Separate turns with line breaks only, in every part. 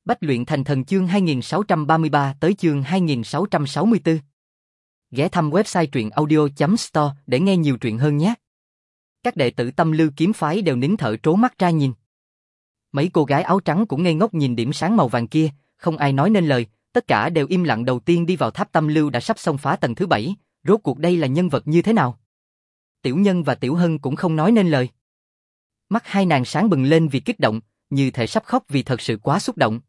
Bách luyện thành thần chương 2633 tới chương 2664. Ghé thăm website truyệnaudio.store để nghe nhiều truyện hơn nhé. Các đệ tử Tâm Lưu kiếm phái đều nín thở trố mắt ra nhìn. Mấy cô gái áo trắng cũng ngây ngốc nhìn điểm sáng màu vàng kia, không ai nói nên lời, tất cả đều im lặng. Đầu tiên đi vào tháp Tâm Lưu đã sắp xông phá tầng thứ 7, rốt cuộc đây là nhân vật như thế nào? Tiểu Nhân và Tiểu Hân cũng không nói nên lời. Mắt hai nàng sáng bừng lên vì kích động, như thể sắp khóc vì thật sự quá xúc động.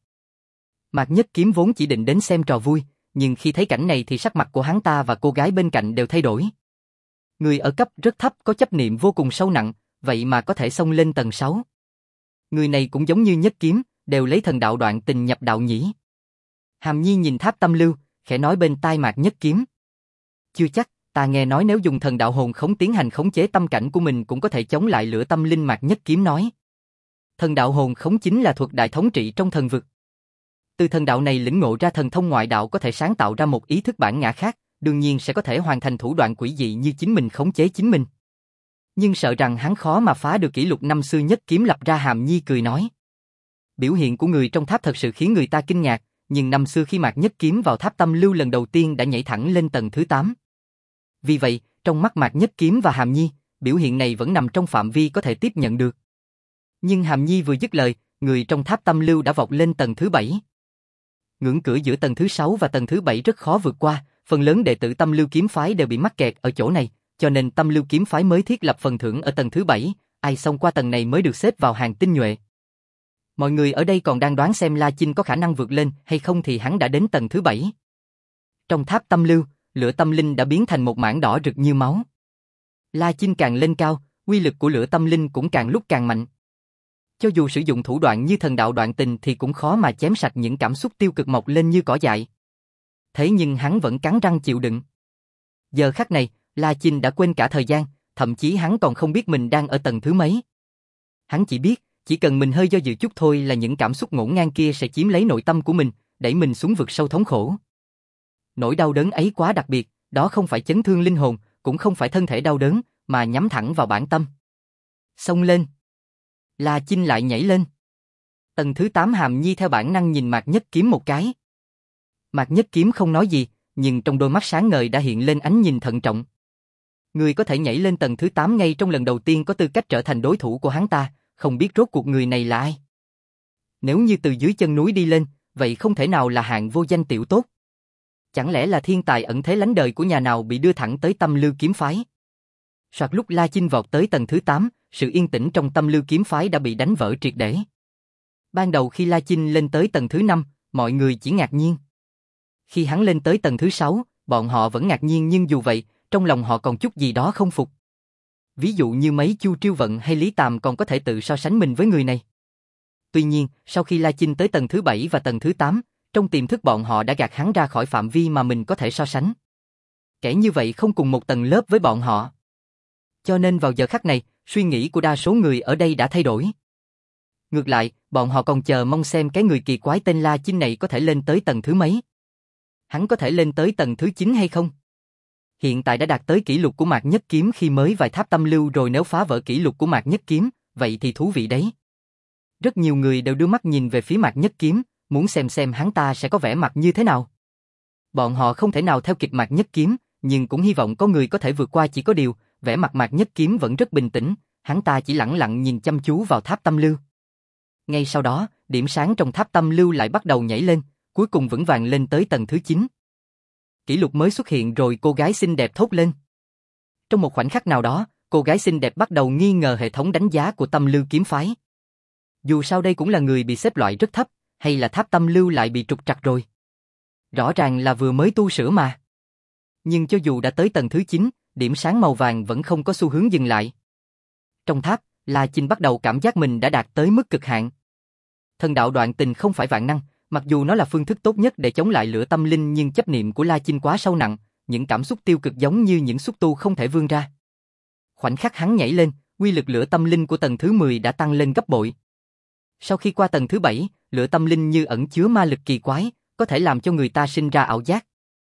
Mạc Nhất Kiếm vốn chỉ định đến xem trò vui, nhưng khi thấy cảnh này thì sắc mặt của hắn ta và cô gái bên cạnh đều thay đổi. Người ở cấp rất thấp có chấp niệm vô cùng sâu nặng, vậy mà có thể xông lên tầng 6. Người này cũng giống như Nhất Kiếm, đều lấy thần đạo đoạn tình nhập đạo nhỉ. Hàm Nhi nhìn tháp Tâm Lưu, khẽ nói bên tai Mạc Nhất Kiếm. Chưa chắc, ta nghe nói nếu dùng thần đạo hồn khống tiến hành khống chế tâm cảnh của mình cũng có thể chống lại lửa tâm linh. Mạc Nhất Kiếm nói. Thần đạo hồn khống chính là thuật đại thống trị trong thần vực. Từ thần đạo này lĩnh ngộ ra thần thông ngoại đạo có thể sáng tạo ra một ý thức bản ngã khác, đương nhiên sẽ có thể hoàn thành thủ đoạn quỷ dị như chính mình khống chế chính mình. Nhưng sợ rằng hắn khó mà phá được kỷ lục năm xưa Nhất Kiếm lập ra. Hàm Nhi cười nói. Biểu hiện của người trong tháp thật sự khiến người ta kinh ngạc, nhưng năm xưa khi Mạc Nhất Kiếm vào tháp Tâm Lưu lần đầu tiên đã nhảy thẳng lên tầng thứ 8. Vì vậy, trong mắt Mạc Nhất Kiếm và Hàm Nhi, biểu hiện này vẫn nằm trong phạm vi có thể tiếp nhận được. Nhưng Hàm Nhi vừa dứt lời, người trong tháp Tâm Lưu đã vọt lên tầng thứ 7. Ngưỡng cửa giữa tầng thứ 6 và tầng thứ 7 rất khó vượt qua, phần lớn đệ tử Tâm Lưu kiếm phái đều bị mắc kẹt ở chỗ này, cho nên Tâm Lưu kiếm phái mới thiết lập phần thưởng ở tầng thứ 7, ai xông qua tầng này mới được xếp vào hàng tinh nhuệ. Mọi người ở đây còn đang đoán xem La Chinh có khả năng vượt lên hay không thì hắn đã đến tầng thứ 7. Trong tháp Tâm Lưu, lửa tâm linh đã biến thành một mảng đỏ rực như máu. La Chinh càng lên cao, uy lực của lửa tâm linh cũng càng lúc càng mạnh. Cho dù sử dụng thủ đoạn như thần đạo đoạn tình thì cũng khó mà chém sạch những cảm xúc tiêu cực mọc lên như cỏ dại. Thế nhưng hắn vẫn cắn răng chịu đựng. Giờ khắc này, La Chinh đã quên cả thời gian, thậm chí hắn còn không biết mình đang ở tầng thứ mấy. Hắn chỉ biết, chỉ cần mình hơi do dự chút thôi là những cảm xúc ngổn ngang kia sẽ chiếm lấy nội tâm của mình, đẩy mình xuống vực sâu thống khổ. Nỗi đau đớn ấy quá đặc biệt, đó không phải chấn thương linh hồn, cũng không phải thân thể đau đớn, mà nhắm thẳng vào bản tâm. Xông lên. La Chinh lại nhảy lên. Tầng thứ 8. Hàm Nhi theo bản năng nhìn Mạc Nhất Kiếm một cái. Mạc Nhất Kiếm không nói gì, nhưng trong đôi mắt sáng ngời đã hiện lên ánh nhìn thận trọng. Người có thể nhảy lên tầng thứ 8 ngay trong lần đầu tiên có tư cách trở thành đối thủ của hắn ta, không biết rốt cuộc người này là ai. Nếu như từ dưới chân núi đi lên, vậy không thể nào là hạng vô danh tiểu tốt. Chẳng lẽ là thiên tài ẩn thế lánh đời của nhà nào bị đưa thẳng tới Tâm Lưu kiếm phái? Soạt lúc La Chinh vọt tới tầng thứ 8, sự yên tĩnh trong Tâm Lưu kiếm phái đã bị đánh vỡ triệt để. Ban đầu khi La Chinh lên tới tầng thứ 5, mọi người chỉ ngạc nhiên. Khi hắn lên tới tầng thứ 6, bọn họ vẫn ngạc nhiên nhưng dù vậy, trong lòng họ còn chút gì đó không phục. Ví dụ như mấy Chu Triêu Vận hay Lý Tàm còn có thể tự so sánh mình với người này. Tuy nhiên, sau khi La Chinh tới tầng thứ 7 và tầng thứ 8, trong tiềm thức bọn họ đã gạt hắn ra khỏi phạm vi mà mình có thể so sánh. Kẻ như vậy không cùng một tầng lớp với bọn họ. Cho nên vào giờ khắc này, suy nghĩ của đa số người ở đây đã thay đổi. Ngược lại, bọn họ còn chờ mong xem cái người kỳ quái tên La Chinh này có thể lên tới tầng thứ mấy. Hắn có thể lên tới tầng thứ 9 hay không? Hiện tại đã đạt tới kỷ lục của Mạc Nhất Kiếm khi mới vài tháp Tâm Lưu rồi, nếu phá vỡ kỷ lục của Mạc Nhất Kiếm, vậy thì thú vị đấy. Rất nhiều người đều đưa mắt nhìn về phía Mạc Nhất Kiếm, muốn xem hắn ta sẽ có vẻ mặt như thế nào. Bọn họ không thể nào theo kịp Mạc Nhất Kiếm, nhưng cũng hy vọng có người có thể vượt qua. Chỉ có điều, vẻ mặt Mạc Nhất Kiếm vẫn rất bình tĩnh, hắn ta chỉ lẳng lặng nhìn chăm chú vào tháp Tâm Lưu. Ngay sau đó, điểm sáng trong tháp Tâm Lưu lại bắt đầu nhảy lên, cuối cùng vững vàng lên tới tầng thứ 9. Kỷ lục mới xuất hiện rồi, cô gái xinh đẹp thốt lên. Trong một khoảnh khắc nào đó, cô gái xinh đẹp bắt đầu nghi ngờ hệ thống đánh giá của Tâm Lưu kiếm phái. Dù sao đây cũng là người bị xếp loại rất thấp, hay là tháp Tâm Lưu lại bị trục trặc rồi? Rõ ràng là vừa mới tu sửa mà. Nhưng cho dù đã tới tầng thứ 9, điểm sáng màu vàng vẫn không có xu hướng dừng lại. Trong tháp, La Chinh bắt đầu cảm giác mình đã đạt tới mức cực hạn. Thần đạo đoạn tình không phải vạn năng, mặc dù nó là phương thức tốt nhất để chống lại lửa tâm linh, nhưng chấp niệm của La Chinh quá sâu nặng, những cảm xúc tiêu cực giống như những xúc tu không thể vươn ra. Khoảnh khắc hắn nhảy lên, uy lực lửa tâm linh của tầng thứ 10 đã tăng lên gấp bội. Sau khi qua tầng thứ 7, lửa tâm linh như ẩn chứa ma lực kỳ quái, có thể làm cho người ta sinh ra ảo giác.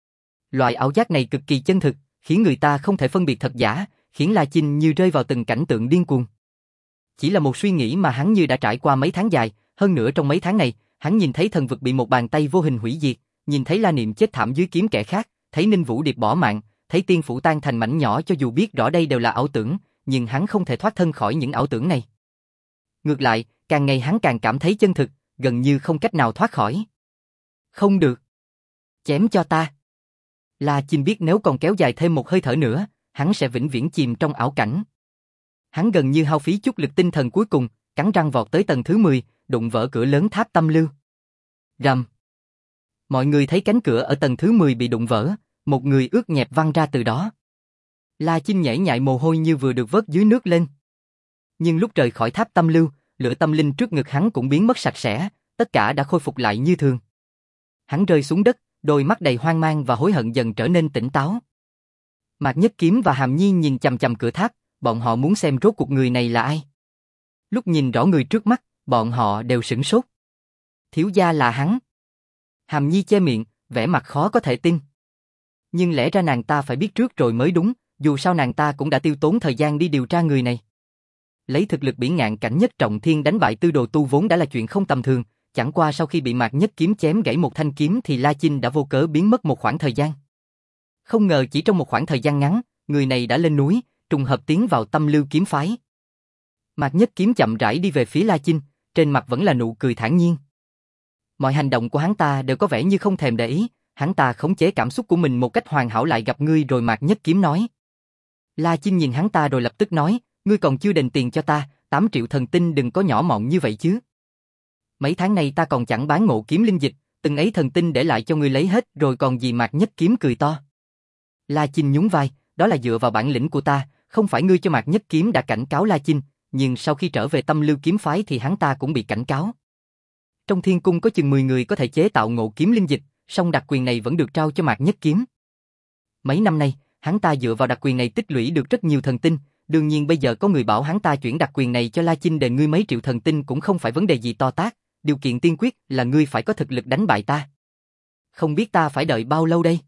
Loại ảo giác này cực kỳ chân thực, khiến người ta không thể phân biệt thật giả, khiến La Chinh như rơi vào từng cảnh tượng điên cuồng. Chỉ là một suy nghĩ mà hắn như đã trải qua mấy tháng dài, hơn nữa trong mấy tháng này, Hắn nhìn thấy thần vực bị một bàn tay vô hình hủy diệt, nhìn thấy La Niệm chết thảm dưới kiếm kẻ khác, thấy Ninh Vũ Điệp bỏ mạng, thấy tiên phủ tan thành mảnh nhỏ, cho dù biết rõ đây đều là ảo tưởng, nhưng hắn không thể thoát thân khỏi những ảo tưởng này. Ngược lại, càng ngày hắn càng cảm thấy chân thực, gần như không cách nào thoát khỏi. Không được. Chém cho ta. La Chinh biết nếu còn kéo dài thêm một hơi thở nữa, hắn sẽ vĩnh viễn chìm trong ảo cảnh. Hắn gần như hao phí chút lực tinh thần cuối cùng, cắn răng vọt tới tầng thứ 10, đụng vỡ cửa lớn tháp tâm lưu. Rầm. Mọi người thấy cánh cửa ở tầng thứ 10 bị đụng vỡ, một người ướt nhẹp văng ra từ đó. La Chinh nhảy nhại mồ hôi như vừa được vớt dưới nước lên. Nhưng lúc rời khỏi tháp tâm lưu, lửa tâm linh trước ngực hắn cũng biến mất sạch sẽ, tất cả đã khôi phục lại như thường. Hắn rơi xuống đất, đôi mắt đầy hoang mang và hối hận dần trở nên tỉnh táo. Mạc Nhất Kiếm và Hàm Nhi nhìn chằm chằm cửa tháp, bọn họ muốn xem rốt cuộc người này là ai. Lúc nhìn rõ người trước mắt, bọn họ đều sửng sốt. Thiếu gia là hắn. Hàm Nhi che miệng, vẻ mặt khó có thể tin. Nhưng lẽ ra nàng ta phải biết trước rồi mới đúng, dù sao nàng ta cũng đã tiêu tốn thời gian đi điều tra người này. Lấy thực lực Bỉ Ngạn cảnh nhất trọng thiên đánh bại Tư Đồ Tu vốn đã là chuyện không tầm thường, chẳng qua sau khi bị Mạc Nhất Kiếm chém gãy một thanh kiếm thì La Chinh đã vô cớ biến mất một khoảng thời gian. Không ngờ chỉ trong một khoảng thời gian ngắn, người này đã lên núi, trùng hợp tiến vào Tâm Lưu kiếm phái. Mạc Nhất Kiếm chậm rãi đi về phía La Chinh, trên mặt vẫn là nụ cười thản nhiên. Mọi hành động của hắn ta đều có vẻ như không thèm để ý, hắn ta khống chế cảm xúc của mình một cách hoàn hảo. Lại gặp ngươi rồi. Mạc Nhất Kiếm nói. La Chinh nhìn hắn ta rồi lập tức nói, ngươi còn chưa đền tiền cho ta, 8 triệu thần tinh đừng có nhỏ mọn như vậy chứ. Mấy tháng nay ta còn chẳng bán Ngộ Kiếm linh dịch, từng ấy thần tinh để lại cho ngươi lấy hết rồi còn gì. Mạc Nhất Kiếm cười to. La Chinh nhún vai, đó là dựa vào bản lĩnh của ta, không phải ngươi cho. Mạc Nhất Kiếm đã cảnh cáo La Chinh, nhưng sau khi trở về Tâm Lưu kiếm phái thì hắn ta cũng bị cảnh cáo. Trong thiên cung có chừng 10 người có thể chế tạo Ngộ Kiếm linh dịch, song đặc quyền này vẫn được trao cho Mạc Nhất Kiếm. Mấy năm nay, hắn ta dựa vào đặc quyền này tích lũy được rất nhiều thần tinh, đương nhiên bây giờ có người bảo hắn ta chuyển đặc quyền này cho La Chinh đền ngươi mấy triệu thần tinh cũng không phải vấn đề gì to tát, điều kiện tiên quyết là ngươi phải có thực lực đánh bại ta. Không biết ta phải đợi bao lâu đây?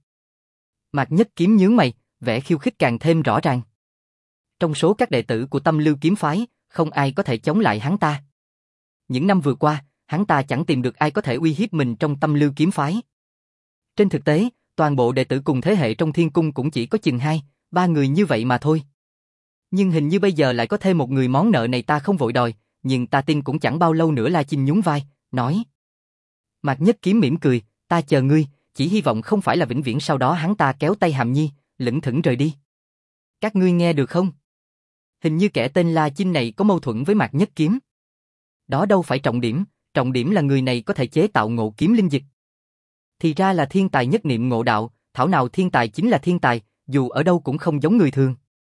Mạc Nhất Kiếm nhướng mày, vẻ khiêu khích càng thêm rõ ràng. Trong số các đệ tử của Tâm Lưu kiếm phái, không ai có thể chống lại hắn ta. Những năm vừa qua, hắn ta chẳng tìm được ai có thể uy hiếp mình trong Tâm Lưu kiếm phái. Trên thực tế, toàn bộ đệ tử cùng thế hệ trong thiên cung cũng chỉ có chừng 2-3 người như vậy mà thôi. Nhưng hình như bây giờ lại có thêm một người. Món nợ này ta không vội đòi, nhưng ta tin cũng chẳng bao lâu nữa. La Chinh nhún vai, nói. Mạc Nhất Kiếm mỉm cười, ta chờ ngươi, chỉ hy vọng không phải là vĩnh viễn. Sau đó hắn ta kéo tay Hàm Nhi, lững thững rời đi. Các ngươi nghe được không? Hình như kẻ tên La Chinh này có mâu thuẫn với Mạc Nhất Kiếm. Đó đâu phải trọng điểm là người này có thể chế tạo Ngộ Kiếm linh dịch. Thì ra là thiên tài nhất niệm ngộ đạo, thảo nào thiên tài chính là thiên tài, dù ở đâu cũng không giống người thường.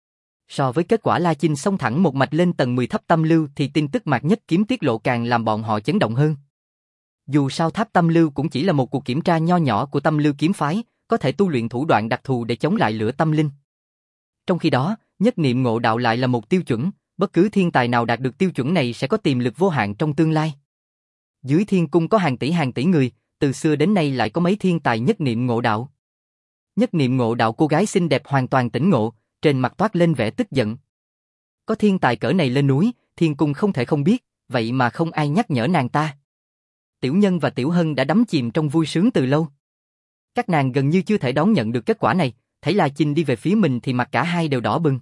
So với kết quả La Chinh xông thẳng một mạch lên tầng 10 tháp Tâm Lưu thì tin tức Mạc Nhất Kiếm tiết lộ càng làm bọn họ chấn động hơn. Dù sao tháp Tâm Lưu cũng chỉ là một cuộc kiểm tra nho nhỏ của Tâm Lưu kiếm phái, có thể tu luyện thủ đoạn đặc thù để chống lại lửa tâm linh. Trong khi đó, nhất niệm ngộ đạo lại là một tiêu chuẩn, bất cứ thiên tài nào đạt được tiêu chuẩn này sẽ có tiềm lực vô hạn trong tương lai. Dưới thiên cung có hàng tỷ người, từ xưa đến nay lại có mấy thiên tài nhất niệm ngộ đạo. Nhất niệm ngộ đạo cô gái xinh đẹp hoàn toàn tỉnh ngộ, trên mặt toát lên vẻ tức giận. Có thiên tài cỡ này lên núi, thiên cung không thể không biết, vậy mà không ai nhắc nhở nàng ta. Tiểu Nhân và Tiểu Hân đã đắm chìm trong vui sướng từ lâu. Các nàng gần như chưa thể đón nhận được kết quả này, thấy La Chinh đi về phía mình thì mặt cả hai đều đỏ bừng.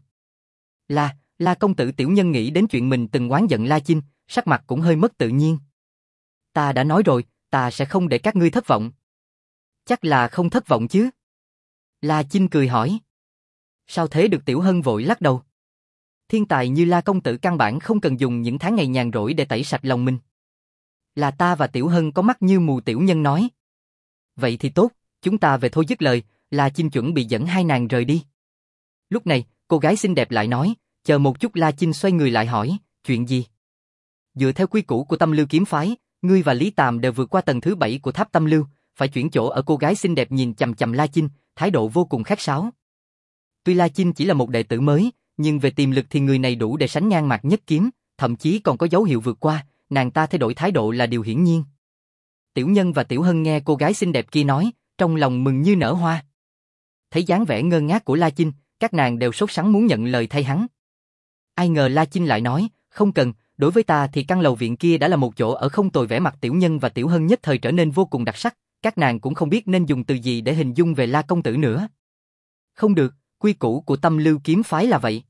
La công tử. Tiểu Nhân nghĩ đến chuyện mình từng oán giận La Chinh, sắc mặt cũng hơi mất tự nhiên. Ta đã nói rồi, ta sẽ không để các ngươi thất vọng. Chắc là không thất vọng chứ? La Chinh cười hỏi. Sao thế được? Tiểu Hân vội lắc đầu. Thiên tài như La công tử căn bản không cần dùng những tháng ngày nhàn rỗi để tẩy sạch lòng mình. Là ta và Tiểu Hân có mắt như mù. Tiểu Nhân nói. Vậy thì tốt, chúng ta về thôi. Dứt lời, La Chinh chuẩn bị dẫn hai nàng rời đi. Lúc này, cô gái xinh đẹp lại nói, chờ một chút. La Chinh xoay người lại hỏi, chuyện gì? Dựa theo quy củ của Tâm Lưu kiếm phái, ngươi và Lý Tàm đều vượt qua tầng thứ 7 của tháp Tâm Lưu, phải chuyển chỗ ở. Cô gái xinh đẹp nhìn chằm chằm La Chinh, thái độ vô cùng khách sáo. Tuy La Chinh chỉ là một đệ tử mới, nhưng về tiềm lực thì người này đủ để sánh ngang Mạc Nhất Kiếm, thậm chí còn có dấu hiệu vượt qua, nàng ta thay đổi thái độ là điều hiển nhiên. Tiểu Nhân và Tiểu Hân nghe cô gái xinh đẹp kia nói, trong lòng mừng như nở hoa. Thấy dáng vẻ ngơ ngác của La Chinh, các nàng đều sốt sắng muốn nhận lời thay hắn. Ai ngờ La Chinh lại nói, không cần, Đối với ta thì căn lầu viện kia đã là một chỗ ở không tồi. Vẻ mặt Tiểu Nhân và Tiểu Hân nhất thời trở nên vô cùng đặc sắc, các nàng cũng không biết nên dùng từ gì để hình dung về La công tử nữa. Không được, quy củ của Tâm Lưu kiếm phái là vậy.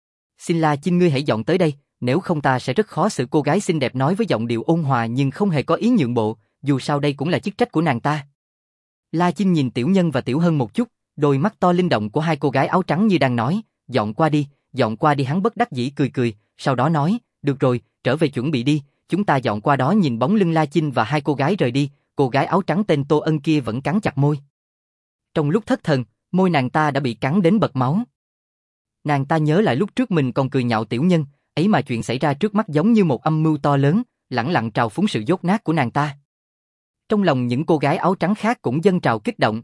Xin La Chinh ngươi hãy dọn tới đây, nếu không ta sẽ rất khó xử. Cô gái xinh đẹp nói với giọng điệu ôn hòa nhưng không hề có ý nhượng bộ, dù sao đây cũng là chức trách của nàng ta. La Chinh nhìn Tiểu Nhân và Tiểu Hân một chút, đôi mắt to linh động của hai cô gái áo trắng như đang nói, dọn qua đi, dọn qua đi. Hắn bất đắc dĩ cười cười, sau đó nói, được rồi, trở về chuẩn bị đi, chúng ta dọn qua đó. Nhìn bóng lưng La Chinh và hai cô gái rời đi, cô gái áo trắng tên Tô Ân kia vẫn cắn chặt môi. Trong lúc thất thần, môi nàng ta đã bị cắn đến bật máu. Nàng ta nhớ lại lúc trước mình còn cười nhạo Tiểu Nhân, ấy mà chuyện xảy ra trước mắt giống như một âm mưu to lớn, lẳng lặng trào phúng sự dốt nát của nàng ta. Trong lòng những cô gái áo trắng khác cũng dâng trào kích động.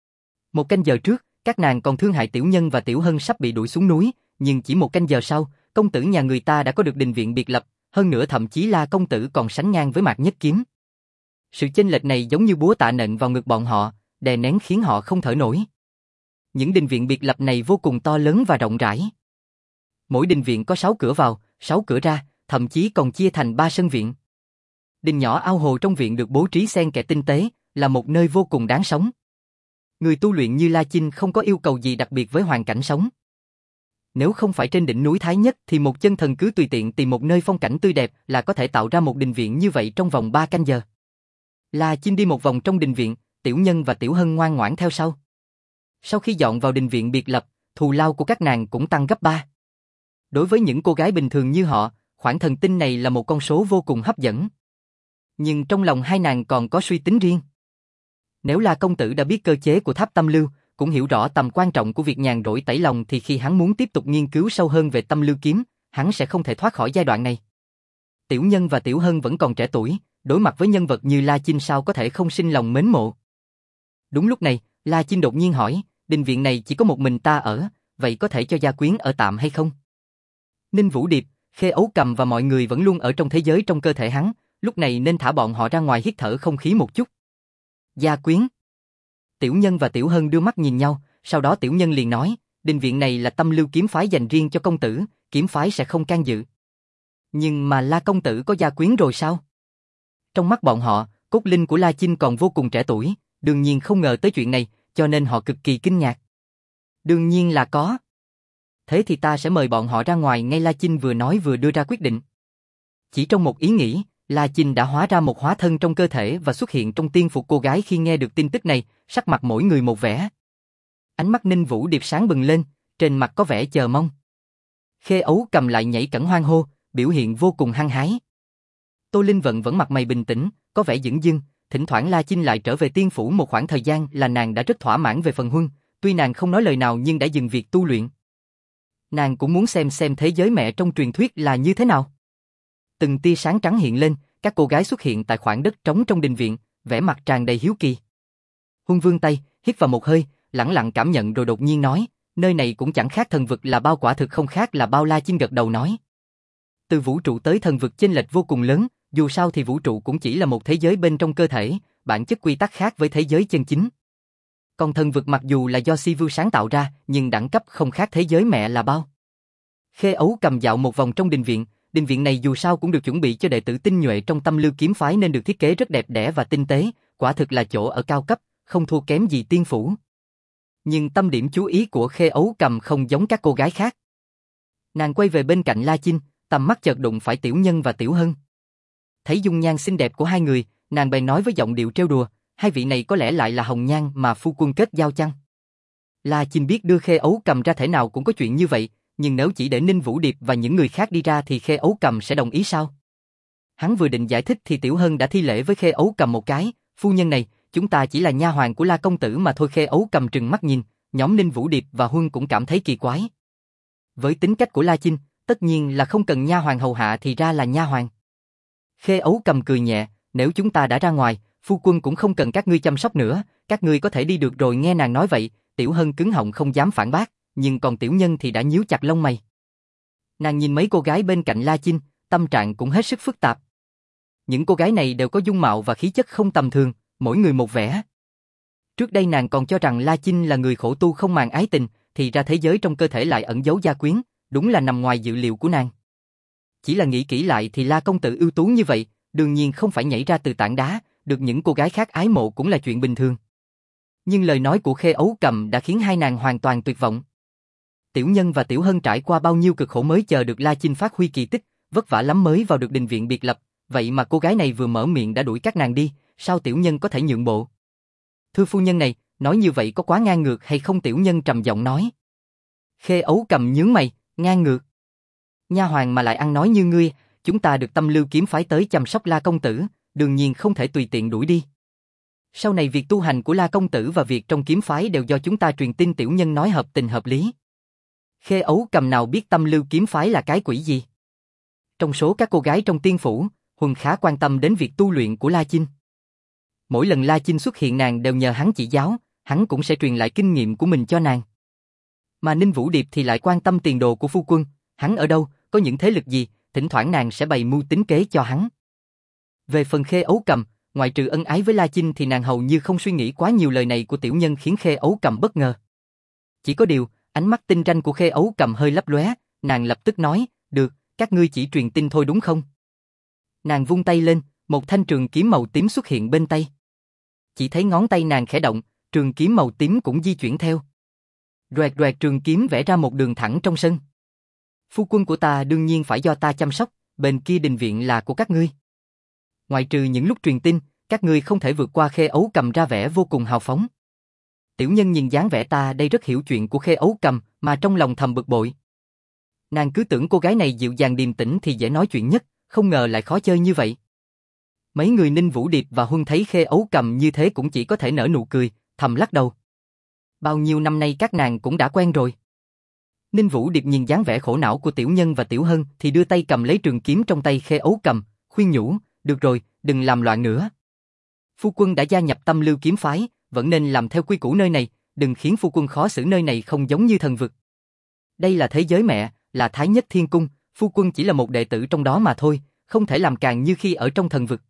Một canh giờ trước, các nàng còn thương hại Tiểu Nhân và Tiểu Hân sắp bị đuổi xuống núi, nhưng chỉ một canh giờ sau, công tử nhà người ta đã có được đình viện biệt lập, hơn nữa thậm chí La công tử còn sánh ngang với Mạc Nhất Kiếm. Sự chênh lệch này giống như búa tạ nện vào ngực bọn họ, đè nén khiến họ không thở nổi. Những đình viện biệt lập này vô cùng to lớn và rộng rãi. Mỗi đình viện có 6 cửa vào, 6 cửa ra, thậm chí còn chia thành 3 sân viện. Đình nhỏ ao hồ trong viện được bố trí xen kẽ tinh tế, là một nơi vô cùng đáng sống. Người tu luyện như La Chinh không có yêu cầu gì đặc biệt với hoàn cảnh sống. Nếu không phải trên đỉnh núi Thái Nhất thì một chân thần cứ tùy tiện tìm một nơi phong cảnh tươi đẹp là có thể tạo ra một đình viện như vậy trong vòng 3 canh giờ. La Chinh đi một vòng trong đình viện, Tiểu Nhân và Tiểu Hân ngoan ngoãn theo sau. Sau khi dọn vào đình viện biệt lập, thù lao của các nàng cũng tăng gấp 3. Đối với những cô gái bình thường như họ, khoản thần tinh này là một con số vô cùng hấp dẫn. Nhưng trong lòng hai nàng còn có suy tính riêng. Nếu La công tử đã biết cơ chế của tháp Tâm Lưu, cũng hiểu rõ tầm quan trọng của việc nhàn rỗi tẩy lòng thì khi hắn muốn tiếp tục nghiên cứu sâu hơn về Tâm Lưu kiếm, hắn sẽ không thể thoát khỏi giai đoạn này. Tiểu Nhân và Tiểu Hân vẫn còn trẻ tuổi, đối mặt với nhân vật như La Chinh sao có thể không sinh lòng mến mộ. Đúng lúc này, La Chinh đột nhiên hỏi, đình viện này chỉ có một mình ta ở, vậy có thể cho gia quyến ở tạm hay không? Ninh Vũ Điệp, Khê Ấu Cầm và mọi người vẫn luôn ở trong thế giới trong cơ thể hắn, lúc này nên thả bọn họ ra ngoài hít thở không khí một chút. Gia quyến. Tiểu Nhân và Tiểu Hân đưa mắt nhìn nhau, sau đó Tiểu Nhân liền nói, đình viện này là Tâm Lưu kiếm phái dành riêng cho công tử, kiếm phái sẽ không can dự. Nhưng mà La công tử có gia quyến rồi sao? Trong mắt bọn họ, cốt linh của La Chinh còn vô cùng trẻ tuổi, đương nhiên không ngờ tới chuyện này, cho nên họ cực kỳ kinh ngạc. Đương nhiên là có. Thế thì ta sẽ mời bọn họ ra ngoài ngay. La Chinh vừa nói vừa đưa ra quyết định. Chỉ trong một ý nghĩ, La Chinh đã hóa ra một hóa thân trong cơ thể và xuất hiện trong tiên phục cô gái. Khi nghe được tin tức này, sắc mặt mỗi người một vẻ. Ánh mắt Ninh Vũ Điệp sáng bừng lên, trên mặt có vẻ chờ mong. Khê Ấu Cầm lại nhảy cẫng hoan hô, biểu hiện vô cùng hăng hái. Tô Linh Vận vẫn mặt mày bình tĩnh, có vẻ dửng dưng, thỉnh thoảng La Chinh lại trở về tiên phủ một khoảng thời gian là nàng đã rất thỏa mãn về phần huân, tuy nàng không nói lời nào nhưng đã dừng việc tu luyện. Nàng cũng muốn xem thế giới mẹ trong truyền thuyết là như thế nào. Từng tia sáng trắng hiện lên, các cô gái xuất hiện tại khoảng đất trống trong đình viện, vẻ mặt tràn đầy hiếu kỳ. Huân vươn tay, hít vào một hơi, lẳng lặng cảm nhận rồi đột nhiên nói, nơi này cũng chẳng khác thần vực là bao, quả thực không khác là bao. La Chinh gật đầu nói. Từ vũ trụ tới thần vực chênh lệch vô cùng lớn, dù sao thì vũ trụ cũng chỉ là một thế giới bên trong cơ thể, bản chất quy tắc khác với thế giới chân chính. Còn thần vực mặc dù là do Sivu sáng tạo ra, nhưng đẳng cấp không khác thế giới mẹ là bao. Khê Ấu Cầm dạo một vòng trong đình viện này dù sao cũng được chuẩn bị cho đệ tử tinh nhuệ trong Tâm Lưu kiếm phái nên được thiết kế rất đẹp đẽ và tinh tế, quả thực là chỗ ở cao cấp, không thua kém gì tiên phủ. Nhưng tâm điểm chú ý của Khê Ấu Cầm không giống các cô gái khác. Nàng quay về bên cạnh La Chinh, tầm mắt chợt đụng phải Tiểu Nhân và Tiểu Hân. Thấy dung nhan xinh đẹp của hai người, nàng bèn nói với giọng điệu trêu đùa, hai vị này có lẽ lại là hồng nhan mà phu quân kết giao chăng? La Chinh biết đưa Khê Ấu Cầm ra thể nào cũng có chuyện như vậy, nhưng nếu chỉ để Ninh Vũ Điệp và những người khác đi ra thì Khê Ấu Cầm sẽ đồng ý sao? Hắn vừa định giải thích thì Tiểu Hân đã thi lễ với Khê Ấu Cầm một cái, phu nhân này, chúng ta chỉ là nha hoàn của La công tử mà thôi. Khê Ấu Cầm trừng mắt nhìn, nhóm Ninh Vũ Điệp và Huân cũng cảm thấy kỳ quái. Với tính cách của La Chinh, tất nhiên là không cần nha hoàn hầu hạ thì ra là nha hoàn. Khê Ấu Cầm cười nhẹ, nếu chúng ta đã ra ngoài, phu quân cũng không cần các ngươi chăm sóc nữa, các ngươi có thể đi được rồi. Nghe nàng nói vậy, Tiểu Hân cứng họng không dám phản bác, nhưng còn Tiểu Nhân thì đã nhíu chặt lông mày. Nàng nhìn mấy cô gái bên cạnh La Chinh, tâm trạng cũng hết sức phức tạp. Những cô gái này đều có dung mạo và khí chất không tầm thường, mỗi người một vẻ. Trước đây nàng còn cho rằng La Chinh là người khổ tu không màng ái tình, thì ra thế giới trong cơ thể lại ẩn giấu gia quyến, đúng là nằm ngoài dự liệu của nàng. Chỉ là nghĩ kỹ lại thì La công tử ưu tú như vậy, đương nhiên không phải nhảy ra từ tảng đá, được những cô gái khác ái mộ cũng là chuyện bình thường. Nhưng lời nói của Khê Ấu Cầm đã khiến hai nàng hoàn toàn tuyệt vọng. Tiểu Nhân và Tiểu Hân trải qua bao nhiêu cực khổ mới chờ được La Chinh phát huy kỳ tích, vất vả lắm mới vào được đình viện biệt lập, vậy mà cô gái này vừa mở miệng đã đuổi các nàng đi, sao Tiểu Nhân có thể nhượng bộ? Thưa phu nhân này, nói như vậy có quá ngang ngược hay không? Tiểu Nhân trầm giọng nói. Khê Ấu Cầm nhướng mày, ngang ngược. Nha hoàn mà lại ăn nói như ngươi, chúng ta được Tâm Lưu kiếm phái tới chăm sóc La công tử, đương nhiên không thể tùy tiện đuổi đi. Sau này việc tu hành của La công tử và việc trong kiếm phái đều do chúng ta truyền tin. Tiểu Nhân nói hợp tình hợp lý. Khê Ấu Cầm nào biết Tâm Lưu kiếm phái là cái quỷ gì? Trong số các cô gái trong tiên phủ, Huân khá quan tâm đến việc tu luyện của La Chinh. Mỗi lần La Chinh xuất hiện nàng đều nhờ hắn chỉ giáo, hắn cũng sẽ truyền lại kinh nghiệm của mình cho nàng. Mà Ninh Vũ Điệp thì lại quan tâm tiền đồ của phu quân, hắn ở đâu, có những thế lực gì, thỉnh thoảng nàng sẽ bày mưu tính kế cho hắn. Về phần Khê Ấu Cầm, ngoại trừ ân ái với La Chinh thì nàng hầu như không suy nghĩ quá nhiều. Lời này của Tiểu Nhân khiến Khê Ấu Cầm bất ngờ. Chỉ có điều, ánh mắt tinh ranh của Khê Ấu Cầm hơi lấp lóe, nàng lập tức nói, được, các ngươi chỉ truyền tin thôi đúng không? Nàng vung tay lên, một thanh trường kiếm màu tím xuất hiện bên tay. Chỉ thấy ngón tay nàng khẽ động, trường kiếm màu tím cũng di chuyển theo. Đoẹt đoẹt trường kiếm vẽ ra một đường thẳng trong sân. Phu quân của ta đương nhiên phải do ta chăm sóc, bên kia đình viện là của các ngươi. Ngoại trừ những lúc truyền tin, các ngươi không thể vượt qua. Khê Ấu Cầm ra vẻ vô cùng hào phóng. Tiểu Nhân nhìn dáng vẻ ta đây rất hiểu chuyện của Khê Ấu Cầm, mà trong lòng thầm bực bội. Nàng cứ tưởng cô gái này dịu dàng điềm tĩnh thì dễ nói chuyện nhất, không ngờ lại khó chơi như vậy. Mấy người Ninh Vũ Điệp và Huân thấy Khê Ấu Cầm như thế cũng chỉ có thể nở nụ cười, thầm lắc đầu. Bao nhiêu năm nay các nàng cũng đã quen rồi. Ninh Vũ Điệp nhìn dáng vẻ khổ não của Tiểu Nhân và Tiểu Hân thì đưa tay cầm lấy trường kiếm trong tay Khê Ấu Cầm, khuyên nhủ, được rồi, đừng làm loạn nữa. Phu quân đã gia nhập Tâm Lưu kiếm phái, vẫn nên làm theo quy củ nơi này, đừng khiến phu quân khó xử. Nơi này không giống như thần vực. Đây là thế giới mẹ, là Thái Nhất Thiên Cung, phu quân chỉ là một đệ tử trong đó mà thôi, không thể làm càng như khi ở trong thần vực.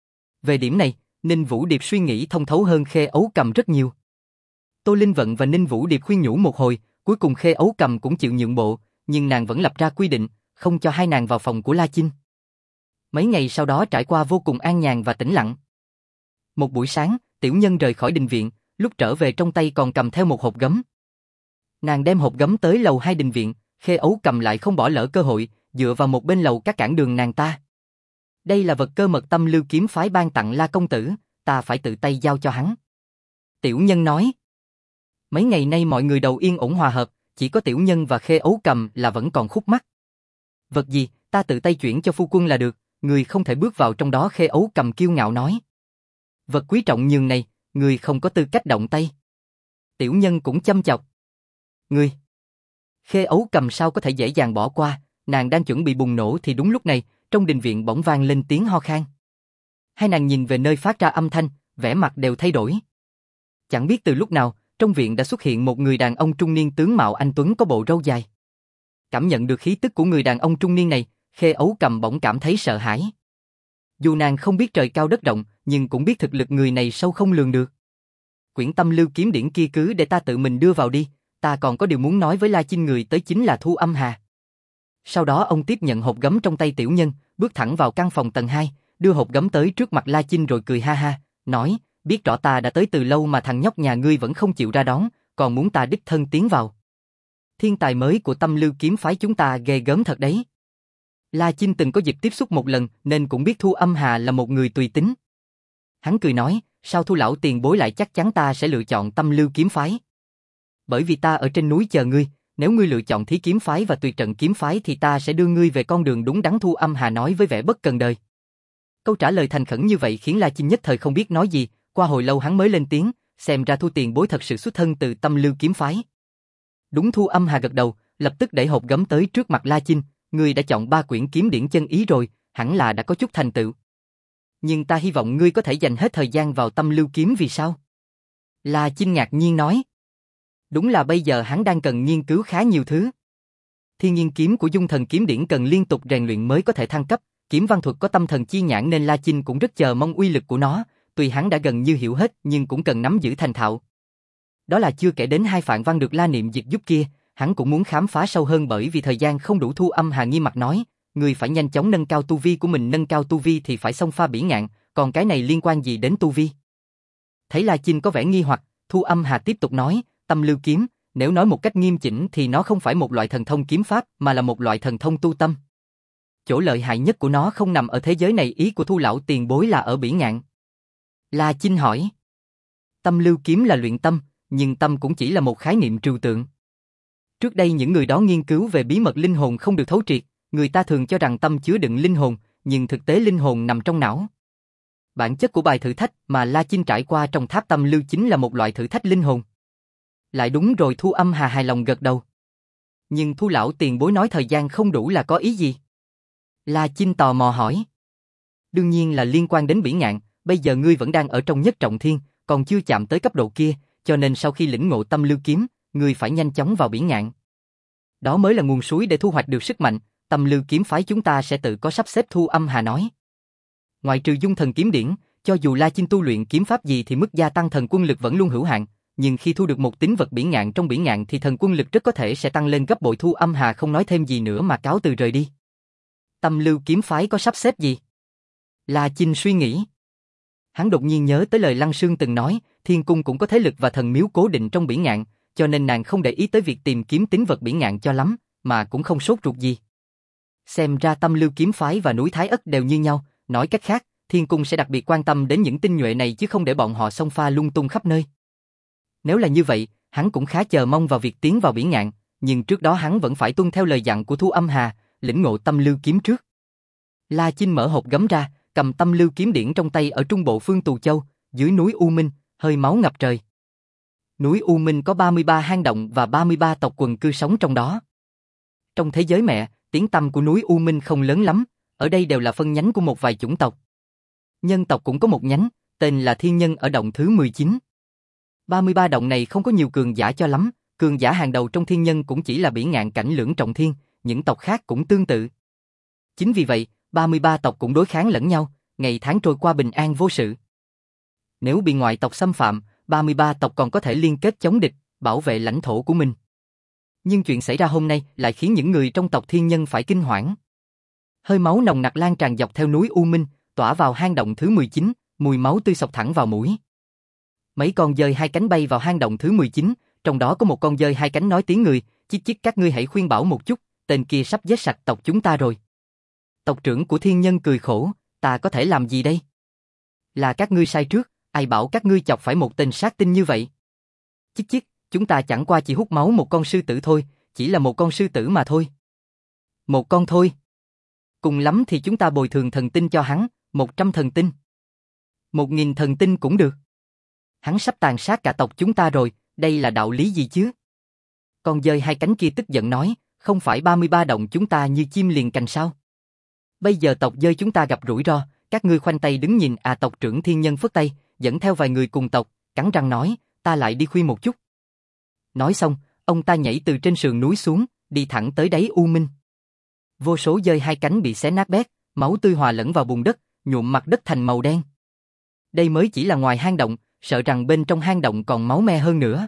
Về điểm này, Ninh Vũ Điệp suy nghĩ thông thấu hơn Khê Ấu Cầm rất nhiều. Tô Linh Vận và Ninh Vũ Điệp khuyên nhủ một hồi, cuối cùng Khê Ấu Cầm cũng chịu nhượng bộ, nhưng nàng vẫn lập ra quy định, không cho hai nàng vào phòng của La Chinh. Mấy ngày sau đó trải qua vô cùng an nhàn và tĩnh lặng. Một buổi sáng, Tiểu Nhân rời khỏi đình viện, lúc trở về trong tay còn cầm theo một hộp gấm. Nàng đem hộp gấm tới lầu 2 đình viện, Khê Ấu Cầm lại không bỏ lỡ cơ hội, dựa vào một bên lầu các cản đường nàng ta. Đây là vật cơ mật Tâm Lưu kiếm phái ban tặng La công tử, ta phải tự tay giao cho hắn. Tiểu Nhân nói. Mấy ngày nay mọi người đầu yên ổn hòa hợp, chỉ có Tiểu Nhân và Khê Ấu Cầm là vẫn còn khúc mắc. Vật gì, ta tự tay chuyển cho phu quân là được, người không thể bước vào trong đó. Khê Ấu Cầm kiêu ngạo nói. Vật quý trọng nhường này, người không có tư cách động tay. Tiểu Nhân cũng châm chọc. Người. Khê Ấu Cầm sao có thể dễ dàng bỏ qua, nàng đang chuẩn bị bùng nổ thì đúng lúc này, trong đình viện bỗng vang lên tiếng ho khan. Hai nàng nhìn về nơi phát ra âm thanh, vẻ mặt đều thay đổi. Chẳng biết từ lúc nào, trong viện đã xuất hiện một người đàn ông trung niên tướng mạo anh tuấn có bộ râu dài. Cảm nhận được khí tức của người đàn ông trung niên này, Khê Ấu Cầm bỗng cảm thấy sợ hãi. Dù nàng không biết trời cao đất rộng, nhưng cũng biết thực lực người này sâu không lường được. Quyển Tâm Lưu kiếm điển kia cứ để ta tự mình đưa vào đi, ta còn có điều muốn nói với La Chinh. Người tới chính là Thu Âm Hà. Sau đó ông tiếp nhận hộp gấm trong tay Tiểu Nhân, bước thẳng vào căn phòng tầng 2, đưa hộp gấm tới trước mặt La Chinh rồi cười ha ha, nói, biết rõ ta đã tới từ lâu mà thằng nhóc nhà ngươi vẫn không chịu ra đón, còn muốn ta đích thân tiến vào. Thiên tài mới của Tâm Lưu kiếm phái chúng ta ghê gớm thật đấy. La Chinh từng có dịp tiếp xúc một lần nên cũng biết Thu Âm Hà là một người tùy tính. Hắn cười nói, sao Thu lão tiền bối lại chắc chắn ta sẽ lựa chọn Tâm Lưu kiếm phái? Bởi vì ta ở trên núi chờ ngươi, nếu ngươi lựa chọn Thí kiếm phái và Tuyệt trận kiếm phái thì ta sẽ đưa ngươi về con đường đúng đắn. Thu Âm Hà nói với vẻ bất cần đời. Câu trả lời thành khẩn như vậy khiến La Chinh nhất thời không biết nói gì, qua hồi lâu hắn mới lên tiếng, xem ra Thu tiền bối thật sự xuất thân từ Tâm Lưu kiếm phái. Đúng. Thu Âm Hà gật đầu, lập tức đẩy hộp gấm tới trước mặt La Chinh, ngươi đã chọn 3 quyển kiếm điển chân ý rồi, hẳn là đã có chút thành tựu. Nhưng ta hy vọng ngươi có thể dành hết thời gian vào Tâm Lưu kiếm. Vì sao? La Chinh ngạc nhiên nói. Đúng là bây giờ hắn đang cần nghiên cứu khá nhiều thứ. Thiên Nhiên kiếm của Dung Thần kiếm điển cần liên tục rèn luyện mới có thể thăng cấp, kiếm văn thuật có tâm thần chi nhãn nên La Chinh cũng rất chờ mong uy lực của nó, tuy hắn đã gần như hiểu hết nhưng cũng cần nắm giữ thành thạo. Đó là chưa kể đến 2 phạn văn được La Niệm Diệt giúp kia, hắn cũng muốn khám phá sâu hơn bởi vì thời gian không đủ. Thu Âm Hà nghiêm mặt nói, Ngươi phải nhanh chóng nâng cao tu vi của mình, nâng cao tu vi thì phải xông pha bỉ ngạn, còn cái này liên quan gì đến tu vi? Thấy La Chinh có vẻ nghi hoặc, Thu Âm Hà tiếp tục nói, tâm lưu kiếm, nếu nói một cách nghiêm chỉnh thì nó không phải một loại thần thông kiếm pháp mà là một loại thần thông tu tâm. Chỗ lợi hại nhất của nó không nằm ở thế giới này, ý của Thu lão tiền bối là ở bỉ ngạn. La Chinh hỏi. Tâm lưu kiếm là luyện tâm, nhưng tâm cũng chỉ là một khái niệm trừu tượng. Trước đây những người đó nghiên cứu về bí mật linh hồn không được thấu triệt, người ta thường cho rằng tâm chứa đựng linh hồn, nhưng thực tế linh hồn nằm trong não. Bản chất của bài thử thách mà La Chinh trải qua trong tháp tâm lưu chính là một loại thử thách linh hồn. Lại đúng rồi, Thu Âm Hà hài lòng gật đầu. Nhưng Thu lão tiền bối nói thời gian không đủ là có ý gì? La Chinh tò mò hỏi. Đương nhiên là liên quan đến bỉ ngạn, bây giờ ngươi vẫn đang ở trong nhất trọng thiên, còn chưa chạm tới cấp độ kia, cho nên sau khi lĩnh ngộ tâm lưu kiếm, ngươi phải nhanh chóng vào bỉ ngạn. Đó mới là nguồn suối để thu hoạch được sức mạnh, tâm lưu kiếm phái chúng ta sẽ tự có sắp xếp, Thu Âm Hà nói. Ngoại trừ dung thần kiếm điển, cho dù La Chinh tu luyện kiếm pháp gì thì mức gia tăng thần quân lực vẫn luôn hữu hạn, nhưng khi thu được một tín vật bỉ ngạn trong bỉ ngạn thì thần quân lực rất có thể sẽ tăng lên gấp bội. Thu Âm Hà không nói thêm gì nữa mà cáo từ rời đi. Tâm lưu kiếm phái có sắp xếp gì? La Chinh suy nghĩ. Hắn đột nhiên nhớ tới lời Lăng Sương từng nói, Thiên Cung cũng có thế lực và thần miếu cố định trong bỉ ngạn, cho nên nàng không để ý tới việc tìm kiếm tín vật bỉ ngạn cho lắm, mà cũng không sốt ruột gì. Xem ra tâm lưu kiếm phái và núi Thái Ất đều như nhau, nói cách khác, Thiên Cung sẽ đặc biệt quan tâm đến những tinh nhuệ này chứ không để bọn họ xông pha lung tung khắp nơi. Nếu là như vậy, hắn cũng khá chờ mong vào việc tiến vào bỉ ngạn, nhưng trước đó hắn vẫn phải tuân theo lời dặn của Thu Âm Hà, lĩnh ngộ tâm lưu kiếm trước. La Chinh mở hộp gấm ra, cầm tâm lưu kiếm điển trong tay ở trung bộ Phương Tù Châu, dưới núi U Minh, hơi máu ngập trời. Núi U Minh có 33 hang động và 33 tộc quần cư sống trong đó. Trong thế giới mẹ, tiếng tăm của núi U Minh không lớn lắm, ở đây đều là phân nhánh của một vài chủng tộc. Nhân tộc cũng có một nhánh, tên là Thiên Nhân ở động thứ 19. 33 động này không có nhiều cường giả cho lắm, cường giả hàng đầu trong Thiên Nhân cũng chỉ là bỉ ngạn cảnh lưỡng trọng thiên, những tộc khác cũng tương tự. Chính vì vậy, 33 tộc cũng đối kháng lẫn nhau, ngày tháng trôi qua bình an vô sự. Nếu bị ngoại tộc xâm phạm, 33 tộc còn có thể liên kết chống địch, bảo vệ lãnh thổ của mình. Nhưng chuyện xảy ra hôm nay lại khiến những người trong tộc Thiên Nhân phải kinh hoảng. Hơi máu nồng nặc lan tràn dọc theo núi U Minh, tỏa vào hang động thứ 19, mùi máu tươi xộc thẳng vào mũi. Mấy con dơi hai cánh bay vào hang động thứ 19, trong đó có một con dơi hai cánh nói tiếng người, chích chích, các ngươi hãy khuyên bảo một chút, tên kia sắp giết sạch tộc chúng ta rồi. Tộc trưởng của Thiên Nhân cười khổ, ta có thể làm gì đây? Là các ngươi sai trước, ai bảo các ngươi chọc phải một tên sát tinh như vậy? Chích chích, chúng ta chẳng qua chỉ hút máu một con sư tử thôi, chỉ là một con sư tử mà thôi. Một con thôi. Cùng lắm thì chúng ta bồi thường thần tinh cho hắn, 100 thần tinh. 1000 thần tinh cũng được. Hắn sắp tàn sát cả tộc chúng ta rồi, đây là đạo lý gì chứ? Con dơi hai cánh kia tức giận nói, không phải 33 động chúng ta như chim liền cành sao? Bây giờ tộc dơi chúng ta gặp rủi ro, các ngươi khoanh tay đứng nhìn à? Tộc trưởng Thiên Nhân phất tay, dẫn theo vài người cùng tộc, cắn răng nói, ta lại đi khuyên một chút. Nói xong, ông ta nhảy từ trên sườn núi xuống, đi thẳng tới đáy U Minh. Vô số dơi hai cánh bị xé nát bét, máu tươi hòa lẫn vào bùn đất, nhuộm mặt đất thành màu đen. Đây mới chỉ là ngoài hang động, sợ rằng bên trong hang động còn máu me hơn nữa.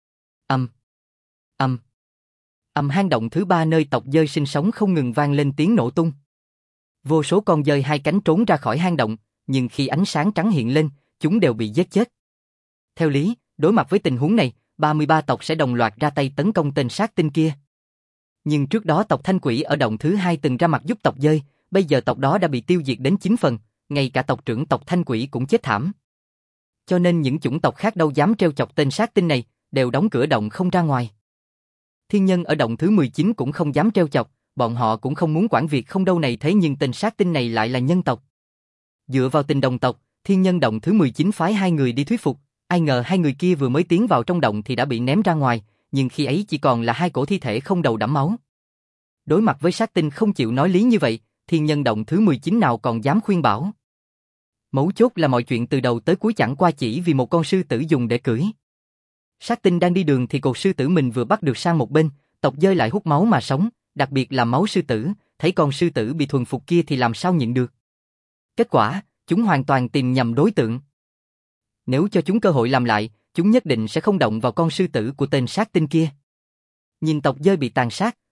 Hang động thứ 3 nơi tộc dơi sinh sống không ngừng vang lên tiếng nổ tung. Vô số con dơi hai cánh trốn ra khỏi hang động, nhưng khi ánh sáng trắng hiện lên, chúng đều bị giết chết. Theo lý, đối mặt với tình huống này, 33 tộc sẽ đồng loạt ra tay tấn công tên sát tinh kia. Nhưng trước đó tộc Thanh Quỷ ở động thứ 2 từng ra mặt giúp tộc dơi, bây giờ tộc đó đã bị tiêu diệt đến 9 phần, ngay cả tộc trưởng tộc Thanh Quỷ cũng chết thảm. Cho nên những chủng tộc khác đâu dám trêu chọc tên sát tinh này, đều đóng cửa động không ra ngoài. Thiên Nhân ở động thứ 19 cũng không dám trêu chọc, bọn họ cũng không muốn quản việc không đâu này, thế nhưng tên sát tinh này lại là nhân tộc. Dựa vào tình đồng tộc, Thiên Nhân động thứ 19 phái 2 người đi thuyết phục, ai ngờ 2 người kia vừa mới tiến vào trong động thì đã bị ném ra ngoài, nhưng khi ấy chỉ còn là 2 cổ thi thể không đầu đẫm máu. Đối mặt với sát tinh không chịu nói lý như vậy, Thiên Nhân động thứ 19 nào còn dám khuyên bảo. Mấu chốt là mọi chuyện từ đầu tới cuối chẳng qua chỉ vì một con sư tử dùng để cưỡi. Sát tinh đang đi đường thì cột sư tử mình vừa bắt được sang một bên, tộc dơi lại hút máu mà sống, đặc biệt là máu sư tử, thấy con sư tử bị thuần phục kia thì làm sao nhịn được. Kết quả, chúng hoàn toàn tìm nhầm đối tượng. Nếu cho chúng cơ hội làm lại, chúng nhất định sẽ không động vào con sư tử của tên sát tinh kia. Nhìn tộc dơi bị tàn sát,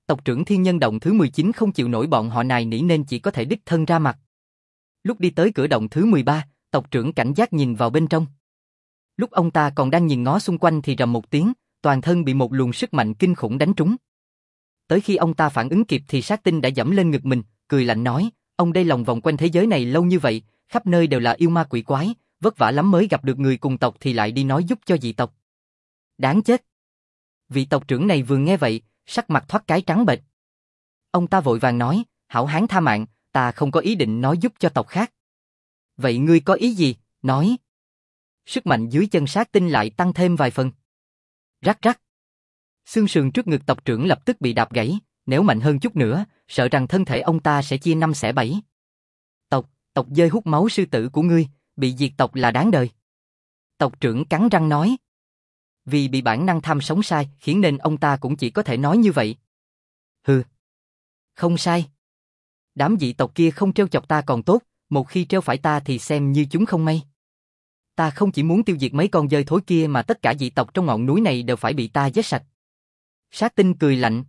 Tộc trưởng Thiên Nhân Động thứ 19 không chịu nổi bọn họ nài nỉ nên chỉ có thể đích thân ra mặt. Lúc đi tới cửa động thứ 13, tộc trưởng cảnh giác nhìn vào bên trong. Lúc ông ta còn đang nhìn ngó xung quanh thì rầm một tiếng, toàn thân bị một luồng sức mạnh kinh khủng đánh trúng. Tới khi ông ta phản ứng kịp thì Sát Tinh đã giẫm lên ngực mình, cười lạnh nói, ông đây lòng vòng quanh thế giới này lâu như vậy, khắp nơi đều là yêu ma quỷ quái, vất vả lắm mới gặp được người cùng tộc thì lại đi nói giúp cho dị tộc. Đáng chết. Vị tộc trưởng này vừa nghe vậy, sắc mặt thoát cái trắng bệch. Ông ta vội vàng nói, hảo hán tha mạng, ta không có ý định nói giúp cho tộc khác. Vậy ngươi có ý gì? Nói. Sức mạnh dưới chân Sát Tinh lại tăng thêm vài phần. Rắc rắc. Xương sườn trước ngực tộc trưởng lập tức bị đạp gãy, nếu mạnh hơn chút nữa, sợ rằng thân thể ông ta sẽ chia năm xẻ bảy. Tộc dơi hút máu sư tử của ngươi, bị diệt tộc là đáng đời. Tộc trưởng cắn răng nói. Vì bị bản năng tham sống sai, khiến nên ông ta cũng chỉ có thể nói như vậy. Hừ. Không sai. Đám dị tộc kia không trêu chọc ta còn tốt, một khi trêu phải ta thì xem như chúng không may. Ta không chỉ muốn tiêu diệt mấy con dơi thối kia mà tất cả dị tộc trong ngọn núi này đều phải bị ta giết sạch. Sát Tinh cười lạnh.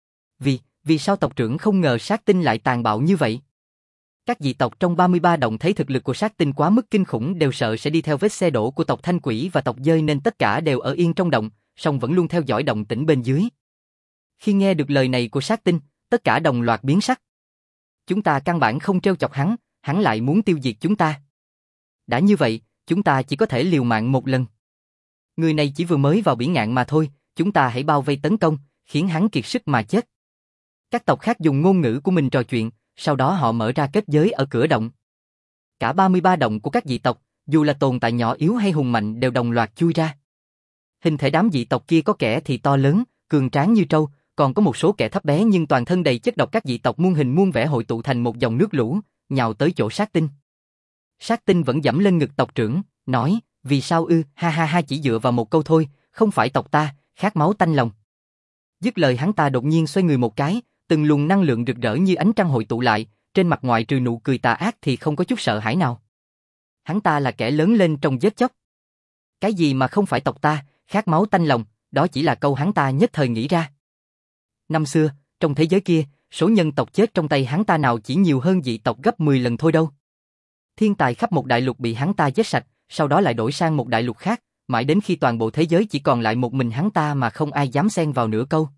Vì sao tộc trưởng không ngờ Sát Tinh lại tàn bạo như vậy? Các dị tộc trong 33 động thấy thực lực của Sát Tinh quá mức kinh khủng đều sợ sẽ đi theo vết xe đổ của tộc Thanh Quỷ và tộc Dơi nên tất cả đều ở yên trong động, song vẫn luôn theo dõi động tĩnh bên dưới. Khi nghe được lời này của Sát Tinh, tất cả đồng loạt biến sắc. Chúng ta căn bản không trêu chọc hắn lại muốn tiêu diệt chúng ta. Đã như vậy, chúng ta chỉ có thể liều mạng một lần. Người này chỉ vừa mới vào biển ngạn mà thôi, chúng ta hãy bao vây tấn công, khiến hắn kiệt sức mà chết. Các tộc khác dùng ngôn ngữ của mình trò chuyện, sau đó họ mở ra kết giới ở cửa động. Cả 33 động của các dị tộc, dù là tồn tại nhỏ yếu hay hùng mạnh đều đồng loạt chui ra. Hình thể đám dị tộc kia có kẻ thì to lớn, cường tráng như trâu, còn có một số kẻ thấp bé nhưng toàn thân đầy chất độc. Các dị tộc muôn hình muôn vẻ hội tụ thành một dòng nước lũ, nhào tới chỗ Sát Tinh. Sát Tinh vẫn giẫm lên ngực tộc trưởng, nói, vì sao ư, ha ha ha, chỉ dựa vào một câu thôi, không phải tộc ta, khát máu tanh lòng. Dứt lời hắn ta đột nhiên xoay người một cái, từng luồng năng lượng rực rỡ như ánh trăng hội tụ lại, trên mặt ngoại trừ nụ cười tà ác thì không có chút sợ hãi nào. Hắn ta là kẻ lớn lên trong giết chóc. Cái gì mà không phải tộc ta, khát máu tanh lòng, đó chỉ là câu hắn ta nhất thời nghĩ ra. Năm xưa, trong thế giới kia, số nhân tộc chết trong tay hắn ta nào chỉ nhiều hơn dị tộc gấp 10 lần thôi đâu. Thiên tài khắp một đại lục bị hắn ta giết sạch, sau đó lại đổi sang một đại lục khác, mãi đến khi toàn bộ thế giới chỉ còn lại một mình hắn ta mà không ai dám xen vào nửa câu.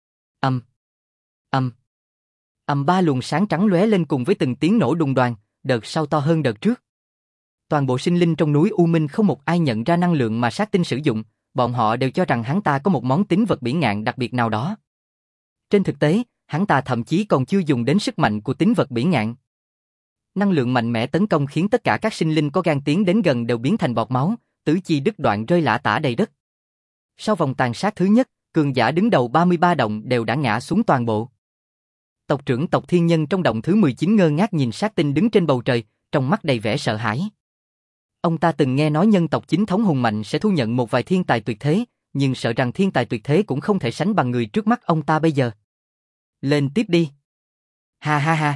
Ba luồng sáng trắng lóe lên cùng với từng tiếng nổ đùng đoàng, đợt sau to hơn đợt trước. Toàn bộ sinh linh trong núi U Minh không một ai nhận ra năng lượng mà Sát Tinh sử dụng, bọn họ đều cho rằng hắn ta có một món tín vật biển ngạn đặc biệt nào đó. Trên thực tế, hắn ta thậm chí còn chưa dùng đến sức mạnh của tín vật biển ngạn. Năng lượng mạnh mẽ tấn công khiến tất cả các sinh linh có gan tiến đến gần đều biến thành bọt máu, tứ chi đứt đoạn rơi lả tả đầy đất. Sau vòng tàn sát thứ nhất, cường giả đứng đầu 33 động đều đã ngã xuống toàn bộ. Tộc trưởng tộc Thiên Nhân trong động thứ 19 ngơ ngác nhìn Sát Tinh đứng trên bầu trời, trong mắt đầy vẻ sợ hãi. Ông ta từng nghe nói nhân tộc chính thống hùng mạnh sẽ thu nhận một vài thiên tài tuyệt thế, nhưng sợ rằng thiên tài tuyệt thế cũng không thể sánh bằng người trước mắt ông ta bây giờ. Lên tiếp đi. Ha ha ha.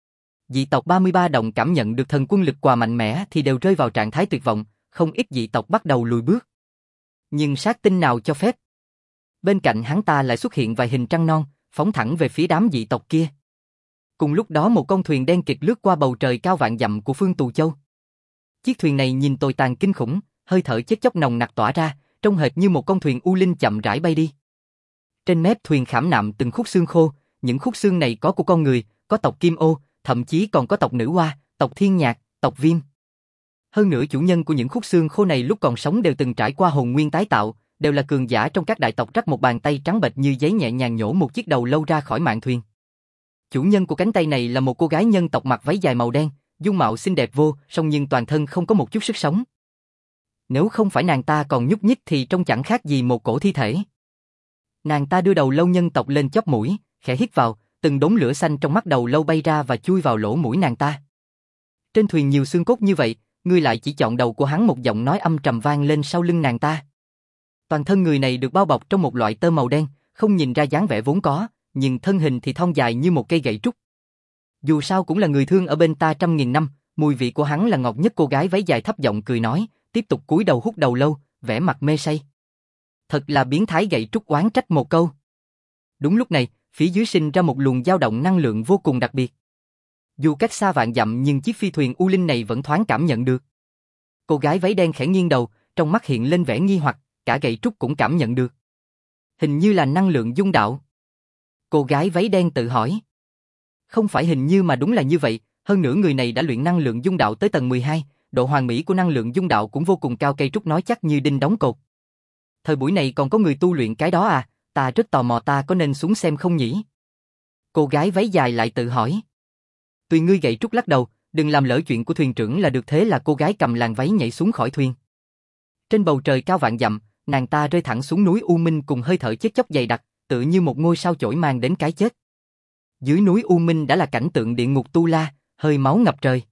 Dị tộc 33 động cảm nhận được thần quân lực quà mạnh mẽ thì đều rơi vào trạng thái tuyệt vọng, không ít dị tộc bắt đầu lùi bước. Nhưng Sát Tinh nào cho phép. Bên cạnh hắn ta lại xuất hiện vài hình trăng non, phóng thẳng về phía đám dị tộc kia. Cùng lúc đó một con thuyền đen kịt lướt qua bầu trời cao vạn dặm của Phương Tù Châu. Chiếc thuyền này nhìn tồi tàn kinh khủng, hơi thở chết chóc nồng nặc tỏa ra, trông hệt như một con thuyền u linh chậm rãi bay đi. Trên mép thuyền khảm nạm từng khúc xương khô, những khúc xương này có của con người, có tộc Kim Ô, thậm chí còn có tộc Nữ Hoa, tộc Thiên Nhạc, tộc Viêm. Hơn nữa chủ nhân của những khúc xương khô này lúc còn sống đều từng trải qua hồn nguyên tái tạo, đều là cường giả trong các đại tộc. Rắc một bàn tay trắng bệch như giấy nhẹ nhàng nhổ một chiếc đầu lâu ra khỏi mạn thuyền. Chủ nhân của cánh tay này là một cô gái nhân tộc mặc váy dài màu đen, dung mạo xinh đẹp vô song nhưng toàn thân không có một chút sức sống. Nếu không phải nàng ta còn nhúc nhích thì trông chẳng khác gì một cổ thi thể. Nàng ta đưa đầu lâu nhân tộc lên chóp mũi, khẽ hít vào, từng đốm lửa xanh trong mắt đầu lâu bay ra và chui vào lỗ mũi nàng ta. Trên thuyền nhiều xương cốt như vậy, ngươi lại chỉ chọn đầu của hắn. Một giọng nói âm trầm vang lên sau lưng nàng ta. Toàn thân người này được bao bọc trong một loại tơ màu đen, không nhìn ra dáng vẻ vốn có, nhưng thân hình thì thon dài như một cây gậy trúc. Dù sao cũng là người thương ở bên ta trăm nghìn năm, mùi vị của hắn là ngọt nhất. Cô gái váy dài thấp giọng cười nói, tiếp tục cúi đầu hút đầu lâu, vẻ mặt mê say. Thật là biến thái. Gậy trúc oán trách một câu. Đúng lúc này, phía dưới sinh ra một luồng dao động năng lượng vô cùng đặc biệt. Dù cách xa vạn dặm nhưng chiếc phi thuyền U Linh này vẫn thoáng cảm nhận được. Cô gái váy đen khẽ nghiêng đầu, trong mắt hiện lên vẻ nghi hoặc, cả gậy trúc cũng cảm nhận được. Hình như là năng lượng dung đạo. Cô gái váy đen tự hỏi. Không phải hình như mà đúng là như vậy, hơn nữa người này đã luyện năng lượng dung đạo tới tầng 12, độ hoàn mỹ của năng lượng dung đạo cũng vô cùng cao, cây trúc nói chắc như đinh đóng cột. Thời buổi này còn có người tu luyện cái đó à, ta rất tò mò, ta có nên xuống xem không nhỉ? Cô gái váy dài lại tự hỏi. Tùy ngươi gậy trúc lắc đầu, đừng làm lỡ chuyện của thuyền trưởng là được. Thế là cô gái cầm làn váy nhảy xuống khỏi thuyền. Trên bầu trời cao vạn dặm, nàng ta rơi thẳng xuống núi U Minh cùng hơi thở chết chóc dày đặc, tự như một ngôi sao chổi mang đến cái chết. Dưới núi U Minh đã là cảnh tượng địa ngục tu la, hơi máu ngập trời.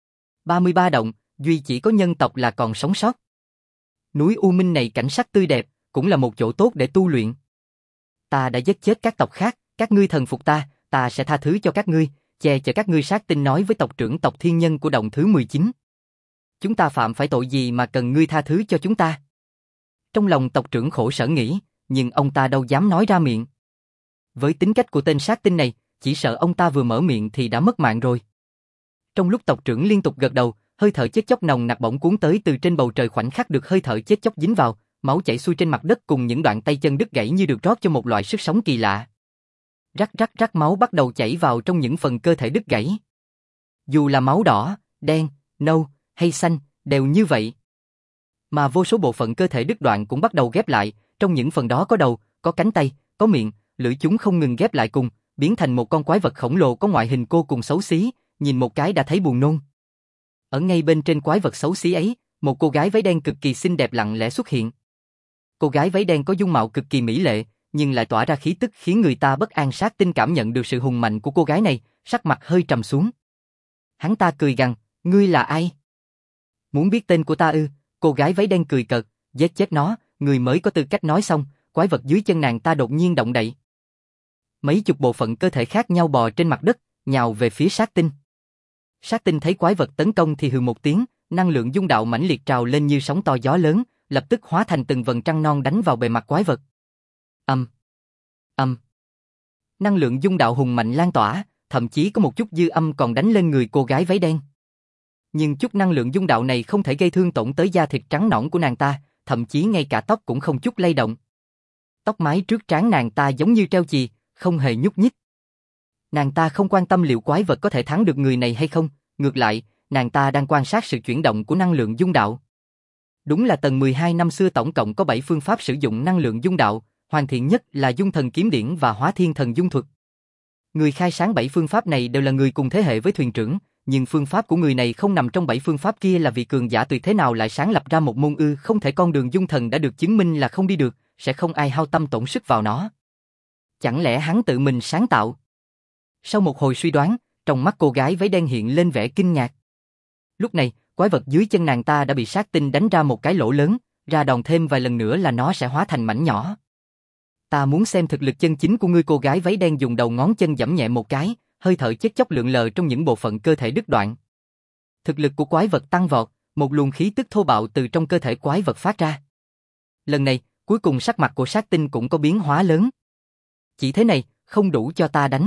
33 động, duy chỉ có nhân tộc là còn sống sót. Núi U Minh này cảnh sắc tươi đẹp, cũng là một chỗ tốt để tu luyện. Ta đã giết chết các tộc khác, các ngươi thần phục ta, ta sẽ tha thứ cho các ngươi, che chở các ngươi. Sát Tinh nói với tộc trưởng tộc thiên nhân của động thứ 19. Chúng ta phạm phải tội gì mà cần ngươi tha thứ cho chúng ta? Trong lòng tộc trưởng khổ sở nghĩ, nhưng ông ta đâu dám nói ra miệng. Với tính cách của tên Sát Tinh này, chỉ sợ ông ta vừa mở miệng thì đã mất mạng rồi. Trong lúc tộc trưởng liên tục gật đầu, hơi thở chết chóc nồng nặc bỗng cuốn tới từ trên bầu trời, khoảnh khắc được hơi thở chết chóc dính vào, máu chảy xuôi trên mặt đất cùng những đoạn tay chân đứt gãy như được rót cho một loại sức sống kỳ lạ. Rắc rắc rắc, máu bắt đầu chảy vào trong những phần cơ thể đứt gãy. Dù là máu đỏ, đen, nâu hay xanh, đều như vậy. Mà vô số bộ phận cơ thể đứt đoạn cũng bắt đầu ghép lại, trong những phần đó có đầu, có cánh tay, có miệng, lưỡi, chúng không ngừng ghép lại cùng, biến thành một con quái vật khổng lồ có ngoại hình vô cùng xấu xí, nhìn một cái đã thấy buồn nôn. Ở ngay bên trên quái vật xấu xí ấy, một cô gái váy đen cực kỳ xinh đẹp lặng lẽ xuất hiện. Cô gái váy đen có dung mạo cực kỳ mỹ lệ, nhưng lại tỏa ra khí tức khiến người ta bất an. Sát Tinh cảm nhận được sự hùng mạnh của cô gái này, sắc mặt hơi trầm xuống. Hắn ta cười gằn, ngươi là ai? Muốn biết tên của ta ư? Cô gái váy đen cười cợt, giết chết nó, người mới có tư cách nói xong, quái vật dưới chân nàng ta đột nhiên động đậy. Mấy chục bộ phận cơ thể khác nhau bò trên mặt đất, nhào về phía Sát Tinh. Sát Tinh thấy quái vật tấn công thì hừ một tiếng, năng lượng dung đạo mãnh liệt trào lên như sóng to gió lớn, lập tức hóa thành từng vầng trăng non đánh vào bề mặt quái vật. Năng lượng dung đạo hùng mạnh lan tỏa, thậm chí có một chút dư âm còn đánh lên người cô gái váy đen. Nhưng chút năng lượng dung đạo này không thể gây thương tổn tới da thịt trắng nõn của nàng ta, thậm chí ngay cả tóc cũng không chút lay động. Tóc mái trước trán nàng ta giống như treo chì, không hề nhúc nhích. Nàng ta không quan tâm liệu quái vật có thể thắng được người này hay không, ngược lại, nàng ta đang quan sát sự chuyển động của năng lượng dung đạo. Đúng là tầng 12 năm xưa tổng cộng có 7 phương pháp sử dụng năng lượng dung đạo, hoàn thiện nhất là Dung Thần Kiếm Điển và Hóa Thiên Thần Dung Thuật. Người khai sáng 7 phương pháp này đều là người cùng thế hệ với thuyền trưởng, nhưng phương pháp của người này không nằm trong 7 phương pháp kia. Là vị cường giả tuyệt thế nào lại sáng lập ra một môn ư? Không thể, con đường dung thần đã được chứng minh là không đi được, sẽ không ai hao tâm tổn sức vào nó. Chẳng lẽ hắn tự mình sáng tạo? Sau một hồi suy đoán, trong mắt cô gái váy đen hiện lên vẻ kinh ngạc. Lúc này, quái vật dưới chân nàng ta đã bị Sát Tinh đánh ra một cái lỗ lớn, ra đòn thêm vài lần nữa là nó sẽ hóa thành mảnh nhỏ. Ta muốn xem thực lực chân chính của ngươi. Cô gái váy đen dùng đầu ngón chân giẫm nhẹ một cái, hơi thở chết chóc lượn lờ trong những bộ phận cơ thể đứt đoạn. Thực lực của quái vật tăng vọt, một luồng khí tức thô bạo từ trong cơ thể quái vật phát ra. Lần này, cuối cùng sắc mặt của Sát Tinh cũng có biến hóa lớn. Chỉ thế này, không đủ cho ta đánh.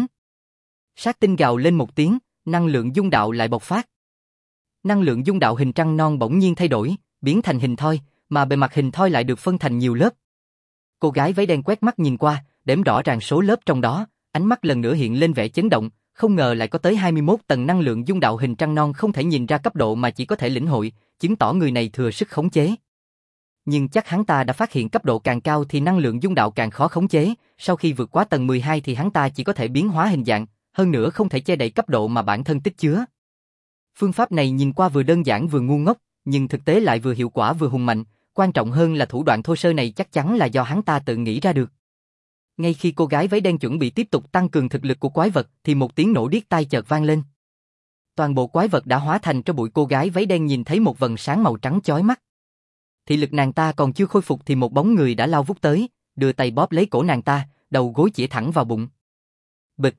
Sát Tinh gào lên một tiếng, năng lượng dung đạo lại bộc phát. Năng lượng dung đạo hình trăng non bỗng nhiên thay đổi, biến thành hình thoi, mà bề mặt hình thoi lại được phân thành nhiều lớp. Cô gái váy đen quét mắt nhìn qua, đếm rõ ràng số lớp trong đó, ánh mắt lần nữa hiện lên vẻ chấn động, không ngờ lại có tới 21 tầng năng lượng dung đạo hình trăng non. Không thể nhìn ra cấp độ mà chỉ có thể lĩnh hội, chứng tỏ người này thừa sức khống chế. Nhưng chắc hắn ta đã phát hiện cấp độ càng cao thì năng lượng dung đạo càng khó khống chế, sau khi vượt qua tầng 12 thì hắn ta chỉ có thể biến hóa hình dạng, hơn nữa không thể che đậy cấp độ mà bản thân tích chứa. Phương pháp này nhìn qua vừa đơn giản vừa ngu ngốc, nhưng thực tế lại vừa hiệu quả vừa hùng mạnh, quan trọng hơn là thủ đoạn thô sơ này chắc chắn là do hắn ta tự nghĩ ra được. Ngay khi cô gái váy đen chuẩn bị tiếp tục tăng cường thực lực của quái vật thì một tiếng nổ điếc tai chợt vang lên. Toàn bộ quái vật đã hóa thành tro bụi. Cô gái váy đen nhìn thấy một vầng sáng màu trắng chói mắt. Thị lực nàng ta còn chưa khôi phục thì một bóng người đã lao vút tới, đưa tay bóp lấy cổ nàng ta, đầu gối chĩa thẳng vào bụng. Bịch!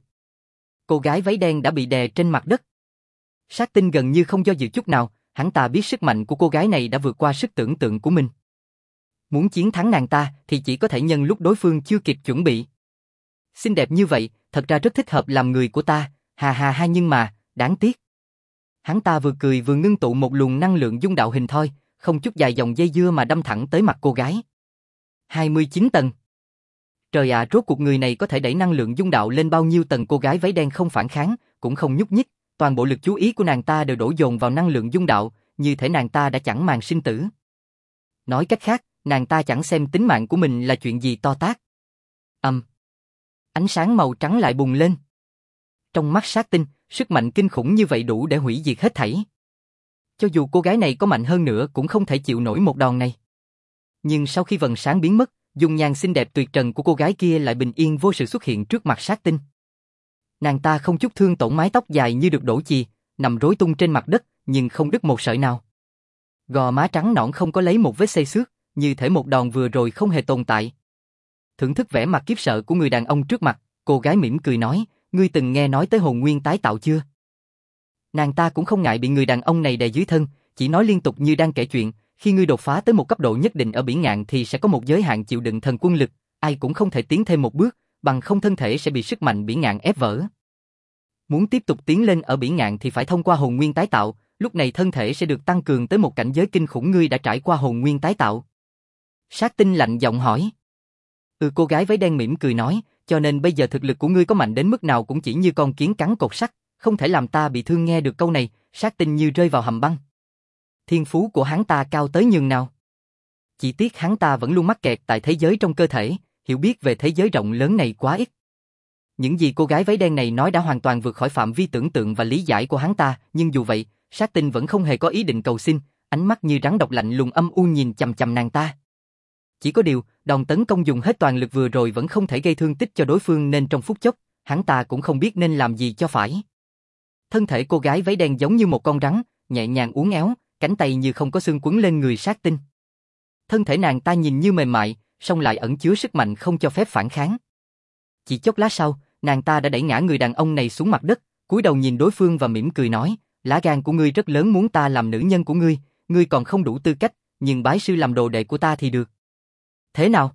Cô gái váy đen đã bị đè trên mặt đất. Sát Tinh gần như không do dự chút nào, hắn ta biết sức mạnh của cô gái này đã vượt qua sức tưởng tượng của mình. Muốn chiến thắng nàng ta thì chỉ có thể nhân lúc đối phương chưa kịp chuẩn bị. Xinh đẹp như vậy, thật ra rất thích hợp làm người của ta, ha ha ha nhưng mà, đáng tiếc. Hắn ta vừa cười vừa ngưng tụ một luồng năng lượng dung đạo hình thoi, không chút dài dòng dây dưa mà đâm thẳng tới mặt cô gái. 29 tầng. Trời ạ, rốt cuộc người này có thể đẩy năng lượng dung đạo lên bao nhiêu tầng? Cô gái váy đen không phản kháng, cũng không nhúc nhích, toàn bộ lực chú ý của nàng ta đều đổ dồn vào năng lượng dung đạo, như thể nàng ta đã chẳng màng sinh tử. Nói cách khác, nàng ta chẳng xem tính mạng của mình là chuyện gì to tát. Ánh sáng màu trắng lại bùng lên. Trong mắt sát tinh, sức mạnh kinh khủng như vậy đủ để hủy diệt hết thảy. Cho dù cô gái này có mạnh hơn nữa cũng không thể chịu nổi một đòn này. Nhưng sau khi vầng sáng biến mất, dung nhan xinh đẹp tuyệt trần của cô gái kia lại bình yên vô sự xuất hiện trước mặt sát tinh. Nàng ta không chút thương tổn, mái tóc dài như được đổ chì, nằm rối tung trên mặt đất, nhưng không đứt một sợi nào. Gò má trắng nõn không có lấy một vết xây xước, như thể một đòn vừa rồi không hề tồn tại. Thưởng thức vẻ mặt khiếp sợ của người đàn ông trước mặt, cô gái mỉm cười nói, ngươi từng nghe nói tới hồn nguyên tái tạo chưa? Nàng ta cũng không ngại bị người đàn ông này đè dưới thân, chỉ nói liên tục như đang kể chuyện, khi ngươi đột phá tới một cấp độ nhất định ở biển ngạn thì sẽ có một giới hạn chịu đựng thần quân lực, ai cũng không thể tiến thêm một bước, bằng không thân thể sẽ bị sức mạnh biển ngạn ép vỡ. Muốn tiếp tục tiến lên ở biển ngạn thì phải thông qua hồn nguyên tái tạo, lúc này thân thể sẽ được tăng cường tới một cảnh giới kinh khủng. Ngươi đã trải qua hồn nguyên tái tạo? Sát tinh lạnh giọng hỏi. Cô gái váy đen mỉm cười nói, cho nên bây giờ thực lực của ngươi có mạnh đến mức nào cũng chỉ như con kiến cắn cột sắt, không thể làm ta bị thương. Nghe được câu này, sát tinh như rơi vào hầm băng. Thiên phú của hắn ta cao tới nhường nào. Chỉ tiếc hắn ta vẫn luôn mắc kẹt tại thế giới trong cơ thể, hiểu biết về thế giới rộng lớn này quá ít. Những gì cô gái váy đen này nói đã hoàn toàn vượt khỏi phạm vi tưởng tượng và lý giải của hắn ta, nhưng dù vậy, sát tinh vẫn không hề có ý định cầu xin, ánh mắt như rắn độc lạnh lùng âm u nhìn chằm chằm nàng ta. Chỉ có điều, đòn tấn công dùng hết toàn lực vừa rồi vẫn không thể gây thương tích cho đối phương nên trong phút chốc, hắn ta cũng không biết nên làm gì cho phải. Thân thể cô gái váy đen giống như một con rắn, nhẹ nhàng uốn éo, cánh tay như không có xương quấn lên người sát tinh. Thân thể nàng ta nhìn như mềm mại, song lại ẩn chứa sức mạnh không cho phép phản kháng. Chỉ chốc lát sau, nàng ta đã đẩy ngã người đàn ông này xuống mặt đất, cúi đầu nhìn đối phương và mỉm cười nói, lá gan của ngươi rất lớn, muốn ta làm nữ nhân của ngươi, ngươi còn không đủ tư cách, nhưng bái sư làm đồ đệ của ta thì được. Thế nào?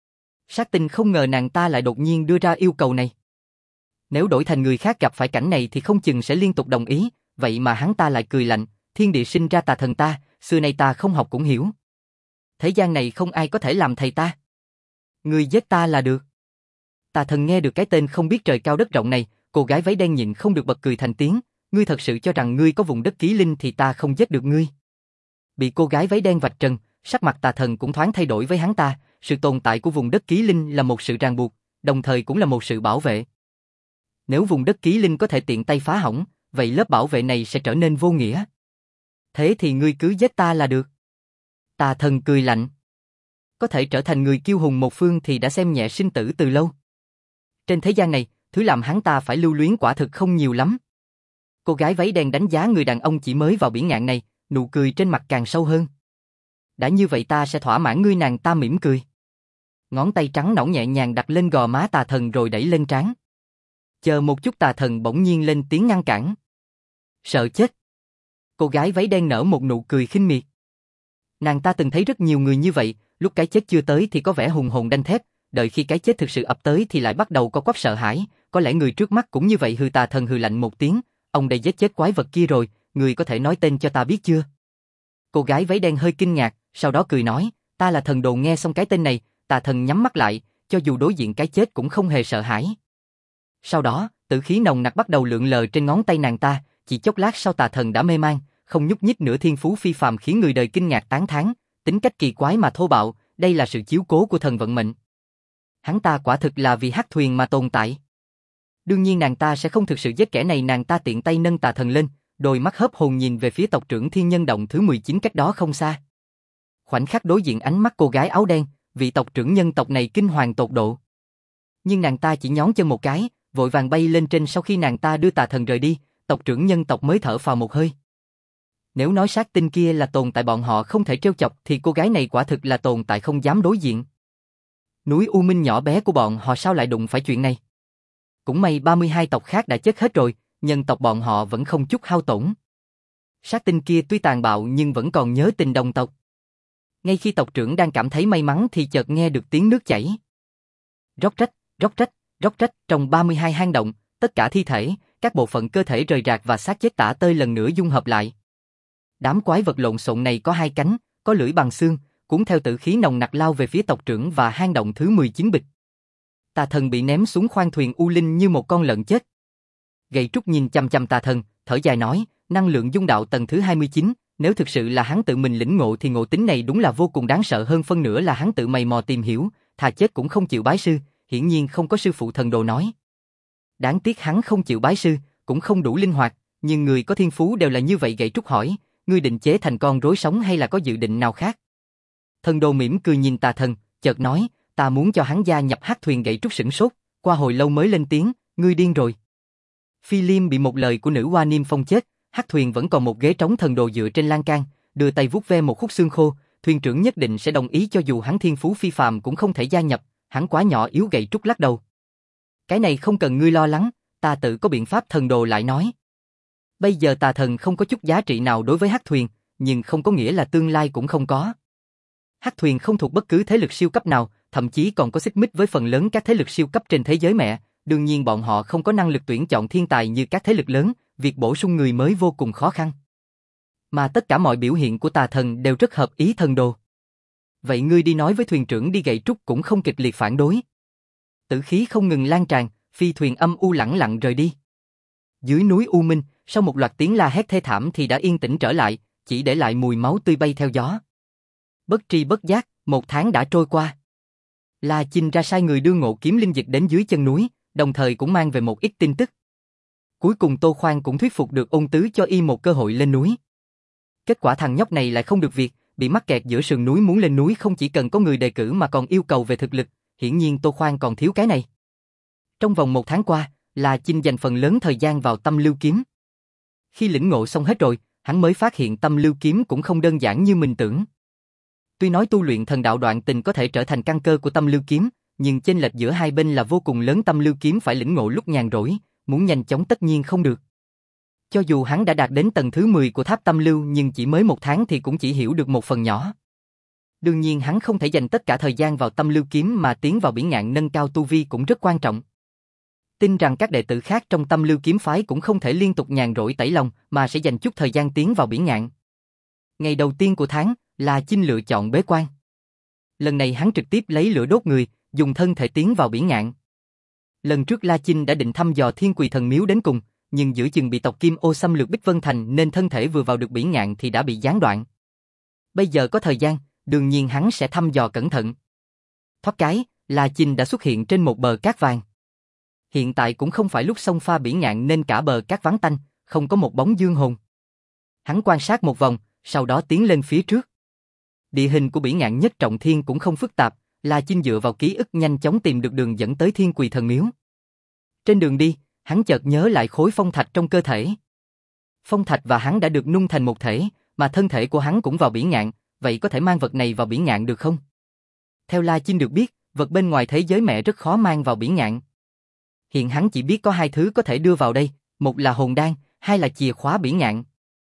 Sát tinh không ngờ nàng ta lại đột nhiên đưa ra yêu cầu này. Nếu đổi thành người khác gặp phải cảnh này thì không chừng sẽ liên tục đồng ý, vậy mà hắn ta lại cười lạnh, thiên địa sinh ra tà thần ta, xưa nay ta không học cũng hiểu. Thế gian này không ai có thể làm thầy ta. Ngươi giết ta là được. Tà thần nghe được cái tên không biết trời cao đất rộng này, cô gái váy đen nhịn không được bật cười thành tiếng, ngươi thật sự cho rằng ngươi có vùng đất ký linh thì ta không giết được ngươi. Bị cô gái váy đen vạch trần, sắc mặt tà thần cũng thoáng thay đổi với hắn ta, sự tồn tại của vùng đất ký linh là một sự ràng buộc, đồng thời cũng là một sự bảo vệ. Nếu vùng đất ký linh có thể tiện tay phá hỏng, vậy lớp bảo vệ này sẽ trở nên vô nghĩa. Thế thì ngươi cứ giết ta là được. Tà thần cười lạnh. Có thể trở thành người kiêu hùng một phương thì đã xem nhẹ sinh tử từ lâu. Trên thế gian này, thứ làm hắn ta phải lưu luyến quả thực không nhiều lắm. Cô gái váy đen đánh giá người đàn ông chỉ mới vào biển ngạn này, nụ cười trên mặt càng sâu hơn. Đã như vậy ta sẽ thỏa mãn ngươi. Nàng ta mỉm cười. Ngón tay trắng nõn nhẹ nhàng đặt lên gò má tà thần rồi đẩy lên trán. Chờ một chút, tà thần bỗng nhiên lên tiếng ngăn cản. Sợ chết. Cô gái váy đen nở một nụ cười khinh miệt. Nàng ta từng thấy rất nhiều người như vậy, lúc cái chết chưa tới thì có vẻ hùng hồn đanh thép, đợi khi cái chết thực sự ập tới thì lại bắt đầu co quắp sợ hãi, có lẽ người trước mắt cũng như vậy. Hừ, tà thần hừ lạnh một tiếng, ông đây giết chết quái vật kia rồi, người có thể nói tên cho ta biết chưa? Cô gái váy đen hơi kinh ngạc, sau đó cười nói, ta là thần đồ. Nghe xong cái tên này, tà thần nhắm mắt lại, cho dù đối diện cái chết cũng không hề sợ hãi. Sau đó, tử khí nồng nặc bắt đầu lượn lờ trên ngón tay nàng ta, chỉ chốc lát sau tà thần đã mê man, không nhúc nhích nữa. Thiên phú phi phàm khiến người đời kinh ngạc tán thán, tính cách kỳ quái mà thô bạo, đây là sự chiếu cố của thần vận mệnh. Hắn ta quả thực là vì hắc thuyền mà tồn tại. Đương nhiên nàng ta sẽ không thực sự giết kẻ này. Nàng ta tiện tay nâng tà thần lên, đôi mắt hớp hồn nhìn về phía tộc trưởng Thiên Nhân Động thứ 19 cách đó không xa. Khoảnh khắc đối diện ánh mắt cô gái áo đen, vị tộc trưởng nhân tộc này kinh hoàng tột độ. Nhưng nàng ta chỉ nhón chân một cái, vội vàng bay lên trên. Sau khi nàng ta đưa tà thần rời đi, tộc trưởng nhân tộc mới thở phào một hơi. Nếu nói sát tinh kia là tồn tại bọn họ không thể trêu chọc thì cô gái này quả thực là tồn tại không dám đối diện. Núi U Minh nhỏ bé của bọn họ sao lại đụng phải chuyện này? Cũng may 32 tộc khác đã chết hết rồi, nhân tộc bọn họ vẫn không chút hao tổn. Sát tinh kia tuy tàn bạo nhưng vẫn còn nhớ tình đồng tộc. Ngay khi tộc trưởng đang cảm thấy may mắn thì chợt nghe được tiếng nước chảy. Róc rách, róc rách trong 32 hang động, tất cả thi thể, các bộ phận cơ thể rời rạc và xác chết tả tơi lần nữa dung hợp lại. Đám quái vật lộn xộn này có hai cánh, có lưỡi bằng xương, cuốn theo tử khí nồng nặc lao về phía tộc trưởng và hang động thứ 19 bịch. Tà thần bị ném xuống khoang thuyền U Linh như một con lợn chết. Gậy trúc nhìn chằm chằm tà thần, thở dài nói, năng lượng dung đạo tầng thứ 29, nếu thực sự là hắn tự mình lĩnh ngộ thì ngộ tính này đúng là vô cùng đáng sợ, hơn phân nửa là hắn tự mày mò tìm hiểu, thà chết cũng không chịu bái sư, hiển nhiên không có sư phụ thần đồ nói. Đáng tiếc hắn không chịu bái sư, cũng không đủ linh hoạt, nhưng người có thiên phú đều là như vậy. Gậy trúc hỏi, ngươi định chế thành con rối sống hay là có dự định nào khác? Thần đồ mỉm cười nhìn tà thần, chợt nói, ta muốn cho hắn gia nhập hắc thuyền. Gậy trúc sửng sốt, qua hồi lâu mới lên tiếng, ngươi điên rồi. Phi Liêm bị một lời của nữ hoa Niêm Phong chết, hắc thuyền vẫn còn một ghế trống. Thần đồ dựa trên lan can, đưa tay vuốt ve một khúc xương khô, thuyền trưởng nhất định sẽ đồng ý cho dù hắn thiên phú phi phàm cũng không thể gia nhập, hắn quá nhỏ yếu. Gậy trúc lắc đầu. Cái này không cần ngươi lo lắng, ta tự có biện pháp. Thần đồ lại nói. Bây giờ tà thần không có chút giá trị nào đối với hắc thuyền, nhưng không có nghĩa là tương lai cũng không có. Hắc thuyền không thuộc bất cứ thế lực siêu cấp nào, thậm chí còn có xích mích với phần lớn các thế lực siêu cấp trên thế giới mẹ. Đương nhiên bọn họ không có năng lực tuyển chọn thiên tài như các thế lực lớn, việc bổ sung người mới vô cùng khó khăn. Mà tất cả mọi biểu hiện của tà thần đều rất hợp ý thần đồ. Vậy ngươi đi nói với thuyền trưởng đi. Gậy trúc cũng không kịch liệt phản đối. Tử khí không ngừng lan tràn, phi thuyền âm u lẳng lặng rời đi. Dưới núi U Minh, sau một loạt tiếng la hét thê thảm thì đã yên tĩnh trở lại, chỉ để lại mùi máu tươi bay theo gió. Bất tri bất giác, 1 tháng đã trôi qua. La Chinh ra sai người đưa Ngộ Kiếm Linh Dịch đến dưới chân núi, đồng thời cũng mang về một ít tin tức. Cuối cùng Tô Khoan cũng thuyết phục được Ôn Tứ cho y một cơ hội lên núi. Kết quả thằng nhóc này lại không được việc, bị mắc kẹt giữa sườn núi. Muốn lên núi không chỉ cần có người đề cử mà còn yêu cầu về thực lực, hiển nhiên Tô Khoan còn thiếu cái này. Trong vòng 1 tháng qua, La Chinh dành phần lớn thời gian vào Tâm Lưu Kiếm. Khi lĩnh ngộ xong hết rồi, hắn mới phát hiện Tâm Lưu Kiếm cũng không đơn giản như mình tưởng. Tuy nói tu luyện thần đạo đoạn tình có thể trở thành căn cơ của Tâm Lưu Kiếm, nhưng chênh lệch giữa hai bên là vô cùng lớn. Tâm Lưu Kiếm phải lĩnh ngộ lúc nhàn rỗi, muốn nhanh chóng tất nhiên không được. Cho dù hắn đã đạt đến tầng thứ 10 của tháp Tâm Lưu nhưng chỉ mới 1 tháng thì cũng chỉ hiểu được một phần nhỏ. Đương nhiên hắn không thể dành tất cả thời gian vào Tâm Lưu Kiếm mà tiến vào Biển Ngạn nâng cao tu vi cũng rất quan trọng. Tin rằng các đệ tử khác trong Tâm Lưu Kiếm phái cũng không thể liên tục nhàn rỗi tẩy lòng mà sẽ dành chút thời gian tiến vào Biển Ngạn. Ngày đầu tiên của tháng, La Chinh lựa chọn bế quan. Lần này hắn trực tiếp lấy lửa đốt người, dùng thân thể tiến vào Biển Ngạn. Lần trước La Chinh đã định thăm dò Thiên Quỳ Thần Miếu đến cùng, nhưng giữa chừng bị tộc Kim Ô xâm lược Bích Vân Thành nên thân thể vừa vào được Biển Ngạn thì đã bị gián đoạn. Bây giờ có thời gian, đương nhiên hắn sẽ thăm dò cẩn thận. Thoát cái, La Chinh đã xuất hiện trên một bờ cát vàng. Hiện tại cũng không phải lúc xông pha Biển Ngạn nên cả bờ cát vắng tanh, không có một bóng dương hồn. Hắn quan sát một vòng, sau đó tiến lên phía trước. Địa hình của Biển Ngạn Nhất Trọng Thiên cũng không phức tạp, La Chinh dựa vào ký ức nhanh chóng tìm được đường dẫn tới Thiên Quỳ Thần Miếu. Trên đường đi, hắn chợt nhớ lại khối phong thạch trong cơ thể. Phong thạch và hắn đã được nung thành một thể, mà thân thể của hắn cũng vào Biển Ngạn, vậy có thể mang vật này vào Biển Ngạn được không? Theo La Chinh được biết, vật bên ngoài thế giới mẹ rất khó mang vào Biển Ngạn. Hiện hắn chỉ biết có 2 thứ có thể đưa vào đây, một là hồn đan, 2 là chìa khóa Biển Ngạn.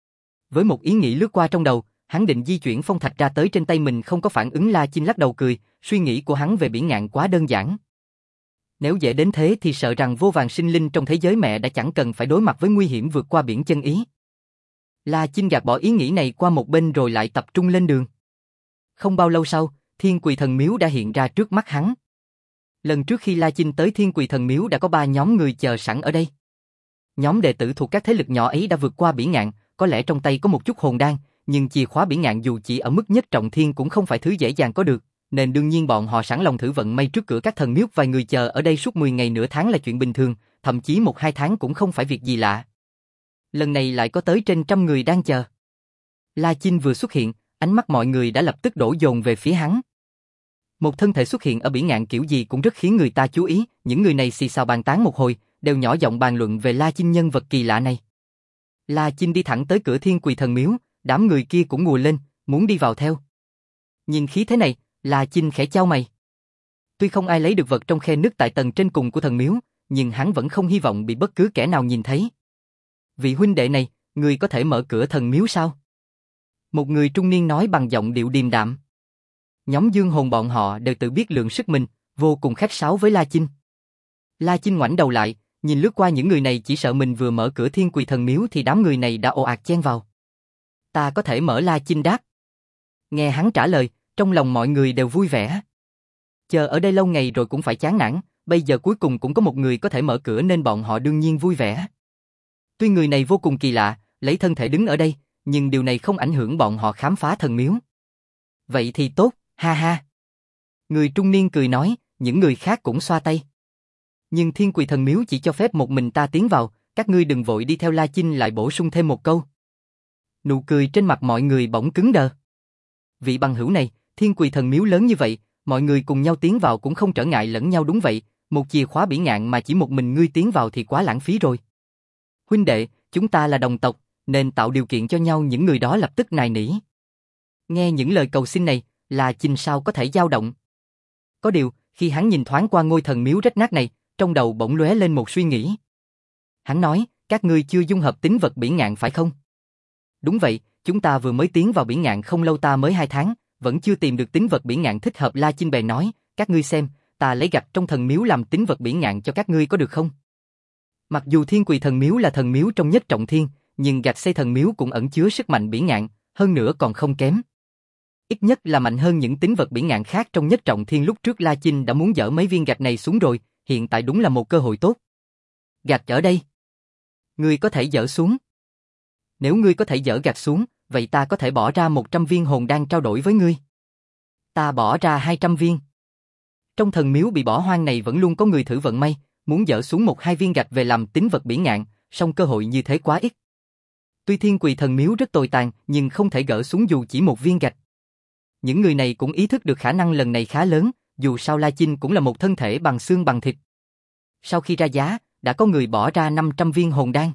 Với một ý nghĩ lướt qua trong đầu, hắn định di chuyển phong thạch ra tới trên tay mình. Không có phản ứng. La Chinh lắc đầu cười, suy nghĩ của hắn về Biển Ngạn quá đơn giản. Nếu dễ đến thế thì sợ rằng vô vàn sinh linh trong thế giới mẹ đã chẳng cần phải đối mặt với nguy hiểm vượt qua biển chân ý. La Chinh gạt bỏ ý nghĩ này qua một bên rồi lại tập trung lên đường. Không bao lâu sau, Thiên Quỳ Thần Miếu đã hiện ra trước mắt hắn. Lần trước khi La Chinh tới Thiên Quỳ Thần Miếu đã có 3 nhóm người chờ sẵn ở đây. Nhóm đệ tử thuộc các thế lực nhỏ ấy đã vượt qua Biển Ngạn, có lẽ trong tay có một chút hồn đan, nhưng chìa khóa Biển Ngạn dù chỉ ở mức Nhất Trọng Thiên cũng không phải thứ dễ dàng có được, nên đương nhiên bọn họ sẵn lòng thử vận may trước cửa các thần miếu. Vài người chờ ở đây suốt 10 ngày nửa tháng là chuyện bình thường, thậm chí 1-2 tháng cũng không phải việc gì lạ. Lần này lại có tới trên 100 người đang chờ. La Chinh vừa xuất hiện, ánh mắt mọi người đã lập tức đổ dồn về phía hắn. Một thân thể xuất hiện ở Biển Ngạn kiểu gì cũng rất khiến người ta chú ý, những người này xì xào bàn tán một hồi, đều nhỏ giọng bàn luận về La Chinh nhân vật kỳ lạ này. La Chinh đi thẳng tới cửa Thiên Quỳ Thần Miếu, đám người kia cũng ngùa lên, muốn đi vào theo. Nhìn khí thế này, La Chinh khẽ chau mày. Tuy không ai lấy được vật trong khe nứt tại tầng trên cùng của thần miếu, nhưng hắn vẫn không hy vọng bị bất cứ kẻ nào nhìn thấy. Vị huynh đệ này, người có thể mở cửa thần miếu sao? Một người trung niên nói bằng giọng điệu điềm đạm. Nhóm dương hồn bọn họ đều tự biết lượng sức mình, vô cùng khách sáo với La Chinh. La Chinh ngoảnh đầu lại, nhìn lướt qua những người này, chỉ sợ mình vừa mở cửa Thiên Quỳ Thần Miếu thì đám người này đã ồ ạt chen vào. Ta có thể mở, La Chinh đáp. Nghe hắn trả lời, trong lòng mọi người đều vui vẻ. Chờ ở đây lâu ngày rồi cũng phải chán nản, bây giờ cuối cùng cũng có một người có thể mở cửa nên bọn họ đương nhiên vui vẻ. Tuy người này vô cùng kỳ lạ, lấy thân thể đứng ở đây, nhưng điều này không ảnh hưởng bọn họ khám phá thần miếu. Vậy thì tốt, ha ha. Người trung niên cười nói, những người khác cũng xoa tay. Nhưng Thiên Quỳ Thần Miếu chỉ cho phép một mình ta tiến vào, các ngươi đừng vội đi theo. La Chinh lại bổ sung thêm một câu. Nụ cười trên mặt mọi người bỗng cứng đờ. Vị bằng hữu này, Thiên Quỳ Thần Miếu lớn như vậy, mọi người cùng nhau tiến vào cũng không trở ngại lẫn nhau. Đúng vậy, một chìa khóa bỉ ngạn mà chỉ một mình ngươi tiến vào thì quá lãng phí rồi. Huynh đệ, chúng ta là đồng tộc, nên tạo điều kiện cho nhau. Những người đó lập tức nài nỉ. Nghe những lời cầu xin này, La Chinh sao có thể dao động. Có điều, khi hắn nhìn thoáng qua ngôi thần miếu rách nát này, trong đầu bỗng lóe lên một suy nghĩ. Hắn nói, các ngươi chưa dung hợp tín vật bỉ ngạn phải không? Đúng vậy, chúng ta vừa mới tiến vào bỉ ngạn không lâu, ta mới 2 tháng, vẫn chưa tìm được tín vật bỉ ngạn thích hợp. La Chinh bèn nói, các ngươi xem, ta lấy gạch trong thần miếu làm tín vật bỉ ngạn cho các ngươi có được không? Mặc dù Thiên Quỳ Thần Miếu là thần miếu trong Nhất Trọng Thiên, nhưng gạch xây thần miếu cũng ẩn chứa sức mạnh bỉ ngạn, hơn nữa còn không kém. Ít nhất là mạnh hơn những tín vật bỉ ngạn khác trong Nhất Trọng Thiên. Lúc trước La Chinh đã muốn dỡ mấy viên gạch này xuống rồi, hiện tại đúng là một cơ hội tốt. Gạch ở đây. Ngươi có thể dỡ xuống. Nếu ngươi có thể dỡ gạch xuống, vậy ta có thể bỏ ra 100 viên hồn đan trao đổi với ngươi. Ta bỏ ra 200 viên. Trong thần miếu bị bỏ hoang này vẫn luôn có người thử vận may, muốn dỡ xuống 1-2 viên gạch về làm tín vật bỉ ngạn, song cơ hội như thế quá ít. Tuy Thiên Quỳ Thần Miếu rất tồi tàn, nhưng không thể gỡ xuống dù chỉ một viên gạch. Những người này cũng ý thức được khả năng lần này khá lớn, dù sao La Chinh cũng là một thân thể bằng xương bằng thịt. Sau khi ra giá, đã có người bỏ ra 500 viên hồn đan.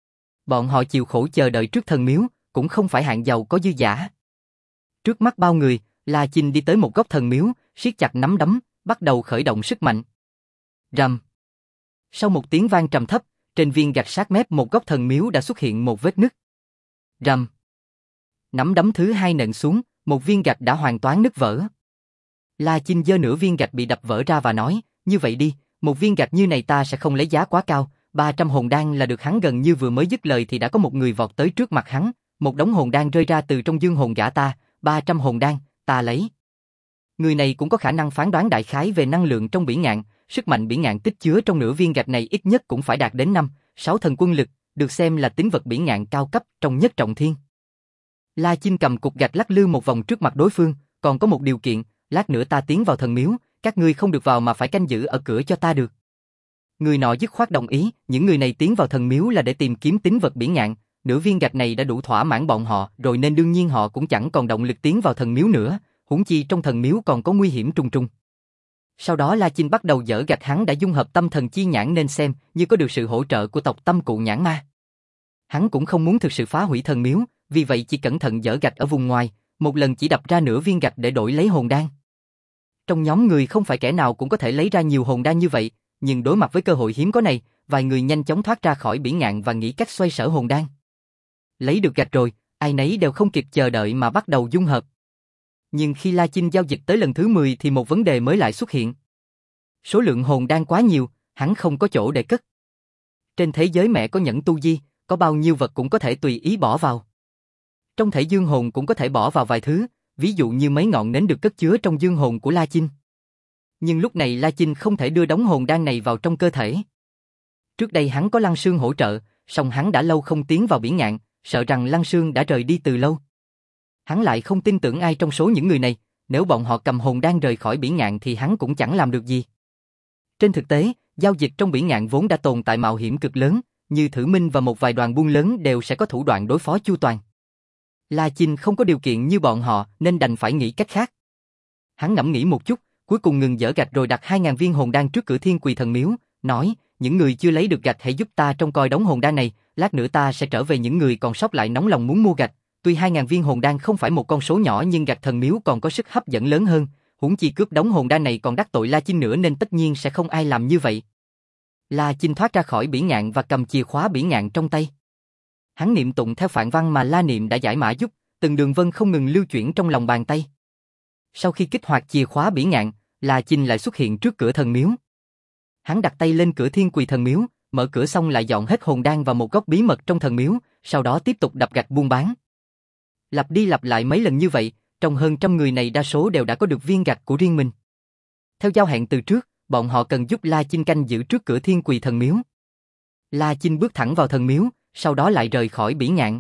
Bọn họ chịu khổ chờ đợi trước thần miếu, cũng không phải hạng giàu có dư dả. Trước mắt bao người, La Chinh đi tới một góc thần miếu, siết chặt nắm đấm, bắt đầu khởi động sức mạnh. Rầm. Sau một tiếng vang trầm thấp, trên viên gạch sát mép một góc thần miếu đã xuất hiện một vết nứt. Rầm. Nắm đấm thứ 2 nện xuống, một viên gạch đã hoàn toàn nứt vỡ. La Chinh giơ nửa viên gạch bị đập vỡ ra và nói, như vậy đi, một viên gạch như này ta sẽ không lấy giá quá cao, 300 hồn đan là được. Hắn gần như vừa mới dứt lời thì đã có một người vọt tới trước mặt hắn, một đống hồn đan rơi ra từ trong dương hồn gã ta, 300 hồn đan, ta lấy. Người này cũng có khả năng phán đoán đại khái về năng lượng trong bỉ ngạn, sức mạnh bỉ ngạn tích chứa trong nửa viên gạch này ít nhất cũng phải đạt đến 5-6 thần quân lực, được xem là tín vật bỉ ngạn cao cấp trong Nhất Trọng Thiên. La Chinh cầm cục gạch lắc lư một vòng trước mặt đối phương, còn có một điều kiện, lát nữa ta tiến vào thần miếu, các ngươi không được vào mà phải canh giữ ở cửa cho ta được. Người nọ dứt khoát đồng ý, những người này tiến vào thần miếu là để tìm kiếm tín vật bỉ ngạn, nửa viên gạch này đã đủ thỏa mãn bọn họ rồi nên đương nhiên họ cũng chẳng còn động lực tiến vào thần miếu nữa, huống chi trong thần miếu còn có nguy hiểm trùng trùng. Sau đó La Chinh bắt đầu dỡ gạch, hắn đã dung hợp tâm thần chi nhãn nên xem như có được sự hỗ trợ của tộc Tâm Cụ Nhãn Ma. Hắn cũng không muốn thực sự phá hủy thần miếu, vì vậy chỉ cẩn thận dỡ gạch ở vùng ngoài, một lần chỉ đập ra nửa viên gạch để đổi lấy hồn đan. Trong nhóm người không phải kẻ nào cũng có thể lấy ra nhiều hồn đan như vậy, nhưng đối mặt với cơ hội hiếm có này, vài người nhanh chóng thoát ra khỏi bỉ ngạn và nghĩ cách xoay sở hồn đan. Lấy được gạch rồi, ai nấy đều không kịp chờ đợi mà bắt đầu dung hợp. Nhưng khi La Chinh giao dịch tới lần thứ 10 thì một vấn đề mới lại xuất hiện. Số lượng hồn đan quá nhiều, hắn không có chỗ để cất. Trên thế giới mẹ có nhẫn tu di, có bao nhiêu vật cũng có thể tùy ý bỏ vào. Trong thể dương hồn cũng có thể bỏ vào vài thứ, ví dụ như mấy ngọn nến được cất chứa trong dương hồn của La Chinh. Nhưng lúc này La Chinh không thể đưa đống hồn đan này vào trong cơ thể. Trước đây hắn có Lăng Sương hỗ trợ, song hắn đã lâu không tiến vào biển ngạn, sợ rằng Lăng Sương đã rời đi từ lâu. Hắn lại không tin tưởng ai trong số những người này, nếu bọn họ cầm hồn đan rời khỏi biển ngạn thì hắn cũng chẳng làm được gì. Trên thực tế, giao dịch trong biển ngạn vốn đã tồn tại mạo hiểm cực lớn, như Thử Minh và một vài đoàn buôn lớn đều sẽ có thủ đoạn đối phó chu toàn. La Chinh không có điều kiện như bọn họ nên đành phải nghĩ cách khác. Hắn ngẫm nghĩ một chút, cuối cùng ngừng dỡ gạch rồi đặt 2.000 viên hồn đan trước cửa Thiên Quỳ Thần Miếu, nói, những người chưa lấy được gạch hãy giúp ta trông coi đống hồn đan này, lát nữa ta sẽ trở về. Những người còn sót lại nóng lòng muốn mua gạch, tuy 2.000 viên hồn đan không phải một con số nhỏ nhưng gạch thần miếu còn có sức hấp dẫn lớn hơn, huống chi cướp đống hồn đan này còn đắc tội La Chinh nữa nên tất nhiên sẽ không ai làm như vậy. La Chinh thoát ra khỏi bỉ ngạn và cầm chìa khóa bỉ ngạn trong tay. Hắn niệm tụng theo phạn văn mà La Niệm đã giải mã giúp, từng đường vân không ngừng lưu chuyển trong lòng bàn tay. Sau khi kích hoạt chìa khóa bỉ ngạn, La Chinh lại xuất hiện trước cửa thần miếu. Hắn đặt tay lên cửa Thiên Quỳ Thần Miếu, mở cửa xong lại dọn hết hồn đan vào một góc bí mật trong thần miếu, sau đó tiếp tục đập gạch buôn bán. Lặp đi lặp lại mấy lần như vậy, trong hơn 100 người này đa số đều đã có được viên gạch của riêng mình. Theo giao hẹn từ trước, bọn họ cần giúp La Chinh canh giữ trước cửa Thiên Quỳ Thần Miếu. La Chinh bước thẳng vào thần miếu, sau đó lại rời khỏi Bỉ Ngạn.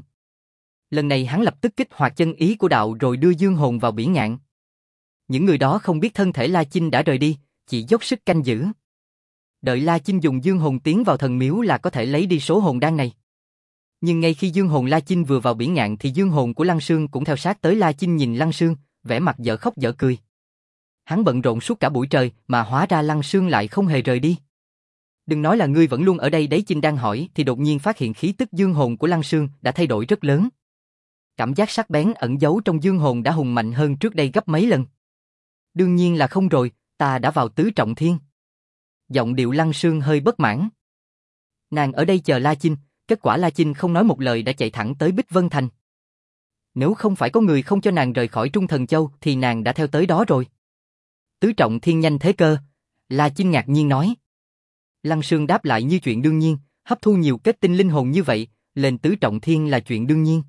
Lần này hắn lập tức kích hoạt chân ý của đạo rồi đưa dương hồn vào Bỉ Ngạn. Những người đó không biết thân thể La Chinh đã rời đi, chỉ dốc sức canh giữ. Đợi La Chinh dùng dương hồn tiến vào thần miếu là có thể lấy đi số hồn đan này. Nhưng ngay khi dương hồn La Chinh vừa vào Bỉ Ngạn thì dương hồn của Lăng Sương cũng theo sát tới. La Chinh nhìn Lăng Sương, vẻ mặt dở khóc dở cười. Hắn bận rộn suốt cả buổi trời mà hóa ra Lăng Sương lại không hề rời đi. Đừng nói là ngươi vẫn luôn ở đây đấy. Chinh đang hỏi thì đột nhiên phát hiện khí tức dương hồn của Lăng Sương đã thay đổi rất lớn. Cảm giác sắc bén ẩn giấu trong dương hồn đã hùng mạnh hơn trước đây gấp mấy lần. Đương nhiên là không rồi, ta đã vào tứ trọng thiên. Giọng điệu Lăng Sương hơi bất mãn. Nàng ở đây chờ La Chinh, kết quả La Chinh không nói một lời đã chạy thẳng tới Bích Vân Thành. Nếu không phải có người không cho nàng rời khỏi Trung Thần Châu thì nàng đã theo tới đó rồi. Tứ trọng thiên nhanh thế cơ, La Chinh ngạc nhiên nói. Lăng Sương đáp lại như chuyện đương nhiên, hấp thu nhiều kết tinh linh hồn như vậy, lên tứ trọng thiên là chuyện đương nhiên.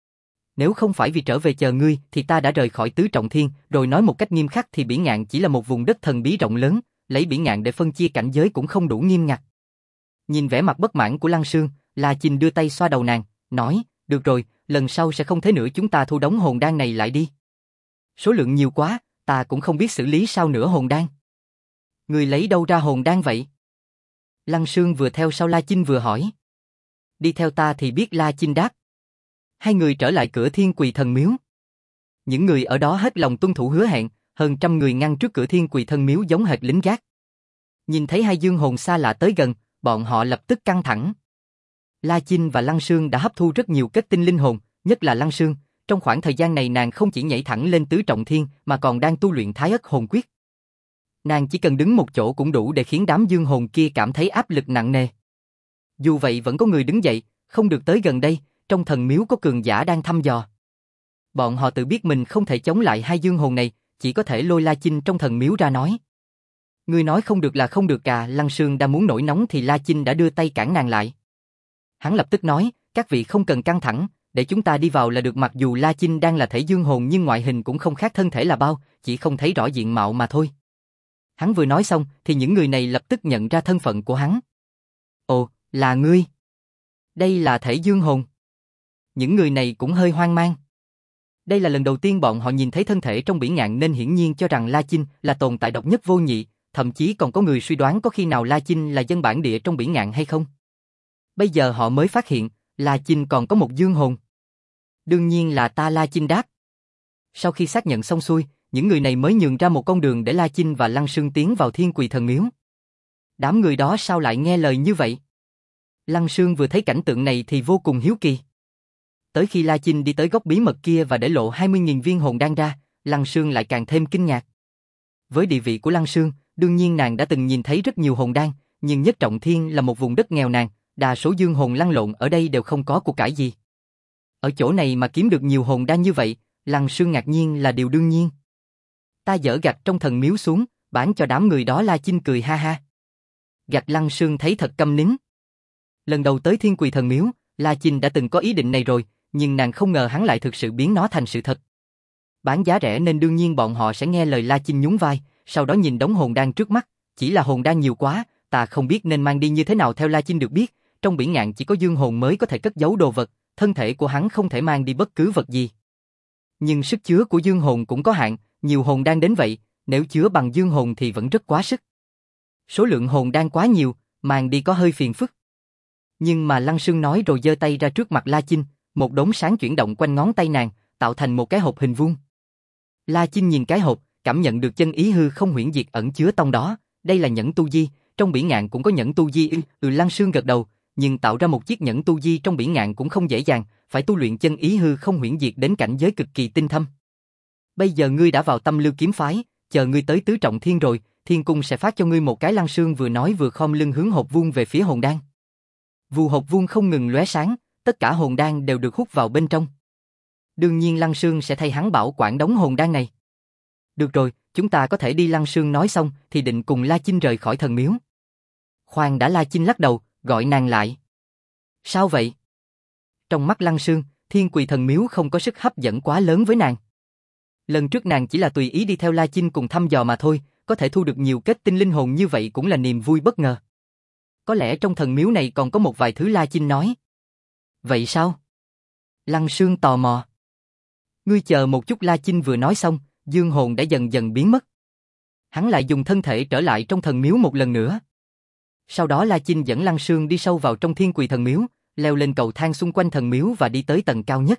Nếu không phải vì trở về chờ ngươi thì ta đã rời khỏi tứ trọng thiên, rồi nói một cách nghiêm khắc thì Bỉ Ngạn chỉ là một vùng đất thần bí rộng lớn, lấy Bỉ Ngạn để phân chia cảnh giới cũng không đủ nghiêm ngặt. Nhìn vẻ mặt bất mãn của Lăng Sương, La Chinh đưa tay xoa đầu nàng, nói, được rồi, lần sau sẽ không thế nữa, chúng ta thu đống hồn đan này lại đi. Số lượng nhiều quá, ta cũng không biết xử lý sao nữa hồn đan. Ngươi lấy đâu ra hồn đan vậy? Lăng Sương vừa theo sau La Chinh vừa hỏi. Đi theo ta thì biết, La Chinh đáp. Hai người trở lại cửa Thiên Quỳ Thần Miếu. Những người ở đó hết lòng tuân thủ hứa hẹn, hơn 100 người ngăn trước cửa Thiên Quỳ Thần Miếu giống hệt lính gác. Nhìn thấy hai dương hồn xa lạ tới gần, bọn họ lập tức căng thẳng. La Chinh và Lăng Sương đã hấp thu rất nhiều kết tinh linh hồn, nhất là Lăng Sương, trong khoảng thời gian này nàng không chỉ nhảy thẳng lên tứ trọng thiên mà còn đang tu luyện Thái Ất Hồn Quyết. Nàng chỉ cần đứng một chỗ cũng đủ để khiến đám dương hồn kia cảm thấy áp lực nặng nề. Dù vậy vẫn có người đứng dậy, không được tới gần đây, trong thần miếu có cường giả đang thăm dò. Bọn họ tự biết mình không thể chống lại hai dương hồn này, chỉ có thể lôi La Chinh trong thần miếu ra nói. Ngươi nói không được là không được à? Lăng Sương đang muốn nổi nóng thì La Chinh đã đưa tay cản nàng lại. Hắn lập tức nói, các vị không cần căng thẳng, để chúng ta đi vào là được. Mặc dù La Chinh đang là thể dương hồn nhưng ngoại hình cũng không khác thân thể là bao, chỉ không thấy rõ diện mạo mà thôi. Hắn vừa nói xong thì những người này lập tức nhận ra thân phận của hắn. Ồ, là ngươi. Đây là thể dương hồn. Những người này cũng hơi hoang mang. Đây là lần đầu tiên bọn họ nhìn thấy thân thể trong Bỉ Ngạn nên hiển nhiên cho rằng La Chinh là tồn tại độc nhất vô nhị, thậm chí còn có người suy đoán có khi nào La Chinh là dân bản địa trong Bỉ Ngạn hay không. Bây giờ họ mới phát hiện, La Chinh còn có một dương hồn. Đương nhiên là ta, La Chinh đáp. Sau khi xác nhận xong xuôi, những người này mới nhường ra một con đường để La Chinh và Lăng Sương tiến vào Thiên Quỳ Thần Miếu. Đám người đó sao lại nghe lời như vậy? Lăng Sương vừa thấy cảnh tượng này thì vô cùng hiếu kỳ. Tới khi La Chinh đi tới góc bí mật kia và để lộ 20.000 viên hồn đan ra, Lăng Sương lại càng thêm kinh ngạc. Với địa vị của Lăng Sương, đương nhiên nàng đã từng nhìn thấy rất nhiều hồn đan, nhưng Nhất Trọng Thiên là một vùng đất nghèo nàn, đa số dương hồn lăn lộn ở đây đều không có của cải gì. Ở chỗ này mà kiếm được nhiều hồn đan như vậy, Lăng Sương ngạc nhiên là điều đương nhiên. Ta dỡ gạch trong thần miếu xuống, bán cho đám người đó. La Chinh cười ha ha. Gạch Lăng Sương thấy thật câm nín. Lần đầu tới Thiên Quỳ Thần Miếu, La Chinh đã từng có ý định này rồi, nhưng nàng không ngờ hắn lại thực sự biến nó thành sự thật. Bán giá rẻ nên đương nhiên bọn họ sẽ nghe lời. La Chinh nhún vai, sau đó nhìn đống hồn đan trước mắt, chỉ là hồn đan nhiều quá, ta không biết nên mang đi như thế nào. Theo La Chinh được biết, trong Bỉ Ngạn chỉ có dương hồn mới có thể cất giấu đồ vật, thân thể của hắn không thể mang đi bất cứ vật gì. Nhưng sức chứa của dương hồn cũng có hạn, nhiều hồn đan đến vậy, nếu chứa bằng dương hồn thì vẫn rất quá sức. Số lượng hồn đan quá nhiều, mang đi có hơi phiền phức. Nhưng mà Lăng Sương nói rồi giơ tay ra trước mặt La Chinh, một đốm sáng chuyển động quanh ngón tay nàng, tạo thành một cái hộp hình vuông. La Chinh nhìn cái hộp, cảm nhận được chân ý hư không huyễn diệt ẩn chứa trong đó. Đây là nhẫn tu di, trong Bỉ Ngạn cũng có nhẫn tu di. Lăng Sương gật đầu, nhưng tạo ra một chiếc nhẫn tu di trong Bỉ Ngạn cũng không dễ dàng, phải tu luyện chân ý hư không huyễn diệt đến cảnh giới cực kỳ tinh thâm. Bây giờ ngươi đã vào Tâm Lưu kiếm phái, chờ ngươi tới tứ trọng thiên rồi, thiên cung sẽ phát cho ngươi một cái. Lăng Sương vừa nói vừa khom lưng hướng hộp vuông về phía hồn đan. Vù hộp vuông không ngừng lóe sáng, tất cả hồn đan đều được hút vào bên trong. Đương nhiên Lăng Sương sẽ thay hắn bảo quản đống hồn đan này. Được rồi, chúng ta có thể đi. Lăng Sương nói xong thì định cùng La Chinh rời khỏi thần miếu. Khoan đã, La Chinh lắc đầu, gọi nàng lại. Sao vậy? Trong mắt Lăng Sương, Thiên Quỳ Thần Miếu không có sức hấp dẫn quá lớn với nàng. Lần trước nàng chỉ là tùy ý đi theo La Chinh cùng thăm dò mà thôi, có thể thu được nhiều kết tinh linh hồn như vậy cũng là niềm vui bất ngờ. Có lẽ trong thần miếu này còn có một vài thứ, La Chinh nói. Vậy sao? Lăng Sương tò mò. Ngươi chờ một chút, La Chinh vừa nói xong, dương hồn đã dần dần biến mất. Hắn lại dùng thân thể trở lại trong thần miếu một lần nữa. Sau đó La Chinh dẫn Lăng Sương đi sâu vào trong Thiên Quỳ Thần Miếu, leo lên cầu thang xung quanh thần miếu và đi tới tầng cao nhất.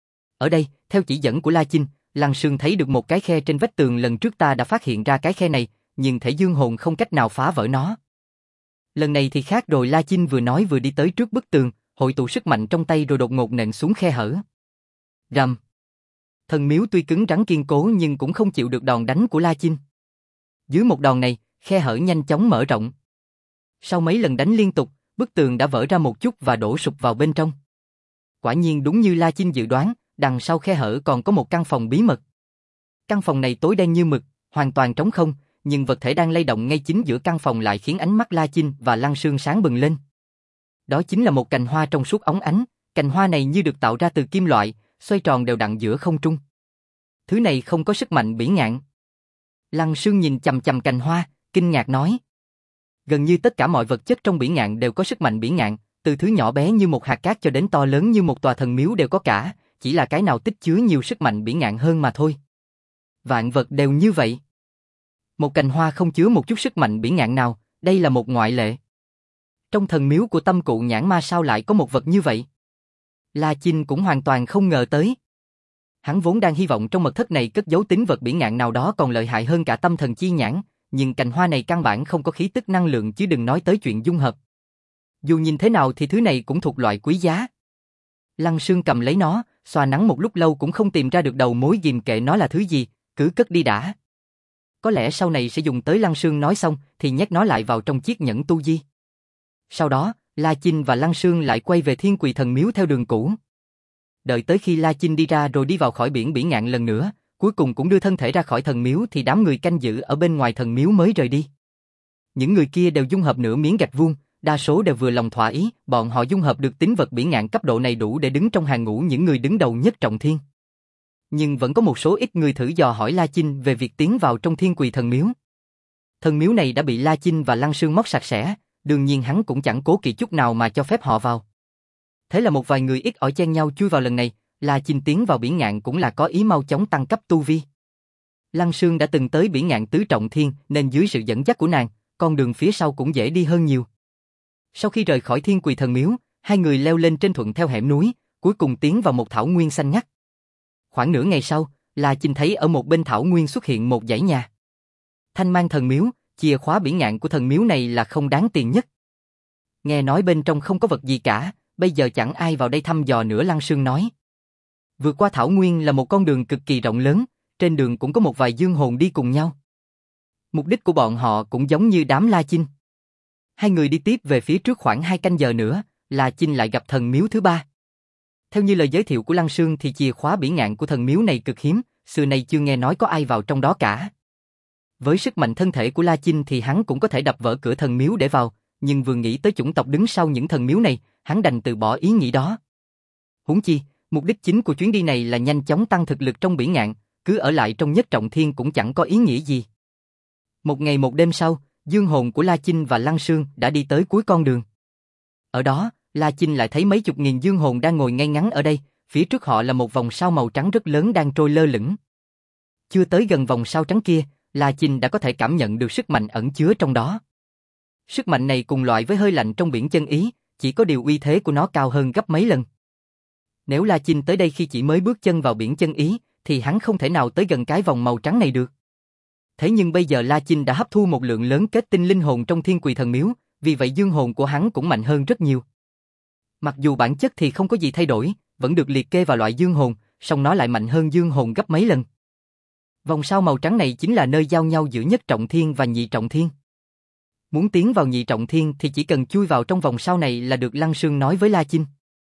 Ở đây, theo chỉ dẫn của La Chinh, Lăng Sương thấy được một cái khe trên vách tường, lần trước ta đã phát hiện ra cái khe này, nhưng thể dương hồn không cách nào phá vỡ nó. Lần này thì khác rồi, La Chinh vừa nói vừa đi tới trước bức tường, hội tụ sức mạnh trong tay rồi đột ngột nện xuống khe hở. Rầm. Thần miếu tuy cứng rắn kiên cố nhưng cũng không chịu được đòn đánh của La Chinh. Dưới một đòn này, khe hở nhanh chóng mở rộng. Sau mấy lần đánh liên tục, bức tường đã vỡ ra một chút và đổ sụp vào bên trong. Quả nhiên đúng như La Chinh dự đoán, đằng sau khe hở còn có một căn phòng bí mật. Căn phòng này tối đen như mực, hoàn toàn trống không, nhưng vật thể đang lay động ngay chính giữa căn phòng lại khiến ánh mắt La Chinh và Lăng Sương sáng bừng lên. Đó chính là một cành hoa trong suốt óng ánh, cành hoa này như được tạo ra từ kim loại, xoay tròn đều đặn giữa không trung. Thứ này không có sức mạnh bỉ ngạn. Lăng Sương nhìn chằm chằm cành hoa, kinh ngạc nói. Gần như tất cả mọi vật chất trong bỉ ngạn đều có sức mạnh bỉ ngạn, từ thứ nhỏ bé như một hạt cát cho đến to lớn như một tòa thần miếu đều có cả, chỉ là cái nào tích chứa nhiều sức mạnh bỉ ngạn hơn mà thôi. Vạn vật đều như vậy. Một cành hoa không chứa một chút sức mạnh bỉ ngạn nào, đây là một ngoại lệ. Trong thần miếu của Tâm Cụ Nhãn Ma sao lại có một vật như vậy? La Chinh cũng hoàn toàn không ngờ tới. Hắn vốn đang hy vọng trong mật thất này cất giấu tín vật bỉ ngạn nào đó còn lợi hại hơn cả Tâm Thần Chi Nhãn, nhưng cành hoa này căn bản không có khí tức năng lượng, chứ đừng nói tới chuyện dung hợp. Dù nhìn thế nào thì thứ này cũng thuộc loại quý giá. Lăng Sương cầm lấy nó, xoa nắng một lúc lâu cũng không tìm ra được đầu mối, ghìm kệ nó là thứ gì, cứ cất đi đã. Có lẽ sau này sẽ dùng tới. Lăng Sương nói xong thì nhét nó lại vào trong chiếc nhẫn tu di. Sau đó, La Chinh và Lăng Sương lại quay về Thiên Quỳ Thần Miếu theo đường cũ. Đợi tới khi La Chinh đi ra rồi đi vào khỏi biển bỉ ngạn lần nữa, cuối cùng cũng đưa thân thể ra khỏi thần miếu thì đám người canh giữ ở bên ngoài thần miếu mới rời đi. Những người kia đều dung hợp nửa miếng gạch vuông, đa số đều vừa lòng thỏa ý, bọn họ dung hợp được tín vật bỉ ngạn cấp độ này đủ để đứng trong hàng ngũ những người đứng đầu nhất Trọng Thiên. Nhưng vẫn có một số ít người thử dò hỏi La Chinh về việc tiến vào trong Thiên Quỳ Thần Miếu. Thần miếu này đã bị La Chinh và Lăng Sương móc sạch sẽ, đương nhiên hắn cũng chẳng cố kỵ chút nào mà cho phép họ vào. Thế là một vài người ít ỏi chen nhau chui vào. Lần này, La Chinh tiến vào bỉ ngạn cũng là có ý mau chóng tăng cấp tu vi. Lăng Sương đã từng tới bỉ ngạn tứ trọng thiên nên dưới sự dẫn dắt của nàng, con đường phía sau cũng dễ đi hơn nhiều. Sau khi rời khỏi Thiên Quỳ Thần Miếu, hai người leo lên trên thuận theo hẻm núi, cuối cùng tiến vào một thảo nguyên xanh ngắt. Khoảng nửa ngày sau, La Chinh thấy ở một bên thảo nguyên xuất hiện một dãy nhà. Thanh Mang Thần Miếu, chìa khóa bỉ ngạn của thần miếu này là không đáng tiền nhất. Nghe nói bên trong không có vật gì cả, bây giờ chẳng ai vào đây thăm dò nữa, Lăng Sương nói. Vượt qua thảo nguyên là một con đường cực kỳ rộng lớn, trên đường cũng có một vài dương hồn đi cùng nhau. Mục đích của bọn họ cũng giống như đám La Chinh. Hai người đi tiếp về phía trước khoảng 2 canh giờ nữa, La Chinh lại gặp thần miếu thứ ba. Theo như lời giới thiệu của Lăng Sương thì chìa khóa bỉ ngạn của thần miếu này cực hiếm, xưa nay chưa nghe nói có ai vào trong đó cả. Với sức mạnh thân thể của La Chinh thì hắn cũng có thể đập vỡ cửa thần miếu để vào, nhưng vừa nghĩ tới chủng tộc đứng sau những thần miếu này, hắn đành từ bỏ ý nghĩ đó. Huống chi, mục đích chính của chuyến đi này là nhanh chóng tăng thực lực trong bỉ ngạn, cứ ở lại trong nhất trọng thiên cũng chẳng có ý nghĩa gì. Một ngày một đêm sau, dương hồn của La Chinh và Lăng Sương đã đi tới cuối con đường. Ở đó, La Chinh lại thấy mấy chục nghìn dương hồn đang ngồi ngay ngắn ở đây, phía trước họ là một vòng sao màu trắng rất lớn đang trôi lơ lửng. Chưa tới gần vòng sao trắng kia, La Chinh đã có thể cảm nhận được sức mạnh ẩn chứa trong đó. Sức mạnh này cùng loại với hơi lạnh trong biển chân ý, chỉ có điều uy thế của nó cao hơn gấp mấy lần. Nếu La Chinh tới đây khi chỉ mới bước chân vào biển chân ý, thì hắn không thể nào tới gần cái vòng màu trắng này được. Thế nhưng bây giờ La Chinh đã hấp thu một lượng lớn kết tinh linh hồn trong Thiên Quỳ Thần Miếu, vì vậy dương hồn của hắn cũng mạnh hơn rất nhiều. Mặc dù bản chất thì không có gì thay đổi, vẫn được liệt kê vào loại dương hồn, song nó lại mạnh hơn dương hồn gấp mấy lần. Vòng sao màu trắng này chính là nơi giao nhau giữa nhất trọng thiên và nhị trọng thiên. Muốn tiến vào nhị trọng thiên thì chỉ cần chui vào trong vòng sao này là được, Lăng Sương nói với La Chinh.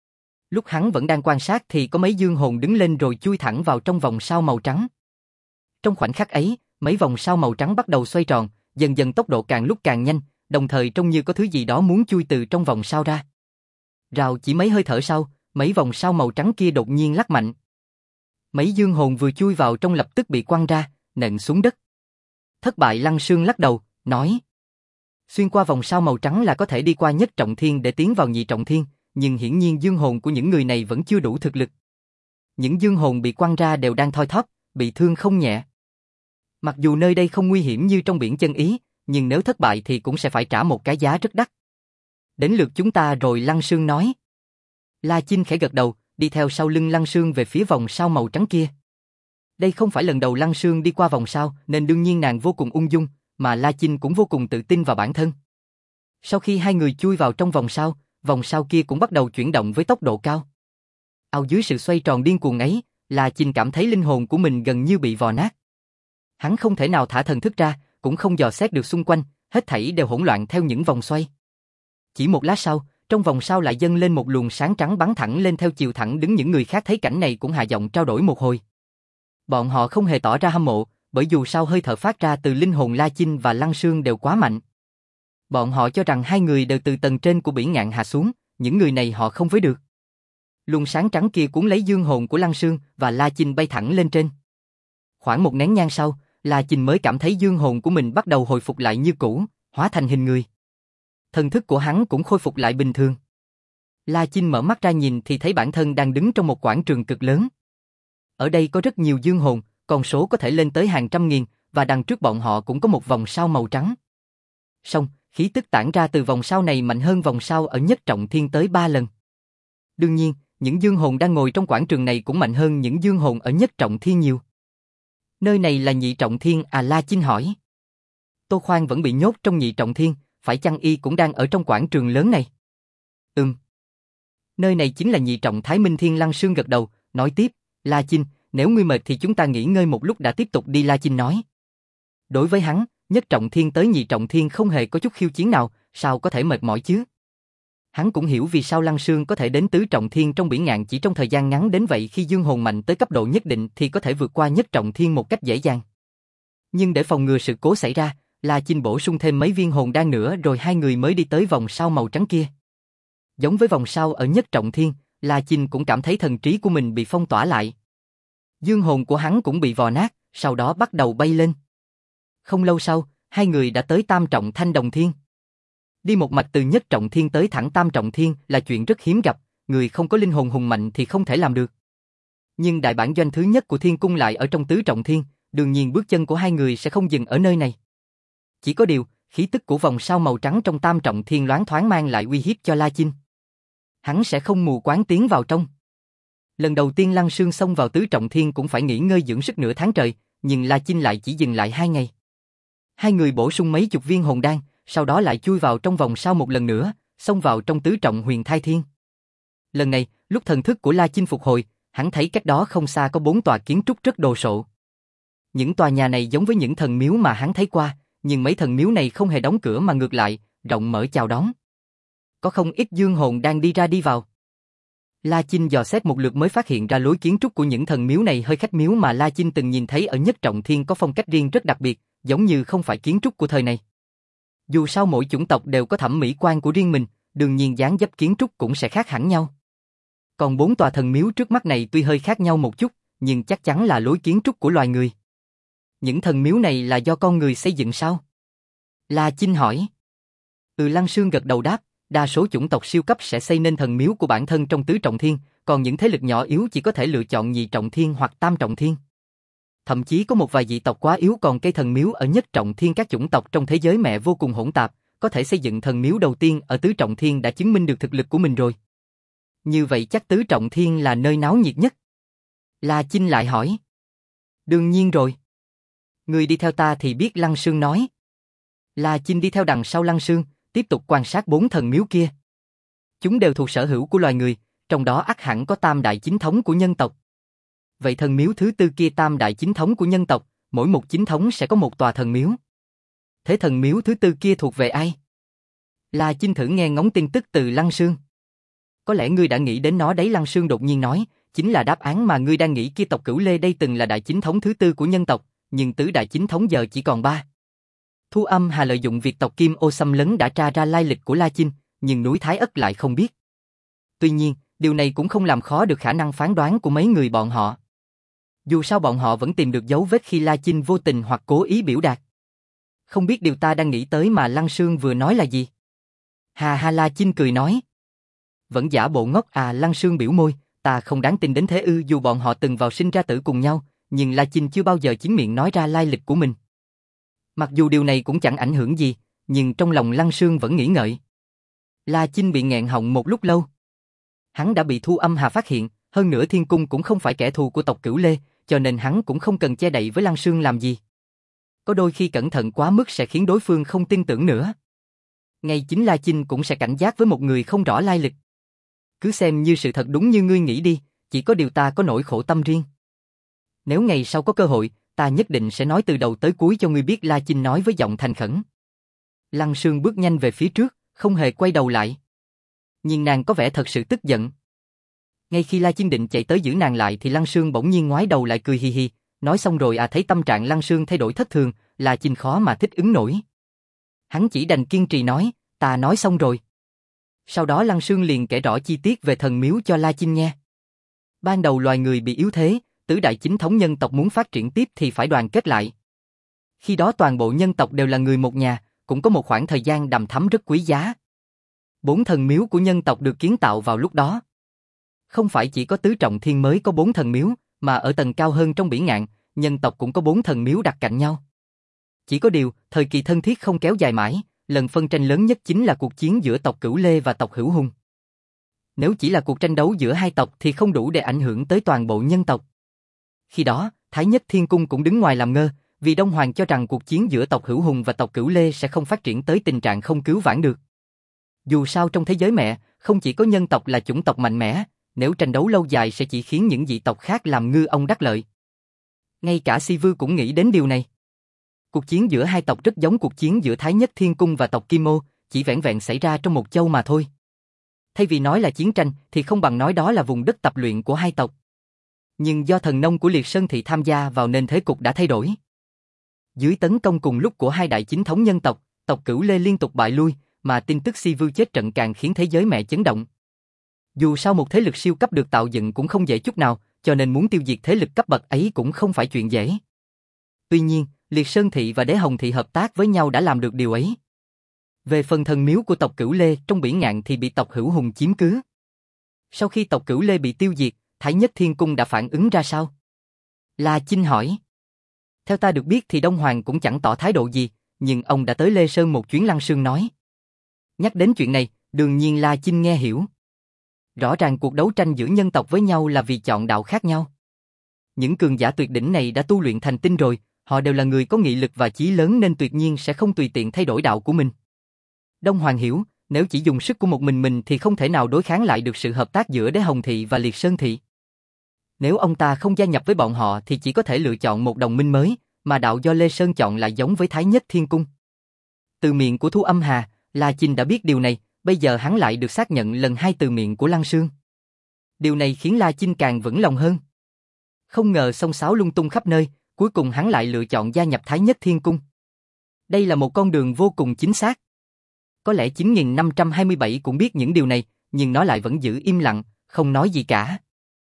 Lúc hắn vẫn đang quan sát thì có mấy dương hồn đứng lên rồi chui thẳng vào trong vòng sao màu trắng. Trong khoảnh khắc ấy, mấy vòng sao màu trắng bắt đầu xoay tròn, dần dần tốc độ càng lúc càng nhanh, đồng thời trông như có thứ gì đó muốn chui từ trong vòng sao ra. Rào chỉ mấy hơi thở sau, mấy vòng sao màu trắng kia đột nhiên lắc mạnh. Mấy dương hồn vừa chui vào trong lập tức bị quăng ra, nện xuống đất. Thất bại Lăng Sương lắc đầu, nói: xuyên qua vòng sao màu trắng là có thể đi qua nhất trọng thiên để tiến vào nhị trọng thiên, nhưng hiển nhiên dương hồn của những người này vẫn chưa đủ thực lực. Những dương hồn bị quăng ra đều đang thoi thóp, bị thương không nhẹ. Mặc dù nơi đây không nguy hiểm như trong biển chân ý, nhưng nếu thất bại thì cũng sẽ phải trả một cái giá rất đắt. Đến lượt chúng ta rồi, Lăng Sương nói. La Chinh khẽ gật đầu, đi theo sau lưng Lăng Sương về phía vòng sao màu trắng kia. Đây không phải lần đầu Lăng Sương đi qua vòng sao, nên đương nhiên nàng vô cùng ung dung, mà La Chinh cũng vô cùng tự tin vào bản thân. Sau khi hai người chui vào trong vòng sao kia cũng bắt đầu chuyển động với tốc độ cao. Dưới sự xoay tròn điên cuồng ấy, La Chinh cảm thấy linh hồn của mình gần như bị vò nát. Hắn không thể nào thả thần thức ra, cũng không dò xét được xung quanh, hết thảy đều hỗn loạn theo những vòng xoay. Chỉ một lát sau, trong vòng sao lại dâng lên một luồng sáng trắng bắn thẳng lên theo chiều thẳng đứng. Những người khác thấy cảnh này cũng hạ giọng trao đổi một hồi. Bọn họ không hề tỏ ra hâm mộ, bởi dù sao hơi thở phát ra từ linh hồn La Chinh và Lăng Sương đều quá mạnh. Bọn họ cho rằng hai người đều từ tầng trên của biển ngạn hạ xuống, những người này họ không với được. Luồng sáng trắng kia cuốn lấy dương hồn của Lăng Sương và La Chinh bay thẳng lên trên. Khoảng một nén nhang sau, La Chinh mới cảm thấy dương hồn của mình bắt đầu hồi phục lại như cũ, hóa thành hình người. Thần thức của hắn cũng khôi phục lại bình thường. La Chinh mở mắt ra nhìn thì thấy bản thân đang đứng trong một quảng trường cực lớn. Ở đây có rất nhiều dương hồn, con số có thể lên tới hàng trăm nghìn, và đằng trước bọn họ cũng có một vòng sao màu trắng. Song, khí tức tản ra từ vòng sao này mạnh hơn vòng sao ở nhất trọng thiên tới 3 lần. Đương nhiên, những dương hồn đang ngồi trong quảng trường này cũng mạnh hơn những dương hồn ở nhất trọng thiên nhiều. Nơi này là nhị trọng thiên à? La Chinh hỏi. Tô Khoan vẫn bị nhốt trong nhị trọng thiên, phải chăng y cũng đang ở trong quảng trường lớn này? Nơi này chính là nhị trọng Thái Minh Thiên. Lăng Sương gật đầu, nói tiếp, La Chinh, nếu ngươi mệt thì chúng ta nghỉ ngơi một lúc đã tiếp tục đi. La Chinh nói. Đối với hắn, nhất trọng thiên tới nhị trọng thiên không hề có chút khiêu chiến nào, sao có thể mệt mỏi chứ? Hắn cũng hiểu vì sao Lăng Sương có thể đến tứ trọng thiên trong biển ngạn chỉ trong thời gian ngắn đến vậy. Khi dương hồn mạnh tới cấp độ nhất định thì có thể vượt qua nhất trọng thiên một cách dễ dàng. Nhưng để phòng ngừa sự cố xảy ra, La Chinh bổ sung thêm mấy viên hồn đan nữa rồi hai người mới đi tới vòng sao màu trắng kia. Giống với vòng sao ở nhất trọng thiên, La Chinh cũng cảm thấy thần trí của mình bị phong tỏa lại. Dương hồn của hắn cũng bị vò nát, sau đó bắt đầu bay lên. Không lâu sau, hai người đã tới tam trọng Thanh Đồng Thiên. Đi một mạch từ nhất trọng thiên tới thẳng tam trọng thiên là chuyện rất hiếm gặp, người không có linh hồn hùng mạnh thì không thể làm được. Nhưng đại bản doanh thứ nhất của thiên cung lại ở trong tứ trọng thiên, đương nhiên bước chân của hai người sẽ không dừng ở nơi này. Chỉ có điều, khí tức của vòng sao màu trắng trong tam trọng thiên loáng thoáng mang lại uy hiếp cho La Chinh. Hắn sẽ không mù quáng tiến vào trong. Lần đầu tiên Lăng Sương xông vào tứ trọng thiên cũng phải nghỉ ngơi dưỡng sức nửa tháng trời, nhưng La Chinh lại chỉ dừng lại 2 ngày. Hai người bổ sung mấy chục viên hồn đan, sau đó lại chui vào trong vòng sao một lần nữa, xông vào trong tứ trọng Huyền Thai Thiên. Lần này, lúc thần thức của La Chinh phục hồi, hắn thấy cách đó không xa có 4 tòa kiến trúc rất đồ sộ. Những tòa nhà này giống với những thần miếu mà hắn thấy qua, nhưng mấy thần miếu này không hề đóng cửa mà ngược lại, rộng mở chào đón. Có không ít dương hồn đang đi ra đi vào. La Chinh dò xét một lượt mới phát hiện ra lối kiến trúc của những thần miếu này hơi khác miếu mà La Chinh từng nhìn thấy ở nhất trọng thiên có phong cách riêng rất đặc biệt, giống như không phải kiến trúc của thời này. Dù sao mỗi chủng tộc đều có thẩm mỹ quan của riêng mình, đương nhiên dáng dấp kiến trúc cũng sẽ khác hẳn nhau. Còn 4 tòa thần miếu trước mắt này tuy hơi khác nhau một chút, nhưng chắc chắn là lối kiến trúc của loài người. Những thần miếu này là do con người xây dựng sao? La Chinh hỏi. Lăng Sương gật đầu đáp, đa số chủng tộc siêu cấp sẽ xây nên thần miếu của bản thân trong tứ trọng thiên, còn những thế lực nhỏ yếu chỉ có thể lựa chọn nhị trọng thiên hoặc tam trọng thiên. Thậm chí có một vài dị tộc quá yếu còn cây thần miếu ở nhất trọng thiên. Các chủng tộc trong thế giới mẹ vô cùng hỗn tạp, có thể xây dựng thần miếu đầu tiên ở tứ trọng thiên đã chứng minh được thực lực của mình rồi. Như vậy chắc tứ trọng thiên là nơi náo nhiệt nhất. La Chinh lại hỏi. Đương nhiên rồi. Người đi theo ta thì biết, Lăng Sương nói. La Chinh đi theo đằng sau Lăng Sương, tiếp tục quan sát 4 thần miếu kia. Chúng đều thuộc sở hữu của loài người, trong đó ắt hẳn có tam đại chính thống của nhân tộc. Vậy thần miếu thứ tư kia tam đại chính thống của nhân tộc, mỗi một chính thống sẽ có một tòa thần miếu. Thế thần miếu thứ tư kia thuộc về ai? La Chinh thử nghe ngóng tin tức từ Lăng Sương. Có lẽ ngươi đã nghĩ đến nó đấy, Lăng Sương đột nhiên nói, chính là đáp án mà ngươi đang nghĩ kia. Tộc Cửu Lê đây từng là đại chính thống thứ tư của nhân tộc, nhưng tứ đại chính thống giờ chỉ còn 3. Thu Âm Hà lợi dụng việc tộc Kim Ô xâm lấn đã tra ra lai lịch của La Chinh, nhưng núi Thái Ất lại không biết. Tuy nhiên, điều này cũng không làm khó được khả năng phán đoán của mấy người bọn họ. Dù sao bọn họ vẫn tìm được dấu vết khi La Chinh vô tình hoặc cố ý biểu đạt. Không biết điều ta đang nghĩ tới mà Lăng Sương vừa nói là gì? Hà ha, La Chinh cười nói. Vẫn giả bộ ngốc à? Lăng Sương biểu môi, ta không đáng tin đến thế ư? Dù bọn họ từng vào sinh ra tử cùng nhau, nhưng La Chinh chưa bao giờ chính miệng nói ra lai lịch của mình. Mặc dù điều này cũng chẳng ảnh hưởng gì, nhưng trong lòng Lăng Sương vẫn nghĩ ngợi. La Chinh bị nghẹn họng một lúc lâu. Hắn đã bị Thu Âm Hà phát hiện, hơn nữa Thiên Cung cũng không phải kẻ thù của tộc Cửu Lê, cho nên hắn cũng không cần che đậy với Lăng Sương làm gì. Có đôi khi cẩn thận quá mức sẽ khiến đối phương không tin tưởng nữa. Ngay chính La Chinh cũng sẽ cảnh giác với một người không rõ lai lịch. Cứ xem như sự thật đúng như ngươi nghĩ đi, chỉ có điều ta có nỗi khổ tâm riêng. Nếu ngày sau có cơ hội, ta nhất định sẽ nói từ đầu tới cuối cho ngươi biết, La Chinh nói với giọng thành khẩn. Lăng Sương bước nhanh về phía trước, không hề quay đầu lại. Nhưng nàng có vẻ thật sự tức giận. Ngay khi La Chinh định chạy tới giữ nàng lại thì Lăng Sương bỗng nhiên ngoái đầu lại cười hi hi, nói xong rồi thấy tâm trạng Lăng Sương thay đổi thất thường, La Chinh khó mà thích ứng nổi. Hắn chỉ đành kiên trì nói, ta nói xong rồi. Sau đó Lăng Sương liền kể rõ chi tiết về thần miếu cho La Chinh nghe. Ban đầu loài người bị yếu thế, tứ đại chính thống nhân tộc muốn phát triển tiếp thì phải đoàn kết lại. Khi đó toàn bộ nhân tộc đều là người một nhà, cũng có một khoảng thời gian đằm thắm rất quý giá. 4 thần miếu của nhân tộc được kiến tạo vào lúc đó. Không phải chỉ có Tứ Trọng Thiên mới có 4 thần miếu, mà ở tầng cao hơn trong Bỉ Ngạn, nhân tộc cũng có 4 thần miếu đặt cạnh nhau. Chỉ có điều, thời kỳ thân thiết không kéo dài mãi, lần phân tranh lớn nhất chính là cuộc chiến giữa tộc Cửu Lê và tộc Hữu Hùng. Nếu chỉ là cuộc tranh đấu giữa hai tộc thì không đủ để ảnh hưởng tới toàn bộ nhân tộc. Khi đó, Thái Nhất Thiên Cung cũng đứng ngoài làm ngơ, vì Đông Hoàng cho rằng cuộc chiến giữa tộc Hữu Hùng và tộc Cửu Lê sẽ không phát triển tới tình trạng không cứu vãn được. Dù sao trong thế giới mẹ, không chỉ có nhân tộc là chủng tộc mạnh mẽ, nếu tranh đấu lâu dài sẽ chỉ khiến những dị tộc khác làm ngư ông đắc lợi. Ngay cả Si Vư cũng nghĩ đến điều này. Cuộc chiến giữa hai tộc rất giống cuộc chiến giữa Thái Nhất Thiên Cung và tộc Kim Ô, chỉ vẻn vẹn xảy ra trong một châu mà thôi. Thay vì nói là chiến tranh thì không bằng nói đó là vùng đất tập luyện của hai tộc. Nhưng do thần nông của Liệt Sơn Thị tham gia vào nên thế cục đã thay đổi. Dưới tấn công cùng lúc của hai đại chính thống nhân tộc, tộc Cửu Lê liên tục bại lui, mà tin tức Si Vư chết trận càng khiến thế giới mẹ chấn động. Dù sao một thế lực siêu cấp được tạo dựng cũng không dễ chút nào, cho nên muốn tiêu diệt thế lực cấp bậc ấy cũng không phải chuyện dễ. Tuy nhiên, Liệt Sơn Thị và Đế Hồng Thị hợp tác với nhau đã làm được điều ấy. Về phần thần miếu của tộc Cửu Lê trong Bỉ Ngạn thì bị tộc Hữu Hùng chiếm cứ. Sau khi tộc Cửu Lê bị tiêu diệt, Thái Nhất Thiên Cung đã phản ứng ra sao? La Chinh hỏi. Theo ta được biết thì Đông Hoàng cũng chẳng tỏ thái độ gì, nhưng ông đã tới Lê Sơn một chuyến. Lăng Sương nói. Nhắc đến chuyện này, đương nhiên La Chinh nghe hiểu. Rõ ràng cuộc đấu tranh giữa nhân tộc với nhau là vì chọn đạo khác nhau. Những cường giả tuyệt đỉnh này đã tu luyện thành tinh rồi, họ đều là người có nghị lực và chí lớn nên tuyệt nhiên sẽ không tùy tiện thay đổi đạo của mình. Đông Hoàng hiểu, nếu chỉ dùng sức của một mình thì không thể nào đối kháng lại được sự hợp tác giữa Đế Hồng Thị và Liệt Sơn Thị. Nếu ông ta không gia nhập với bọn họ thì chỉ có thể lựa chọn một đồng minh mới, mà đạo do Lê Sơn chọn lại giống với Thái Nhất Thiên Cung. Từ miệng của Thu Âm Hà, La Chinh đã biết điều này, bây giờ hắn lại được xác nhận lần hai từ miệng của Lăng Sương. Điều này khiến La Chinh càng vững lòng hơn. Không ngờ xông xáo lung tung khắp nơi, cuối cùng hắn lại lựa chọn gia nhập Thái Nhất Thiên Cung. Đây là một con đường vô cùng chính xác. Có lẽ 9527 cũng biết những điều này, nhưng nó lại vẫn giữ im lặng, không nói gì cả.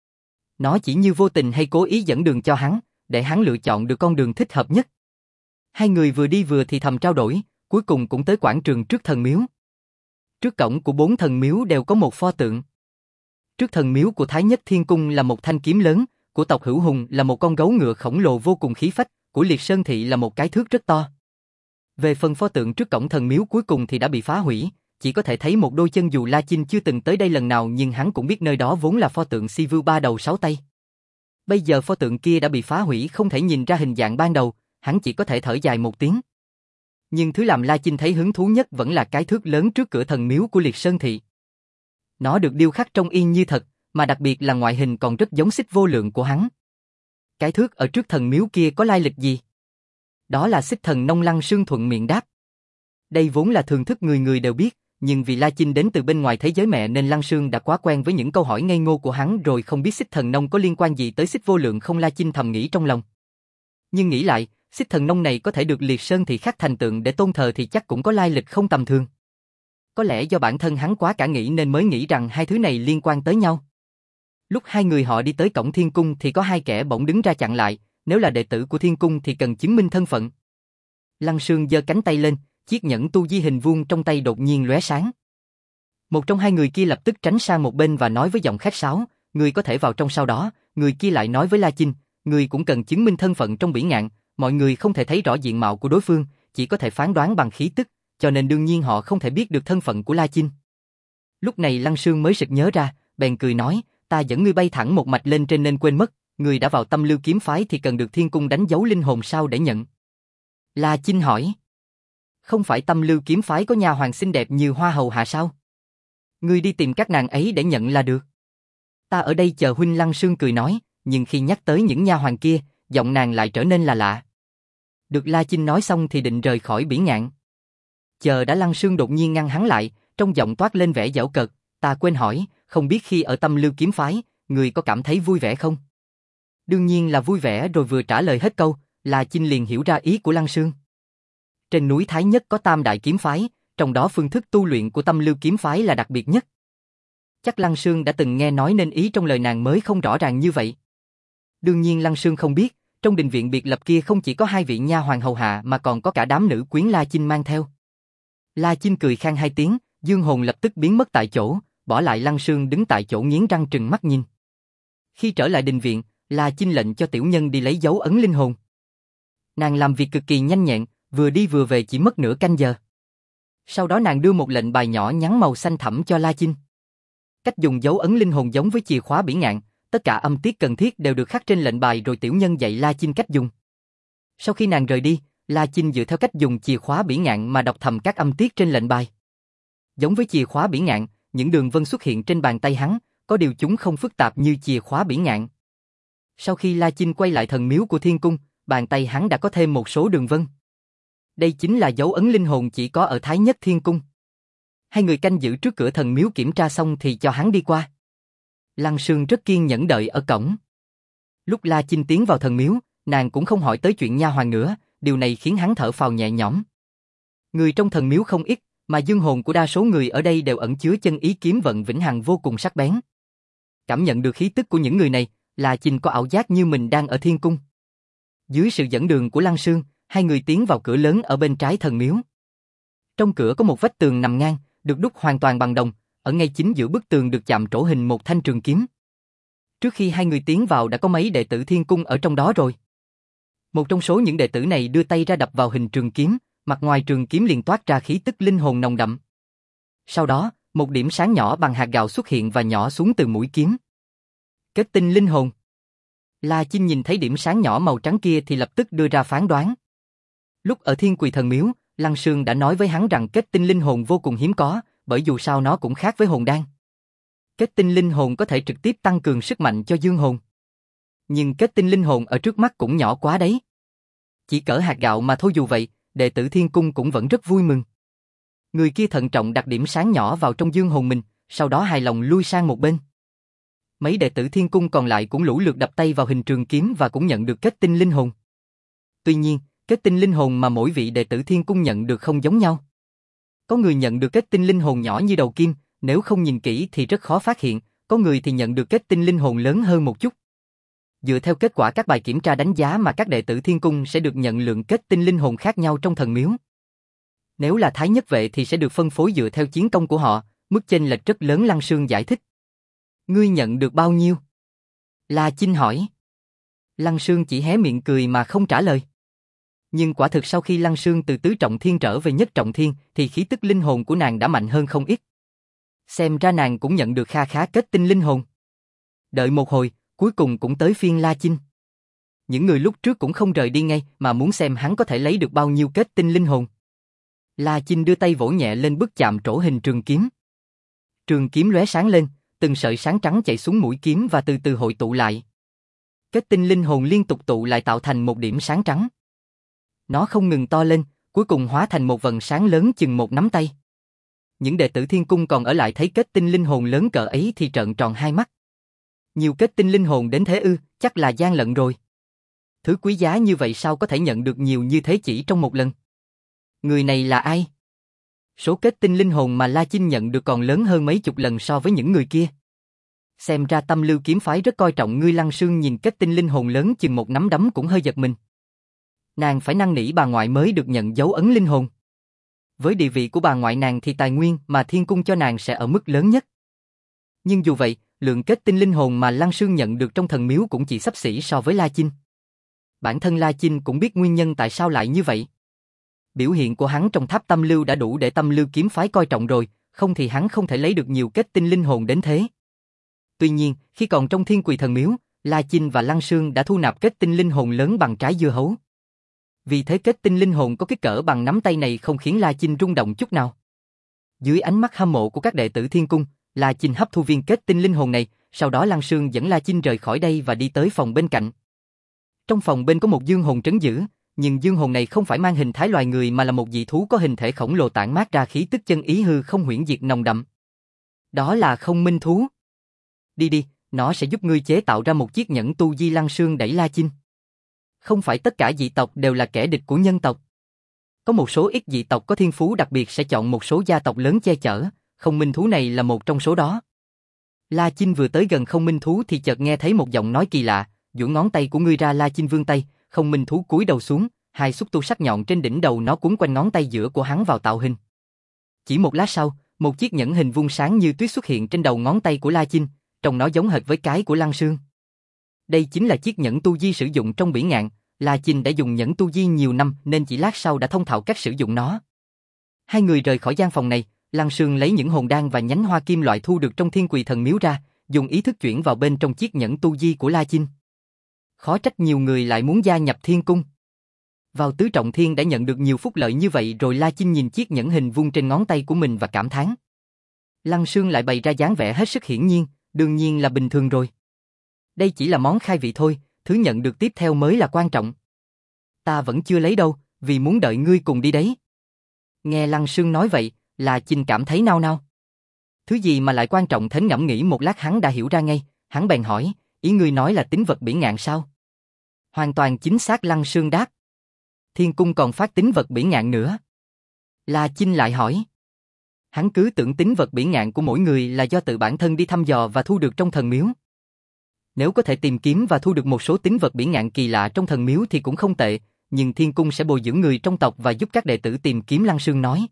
Nó chỉ như vô tình hay cố ý dẫn đường cho hắn, để hắn lựa chọn được con đường thích hợp nhất. Hai người vừa đi vừa thì thầm trao đổi, cuối cùng cũng tới quảng trường trước thần miếu. Trước cổng của 4 thần miếu đều có một pho tượng. Trước thần miếu của Thái Nhất Thiên Cung là một thanh kiếm lớn, của tộc Hữu Hùng là một con gấu ngựa khổng lồ vô cùng khí phách, của Liệt Sơn Thị là một cái thước rất to. Về phần pho tượng trước cổng thần miếu cuối cùng thì đã bị phá hủy, chỉ có thể thấy một đôi chân. Dù La Chinh chưa từng tới đây lần nào nhưng hắn cũng biết nơi đó vốn là pho tượng Si Vưu 3 đầu 6 tay. Bây giờ pho tượng kia đã bị phá hủy, không thể nhìn ra hình dạng ban đầu, hắn chỉ có thể thở dài một tiếng. Nhưng thứ làm La Chinh thấy hứng thú nhất vẫn là cái thước lớn trước cửa thần miếu của Liệt Sơn Thị. Nó được điêu khắc trông y như thật, mà đặc biệt là ngoại hình còn rất giống Xích Vô Lượng của hắn. Cái thước ở trước thần miếu kia có lai lịch gì? Đó là Xích Thần Nông. Lăng Sương thuận miệng đáp. Đây vốn là thường thức người người đều biết, nhưng vì La Chinh đến từ bên ngoài thế giới mẹ nên Lăng Sương đã quá quen với những câu hỏi ngây ngô của hắn rồi không biết Xích Thần Nông có liên quan gì tới Xích Vô Lượng không. La Chinh thầm nghĩ trong lòng. Nhưng nghĩ lại, Xích Thần Nông này có thể được Liệt Sơn Thị khắc thành tượng để tôn thờ thì chắc cũng có lai lịch không tầm thường. Có lẽ do bản thân hắn quá cả nghĩ nên mới nghĩ rằng hai thứ này liên quan tới nhau. Lúc hai người họ đi tới cổng Thiên Cung thì có hai kẻ bỗng đứng ra chặn lại, nếu là đệ tử của Thiên Cung thì cần chứng minh thân phận. Lăng Sương giơ cánh tay lên, chiếc nhẫn tu di hình vuông trong tay đột nhiên lóe sáng. Một trong hai người kia lập tức tránh sang một bên và nói với giọng khách sáo, người có thể vào trong sau đó, người kia lại nói với La Chinh, người cũng cần chứng minh thân phận trong bỉ ngạn, mọi người không thể thấy rõ diện mạo của đối phương, chỉ có thể phán đoán bằng khí tức, cho nên đương nhiên họ không thể biết được thân phận của La Chinh. Lúc này Lăng Sương mới sực nhớ ra, bèn cười nói, ta dẫn ngươi bay thẳng một mạch lên trên nên quên mất, ngươi đã vào Tâm Lưu kiếm phái thì cần được Thiên Cung đánh dấu linh hồn sao để nhận. La Chinh hỏi, không phải Tâm Lưu kiếm phái có nha hoàn xinh đẹp như hoa hầu hạ sao? Ngươi đi tìm các nàng ấy để nhận là được. Ta ở đây chờ huynh. Lăng Sương cười nói, nhưng khi nhắc tới những nha hoàn kia, giọng nàng lại trở nên là lạ. Được. La Chinh nói xong thì định rời khỏi bỉ ngạn. Chờ đã. Lăng Sương đột nhiên ngăn hắn lại, trong giọng toát lên vẻ giễu cợt, ta quên hỏi, không biết khi ở Tâm Lưu kiếm phái, người có cảm thấy vui vẻ không? Đương nhiên là vui vẻ rồi. Vừa trả lời hết câu, La Chinh liền hiểu ra ý của Lăng Sương. Trên núi Thái Nhất có Tam Đại kiếm phái, trong đó phương thức tu luyện của Tâm Lưu kiếm phái là đặc biệt nhất. Chắc Lăng Sương đã từng nghe nói nên ý trong lời nàng mới không rõ ràng như vậy. Đương nhiên Lăng Sương không biết, trong đình viện biệt lập kia không chỉ có hai vị nha hoàn hầu hạ mà còn có cả đám nữ quyến La Chinh mang theo. La Chinh cười khan hai tiếng, dương hồn lập tức biến mất tại chỗ, bỏ lại Lăng Sương đứng tại chỗ nghiến răng trừng mắt nhìn. Khi trở lại đình viện, La Chinh lệnh cho tiểu nhân đi lấy dấu ấn linh hồn. Nàng làm việc cực kỳ nhanh nhẹn, vừa đi vừa về chỉ mất nửa canh giờ. Sau đó nàng đưa một lệnh bài nhỏ nhắn màu xanh thẳm cho La Chinh. Cách dùng dấu ấn linh hồn giống với chìa khóa bỉ ngạn, tất cả âm tiết cần thiết đều được khắc trên lệnh bài rồi tiểu nhân dạy La Chinh cách dùng. Sau khi nàng rời đi, La Chinh dựa theo cách dùng chìa khóa bỉ ngạn mà đọc thầm các âm tiết trên lệnh bài. Giống với chìa khóa bỉ ngạn, những đường vân xuất hiện trên bàn tay hắn, có điều chúng không phức tạp như chìa khóa bỉ ngạn. Sau khi La Chinh quay lại thần miếu của Thiên Cung, bàn tay hắn đã có thêm một số đường vân. Đây chính là dấu ấn linh hồn chỉ có ở Thái Nhất Thiên Cung. Hai người canh giữ trước cửa thần miếu kiểm tra xong thì cho hắn đi qua. Lăng Sương rất kiên nhẫn đợi ở cổng. Lúc La Chinh tiến vào thần miếu, nàng cũng không hỏi tới chuyện nha hoàn nữa, điều này khiến hắn thở phào nhẹ nhõm. Người trong thần miếu không ít, mà dương hồn của đa số người ở đây đều ẩn chứa chân ý kiếm vận vĩnh hằng vô cùng sắc bén. Cảm nhận được khí tức của những người này, La Chinh có ảo giác như mình đang ở Thiên Cung. Dưới sự dẫn đường của Lăng Sương, hai người tiến vào cửa lớn ở bên trái thần miếu. Trong cửa có một vách tường nằm ngang, được đúc hoàn toàn bằng đồng, ở ngay chính giữa bức tường được chạm trổ hình một thanh trường kiếm. Trước khi hai người tiến vào đã có mấy đệ tử Thiên Cung ở trong đó rồi. Một trong số những đệ tử này đưa tay ra đập vào hình trường kiếm, mặt ngoài trường kiếm liền toát ra khí tức linh hồn nồng đậm. Sau đó, một điểm sáng nhỏ bằng hạt gạo xuất hiện và nhỏ xuống từ mũi kiếm. Kết tinh linh hồn. La Chinh nhìn thấy điểm sáng nhỏ màu trắng kia thì lập tức đưa ra phán đoán. Lúc ở Thiên Quỳ Thần Miếu, Lăng Sương đã nói với hắn rằng kết tinh linh hồn vô cùng hiếm có, bởi dù sao nó cũng khác với hồn đan. Kết tinh linh hồn có thể trực tiếp tăng cường sức mạnh cho dương hồn. Nhưng kết tinh linh hồn ở trước mắt cũng nhỏ quá đấy. Chỉ cỡ hạt gạo mà thôi, dù vậy, đệ tử Thiên Cung cũng vẫn rất vui mừng. Người kia thận trọng đặt điểm sáng nhỏ vào trong dương hồn mình, sau đó hài lòng lui sang một bên. Mấy đệ tử Thiên Cung còn lại cũng lũ lượt đập tay vào hình trường kiếm và cũng nhận được kết tinh linh hồn. Tuy nhiên, kết tinh linh hồn mà mỗi vị đệ tử Thiên Cung nhận được không giống nhau. Có người nhận được kết tinh linh hồn nhỏ như đầu kim, nếu không nhìn kỹ thì rất khó phát hiện, có người thì nhận được kết tinh linh hồn lớn hơn một chút. Dựa theo kết quả các bài kiểm tra đánh giá mà các đệ tử Thiên Cung sẽ được nhận lượng kết tinh linh hồn khác nhau trong thần miếu. Nếu là Thái Nhất vệ thì sẽ được phân phối dựa theo chiến công của họ, mức chênh lệch rất lớn. Lăng Sương giải thích. Ngươi nhận được bao nhiêu? La Chinh hỏi. Lăng Sương chỉ hé miệng cười mà không trả lời. Nhưng quả thực sau khi Lăng Sương từ tứ trọng thiên trở về nhất trọng thiên thì khí tức linh hồn của nàng đã mạnh hơn không ít. Xem ra nàng cũng nhận được kha khá kết tinh linh hồn. Đợi một hồi, cuối cùng cũng tới phiên La Chinh. Những người lúc trước cũng không rời đi ngay mà muốn xem hắn có thể lấy được bao nhiêu kết tinh linh hồn. La Chinh đưa tay vỗ nhẹ lên bức chạm trổ hình trường kiếm. Trường kiếm lóe sáng lên, từng sợi sáng trắng chạy xuống mũi kiếm và từ từ hội tụ lại. Kết tinh linh hồn liên tục tụ lại tạo thành một điểm sáng trắng. Nó không ngừng to lên, cuối cùng hóa thành một vầng sáng lớn chừng một nắm tay. Những đệ tử Thiên Cung còn ở lại thấy kết tinh linh hồn lớn cỡ ấy thì trợn tròn hai mắt. Nhiều kết tinh linh hồn đến thế ư, chắc là gian lận rồi. Thứ quý giá như vậy sao có thể nhận được nhiều như thế chỉ trong một lần? Người này là ai? Số kết tinh linh hồn mà La Chinh nhận được còn lớn hơn mấy chục lần so với những người kia. Xem ra Tâm Lưu kiếm phái rất coi trọng ngươi. Lăng Sương nhìn kết tinh linh hồn lớn chừng một nắm đấm cũng hơi giật mình. Nàng phải năn nỉ bà ngoại mới được nhận dấu ấn linh hồn. Với địa vị của bà ngoại nàng thì tài nguyên mà thiên cung cho nàng sẽ ở mức lớn nhất. Nhưng dù vậy, lượng kết tinh linh hồn mà Lăng Sương nhận được trong thần miếu cũng chỉ xấp xỉ so với La Chinh. Bản thân La Chinh cũng biết nguyên nhân tại sao lại như vậy. Biểu hiện của hắn trong tháp Tâm Lưu đã đủ để Tâm Lưu kiếm phái coi trọng rồi, không thì hắn không thể lấy được nhiều kết tinh linh hồn đến thế. Tuy nhiên, khi còn trong Thiên Quỳ thần miếu, La Chinh và Lăng Sương đã thu nạp kết tinh linh hồn lớn bằng trái dưa hấu. Vì thế kết tinh linh hồn có kích cỡ bằng nắm tay này không khiến La Chinh rung động chút nào. Dưới ánh mắt hâm mộ của các đệ tử Thiên Cung, La Chinh hấp thu viên kết tinh linh hồn này, sau đó Lăng Sương dẫn La Chinh rời khỏi đây và đi tới phòng bên cạnh. Trong phòng bên có một dương hồn trấn giữ, nhưng dương hồn này không phải mang hình thái loài người mà là một dị thú có hình thể khổng lồ tản mát ra khí tức chân ý hư không huyễn diệt nồng đậm. Đó là không minh thú. Đi đi, nó sẽ giúp ngươi chế tạo ra một chiếc nhẫn tu di. Lăng Sương đẩy La Chinh. Không phải tất cả dị tộc đều là kẻ địch của nhân tộc. Có một số ít dị tộc có thiên phú đặc biệt sẽ chọn một số gia tộc lớn che chở, không minh thú này là một trong số đó. La Chinh vừa tới gần không minh thú thì chợt nghe thấy một giọng nói kỳ lạ, duỗi ngón tay của ngươi ra. La Chinh vươn tay, không minh thú cúi đầu xuống, hai xúc tu sắc nhọn trên đỉnh đầu nó quấn quanh ngón tay giữa của hắn vào tạo hình. Chỉ một lát sau, một chiếc nhẫn hình vuông sáng như tuyết xuất hiện trên đầu ngón tay của La Chinh, trông nó giống hệt với cái của Lăng Sương. Đây chính là chiếc nhẫn tu di sử dụng trong Bỉ Ngạn. La Chinh đã dùng nhẫn tu di nhiều năm nên chỉ lát sau đã thông thạo cách sử dụng nó. Hai người rời khỏi gian phòng này, Lăng Sương lấy những hồn đan và nhánh hoa kim loại thu được trong Thiên Quỳ thần miếu ra, dùng ý thức chuyển vào bên trong chiếc nhẫn tu di của La Chinh. Khó trách nhiều người lại muốn gia nhập Thiên Cung. Vào tứ trọng thiên đã nhận được nhiều phúc lợi như vậy rồi. La Chinh nhìn chiếc nhẫn hình vuông trên ngón tay của mình và cảm thán. Lăng Sương lại bày ra dáng vẻ hết sức hiển nhiên, đương nhiên là bình thường rồi. Đây chỉ là món khai vị thôi, thứ nhận được tiếp theo mới là quan trọng. Ta vẫn chưa lấy đâu, vì muốn đợi ngươi cùng đi đấy. Nghe Lăng Sương nói vậy, La Chinh cảm thấy nao nao. Thứ gì mà lại quan trọng thế? Ngẫm nghĩ một lát hắn đã hiểu ra ngay, hắn bèn hỏi, ý ngươi nói là tín vật Bỉ Ngạn sao? Hoàn toàn chính xác. Lăng Sương đáp. Thiên Cung còn phát tín vật Bỉ Ngạn nữa. La Chinh lại hỏi. Hắn cứ tưởng tín vật Bỉ Ngạn của mỗi người là do tự bản thân đi thăm dò và thu được trong thần miếu. Nếu có thể tìm kiếm và thu được một số tín vật Bỉ Ngạn kỳ lạ trong thần miếu thì cũng không tệ, nhưng Thiên Cung sẽ bồi dưỡng người trong tộc và giúp các đệ tử tìm kiếm. Lăng Sương nói.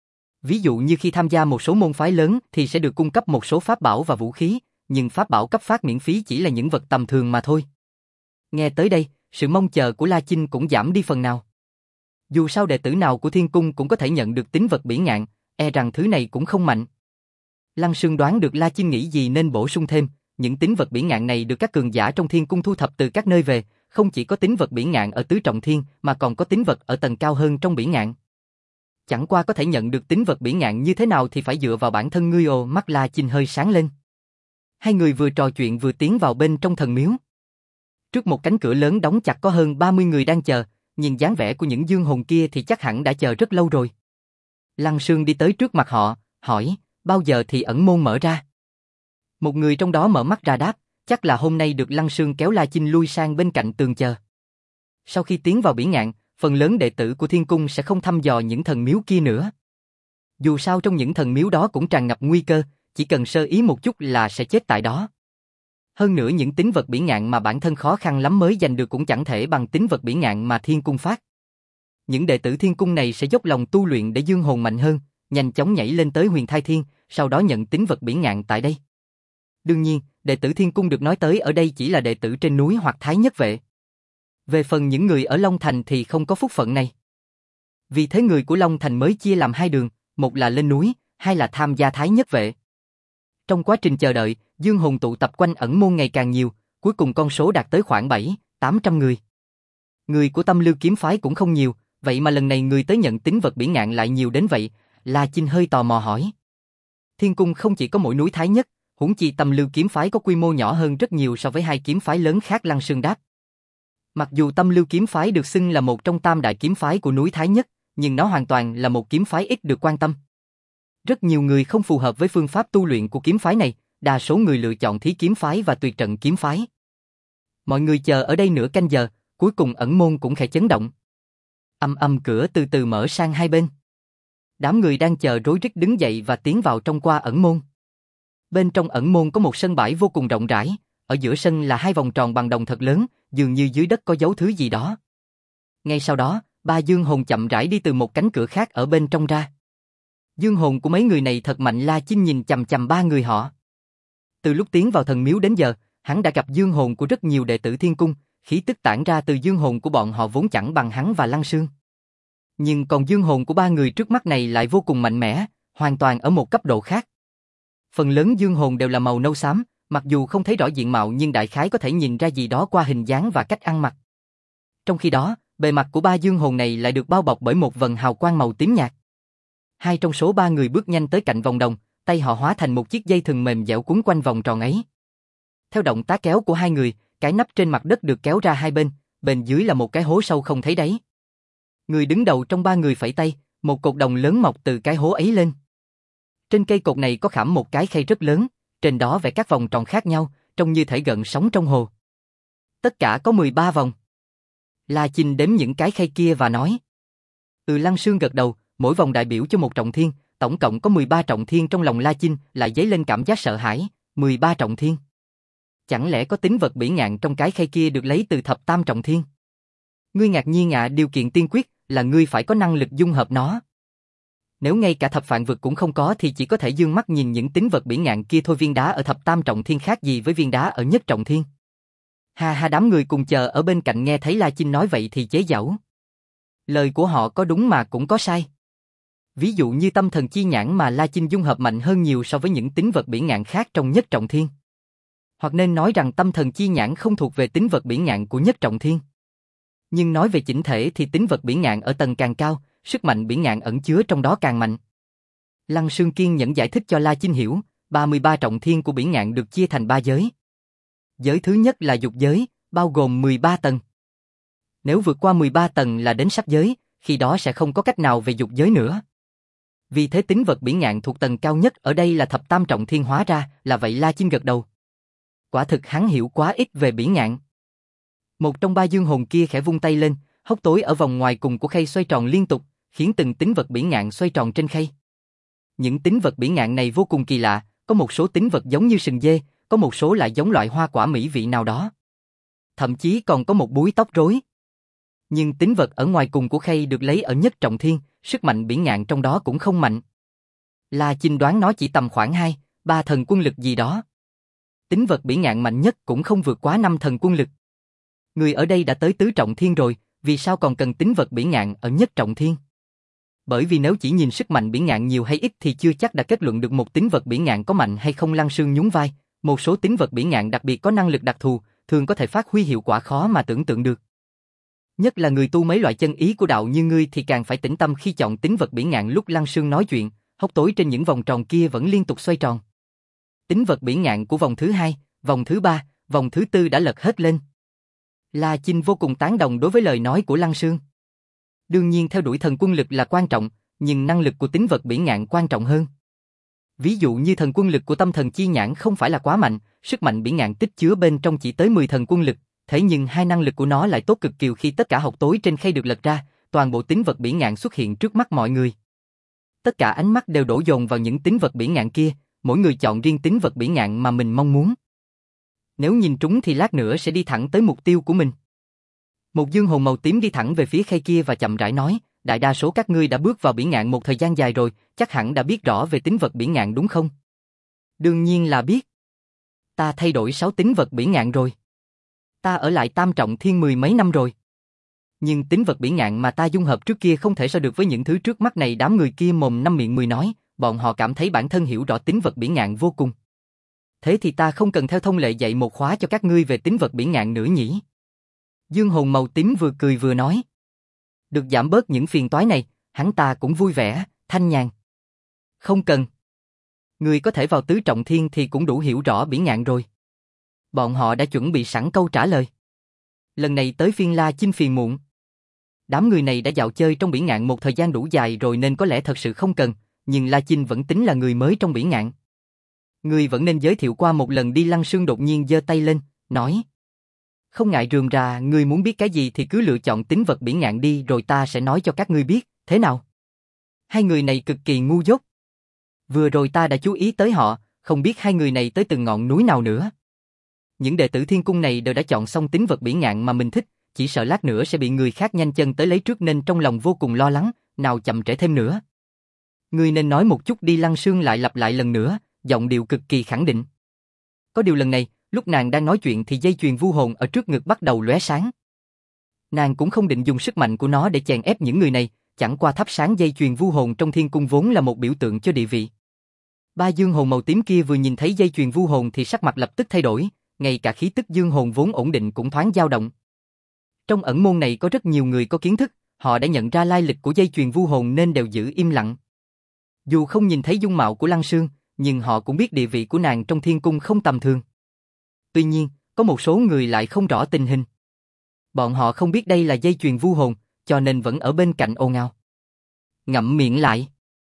Ví dụ như khi tham gia một số môn phái lớn thì sẽ được cung cấp một số pháp bảo và vũ khí, nhưng pháp bảo cấp phát miễn phí chỉ là những vật tầm thường mà thôi. Nghe tới đây, sự mong chờ của La Chinh cũng giảm đi phần nào. Dù sao đệ tử nào của Thiên Cung cũng có thể nhận được tín vật Bỉ Ngạn, e rằng thứ này cũng không mạnh. Lăng Sương đoán được La Chinh nghĩ gì nên bổ sung thêm, những tín vật Bỉ Ngạn này được các cường giả trong Thiên Cung thu thập từ các nơi về, không chỉ có tín vật Bỉ Ngạn ở tứ trọng thiên mà còn có tín vật ở tầng cao hơn trong Bỉ Ngạn. Chẳng qua có thể nhận được tín vật Bỉ Ngạn như thế nào thì phải dựa vào bản thân ngươi. Ồ, mắt La Chinh hơi sáng lên. Hai người vừa trò chuyện vừa tiến vào bên trong thần miếu. Trước một cánh cửa lớn đóng chặt có hơn 30 người đang chờ, nhìn dáng vẻ của những dương hồn kia thì chắc hẳn đã chờ rất lâu rồi. Lăng Sương đi tới trước mặt họ, hỏi, bao giờ thì ẩn môn mở ra? Một người trong đó mở mắt ra đáp, chắc là hôm nay. Được. Lăng Sương kéo La Chinh lui sang bên cạnh tường chờ. Sau khi tiến vào Bỉ Ngạn, phần lớn đệ tử của Thiên Cung sẽ không thăm dò những thần miếu kia nữa. Dù sao trong những thần miếu đó cũng tràn ngập nguy cơ, chỉ cần sơ ý một chút là sẽ chết tại đó. Hơn nữa những tín vật Bỉ Ngạn mà bản thân khó khăn lắm mới giành được cũng chẳng thể bằng tín vật Bỉ Ngạn mà Thiên Cung phát. Những đệ tử Thiên Cung này sẽ dốc lòng tu luyện để dương hồn mạnh hơn, nhanh chóng nhảy lên tới Huyền Thai Thiên, sau đó nhận tín vật Bỉ Ngạn tại đây. Đương nhiên, đệ tử Thiên Cung được nói tới ở đây chỉ là đệ tử trên núi hoặc Thái Nhất Vệ. Về phần những người ở Long Thành thì không có phúc phận này. Vì thế người của Long Thành mới chia làm hai đường, một là lên núi, hai là tham gia Thái Nhất Vệ. Trong quá trình chờ đợi, dương hồn tụ tập quanh ẩn môn ngày càng nhiều, cuối cùng con số đạt tới khoảng 700-800 người. Người của Tâm Lưu kiếm phái cũng không nhiều, vậy mà lần này người tới nhận tín vật Bỉ Ngạn lại nhiều đến vậy. La Chinh hơi tò mò hỏi. Thiên Cung không chỉ có mỗi núi Thái Nhất, huống chi Tâm Lưu kiếm phái có quy mô nhỏ hơn rất nhiều so với hai kiếm phái lớn khác. Lăng Sương đáp. Mặc dù Tâm Lưu kiếm phái được xưng là một trong tam đại kiếm phái của núi Thái Nhất, nhưng nó hoàn toàn là một kiếm phái ít được quan tâm. Rất nhiều người không phù hợp với phương pháp tu luyện của kiếm phái này, đa số người lựa chọn Thí kiếm phái và Tuyệt trận kiếm phái. Mọi người chờ ở đây nửa canh giờ, cuối cùng ẩn môn cũng khẽ chấn động. Cửa từ từ mở sang hai bên. Đám người đang chờ rối rít đứng dậy và tiến vào trong qua ẩn môn. Bên trong ẩn môn có một sân bãi vô cùng rộng rãi, ở giữa sân là hai vòng tròn bằng đồng thật lớn, dường như dưới đất có giấu thứ gì đó. Ngay sau đó, ba dương hồn chậm rãi đi từ một cánh cửa khác ở bên trong ra. Dương hồn của mấy người này thật mạnh. La Chinh nhìn chằm chằm ba người họ. Từ lúc tiến vào thần miếu đến giờ, hắn đã gặp dương hồn của rất nhiều đệ tử Thiên Cung, khí tức tản ra từ dương hồn của bọn họ vốn chẳng bằng hắn và Lăng Sương. Nhưng còn dương hồn của ba người trước mắt này lại vô cùng mạnh mẽ, hoàn toàn ở một cấp độ khác. Phần lớn dương hồn đều là màu nâu xám, mặc dù không thấy rõ diện mạo nhưng đại khái có thể nhìn ra gì đó qua hình dáng và cách ăn mặc. Trong khi đó, bề mặt của ba dương hồn này lại được bao bọc bởi một vầng hào quang màu tím nhạt. Hai trong số ba người bước nhanh tới cạnh vòng đồng, tay họ hóa thành một chiếc dây thừng mềm dẻo quấn quanh vòng tròn ấy. Theo động tác kéo của hai người, cái nắp trên mặt đất được kéo ra hai bên dưới là một cái hố sâu không thấy đáy. Người đứng đầu trong ba người phẩy tay, một cột đồng lớn mọc từ cái hố ấy lên. Trên cây cột này có khảm một cái khay rất lớn, trên đó vẽ các vòng tròn khác nhau, trông như thể gợn sóng trong hồ. Tất cả có 13 vòng. La Chinh đếm những cái khay kia và nói. Lăng Sương gật đầu, mỗi vòng đại biểu cho một trọng thiên, tổng cộng có 13 trọng thiên. Trong lòng La Chinh lại dấy lên cảm giác sợ hãi, 13 trọng thiên. Chẳng lẽ có tín vật bỉ ngạn trong cái khay kia được lấy từ thập tam trọng thiên? Ngươi ngạc nhiên ạ, điều kiện tiên quyết là ngươi phải có năng lực dung hợp nó. Nếu ngay cả thập vạn vực cũng không có thì chỉ có thể dương mắt nhìn những tín vật bỉ ngạn kia thôi. Viên đá ở thập tam trọng thiên khác gì với viên đá ở nhất trọng thiên? Ha, đám người cùng chờ ở bên cạnh nghe thấy La Chinh nói vậy thì chế giễu. Lời của họ có đúng mà cũng có sai. Ví dụ như tâm thần chi nhãn mà La Chinh dung hợp mạnh hơn nhiều so với những tín vật bỉ ngạn khác trong nhất trọng thiên. Hoặc nên nói rằng tâm thần chi nhãn không thuộc về tín vật bỉ ngạn của nhất trọng thiên. Nhưng nói về chỉnh thể thì tín vật bỉ ngạn ở tầng càng cao, sức mạnh bỉ ngạn ẩn chứa trong đó càng mạnh. Lăng Sương kiên nhẫn giải thích cho La Chinh hiểu, 33 trọng thiên của bỉ ngạn được chia thành 3 giới. Giới thứ nhất là dục giới, bao gồm 13 tầng. Nếu vượt qua 13 tầng là đến sắc giới, khi đó sẽ không có cách nào về dục giới nữa. Vì thế tín vật bỉ ngạn thuộc tầng cao nhất ở đây là thập tam trọng thiên. Hóa ra là vậy. La Chinh gật đầu. Quả thực hắn hiểu quá ít về bỉ ngạn. Một trong ba dương hồn kia khẽ vung tay lên, hốc tối ở vòng ngoài cùng của khay xoay tròn liên tục, khiến từng tín vật bỉ ngạn xoay tròn trên khay. Những tín vật bỉ ngạn này vô cùng kỳ lạ, có một số tín vật giống như sừng dê, có một số lại giống loại hoa quả mỹ vị nào đó. Thậm chí còn có một búi tóc rối. Nhưng tín vật ở ngoài cùng của khay được lấy ở nhất trọng thiên, sức mạnh bỉ ngạn trong đó cũng không mạnh. La Chinh đoán nó chỉ tầm khoảng 2-3 thần quân lực gì đó. Tín vật bỉ ngạn mạnh nhất cũng không vượt quá 5 thần quân lực. Người ở đây đã tới tứ trọng thiên rồi, vì sao còn cần tín vật bỉ ngạn ở nhất trọng thiên? Bởi vì nếu chỉ nhìn sức mạnh bỉ ngạn nhiều hay ít thì chưa chắc đã kết luận được một tín vật bỉ ngạn có mạnh hay không. Lăng Sương nhún vai, một số tín vật bỉ ngạn đặc biệt có năng lực đặc thù, thường có thể phát huy hiệu quả khó mà tưởng tượng được. Nhất là người tu mấy loại chân ý của đạo như ngươi thì càng phải tĩnh tâm khi chọn tín vật bỉ ngạn. Lúc Lăng Sương nói chuyện, hốc tối trên những vòng tròn kia vẫn liên tục xoay tròn. Tín vật bỉ ngạn của vòng thứ 2, vòng thứ 3, vòng thứ 4 đã lật hết lên. La Chinh vô cùng tán đồng đối với lời nói của Lăng Sương. Đương nhiên theo đuổi thần quân lực là quan trọng, nhưng năng lực của tín vật bỉ ngạn quan trọng hơn. Ví dụ như thần quân lực của tâm thần chi nhãn không phải là quá mạnh, sức mạnh bỉ ngạn tích chứa bên trong chỉ tới 10 thần quân lực, thế nhưng hai năng lực của nó lại tốt cực kỳ. Khi tất cả hộc tối trên khay được lật ra, toàn bộ tín vật bỉ ngạn xuất hiện trước mắt mọi người. Tất cả ánh mắt đều đổ dồn vào những tín vật bỉ ngạn kia, mỗi người chọn riêng tín vật bỉ ngạn mà mình mong muốn. Nếu nhìn trúng thì lát nữa sẽ đi thẳng tới mục tiêu của mình. Một dương hồn màu tím đi thẳng về phía khay kia và chậm rãi nói, đại đa số các ngươi đã bước vào bỉ ngạn một thời gian dài rồi, chắc hẳn đã biết rõ về tín vật bỉ ngạn đúng không? Đương nhiên là biết. Ta thay đổi 6 tín vật bỉ ngạn rồi. Ta ở lại tam trọng thiên 10 mấy năm rồi. Nhưng tín vật bỉ ngạn mà ta dung hợp trước kia không thể so được với những thứ trước mắt này. Đám người kia mồm năm miệng mười nói, bọn họ cảm thấy bản thân hiểu rõ tín vật bỉ ngạn vô cùng. Thế thì ta không cần theo thông lệ dạy một khóa cho các ngươi về tín vật bỉ ngạn nữa nhỉ? Dương hồn màu tím vừa cười vừa nói. Được giảm bớt những phiền toái này, hắn ta cũng vui vẻ, thanh nhàn. Không cần. Ngươi có thể vào tứ trọng thiên thì cũng đủ hiểu rõ bỉ ngạn rồi. Bọn họ đã chuẩn bị sẵn câu trả lời. Lần này tới phiên La Chinh phiền muộn. Đám người này đã dạo chơi trong bỉ ngạn một thời gian đủ dài rồi nên có lẽ thật sự không cần, nhưng La Chinh vẫn tính là người mới trong bỉ ngạn. Ngươi vẫn nên giới thiệu qua một lần đi. Lăng Sương đột nhiên giơ tay lên, nói. Không ngại rườm rà, ngươi muốn biết cái gì thì cứ lựa chọn tính vật bỉ ngạn đi rồi ta sẽ nói cho các ngươi biết, thế nào? Hai người này cực kỳ ngu dốt. Vừa rồi ta đã chú ý tới họ, không biết hai người này tới từng ngọn núi nào nữa. Những đệ tử thiên cung này đều đã chọn xong tính vật bỉ ngạn mà mình thích, chỉ sợ lát nữa sẽ bị người khác nhanh chân tới lấy trước nên trong lòng vô cùng lo lắng, nào chậm trễ thêm nữa. Ngươi nên nói một chút đi. Lăng Sương lại lặp lại lần nữa, giọng điệu cực kỳ khẳng định. Có điều lần này, lúc nàng đang nói chuyện thì dây chuyền vu hồn ở trước ngực bắt đầu lóe sáng. Nàng cũng không định dùng sức mạnh của nó để chèn ép những người này, chẳng qua thắp sáng dây chuyền vu hồn trong thiên cung vốn là một biểu tượng cho địa vị. Ba dương hồn màu tím kia vừa nhìn thấy dây chuyền vu hồn thì sắc mặt lập tức thay đổi, ngay cả khí tức dương hồn vốn ổn định cũng thoáng dao động. Trong ẩn môn này có rất nhiều người có kiến thức, họ đã nhận ra lai lịch của dây chuyền vu hồn nên đều giữ im lặng. Dù không nhìn thấy dung mạo của Lăng Sương, nhưng họ cũng biết địa vị của nàng trong thiên cung không tầm thường. Tuy nhiên, có một số người lại không rõ tình hình. Bọn họ không biết đây là dây chuyền vu hồn, cho nên vẫn ở bên cạnh ồn ào. Ngậm miệng lại.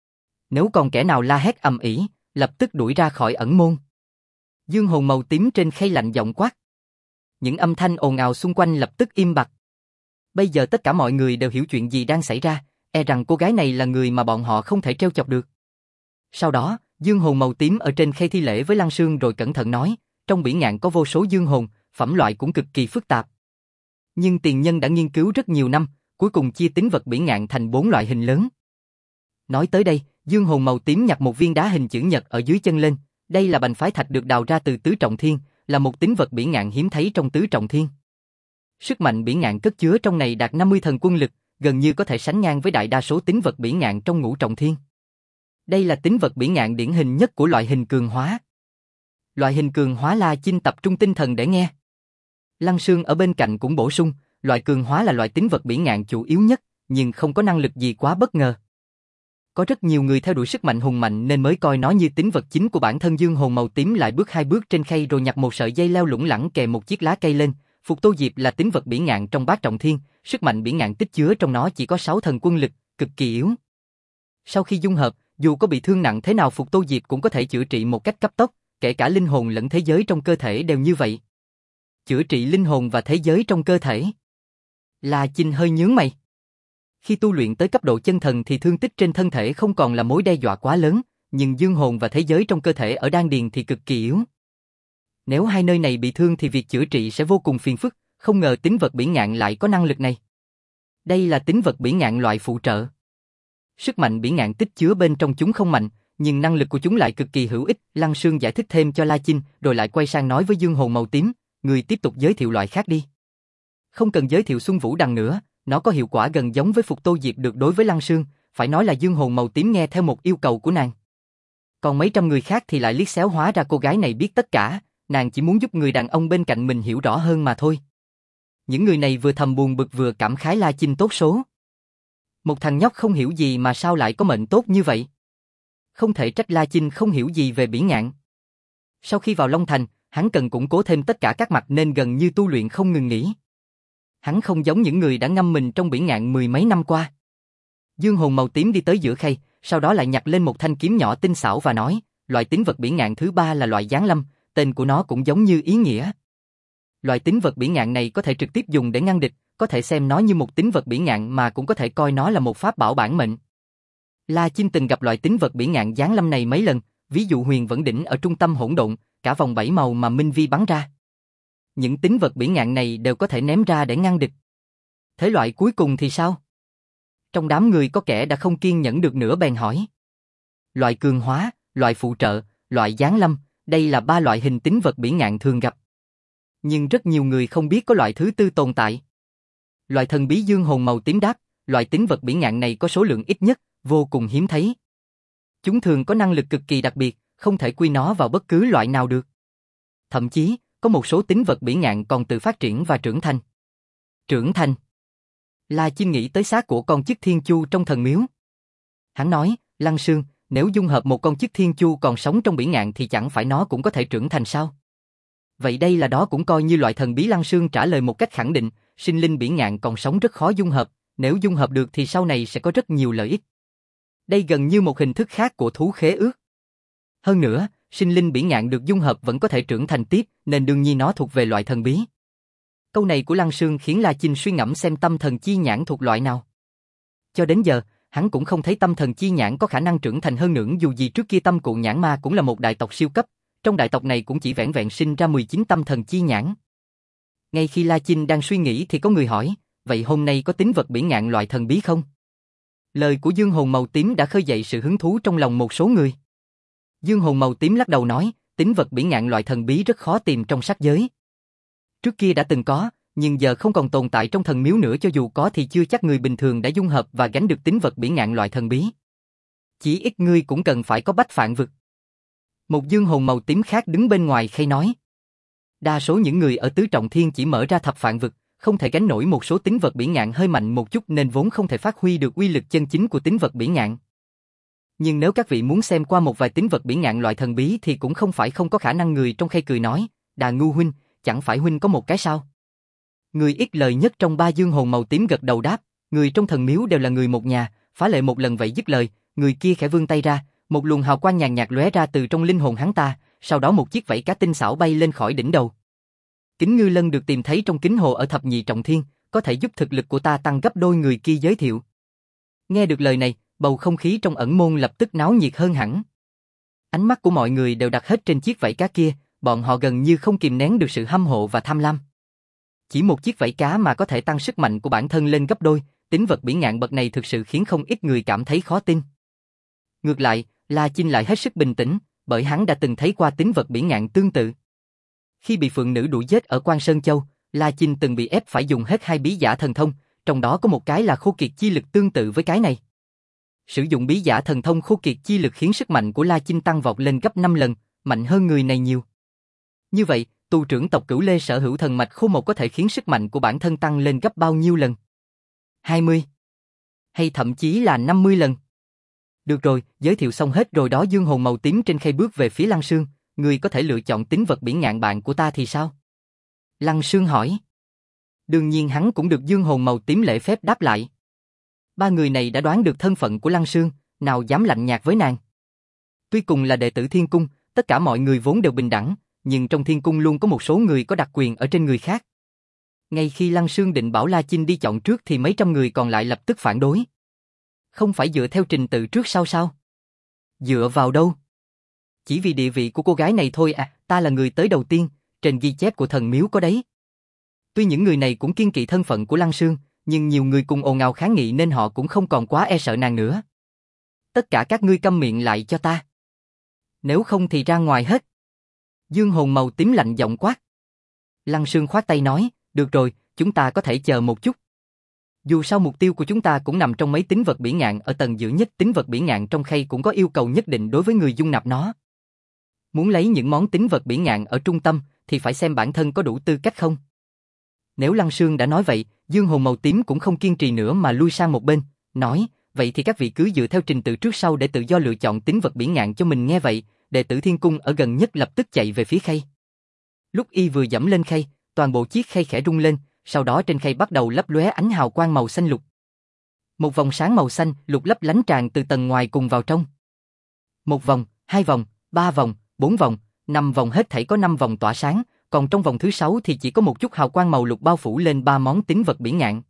Nếu còn kẻ nào la hét ầm ĩ, lập tức đuổi ra khỏi ẩn môn. Dương hồn màu tím trên khay lạnh giọng quát. Những âm thanh ồn ào xung quanh lập tức im bặt. Bây giờ tất cả mọi người đều hiểu chuyện gì đang xảy ra, e rằng cô gái này là người mà bọn họ không thể trêu chọc được. Sau đó, dương hồn màu tím ở trên khay thi lễ với Lăng Sương rồi cẩn thận nói, trong bỉ ngạn có vô số dương hồn, phẩm loại cũng cực kỳ phức tạp. Nhưng tiền nhân đã nghiên cứu rất nhiều năm, cuối cùng chia tính vật bỉ ngạn thành 4 loại hình lớn. Nói tới đây, dương hồn màu tím nhặt một viên đá hình chữ nhật ở dưới chân lên, đây là bành phái thạch được đào ra từ tứ trọng thiên, là một tính vật bỉ ngạn hiếm thấy trong tứ trọng thiên. Sức mạnh bỉ ngạn cất chứa trong này đạt 50 thần quân lực, gần như có thể sánh ngang với đại đa số tính vật bỉ ngạn trong ngũ trọng thiên. Đây là tính vật bỉ ngạn điển hình nhất của loại hình cường hóa. Loại hình cường hóa La Chinh tập trung tinh thần để nghe. Lăng Sương ở bên cạnh cũng bổ sung, loại cường hóa là loại tính vật bỉ ngạn chủ yếu nhất, nhưng không có năng lực gì quá bất ngờ. Có rất nhiều người theo đuổi sức mạnh hùng mạnh nên mới coi nó như tính vật chính của bản thân. Dương hồn màu tím lại bước 2 bước trên khay rồi nhặt một sợi dây leo lủng lẳng kèm một chiếc lá cây lên. Phục Tô Diệp là tính vật bỉ ngạn trong bát trọng thiên, sức mạnh bỉ ngạn tích chứa trong nó chỉ có 6 thần quân lực, cực kỳ yếu. Sau khi dung hợp, dù có bị thương nặng thế nào Phục Tô Diệp cũng có thể chữa trị một cách cấp tốc, kể cả linh hồn lẫn thế giới trong cơ thể đều như vậy. Chữa trị linh hồn và thế giới trong cơ thể. La Chinh hơi nhướng mày. Khi tu luyện tới cấp độ chân thần thì thương tích trên thân thể không còn là mối đe dọa quá lớn, nhưng dương hồn và thế giới trong cơ thể ở đan điền thì cực kỳ yếu. Nếu hai nơi này bị thương thì việc chữa trị sẽ vô cùng phiền phức, không ngờ tính vật bỉ ngạn lại có năng lực này. Đây là tính vật bỉ ngạn loại phụ trợ. Sức mạnh bỉ ngạn tích chứa bên trong chúng không mạnh, nhưng năng lực của chúng lại cực kỳ hữu ích. Lăng Sương giải thích thêm cho La Chinh, rồi lại quay sang nói với dương hồn màu tím, người tiếp tục giới thiệu loại khác đi. Không cần giới thiệu Xuân Vũ Đằng nữa, nó có hiệu quả gần giống với Phục Tô Diệp được đối với Lăng Sương, phải nói là dương hồn màu tím nghe theo một yêu cầu của nàng. Còn mấy trăm người khác thì lại liếc xéo, hóa ra cô gái này biết tất cả, nàng chỉ muốn giúp người đàn ông bên cạnh mình hiểu rõ hơn mà thôi. Những người này vừa thầm buồn bực vừa cảm khái La Chinh tốt số. Một thằng nhóc không hiểu gì mà sao lại có mệnh tốt như vậy. Không thể trách La Chinh không hiểu gì về bỉ ngạn. Sau khi vào Long Thành, hắn cần củng cố thêm tất cả các mặt nên gần như tu luyện không ngừng nghỉ. Hắn không giống những người đã ngâm mình trong bỉ ngạn 10 mấy năm qua. Dương hồn màu tím đi tới giữa khay, sau đó lại nhặt lên một thanh kiếm nhỏ tinh xảo và nói, loại tính vật bỉ ngạn thứ 3 là loại giáng lâm, tên của nó cũng giống như ý nghĩa. Loại tính vật bỉ ngạn này có thể trực tiếp dùng để ngăn địch, có thể xem nó như một tính vật bỉ ngạn mà cũng có thể coi nó là một pháp bảo bản mệnh. La Chinh từng gặp loại tính vật bỉ ngạn giáng lâm này mấy lần, ví dụ Huyền Vẫn Đỉnh ở trung tâm hỗn độn, cả vòng 7 màu mà Minh Vi bắn ra. Những tính vật bỉ ngạn này đều có thể ném ra để ngăn địch. Thế loại cuối cùng thì sao? Trong đám người có kẻ đã không kiên nhẫn được nữa bèn hỏi. Loại cường hóa, loại phụ trợ, loại giáng lâm, đây là 3 loại hình tính vật bỉ ngạn thường gặp. Nhưng rất nhiều người không biết có loại thứ tư tồn tại. Loại thần bí dương hồn màu tím đáp, loại tính vật bỉ ngạn này có số lượng ít nhất, vô cùng hiếm thấy. Chúng thường có năng lực cực kỳ đặc biệt, không thể quy nó vào bất cứ loại nào được. Thậm chí, có một số tính vật bỉ ngạn còn tự phát triển và trưởng thành. Trưởng thành. La Chinh nghĩ tới xác của con chức thiên chu trong thần miếu. Hắn nói, Lăng Sương, nếu dung hợp một con chức thiên chu còn sống trong bỉ ngạn thì chẳng phải nó cũng có thể trưởng thành sao? Vậy đây là đó cũng coi như loại thần bí. Lăng Sương trả lời một cách khẳng định, sinh linh bỉ ngạn còn sống rất khó dung hợp, nếu dung hợp được thì sau này sẽ có rất nhiều lợi ích. Đây gần như một hình thức khác của thú khế ước. Hơn nữa, sinh linh bỉ ngạn được dung hợp vẫn có thể trưởng thành tiếp, nên đương nhiên nó thuộc về loại thần bí. Câu này của Lăng Sương khiến La Chinh suy ngẫm xem tâm thần chi nhãn thuộc loại nào. Cho đến giờ, hắn cũng không thấy tâm thần chi nhãn có khả năng trưởng thành hơn nữa, dù gì trước kia Tâm Cụ Nhãn Ma cũng là một đại tộc siêu cấp, trong đại tộc này cũng chỉ vẻn vẹn sinh ra 19 tâm thần chi nhãn. Ngay khi La Chinh đang suy nghĩ thì có người hỏi, vậy hôm nay có tính vật biển ngạn loại thần bí không? Lời của dương hồn màu tím đã khơi dậy sự hứng thú trong lòng một số người. Dương hồn màu tím lắc đầu nói, tính vật biển ngạn loại thần bí rất khó tìm trong sắc giới. Trước kia đã từng có, nhưng giờ không còn tồn tại trong thần miếu nữa, cho dù có thì chưa chắc người bình thường đã dung hợp và gánh được tính vật biển ngạn loại thần bí. Chỉ ít ngươi cũng cần phải có bách phạn vực. Một dương hồn màu tím khác đứng bên ngoài khay nói. Đa số những người ở tứ trọng thiên chỉ mở ra thập phạn vực, không thể gánh nổi một số tính vật biển ngạn hơi mạnh một chút nên vốn không thể phát huy được uy lực chân chính của tính vật biển ngạn. Nhưng nếu các vị muốn xem qua một vài tính vật biển ngạn loại thần bí thì cũng không phải không có khả năng. Người trong khay cười nói, Đà Ngu huynh, chẳng phải huynh có một cái sao? Người ít lời nhất trong ba dương hồn màu tím gật đầu đáp, người trong thần miếu đều là người một nhà, phá lệ một lần vậy dứt lời, người kia khẽ vươn tay ra, một luồng hào quang nhàn nhạt lóe ra từ trong linh hồn hắn ta, sau đó một chiếc vảy cá tinh xảo bay lên khỏi đỉnh đầu. Kính ngư lân được tìm thấy trong kính hồ ở thập nhị trọng thiên, có thể giúp thực lực của ta tăng gấp đôi. Người kia giới thiệu. Nghe được lời này, bầu không khí trong ẩn môn lập tức náo nhiệt hơn hẳn. Ánh mắt của mọi người đều đặt hết trên chiếc vảy cá kia, bọn họ gần như không kìm nén được sự hâm mộ và tham lam. Chỉ một chiếc vảy cá mà có thể tăng sức mạnh của bản thân lên gấp đôi, tính vật biển ngạn bậc này thực sự khiến không ít người cảm thấy khó tin. Ngược lại, La Chinh lại hết sức bình tĩnh, bởi hắn đã từng thấy qua tính vật biển ngạn tương tự. Khi bị phượng nữ đuổi giết ở Quan Sơn Châu, La Chinh từng bị ép phải dùng hết 2 bí giả thần thông, trong đó có một cái là khô kiệt chi lực tương tự với cái này. Sử dụng bí giả thần thông khô kiệt chi lực khiến sức mạnh của La Chinh tăng vọt lên gấp 5 lần, mạnh hơn người này nhiều. Như vậy, tu trưởng tộc Cửu Lê sở hữu thần mạch khô một có thể khiến sức mạnh của bản thân tăng lên gấp bao nhiêu lần? 20? Hay thậm chí là 50 lần? Được rồi, giới thiệu xong hết rồi đó. Dương hồn màu tím trên khay bước về phía Lăng Sương, người có thể lựa chọn tính vật biển ngạn bạn của ta thì sao? Lăng Sương hỏi. Đương nhiên hắn cũng được dương hồn màu tím lễ phép đáp lại. Ba người này đã đoán được thân phận của Lăng Sương, nào dám lạnh nhạt với nàng. Tuy cùng là đệ tử Thiên Cung, tất cả mọi người vốn đều bình đẳng, nhưng trong Thiên Cung luôn có một số người có đặc quyền ở trên người khác. Ngay khi Lăng Sương định bảo La Chinh đi chọn trước thì mấy trăm người còn lại lập tức phản đối. Không phải dựa theo trình tự trước sau sao? Dựa vào đâu? Chỉ vì địa vị của cô gái này thôi à, ta là người tới đầu tiên, trên ghi chép của thần miếu có đấy. Tuy những người này cũng kiêng kỵ thân phận của Lăng Sương, nhưng nhiều người cùng ồn ào kháng nghị nên họ cũng không còn quá e sợ nàng nữa. Tất cả các ngươi câm miệng lại cho ta. Nếu không thì ra ngoài hết. Dương hồn màu tím lạnh giọng quát. Lăng Sương khoát tay nói, được rồi, chúng ta có thể chờ một chút. Dù sao mục tiêu của chúng ta cũng nằm trong mấy tính vật biển ngạn ở tầng giữa nhất, tính vật biển ngạn trong khay cũng có yêu cầu nhất định đối với người dung nạp nó. Muốn lấy những món tính vật biển ngạn ở trung tâm thì phải xem bản thân có đủ tư cách không. Nếu Lăng Sương đã nói vậy, dương hồn màu tím cũng không kiên trì nữa mà lui sang một bên, nói, vậy thì các vị cứ dựa theo trình tự trước sau để tự do lựa chọn tính vật biển ngạn cho mình. Nghe vậy, đệ tử Thiên Cung ở gần nhất lập tức chạy về phía khay. Lúc y vừa dẫm lên khay, toàn bộ chiếc khay khẽ rung lên, sau đó trên khay bắt đầu lấp lóe ánh hào quang màu xanh lục. Một vòng sáng màu xanh lục lấp lánh tràn từ tầng ngoài cùng vào trong. Một vòng, 2 vòng, 3 vòng, 4 vòng, 5 vòng, hết thảy có 5 vòng tỏa sáng, còn trong vòng thứ 6 thì chỉ có một chút hào quang màu lục bao phủ lên 3 món tính vật biển ngạn.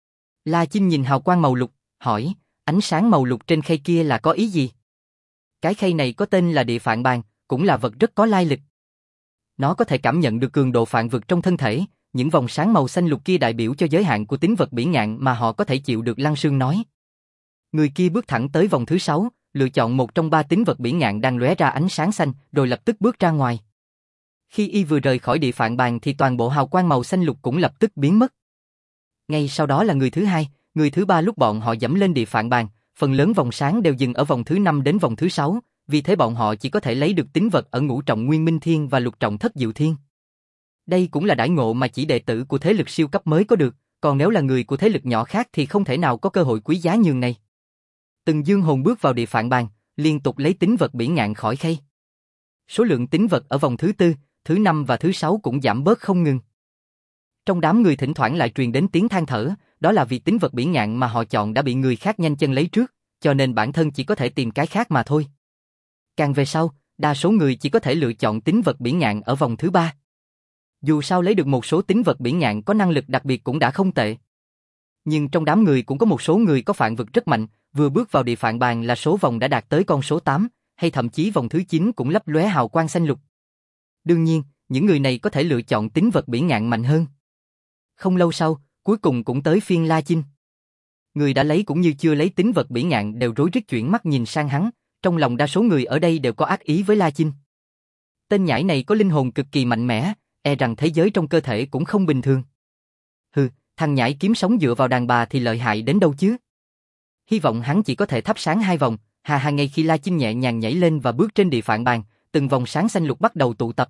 La Chinh nhìn hào quang màu lục, hỏi, ánh sáng màu lục trên khay kia là có ý gì? Cái khay này có tên là địa phạn bàn, cũng là vật rất có lai lịch. Nó có thể cảm nhận được cường độ phạn vực trong thân thể, những vòng sáng màu xanh lục kia đại biểu cho giới hạn của tính vật biển ngạn mà họ có thể chịu được. Lăng Sương nói. Người kia bước thẳng tới vòng thứ 6, lựa chọn một trong 3 tính vật biển ngạn đang lóe ra ánh sáng xanh, rồi lập tức bước ra ngoài. Khi y vừa rời khỏi địa phạn bàn thì toàn bộ hào quang màu xanh lục cũng lập tức biến mất. Ngay sau đó là người thứ 2, người thứ 3. Lúc bọn họ dẫm lên địa phạn bàn, phần lớn vòng sáng đều dừng ở vòng thứ 5 đến vòng thứ 6, vì thế bọn họ chỉ có thể lấy được tính vật ở ngũ trọng Nguyên Minh Thiên và lục trọng Thất Diệu Thiên. Đây cũng là đãi ngộ mà chỉ đệ tử của thế lực siêu cấp mới có được, còn nếu là người của thế lực nhỏ khác thì không thể nào có cơ hội quý giá nhường này. Từng dương hồn bước vào địa phạn bàn, liên tục lấy tính vật biển ngạn khỏi khay. Số lượng tính vật ở vòng thứ 4, thứ 5 và thứ 6 cũng giảm bớt không ngừng. Trong đám người thỉnh thoảng lại truyền đến tiếng than thở, đó là vì tính vật biển ngạn mà họ chọn đã bị người khác nhanh chân lấy trước, cho nên bản thân chỉ có thể tìm cái khác mà thôi. Càng về sau, đa số người chỉ có thể lựa chọn tính vật biển ngạn ở vòng thứ 3. Dù sao lấy được một số tín vật bỉ ngạn có năng lực đặc biệt cũng đã không tệ. Nhưng trong đám người cũng có một số người có phạn vực rất mạnh, vừa bước vào địa phạn bàn là số vòng đã đạt tới con số 8, hay thậm chí vòng thứ 9 cũng lấp lóe hào quang xanh lục. Đương nhiên, những người này có thể lựa chọn tín vật bỉ ngạn mạnh hơn. Không lâu sau, cuối cùng cũng tới phiên La Chinh. Người đã lấy cũng như chưa lấy tín vật bỉ ngạn đều rối rít chuyển mắt nhìn sang hắn, trong lòng đa số người ở đây đều có ác ý với La Chinh. Tên nhãi này có linh hồn cực kỳ mạnh mẽ, e rằng thế giới trong cơ thể cũng không bình thường. Hừ, thằng nhãi kiếm sống dựa vào đàn bà thì lợi hại đến đâu chứ? Hy vọng hắn chỉ có thể thắp sáng 2 vòng, ngay khi La Chinh nhẹ nhàng nhảy lên và bước trên địa phạn bàn, từng vòng sáng xanh lục bắt đầu tụ tập.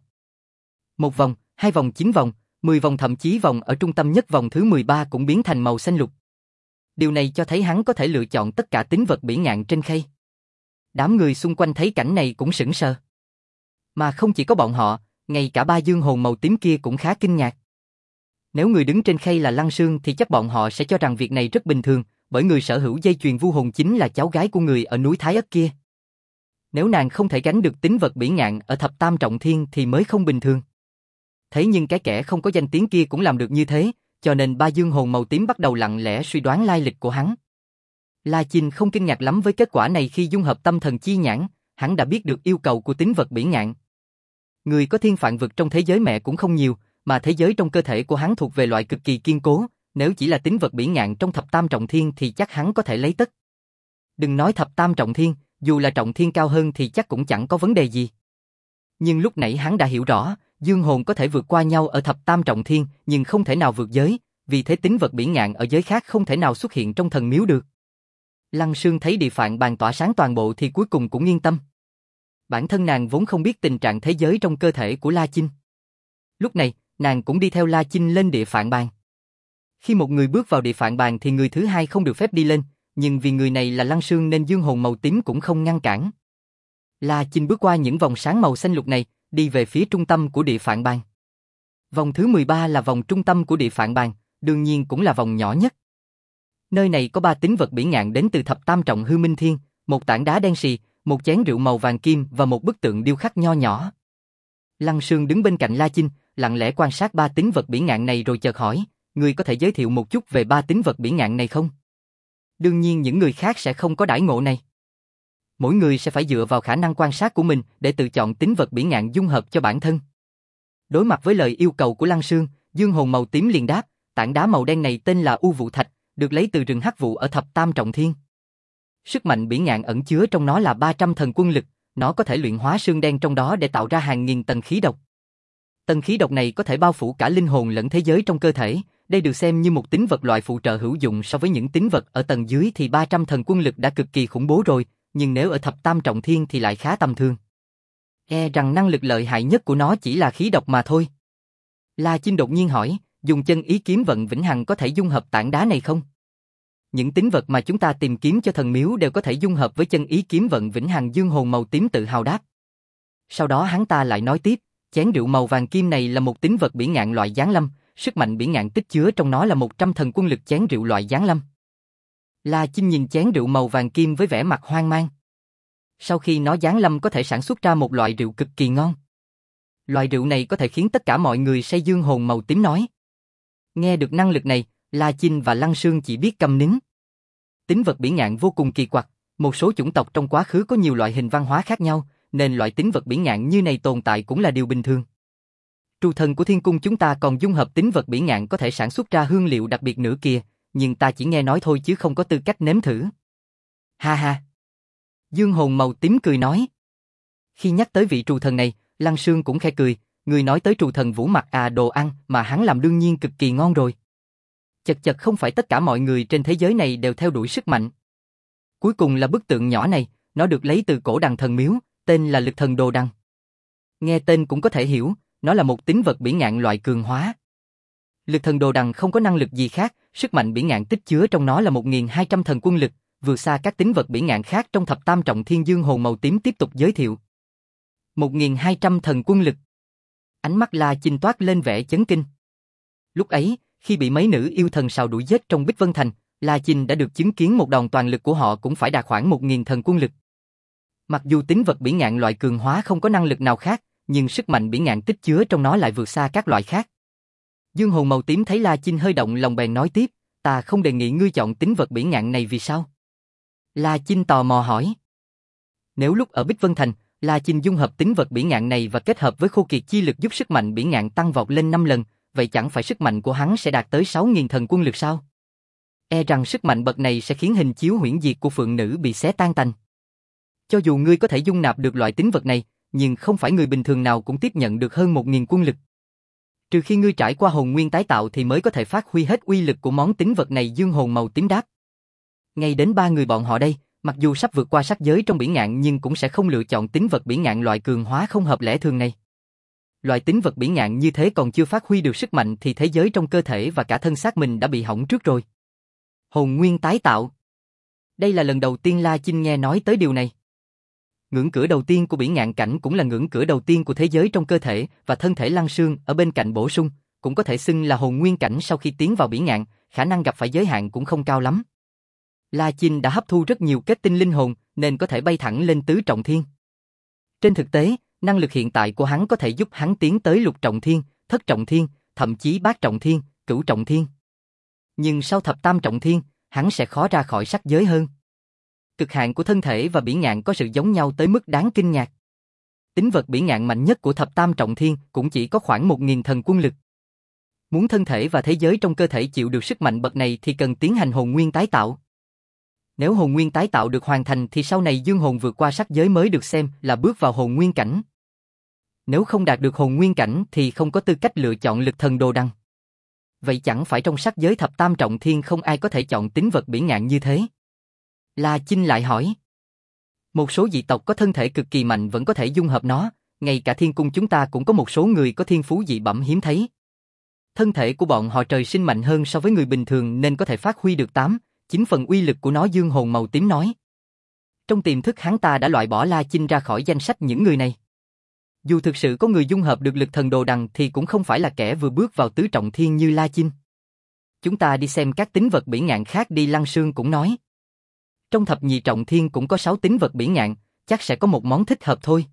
1 vòng, 2 vòng, 9 vòng, 10 vòng thậm chí vòng ở trung tâm nhất vòng thứ 13 cũng biến thành màu xanh lục. Điều này cho thấy hắn có thể lựa chọn tất cả tín vật bỉ ngạn trên khay. Đám người xung quanh thấy cảnh này cũng sững sờ. Mà không chỉ có bọn họ, ngay cả 3 dương hồn màu tím kia cũng khá kinh ngạc. Nếu người đứng trên khay là Lăng Sương thì chắc bọn họ sẽ cho rằng việc này rất bình thường, bởi người sở hữu dây chuyền vu hồn chính là cháu gái của người ở núi Thái Ất kia. Nếu nàng không thể gánh được tín vật bỉ ngạn ở thập tam trọng thiên thì mới không bình thường. Thế nhưng cái kẻ không có danh tiếng kia cũng làm được như thế, cho nên 3 dương hồn màu tím bắt đầu lặng lẽ suy đoán lai lịch của hắn. La Chinh không kinh ngạc lắm với kết quả này khi dung hợp tâm thần chi nhãn, hắn đã biết được yêu cầu của tín vật bỉ ngạn. Người có thiên phạn vực trong thế giới mẹ cũng không nhiều, mà thế giới trong cơ thể của hắn thuộc về loại cực kỳ kiên cố, nếu chỉ là tín vật bỉ ngạn trong thập tam trọng thiên thì chắc hắn có thể lấy tất. Đừng nói thập tam trọng thiên, dù là trọng thiên cao hơn thì chắc cũng chẳng có vấn đề gì. Nhưng lúc nãy hắn đã hiểu rõ, dương hồn có thể vượt qua nhau ở thập tam trọng thiên, nhưng không thể nào vượt giới, vì thế tín vật bỉ ngạn ở giới khác không thể nào xuất hiện trong thần miếu được. Lăng Sương thấy địa phạn bàn tỏa sáng toàn bộ thì cuối cùng cũng yên tâm. Bản thân nàng vốn không biết tình trạng thế giới trong cơ thể của La Chinh. Lúc này, nàng cũng đi theo La Chinh lên địa phạn bàn. Khi một người bước vào địa phạn bàn thì người thứ hai không được phép đi lên, nhưng vì người này là Lăng Sương nên dương hồn màu tím cũng không ngăn cản. La Chinh bước qua những vòng sáng màu xanh lục này, đi về phía trung tâm của địa phạn bàn. Vòng thứ 13 là vòng trung tâm của địa phạn bàn, đương nhiên cũng là vòng nhỏ nhất. Nơi này có 3 tín vật bỉ ngạn đến từ thập tam trọng hư minh thiên, một tảng đá đen xì, một chén rượu màu vàng kim và một bức tượng điêu khắc nho nhỏ. Lăng Sương đứng bên cạnh La Chinh, lặng lẽ quan sát 3 tín vật bỉ ngạn này rồi chợt hỏi, người có thể giới thiệu một chút về 3 tín vật bỉ ngạn này không? Đương nhiên những người khác sẽ không có đãi ngộ này. Mỗi người sẽ phải dựa vào khả năng quan sát của mình để tự chọn tín vật bỉ ngạn dung hợp cho bản thân. Đối mặt với lời yêu cầu của Lăng Sương, dương hồn màu tím liền đáp, tảng đá màu đen này tên là U Vụ Thạch, được lấy từ rừng hắc vụ ở thập tam trọng thiên. Sức mạnh bỉ ngạn ẩn chứa trong nó là 300 thần quân lực, nó có thể luyện hóa xương đen trong đó để tạo ra hàng nghìn tầng khí độc. Tầng khí độc này có thể bao phủ cả linh hồn lẫn thế giới trong cơ thể, đây được xem như một tín vật loại phụ trợ hữu dụng so với những tín vật ở tầng dưới thì 300 thần quân lực đã cực kỳ khủng bố rồi, nhưng nếu ở thập tam trọng thiên thì lại khá tầm thường. E rằng năng lực lợi hại nhất của nó chỉ là khí độc mà thôi. La Chinh đột nhiên hỏi, dùng chân ý kiếm vận vĩnh hằng có thể dung hợp tảng đá này không? Những tín vật mà chúng ta tìm kiếm cho thần miếu đều có thể dung hợp với chân ý kiếm vận vĩnh hằng, dương hồn màu tím tự hào đáp. Sau đó hắn ta lại nói tiếp, chén rượu màu vàng kim này là một tín vật bỉ ngạn loại giáng lâm, sức mạnh bỉ ngạn tích chứa trong nó là 100 thần quân lực chén rượu loại giáng lâm. La Chinh nhìn chén rượu màu vàng kim với vẻ mặt hoang mang. Sau khi nó giáng lâm có thể sản xuất ra một loại rượu cực kỳ ngon. Loại rượu này có thể khiến tất cả mọi người say, dương hồn màu tím nói. Nghe được năng lực này, La Chinh và Lăng Sương chỉ biết câm nín. Tín vật bỉ ngạn vô cùng kỳ quặc, một số chủng tộc trong quá khứ có nhiều loại hình văn hóa khác nhau, nên loại tín vật bỉ ngạn như này tồn tại cũng là điều bình thường. Trù thần của thiên cung chúng ta còn dung hợp tín vật bỉ ngạn có thể sản xuất ra hương liệu đặc biệt nữa kìa, nhưng ta chỉ nghe nói thôi chứ không có tư cách nếm thử. Ha ha. Dương hồn màu tím cười nói. Khi nhắc tới vị trù thần này, Lăng Sương cũng khẽ cười, người nói tới trù thần Vũ Mặc đồ ăn mà hắn làm đương nhiên cực kỳ ngon rồi. Chật chật, không phải tất cả mọi người trên thế giới này đều theo đuổi sức mạnh. Cuối cùng là bức tượng nhỏ này, nó được lấy từ cổ đằng thần miếu, tên là Lực Thần Đồ Đằng. Nghe tên cũng có thể hiểu, nó là một tín vật bỉ ngạn loại cường hóa. Lực Thần Đồ Đằng không có năng lực gì khác, sức mạnh bỉ ngạn tích chứa trong nó là 1200 thần quân lực, vượt xa các tín vật bỉ ngạn khác trong thập tam trọng thiên. Dương hồn màu tím tiếp tục giới thiệu. 1200 thần quân lực. Ánh mắt La Chinh toát lên vẻ chấn kinh. Lúc ấy, khi bị mấy nữ yêu thần sào đuổi giết trong Bích Vân Thành, La Chinh đã được chứng kiến một đòn toàn lực của họ cũng phải đạt khoảng 1000 thần quân lực. Mặc dù tín vật bỉ ngạn loại cường hóa không có năng lực nào khác, nhưng sức mạnh bỉ ngạn tích chứa trong nó lại vượt xa các loại khác. Dương hồn màu tím thấy La Chinh hơi động lòng bèn nói tiếp, ta không đề nghị ngươi chọn tính vật bỉ ngạn này vì sao? La Chinh tò mò hỏi. Nếu lúc ở Bích Vân Thành, La Chinh dung hợp tính vật bỉ ngạn này và kết hợp với khô kiệt chi lực giúp sức mạnh bỉ ngạn tăng vọt lên 5 lần, vậy chẳng phải sức mạnh của hắn sẽ đạt tới 6.000 thần quân lực sao? E rằng sức mạnh bậc này sẽ khiến hình chiếu huyễn diệt của phượng nữ bị xé tan tành. Cho dù ngươi có thể dung nạp được loại tính vật này, nhưng không phải người bình thường nào cũng tiếp nhận được hơn 1.000 quân lực. Trừ khi ngươi trải qua hồn nguyên tái tạo thì mới có thể phát huy hết uy lực của món tính vật này. Dương hồn màu tím đáp. Ngay đến 3 người bọn họ đây, mặc dù sắp vượt qua sắc giới trong bỉ ngạn nhưng cũng sẽ không lựa chọn tính vật bỉ ngạn loại cường hóa không hợp lẽ thường này. Loại tính vật bỉ ngạn như thế còn chưa phát huy được sức mạnh thì thế giới trong cơ thể và cả thân xác mình đã bị hỏng trước rồi. Hồn nguyên tái tạo. Đây là lần đầu tiên La Chinh nghe nói tới điều này. Ngưỡng cửa đầu tiên của bỉ ngạn cảnh cũng là ngưỡng cửa đầu tiên của thế giới trong cơ thể, và thân thể Lăng Sương ở bên cạnh bổ sung, cũng có thể xưng là hồn nguyên cảnh sau khi tiến vào bỉ ngạn, khả năng gặp phải giới hạn cũng không cao lắm. La Chinh đã hấp thu rất nhiều kết tinh linh hồn nên có thể bay thẳng lên tứ trọng thiên. Trên thực tế, năng lực hiện tại của hắn có thể giúp hắn tiến tới lục trọng thiên, thất trọng thiên, thậm chí bát trọng thiên, cửu trọng thiên. Nhưng sau thập tam trọng thiên, hắn sẽ khó ra khỏi sắc giới hơn. Cực hạn của thân thể và bỉ ngạn có sự giống nhau tới mức đáng kinh ngạc. Tính vật bỉ ngạn mạnh nhất của thập tam trọng thiên cũng chỉ có khoảng 1.000 thần quân lực. Muốn thân thể và thế giới trong cơ thể chịu được sức mạnh bậc này thì cần tiến hành hồn nguyên tái tạo. Nếu hồn nguyên tái tạo được hoàn thành thì sau này dương hồn vượt qua sắc giới mới được xem là bước vào hồn nguyên cảnh. Nếu không đạt được hồn nguyên cảnh thì không có tư cách lựa chọn lực thần đồ đằng. Vậy chẳng phải trong sắc giới thập tam trọng thiên không ai có thể chọn tính vật bỉ ngạn như thế? La Chinh lại hỏi. Một số dị tộc có thân thể cực kỳ mạnh vẫn có thể dung hợp nó, ngay cả thiên cung chúng ta cũng có một số người có thiên phú dị bẩm hiếm thấy. Thân thể của bọn họ trời sinh mạnh hơn so với người bình thường nên có thể phát huy được 8-9 phần uy lực của nó. Dương hồn màu tím nói. Trong tiềm thức hắn ta đã loại bỏ La Chinh ra khỏi danh sách những người này. Dù thực sự có người dung hợp được lực thần đồ đằng thì cũng không phải là kẻ vừa bước vào tứ trọng thiên như La Chinh. Chúng ta đi xem các tính vật bỉ ngạn khác đi. Lăng Sương cũng nói. Trong thập nhị trọng thiên cũng có 6 tính vật bỉ ngạn, chắc sẽ có một món thích hợp thôi.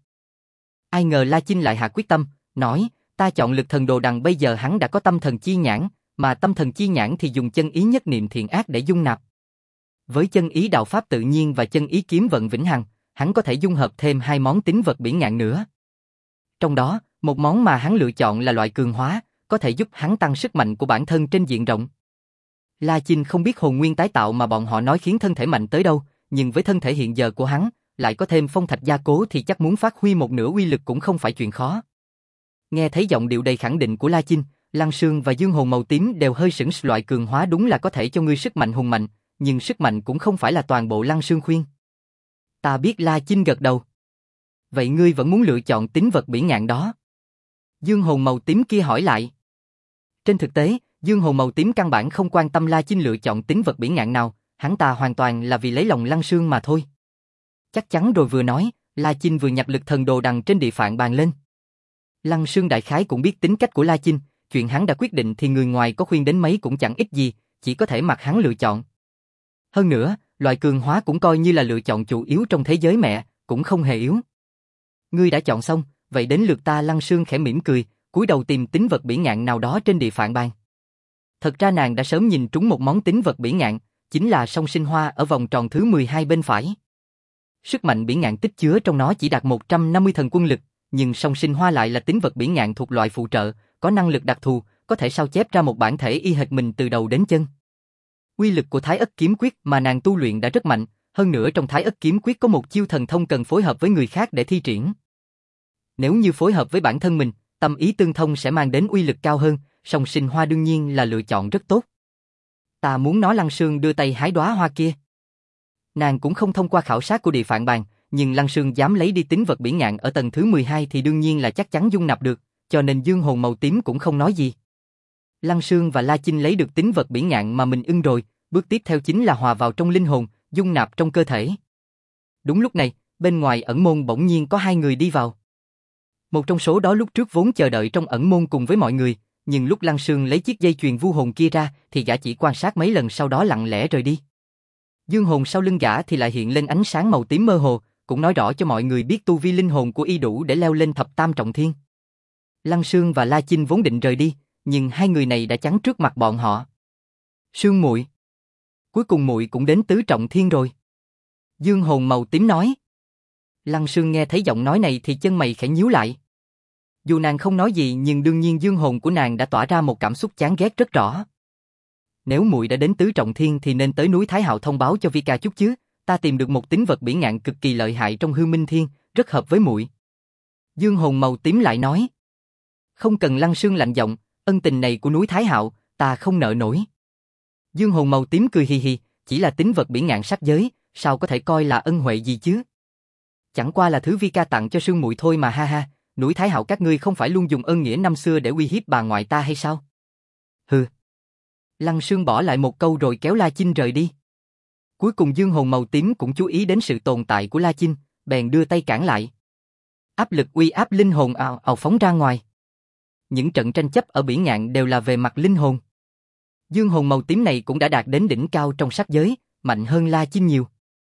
Ai ngờ La Chinh lại hạ quyết tâm, nói, ta chọn lực thần đồ đằng. Bây giờ hắn đã có tâm thần chi nhãn, mà tâm thần chi nhãn thì dùng chân ý nhất niệm thiện ác để dung nạp. Với chân ý đạo pháp tự nhiên và chân ý kiếm vận vĩnh hằng, hắn có thể dung hợp thêm 2 món tính vật bỉ ngạn nữa. Trong đó, một món mà hắn lựa chọn là loại cường hóa, có thể giúp hắn tăng sức mạnh của bản thân trên diện rộng. La Chinh không biết hồn nguyên tái tạo mà bọn họ nói khiến thân thể mạnh tới đâu, nhưng với thân thể hiện giờ của hắn, lại có thêm phong thạch gia cố thì chắc muốn phát huy một nửa uy lực cũng không phải chuyện khó. Nghe thấy giọng điệu đầy khẳng định của La Chinh, Lăng Sương và Dương hồn màu tím đều hơi sững sờ. Loại cường hóa đúng là có thể cho ngươi sức mạnh hùng mạnh, nhưng sức mạnh cũng không phải là toàn bộ. Lăng Sương khuyên. Ta biết. La Chinh gật đầu. Vậy ngươi vẫn muốn lựa chọn tính vật bỉ ngạn đó? Dương hồn màu tím kia hỏi lại. Trên thực tế, Dương hồn màu tím căn bản không quan tâm La Chinh lựa chọn tính vật bỉ ngạn nào, hắn ta hoàn toàn là vì lấy lòng Lăng Sương mà thôi. Chắc chắn rồi. Vừa nói, La Chinh vừa nhập lực thần đồ đằng trên địa phạn bàn lên. Lăng Sương đại khái cũng biết tính cách của La Chinh, chuyện hắn đã quyết định thì người ngoài có khuyên đến mấy cũng chẳng ích gì, chỉ có thể mặc hắn lựa chọn. Hơn nữa, loại cường hóa cũng coi như là lựa chọn chủ yếu trong thế giới mẹ, cũng không hề yếu. Ngươi đã chọn xong, vậy đến lượt ta. Lăng Sương khẽ mỉm cười, cúi đầu tìm tính vật bỉ ngạn nào đó trên địa phạn bàn. Thật ra nàng đã sớm nhìn trúng một món tính vật bỉ ngạn, chính là song sinh hoa ở vòng tròn thứ 12 bên phải. Sức mạnh bỉ ngạn tích chứa trong nó chỉ đạt 150 thần quân lực, nhưng song sinh hoa lại là tính vật bỉ ngạn thuộc loại phụ trợ, có năng lực đặc thù, có thể sao chép ra một bản thể y hệt mình từ đầu đến chân. Uy lực của Thái Ất kiếm quyết mà nàng tu luyện đã rất mạnh, hơn nữa trong Thái Ất kiếm quyết có một chiêu thần thông cần phối hợp với người khác để thi triển. Nếu như phối hợp với bản thân mình, tâm ý tương thông sẽ mang đến uy lực cao hơn, song sinh hoa đương nhiên là lựa chọn rất tốt. Ta muốn nó. Lăng Sương đưa tay hái đóa hoa kia. Nàng cũng không thông qua khảo sát của địa phạn bàn, nhưng Lăng Sương dám lấy đi tính vật bỉ ngạn ở tầng thứ 12 thì đương nhiên là chắc chắn dung nạp được, cho nên Dương hồn màu tím cũng không nói gì. Lăng Sương và La Chinh lấy được tính vật bỉ ngạn mà mình ưng rồi, bước tiếp theo chính là hòa vào trong linh hồn, dung nạp trong cơ thể. Đúng lúc này, bên ngoài ẩn môn bỗng nhiên có 2 người đi vào. Một trong số đó lúc trước vốn chờ đợi trong ẩn môn cùng với mọi người, nhưng lúc Lăng Sương lấy chiếc dây chuyền vu hồn kia ra thì gã chỉ quan sát mấy lần sau đó lặng lẽ rời đi. Dương hồn sau lưng gã thì lại hiện lên ánh sáng màu tím mơ hồ, cũng nói rõ cho mọi người biết tu vi linh hồn của y đủ để leo lên thập tam trọng thiên. Lăng Sương và La Chinh vốn định rời đi, nhưng hai người này đã chắn trước mặt bọn họ. Sương muội, cuối cùng muội cũng đến tứ trọng thiên rồi. Dương hồn màu tím nói. Lăng Sương nghe thấy giọng nói này thì chân mày khẽ nhíu lại. Dù nàng không nói gì nhưng đương nhiên dương hồn của nàng đã tỏa ra một cảm xúc chán ghét rất rõ. Nếu muội đã đến tứ trọng thiên thì nên tới núi Thái Hạo thông báo cho Vi ca chút chứ, ta tìm được một tín vật bỉ ngạn cực kỳ lợi hại trong hư minh thiên, rất hợp với muội. Dương hồn màu tím lại nói. Không cần. Lăng Sương lạnh giọng, ân tình này của núi Thái Hạo, ta không nợ nổi. Dương hồn màu tím cười hì hì, chỉ là tín vật bỉ ngạn sắc giới, sao có thể coi là ân huệ gì chứ? Chẳng qua là thứ Vi ca tặng cho Sương muội thôi mà ha ha, núi Thái Hạo các ngươi không phải luôn dùng ơn nghĩa năm xưa để uy hiếp bà ngoại ta hay sao? Hừ. Lăng Sương bỏ lại một câu rồi kéo La Chinh rời đi. Cuối cùng dương hồn màu tím cũng chú ý đến sự tồn tại của La Chinh, bèn đưa tay cản lại. Áp lực uy áp linh hồn ào ào phóng ra ngoài. Những trận tranh chấp ở Bỉ Ngạn đều là về mặt linh hồn. Dương hồn màu tím này cũng đã đạt đến đỉnh cao trong sắc giới, mạnh hơn La Chinh nhiều.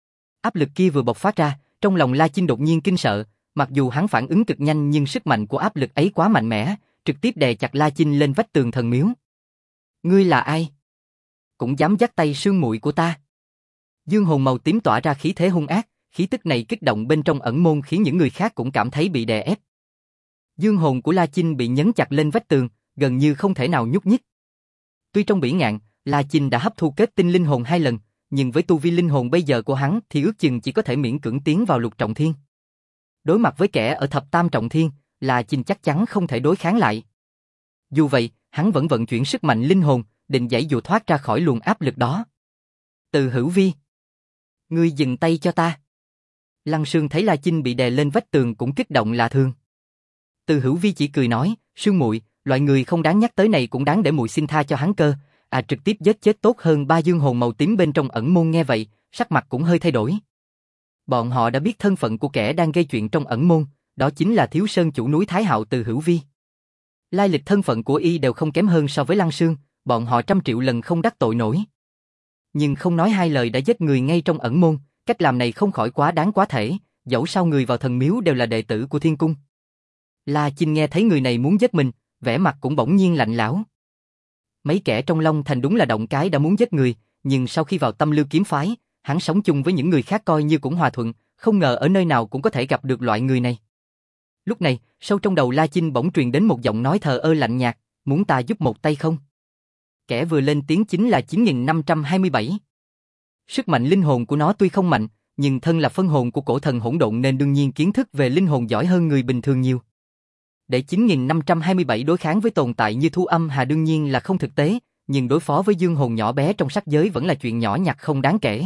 Áp lực kia vừa bộc phát ra, trong lòng La Chinh đột nhiên kinh sợ, mặc dù hắn phản ứng cực nhanh nhưng sức mạnh của áp lực ấy quá mạnh mẽ, trực tiếp đè chặt La Chinh lên vách tường thần miếu. Ngươi là ai? Cũng dám dắt tay Sương muội của ta? Dương hồn màu tím tỏa ra khí thế hung ác, khí tức này kích động bên trong ẩn môn khiến những người khác cũng cảm thấy bị đè ép. Dương hồn của La Chinh bị nhấn chặt lên vách tường, gần như không thể nào nhúc nhích. Tuy trong Bỉ Ngạn, La Chinh đã hấp thu kết tinh linh hồn 2 lần, nhưng với tu vi linh hồn bây giờ của hắn thì ước chừng chỉ có thể miễn cưỡng tiến vào lục trọng thiên. Đối mặt với kẻ ở thập tam trọng thiên, La Chinh chắc chắn không thể đối kháng lại. Dù vậy, hắn vẫn vận chuyển sức mạnh linh hồn, định giãy dụ thoát ra khỏi luồng áp lực đó. Từ Hữu Vi, ngươi dừng tay cho ta. Lăng Sương thấy La Chinh bị đè lên vách tường cũng kích động lạ thường. Từ Hữu Vi chỉ cười nói, Sương muội, loại người không đáng nhắc tới này cũng đáng để muội xin tha cho hắn cơ, trực tiếp giết chết tốt hơn. Ba dương hồn màu tím bên trong ẩn môn nghe vậy, sắc mặt cũng hơi thay đổi. Bọn họ đã biết thân phận của kẻ đang gây chuyện trong ẩn môn, đó chính là Thiếu Sơn chủ núi Thái Hạo Từ Hữu Vi. Lai lịch thân phận của y đều không kém hơn so với Lăng Sương, bọn họ 100 triệu lần không đắc tội nổi. Nhưng không nói hai lời đã giết người ngay trong ẩn môn, cách làm này không khỏi quá đáng quá thể, dẫu sao người vào thần miếu đều là đệ tử của Thiên Cung. La Chinh nghe thấy người này muốn giết mình, vẻ mặt cũng bỗng nhiên lạnh lẽo. Mấy kẻ trong Long Thành đúng là động cái đã muốn giết người, nhưng sau khi vào Tâm Lưu kiếm phái, hắn sống chung với những người khác coi như cũng hòa thuận, không ngờ ở nơi nào cũng có thể gặp được loại người này. Lúc này, sâu trong đầu La Chinh bỗng truyền đến một giọng nói thờ ơ lạnh nhạt, muốn ta giúp một tay không? Kẻ vừa lên tiếng chính là 9527. Sức mạnh linh hồn của nó tuy không mạnh, nhưng thân là phân hồn của cổ thần hỗn độn nên đương nhiên kiến thức về linh hồn giỏi hơn người bình thường nhiều. Để 9527 đối kháng với tồn tại như Thu Âm Hà đương nhiên là không thực tế, nhưng đối phó với dương hồn nhỏ bé trong sắc giới vẫn là chuyện nhỏ nhặt không đáng kể.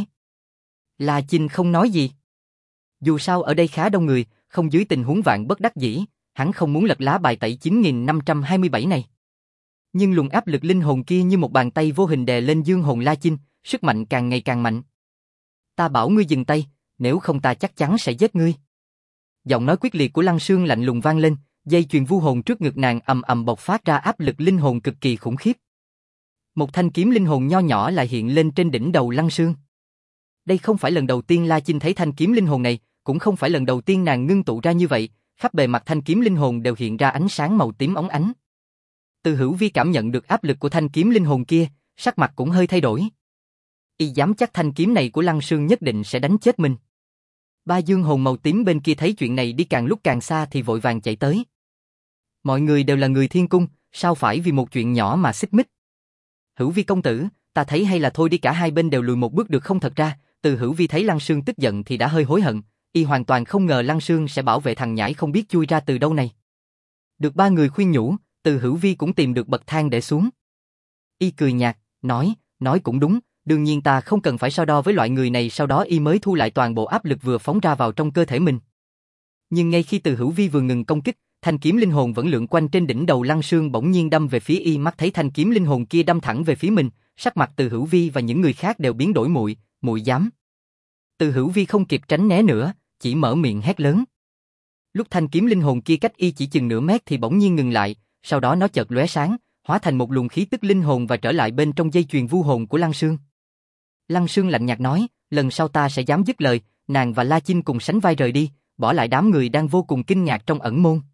La Chinh không nói gì. Dù sao ở đây khá đông người, không dưới tình huống vạn bất đắc dĩ, hắn không muốn lật lá bài tẩy 9527 này. Nhưng luồng áp lực linh hồn kia như một bàn tay vô hình đè lên dương hồn La Chinh, sức mạnh càng ngày càng mạnh. Ta bảo ngươi dừng tay, nếu không ta chắc chắn sẽ giết ngươi. Giọng nói quyết liệt của Lăng Sương lạnh lùng vang lên, dây chuyền vu hồn trước ngực nàng ầm ầm bộc phát ra áp lực linh hồn cực kỳ khủng khiếp. Một thanh kiếm linh hồn nho nhỏ lại hiện lên trên đỉnh đầu Lăng Sương. Đây không phải lần đầu tiên La Chinh thấy thanh kiếm linh hồn này, cũng không phải lần đầu tiên nàng ngưng tụ ra như vậy, khắp bề mặt thanh kiếm linh hồn đều hiện ra ánh sáng màu tím óng ánh. Từ Hữu Vi cảm nhận được áp lực của thanh kiếm linh hồn kia, sắc mặt cũng hơi thay đổi. Y dám chắc thanh kiếm này của Lăng Sương nhất định sẽ đánh chết mình. Ba dương hồn màu tím bên kia thấy chuyện này đi càng lúc càng xa thì vội vàng chạy tới. Mọi người đều là người Thiên Cung, sao phải vì một chuyện nhỏ mà xích mích? Hữu Vi công tử, ta thấy hay là thôi đi, cả hai bên đều lùi một bước được không? Thật ra, Từ Hữu Vi thấy Lăng Sương tức giận thì đã hơi hối hận, y hoàn toàn không ngờ Lăng Sương sẽ bảo vệ thằng nhãi không biết chui ra từ đâu này. Được ba người khuyên nhủ, Từ Hữu Vi cũng tìm được bậc thang để xuống. Y cười nhạt, nói cũng đúng, đương nhiên ta không cần phải so đo với loại người này, sau đó y mới thu lại toàn bộ áp lực vừa phóng ra vào trong cơ thể mình. Nhưng ngay khi Từ Hữu Vi vừa ngừng công kích, thanh kiếm linh hồn vẫn lượn quanh trên đỉnh đầu Lăng Sương bỗng nhiên đâm về phía y. Mắt thấy thanh kiếm linh hồn kia đâm thẳng về phía mình, sắc mặt Từ Hữu Vi và những người khác đều biến đổi. Muội dám? Từ Hữu Vi không kịp tránh né nữa, chỉ mở miệng hét lớn. Lúc thanh kiếm linh hồn kia cách y chỉ chừng nửa mét thì bỗng nhiên ngừng lại, sau đó nó chợt lóe sáng, hóa thành một luồng khí tức linh hồn và trở lại bên trong dây chuyền vu hồn của Lăng Sương. Lăng Sương lạnh nhạt nói, lần sau ta sẽ dám dứt lời, nàng và La Chinh cùng sánh vai rời đi, bỏ lại đám người đang vô cùng kinh ngạc trong ẩn môn.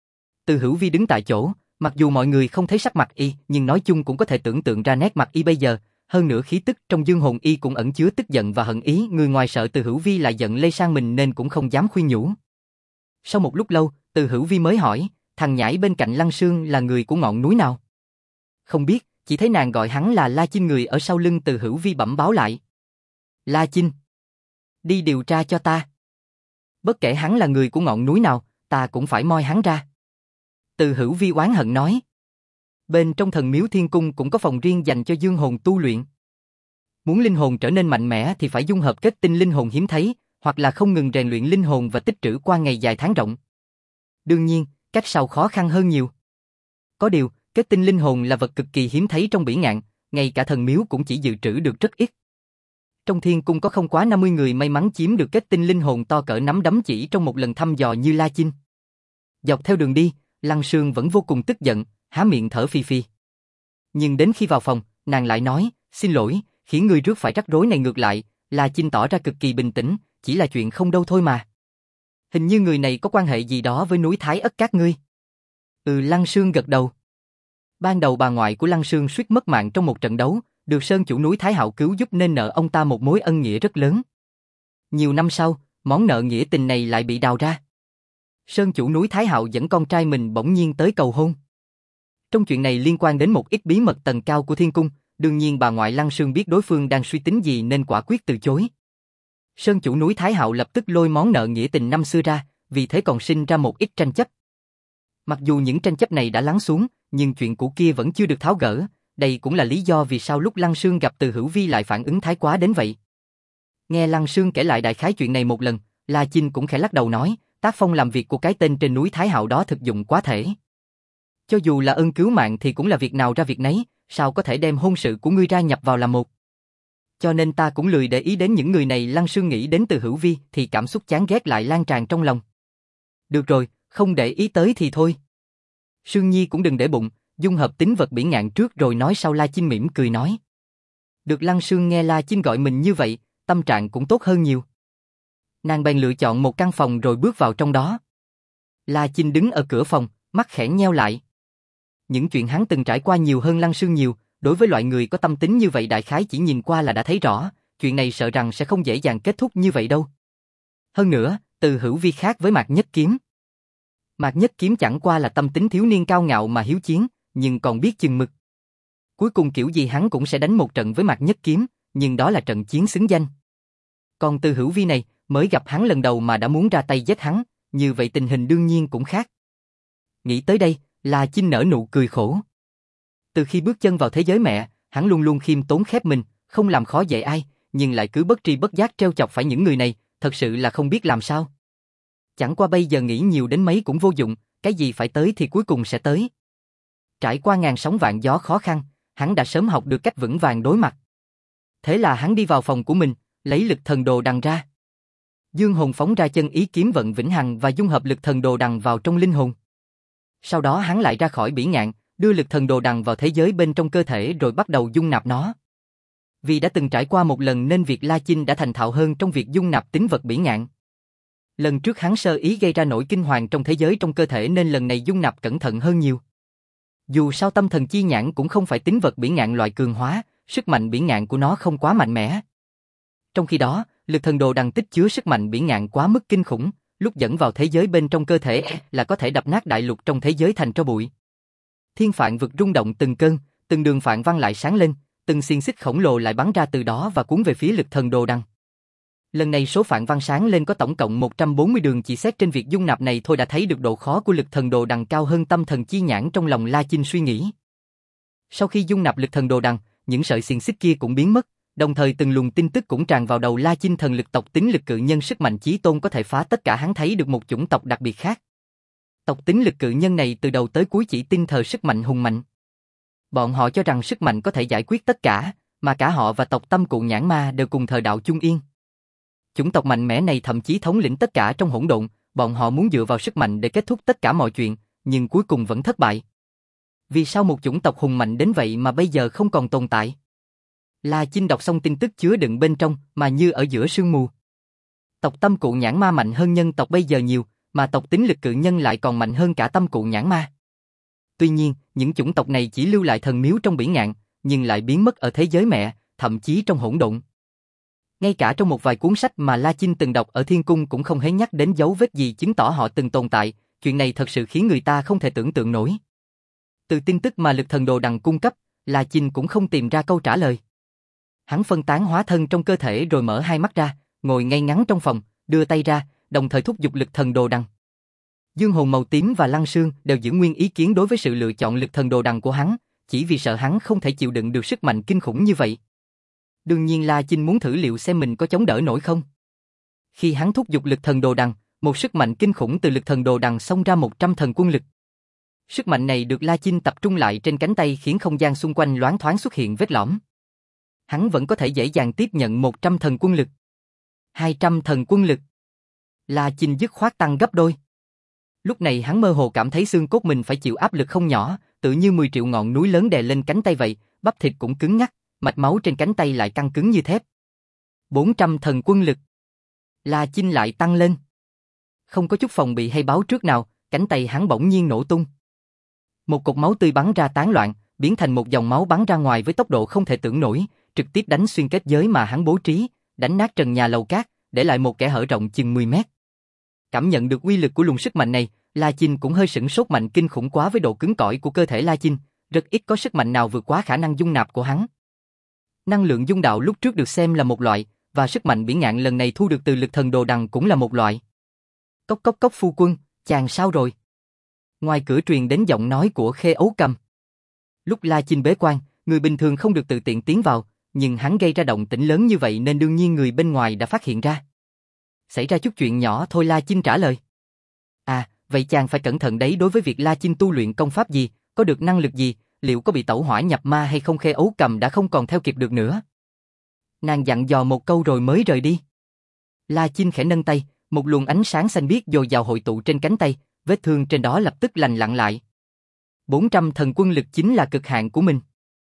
Từ Hữu Vi đứng tại chỗ, mặc dù mọi người không thấy sắc mặt y, nhưng nói chung cũng có thể tưởng tượng ra nét mặt y bây giờ, hơn nữa khí tức trong dương hồn y cũng ẩn chứa tức giận và hận ý, người ngoài sợ Từ Hữu Vi lại giận lây sang mình nên cũng không dám khuyên nhủ. Sau một lúc lâu, Từ Hữu Vi mới hỏi, thằng nhãi bên cạnh Lăng Sương là người của ngọn núi nào? Không biết, chỉ thấy nàng gọi hắn là La Chinh, người ở sau lưng Từ Hữu Vi bẩm báo lại. La Chinh, đi điều tra cho ta. Bất kể hắn là người của ngọn núi nào, ta cũng phải moi hắn ra. Từ Hữu Vi oán hận nói. Bên trong Thần Miếu Thiên Cung cũng có phòng riêng dành cho dương hồn tu luyện. Muốn linh hồn trở nên mạnh mẽ thì phải dung hợp kết tinh linh hồn hiếm thấy, hoặc là không ngừng rèn luyện linh hồn và tích trữ qua ngày dài tháng rộng. Đương nhiên, cách sau khó khăn hơn nhiều. Có điều, kết tinh linh hồn là vật cực kỳ hiếm thấy trong Bỉ Ngạn, ngay cả thần miếu cũng chỉ dự trữ được rất ít. Trong Thiên Cung có không quá 50 người may mắn chiếm được kết tinh linh hồn to cỡ nắm đấm chỉ trong một lần thăm dò như La Chinh. Dọc theo đường đi, Lăng Sương vẫn vô cùng tức giận, há miệng thở phì phì. Nhưng đến khi vào phòng, nàng lại nói, xin lỗi, khiến ngươi rước phải rắc rối này ngược lại. La Chinh tỏ ra cực kỳ bình tĩnh, chỉ là chuyện không đâu thôi mà. Hình như người này có quan hệ gì đó với núi Thái Ất các ngươi. Lăng Sương gật đầu. Ban đầu bà ngoại của Lăng Sương suýt mất mạng trong một trận đấu, được Sơn chủ núi Thái Hạo cứu giúp nên nợ ông ta một mối ân nghĩa rất lớn. Nhiều năm sau, món nợ nghĩa tình này lại bị đào ra. Sơn chủ núi Thái Hạo dẫn con trai mình bỗng nhiên tới cầu hôn. Trong chuyện này liên quan đến một ít bí mật tầng cao của Thiên Cung, đương nhiên bà ngoại Lăng Sương biết đối phương đang suy tính gì nên quả quyết từ chối. Sơn chủ núi Thái Hạo lập tức lôi món nợ nghĩa tình năm xưa ra, vì thế còn sinh ra một ít tranh chấp. Mặc dù những tranh chấp này đã lắng xuống, nhưng chuyện cũ kia vẫn chưa được tháo gỡ, đây cũng là lý do vì sao lúc Lăng Sương gặp Từ Hữu Vi lại phản ứng thái quá đến vậy. Nghe Lăng Sương kể lại đại khái chuyện này một lần, La Chinh cũng khẽ lắc đầu nói, tác phong làm việc của cái tên trên núi Thái Hạo đó thực dụng quá thể. Cho dù là ơn cứu mạng thì cũng là việc nào ra việc nấy, sao có thể đem hôn sự của ngươi ra nhập vào làm một. Cho nên ta cũng lười để ý đến những người này. Lăng Sương nghĩ đến Từ Hữu Vi thì cảm xúc chán ghét lại lan tràn trong lòng. Được rồi, không để ý tới thì thôi. Sương Nhi cũng đừng để bụng, dung hợp tính vật Bỉ Ngạn trước rồi nói sau. La Chinh mỉm cười nói. Được Lăng Sương nghe La Chinh gọi mình như vậy, tâm trạng cũng tốt hơn nhiều. Nàng bèn lựa chọn một căn phòng rồi bước vào trong đó. La Chinh đứng ở cửa phòng, mắt khẽ nheo lại. Những chuyện hắn từng trải qua nhiều hơn Lăng Sương nhiều, đối với loại người có tâm tính như vậy đại khái chỉ nhìn qua là đã thấy rõ, chuyện này sợ rằng sẽ không dễ dàng kết thúc như vậy đâu. Hơn nữa, Từ Hữu Vi khác với Mạc Nhất Kiếm. Mạc Nhất Kiếm chẳng qua là tâm tính thiếu niên cao ngạo mà hiếu chiến, nhưng còn biết chừng mực. Cuối cùng kiểu gì hắn cũng sẽ đánh một trận với Mạc Nhất Kiếm, nhưng đó là trận chiến xứng danh. Còn Từ Hữu Vi này, mới gặp hắn lần đầu mà đã muốn ra tay giết hắn, như vậy tình hình đương nhiên cũng khác. Nghĩ tới đây, La Chinh nở nụ cười khổ. Từ khi bước chân vào thế giới mẹ, hắn luôn luôn khiêm tốn khép mình, không làm khó dễ ai, nhưng lại cứ bất tri bất giác trêu chọc phải những người này, thật sự là không biết làm sao. Chẳng qua bây giờ nghĩ nhiều đến mấy cũng vô dụng, cái gì phải tới thì cuối cùng sẽ tới. Trải qua ngàn sóng vạn gió khó khăn, hắn đã sớm học được cách vững vàng đối mặt. Thế là hắn đi vào phòng của mình, lấy lực thần đồ đằng ra. Dương hồn phóng ra chân ý kiếm vận vĩnh hằng và dung hợp lực thần đồ đằng vào trong linh hồn. Sau đó hắn lại ra khỏi Bỉ Ngạn, đưa lực thần đồ đằng vào thế giới bên trong cơ thể rồi bắt đầu dung nạp nó. Vì đã từng trải qua một lần nên việc La Chinh đã thành thạo hơn trong việc dung nạp tính vật Bỉ Ngạn. Lần trước hắn sơ ý gây ra nỗi kinh hoàng trong thế giới trong cơ thể nên lần này dung nạp cẩn thận hơn nhiều. Dù sao tâm thần chi nhãn cũng không phải tính vật Bỉ Ngạn loại cường hóa, sức mạnh Bỉ Ngạn của nó không quá mạnh mẽ. Trong khi đó, lực thần đồ đằng tích chứa sức mạnh Bỉ Ngạn quá mức kinh khủng, lúc dẫn vào thế giới bên trong cơ thể là có thể đập nát đại lục trong thế giới thành tro bụi. Thiên phạn vực rung động từng cơn, từng đường phạn văn lại sáng lên, từng xiềng xích khổng lồ lại bắn ra từ đó và cuốn về phía lực thần đồ đằng. Lần này số phạn văn sáng lên có tổng cộng 140 đường, chỉ xét trên việc dung nạp này thôi đã thấy được độ khó của lực thần đồ đằng cao hơn tâm thần chi nhãn trong lòng La Chinh suy nghĩ. Sau khi dung nạp lực thần đồ đằng, những sợi xiềng xích kia cũng biến mất, đồng thời từng luồng tin tức cũng tràn vào đầu La Chinh. Thần lực tộc tính lực cự nhân sức mạnh chí tôn có thể phá tất cả. Hắn thấy được một chủng tộc đặc biệt khác. Tộc tính lực cự nhân này từ đầu tới cuối chỉ tin thờ sức mạnh hùng mạnh. Bọn họ cho rằng sức mạnh có thể giải quyết tất cả, mà cả họ và tộc Tâm Cụ Nhãn Ma đều cùng thờ đạo chung yên. Chủng tộc mạnh mẽ này thậm chí thống lĩnh tất cả trong hỗn độn, bọn họ muốn dựa vào sức mạnh để kết thúc tất cả mọi chuyện, nhưng cuối cùng vẫn thất bại. Vì sao một chủng tộc hùng mạnh đến vậy mà bây giờ không còn tồn tại? La Chinh đọc xong tin tức chứa đựng bên trong mà như ở giữa sương mù. Tộc Tâm Cụ Nhãn Ma mạnh hơn nhân tộc bây giờ nhiều, mà tộc Tính Lực Cự Nhân lại còn mạnh hơn cả Tâm Cụ Nhãn Ma. Tuy nhiên, những chủng tộc này chỉ lưu lại thần miếu trong biển ngạn, nhưng lại biến mất ở thế giới mẹ, thậm chí trong hỗn độn. Ngay cả trong một vài cuốn sách mà La Chinh từng đọc ở Thiên Cung cũng không hề nhắc đến dấu vết gì chứng tỏ họ từng tồn tại, chuyện này thật sự khiến người ta không thể tưởng tượng nổi. Từ tin tức mà Lực Thần Đồ Đằng cung cấp, La Chinh cũng không tìm ra câu trả lời. Hắn phân tán hóa thân trong cơ thể rồi mở hai mắt ra, ngồi ngay ngắn trong phòng, đưa tay ra, đồng thời thúc giục Lực Thần Đồ Đằng. Dương hồn màu tím và Lăng Sương đều giữ nguyên ý kiến đối với sự lựa chọn Lực Thần Đồ Đằng của hắn, chỉ vì sợ hắn không thể chịu đựng được sức mạnh kinh khủng như vậy. Đương nhiên La Chinh muốn thử liệu xem mình có chống đỡ nổi không. Khi hắn thúc giục Lực Thần Đồ Đằng, một sức mạnh kinh khủng từ Lực Thần Đồ Đằng xông ra 100 thần quân lực. Sức mạnh này được La Chinh tập trung lại trên cánh tay khiến không gian xung quanh loáng thoáng xuất hiện vết lõm. Hắn vẫn có thể dễ dàng tiếp nhận 100 thần quân lực. 200 thần quân lực. La Chinh dứt khoát tăng gấp đôi. Lúc này hắn mơ hồ cảm thấy xương cốt mình phải chịu áp lực không nhỏ, tự như 10 triệu ngọn núi lớn đè lên cánh tay vậy, bắp thịt cũng cứng ngắc, mạch máu trên cánh tay lại căng cứng như thép. 400 thần quân lực. La Chinh lại tăng lên. Không có chút phòng bị hay báo trước nào, cánh tay hắn bỗng nhiên nổ tung. Một cột máu tươi bắn ra tán loạn, biến thành một dòng máu bắn ra ngoài với tốc độ không thể tưởng nổi, trực tiếp đánh xuyên kết giới mà hắn bố trí, đánh nát trần nhà lầu cát, để lại một kẽ hở rộng chừng 10 mét. Cảm nhận được uy lực của luồng sức mạnh này, La Chinh cũng hơi sửng sốt, mạnh kinh khủng quá với độ cứng cỏi của cơ thể La Chinh, rất ít có sức mạnh nào vượt quá khả năng dung nạp của hắn. Năng lượng dung đạo lúc trước được xem là một loại, và sức mạnh biển ngạn lần này thu được từ Lực Thần Đồ Đằng cũng là một loại. Cốc cốc cốc phu quân, chàng sao rồi? Ngoài cửa truyền đến giọng nói của Khê Ấu Cầm. Lúc La Chinh bế quan, người bình thường không được tự tiện tiến vào, nhưng hắn gây ra động tĩnh lớn như vậy nên đương nhiên người bên ngoài đã phát hiện ra. Xảy ra chút chuyện nhỏ thôi, La Chinh trả lời. À, vậy chàng phải cẩn thận đấy. Đối với việc La Chinh tu luyện công pháp gì, có được năng lực gì, liệu có bị tẩu hỏa nhập ma hay không, Khê Ấu Cầm đã không còn theo kịp được nữa. Nàng dặn dò một câu rồi mới rời đi. La Chinh khẽ nâng tay, một luồng ánh sáng xanh biếc dồi dào hội tụ trên cánh tay, vết thương trên đó lập tức lành lặn lại. 400 thần quân lực chính là cực hạn của mình.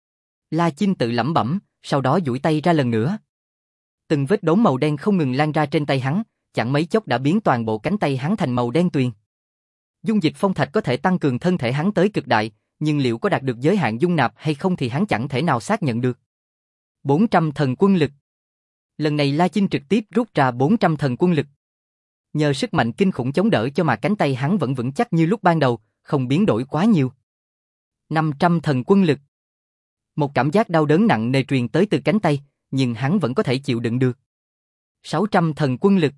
La Chinh tự lẩm bẩm, sau đó duỗi tay ra lần nữa. Từng vết đốm màu đen không ngừng lan ra trên tay hắn, chẳng mấy chốc đã biến toàn bộ cánh tay hắn thành màu đen tuyền. Dung dịch phong thạch có thể tăng cường thân thể hắn tới cực đại, nhưng liệu có đạt được giới hạn dung nạp hay không thì hắn chẳng thể nào xác nhận được. 400 thần quân lực. Lần này La Chinh trực tiếp rút ra 400 thần quân lực. Nhờ sức mạnh kinh khủng chống đỡ cho mà cánh tay hắn vẫn vững chắc như lúc ban đầu, không biến đổi quá nhiều. 500 thần quân lực. Một cảm giác đau đớn nặng nề truyền tới từ cánh tay, nhưng hắn vẫn có thể chịu đựng được. 600 thần quân lực.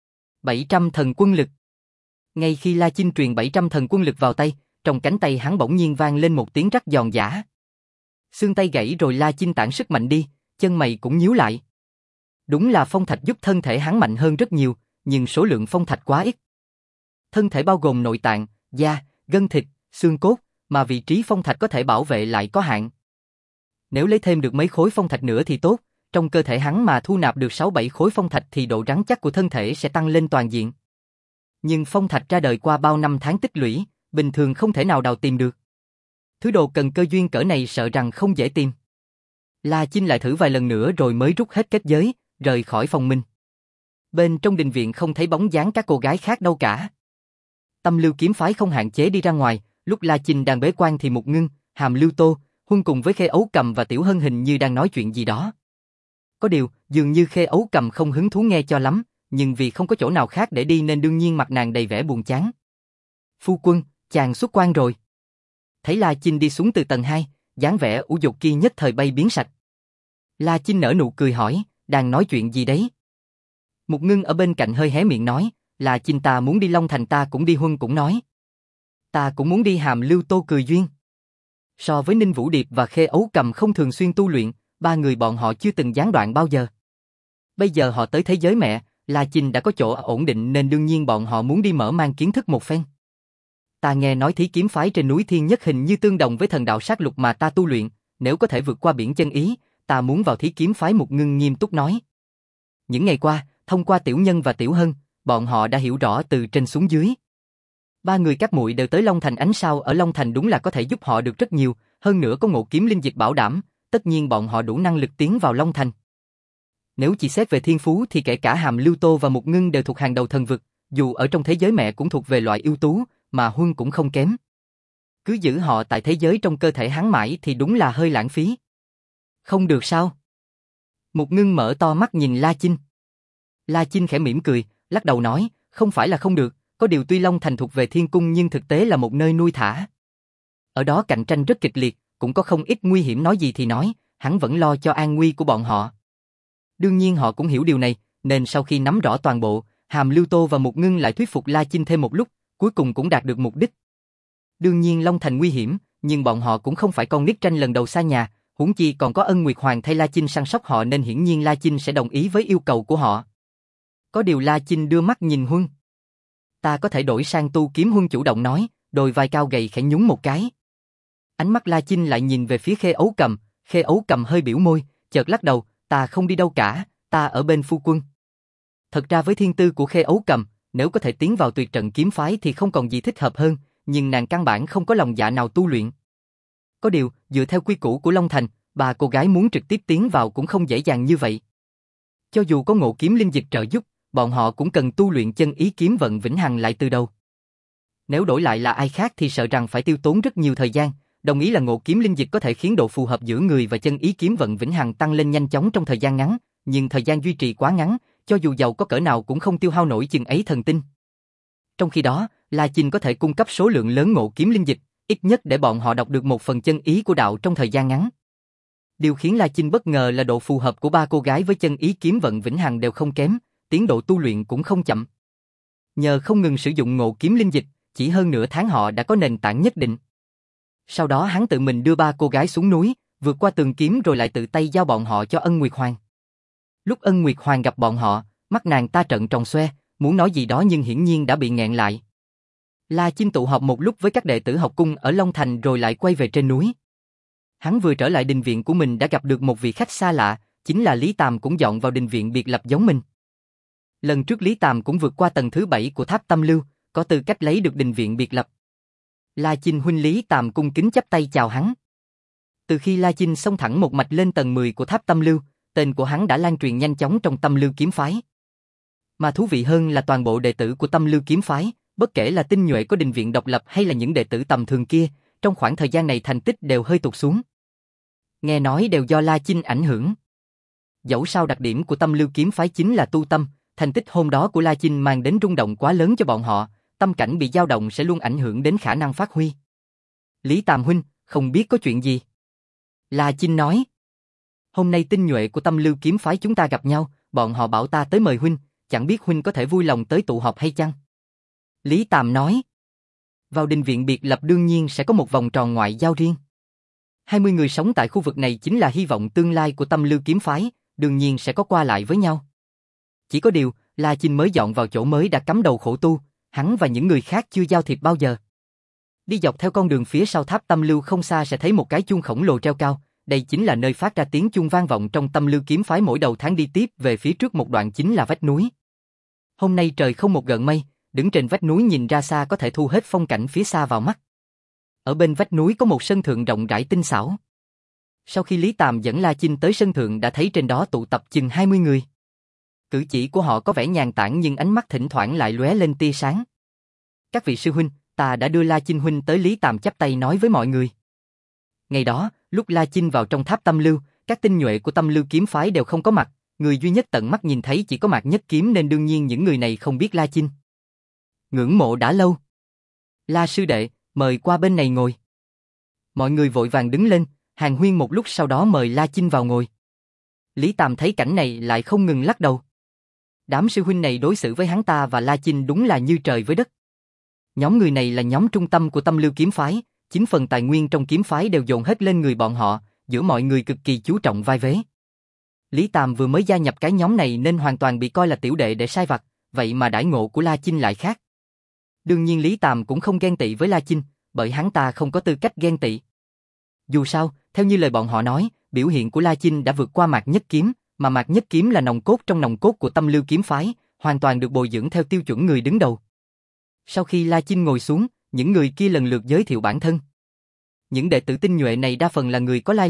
700 thần quân lực. Ngay khi La Chinh truyền 700 thần quân lực vào tay, trong cánh tay hắn bỗng nhiên vang lên một tiếng rắc giòn giã. Xương tay gãy rồi La Chinh tản sức mạnh đi, chân mày cũng nhíu lại. Đúng là phong thạch giúp thân thể hắn mạnh hơn rất nhiều, nhưng số lượng phong thạch quá ít. Thân thể bao gồm nội tạng, da, gân thịt, xương cốt, mà vị trí phong thạch có thể bảo vệ lại có hạn. Nếu lấy thêm được mấy khối phong thạch nữa thì tốt, trong cơ thể hắn mà thu nạp được 6-7 khối phong thạch thì độ rắn chắc của thân thể sẽ tăng lên toàn diện. Nhưng phong thạch ra đời qua bao năm tháng tích lũy, bình thường không thể nào đào tìm được. Thứ đồ cần cơ duyên cỡ này sợ rằng không dễ tìm. La Chinh lại thử vài lần nữa rồi mới rút hết kết giới, rời khỏi phòng mình. Bên trong đình viện không thấy bóng dáng các cô gái khác đâu cả. Tâm Lưu kiếm phái không hạn chế đi ra ngoài, lúc La Chinh đang bế quan thì Mục Ngưng, Hàm Lưu Tô, Huân cùng với Khê Ấu Cầm và Tiểu Hân hình như đang nói chuyện gì đó. Có điều, dường như Khê Ấu Cầm không hứng thú nghe cho lắm, nhưng vì không có chỗ nào khác để đi nên đương nhiên mặt nàng đầy vẻ buồn chán. Phu quân, chàng xuất quan rồi. Thấy La Chinh đi xuống từ tầng 2, dáng vẻ ủ dột kia nhất thời bay biến sạch. La Chinh nở nụ cười hỏi, đang nói chuyện gì đấy? Mục Ngưng ở bên cạnh hơi hé miệng nói, La Chinh ta muốn đi Long Thành, ta cũng đi. Huân cũng nói, ta cũng muốn đi. Hàm Lưu Tô cười duyên. So với Ninh Vũ Điệp và Khê Ấu Cầm không thường xuyên tu luyện, ba người bọn họ chưa từng gián đoạn bao giờ. Bây giờ họ tới thế giới mẹ, La Chinh đã có chỗ ổn định nên đương nhiên bọn họ muốn đi mở mang kiến thức một phen. Ta nghe nói Thí kiếm phái trên núi Thiên Nhất hình như tương đồng với thần đạo sát lục mà ta tu luyện, nếu có thể vượt qua biển chân ý, ta muốn vào Thí kiếm phái. Mục Ngưng nghiêm túc nói. Những ngày qua, thông qua Tiểu Nhân và Tiểu Hân, bọn họ đã hiểu rõ từ trên xuống dưới. Ba người các muội đều tới Long Thành. Ánh sao ở Long Thành đúng là có thể giúp họ được rất nhiều, hơn nữa có Ngộ Kiếm Linh Dịch bảo đảm, tất nhiên bọn họ đủ năng lực tiến vào Long Thành. Nếu chỉ xét về thiên phú thì kể cả Hàm Lưu Tô và Mục Ngưng đều thuộc hàng đầu thần vực, dù ở trong thế giới mẹ cũng thuộc về loại ưu tú, mà Huân cũng không kém. Cứ giữ họ tại thế giới trong cơ thể hắn mãi thì đúng là hơi lãng phí. Không được sao? Mục Ngưng mở to mắt nhìn La Chinh. La Chinh khẽ mỉm cười, lắc đầu nói, không phải là không được, có điều tuy Long Thành thuộc về thiên cung nhưng thực tế là một nơi nuôi thả. Ở đó cạnh tranh rất kịch liệt, cũng có không ít nguy hiểm, nói gì thì nói, hắn vẫn lo cho an nguy của bọn họ. Đương nhiên họ cũng hiểu điều này, nên sau khi nắm rõ toàn bộ, Hàm Lưu Tô và Mục Ngưng lại thuyết phục La Chinh thêm một lúc, cuối cùng cũng đạt được mục đích. Đương nhiên Long Thành nguy hiểm, nhưng bọn họ cũng không phải con nít tranh lần đầu xa nhà, huống chi còn có Ân Nguyệt Hoàng thay La Chinh săn sóc họ nên hiển nhiên La Chinh sẽ đồng ý với yêu cầu của họ. Có điều La Chinh đưa mắt nhìn Huân. Ta có thể đổi sang tu kiếm, Huân chủ động nói, đôi vai cao gầy khẽ nhún một cái. Ánh mắt La Chinh lại nhìn về phía Khê Ấu Cầm hơi biểu môi, chợt lắc đầu, ta không đi đâu cả, ta ở bên phu quân. Thật ra với thiên tư của Khê Ấu Cầm, nếu có thể tiến vào tuyệt trận kiếm phái thì không còn gì thích hợp hơn, nhưng nàng căn bản không có lòng dạ nào tu luyện. Có điều, dựa theo quy củ của Long Thành, bà cô gái muốn trực tiếp tiến vào cũng không dễ dàng như vậy. Cho dù có Ngộ Kiếm Linh Dịch trợ giúp, bọn họ cũng cần tu luyện chân ý kiếm vận vĩnh hằng lại từ đầu. Nếu đổi lại là ai khác thì sợ rằng phải tiêu tốn rất nhiều thời gian. Đồng ý là Ngộ Kiếm Linh Dịch có thể khiến độ phù hợp giữa người và chân ý kiếm vận vĩnh hằng tăng lên nhanh chóng trong thời gian ngắn, nhưng thời gian duy trì quá ngắn, cho dù giàu có cỡ nào cũng không tiêu hao nổi chừng ấy thần tinh. Trong khi đó, La Chinh có thể cung cấp số lượng lớn Ngộ Kiếm Linh Dịch, ít nhất để bọn họ đọc được một phần chân ý của đạo trong thời gian ngắn. Điều khiến La Chinh bất ngờ là độ phù hợp của ba cô gái với chân ý kiếm vận vĩnh hằng đều không kém, tiến độ tu luyện cũng không chậm. Nhờ không ngừng sử dụng Ngộ Kiếm Linh Dịch, chỉ hơn nửa tháng họ đã có nền tảng nhất định. Sau đó hắn tự mình đưa ba cô gái xuống núi, vượt qua tường kiếm rồi lại tự tay giao bọn họ cho Ân Nguyệt Hoàng. Lúc Ân Nguyệt Hoàng gặp bọn họ, mắt nàng ta trợn tròn xoe, muốn nói gì đó nhưng hiển nhiên đã bị nghẹn lại. La Chinh tụ họp một lúc với các đệ tử học cung ở Long Thành rồi lại quay về trên núi. Hắn vừa trở lại đình viện của mình đã gặp được một vị khách xa lạ, chính là Lý Tàm cũng dọn vào đình viện biệt lập giống mình. Lần trước Lý Tàm cũng vượt qua tầng thứ 7 của tháp Tâm Lưu, có tư cách lấy được đình viện biệt lập. La Chinh huynh Lý Tàm cung kính chắp tay chào hắn. Từ khi La Chinh xông thẳng một mạch lên tầng 10 của tháp Tâm Lưu, tên của hắn đã lan truyền nhanh chóng trong Tâm Lưu kiếm phái. Mà thú vị hơn là toàn bộ đệ tử của Tâm Lưu kiếm phái, bất kể là tinh nhuệ có đình viện độc lập hay là những đệ tử tầm thường kia, trong khoảng thời gian này thành tích đều hơi tụt xuống. Nghe nói đều do La Chinh ảnh hưởng. Dẫu sao đặc điểm của Tâm Lưu kiếm phái chính là tu tâm, thành tích hôm đó của La Chinh mang đến rung động quá lớn cho bọn họ, tâm cảnh bị dao động sẽ luôn ảnh hưởng đến khả năng phát huy. Lý Tàm huynh, không biết có chuyện gì? La Chinh nói. Hôm nay tinh nhuệ của Tâm Lưu kiếm phái chúng ta gặp nhau, bọn họ bảo ta tới mời huynh, chẳng biết huynh có thể vui lòng tới tụ họp hay chăng? Lý Tàm nói. Vào đình viện biệt lập đương nhiên sẽ có một vòng tròn ngoại giao riêng. 20 người sống tại khu vực này chính là hy vọng tương lai của Tâm Lưu kiếm phái, đương nhiên sẽ có qua lại với nhau. Chỉ có điều, La Chinh mới dọn vào chỗ mới đã cắm đầu khổ tu, hắn và những người khác chưa giao thiệp bao giờ. Đi dọc theo con đường phía sau tháp Tâm Lưu không xa sẽ thấy một cái chuông khổng lồ treo cao, đây chính là nơi phát ra tiếng chuông vang vọng trong Tâm Lưu kiếm phái mỗi đầu tháng. Đi tiếp về phía trước một đoạn chính là vách núi. Hôm nay trời không một gợn mây, đứng trên vách núi nhìn ra xa có thể thu hết phong cảnh phía xa vào mắt. Ở bên vách núi có một sân thượng rộng rãi tinh xảo. Sau khi Lý Tàm dẫn La Chinh tới sân thượng đã thấy trên đó tụ tập chừng 20 người. Cử chỉ của họ có vẻ nhàn tản nhưng ánh mắt thỉnh thoảng lại lóe lên tia sáng. Các vị sư huynh, ta đã đưa La Chinh huynh tới. Lý Tàm chắp tay nói với mọi người. Ngày đó, lúc La Chinh vào trong tháp Tâm Lưu, các tinh nhuệ của Tâm Lưu kiếm phái đều không có mặt, người duy nhất tận mắt nhìn thấy chỉ có Mạc Nhất Kiếm nên đương nhiên những người này không biết La Chinh. Ngưỡng mộ đã lâu. La sư đệ, mời qua bên này ngồi. Mọi người vội vàng đứng lên, hàn huyên một lúc sau đó mời La Chinh vào ngồi. Lý Tàm thấy cảnh này lại không ngừng lắc đầu. Đám sư huynh này đối xử với hắn ta và La Chinh đúng là như trời với đất. Nhóm người này là nhóm trung tâm của Tâm Lưu kiếm phái, 9 phần tài nguyên trong kiếm phái đều dồn hết lên người bọn họ, giữa mọi người cực kỳ chú trọng vai vế. Lý Tàm vừa mới gia nhập cái nhóm này nên hoàn toàn bị coi là tiểu đệ để sai vặt, vậy mà đãi ngộ của La Chinh lại khác. Đương nhiên Lý Tàm cũng không ghen tị với La Chinh, bởi hắn ta không có tư cách ghen tị. Dù sao, theo như lời bọn họ nói, biểu hiện của La Chinh đã vượt qua Mạc Nhất Kiếm, mà Mạc Nhất Kiếm là nòng cốt trong nòng cốt của Tâm Lưu kiếm phái, hoàn toàn được bồi dưỡng theo tiêu chuẩn người đứng đầu. Sau khi La Chinh ngồi xuống, những người kia lần lượt giới thiệu bản thân. Những đệ tử tinh nhuệ này đa phần là người có lai lịch,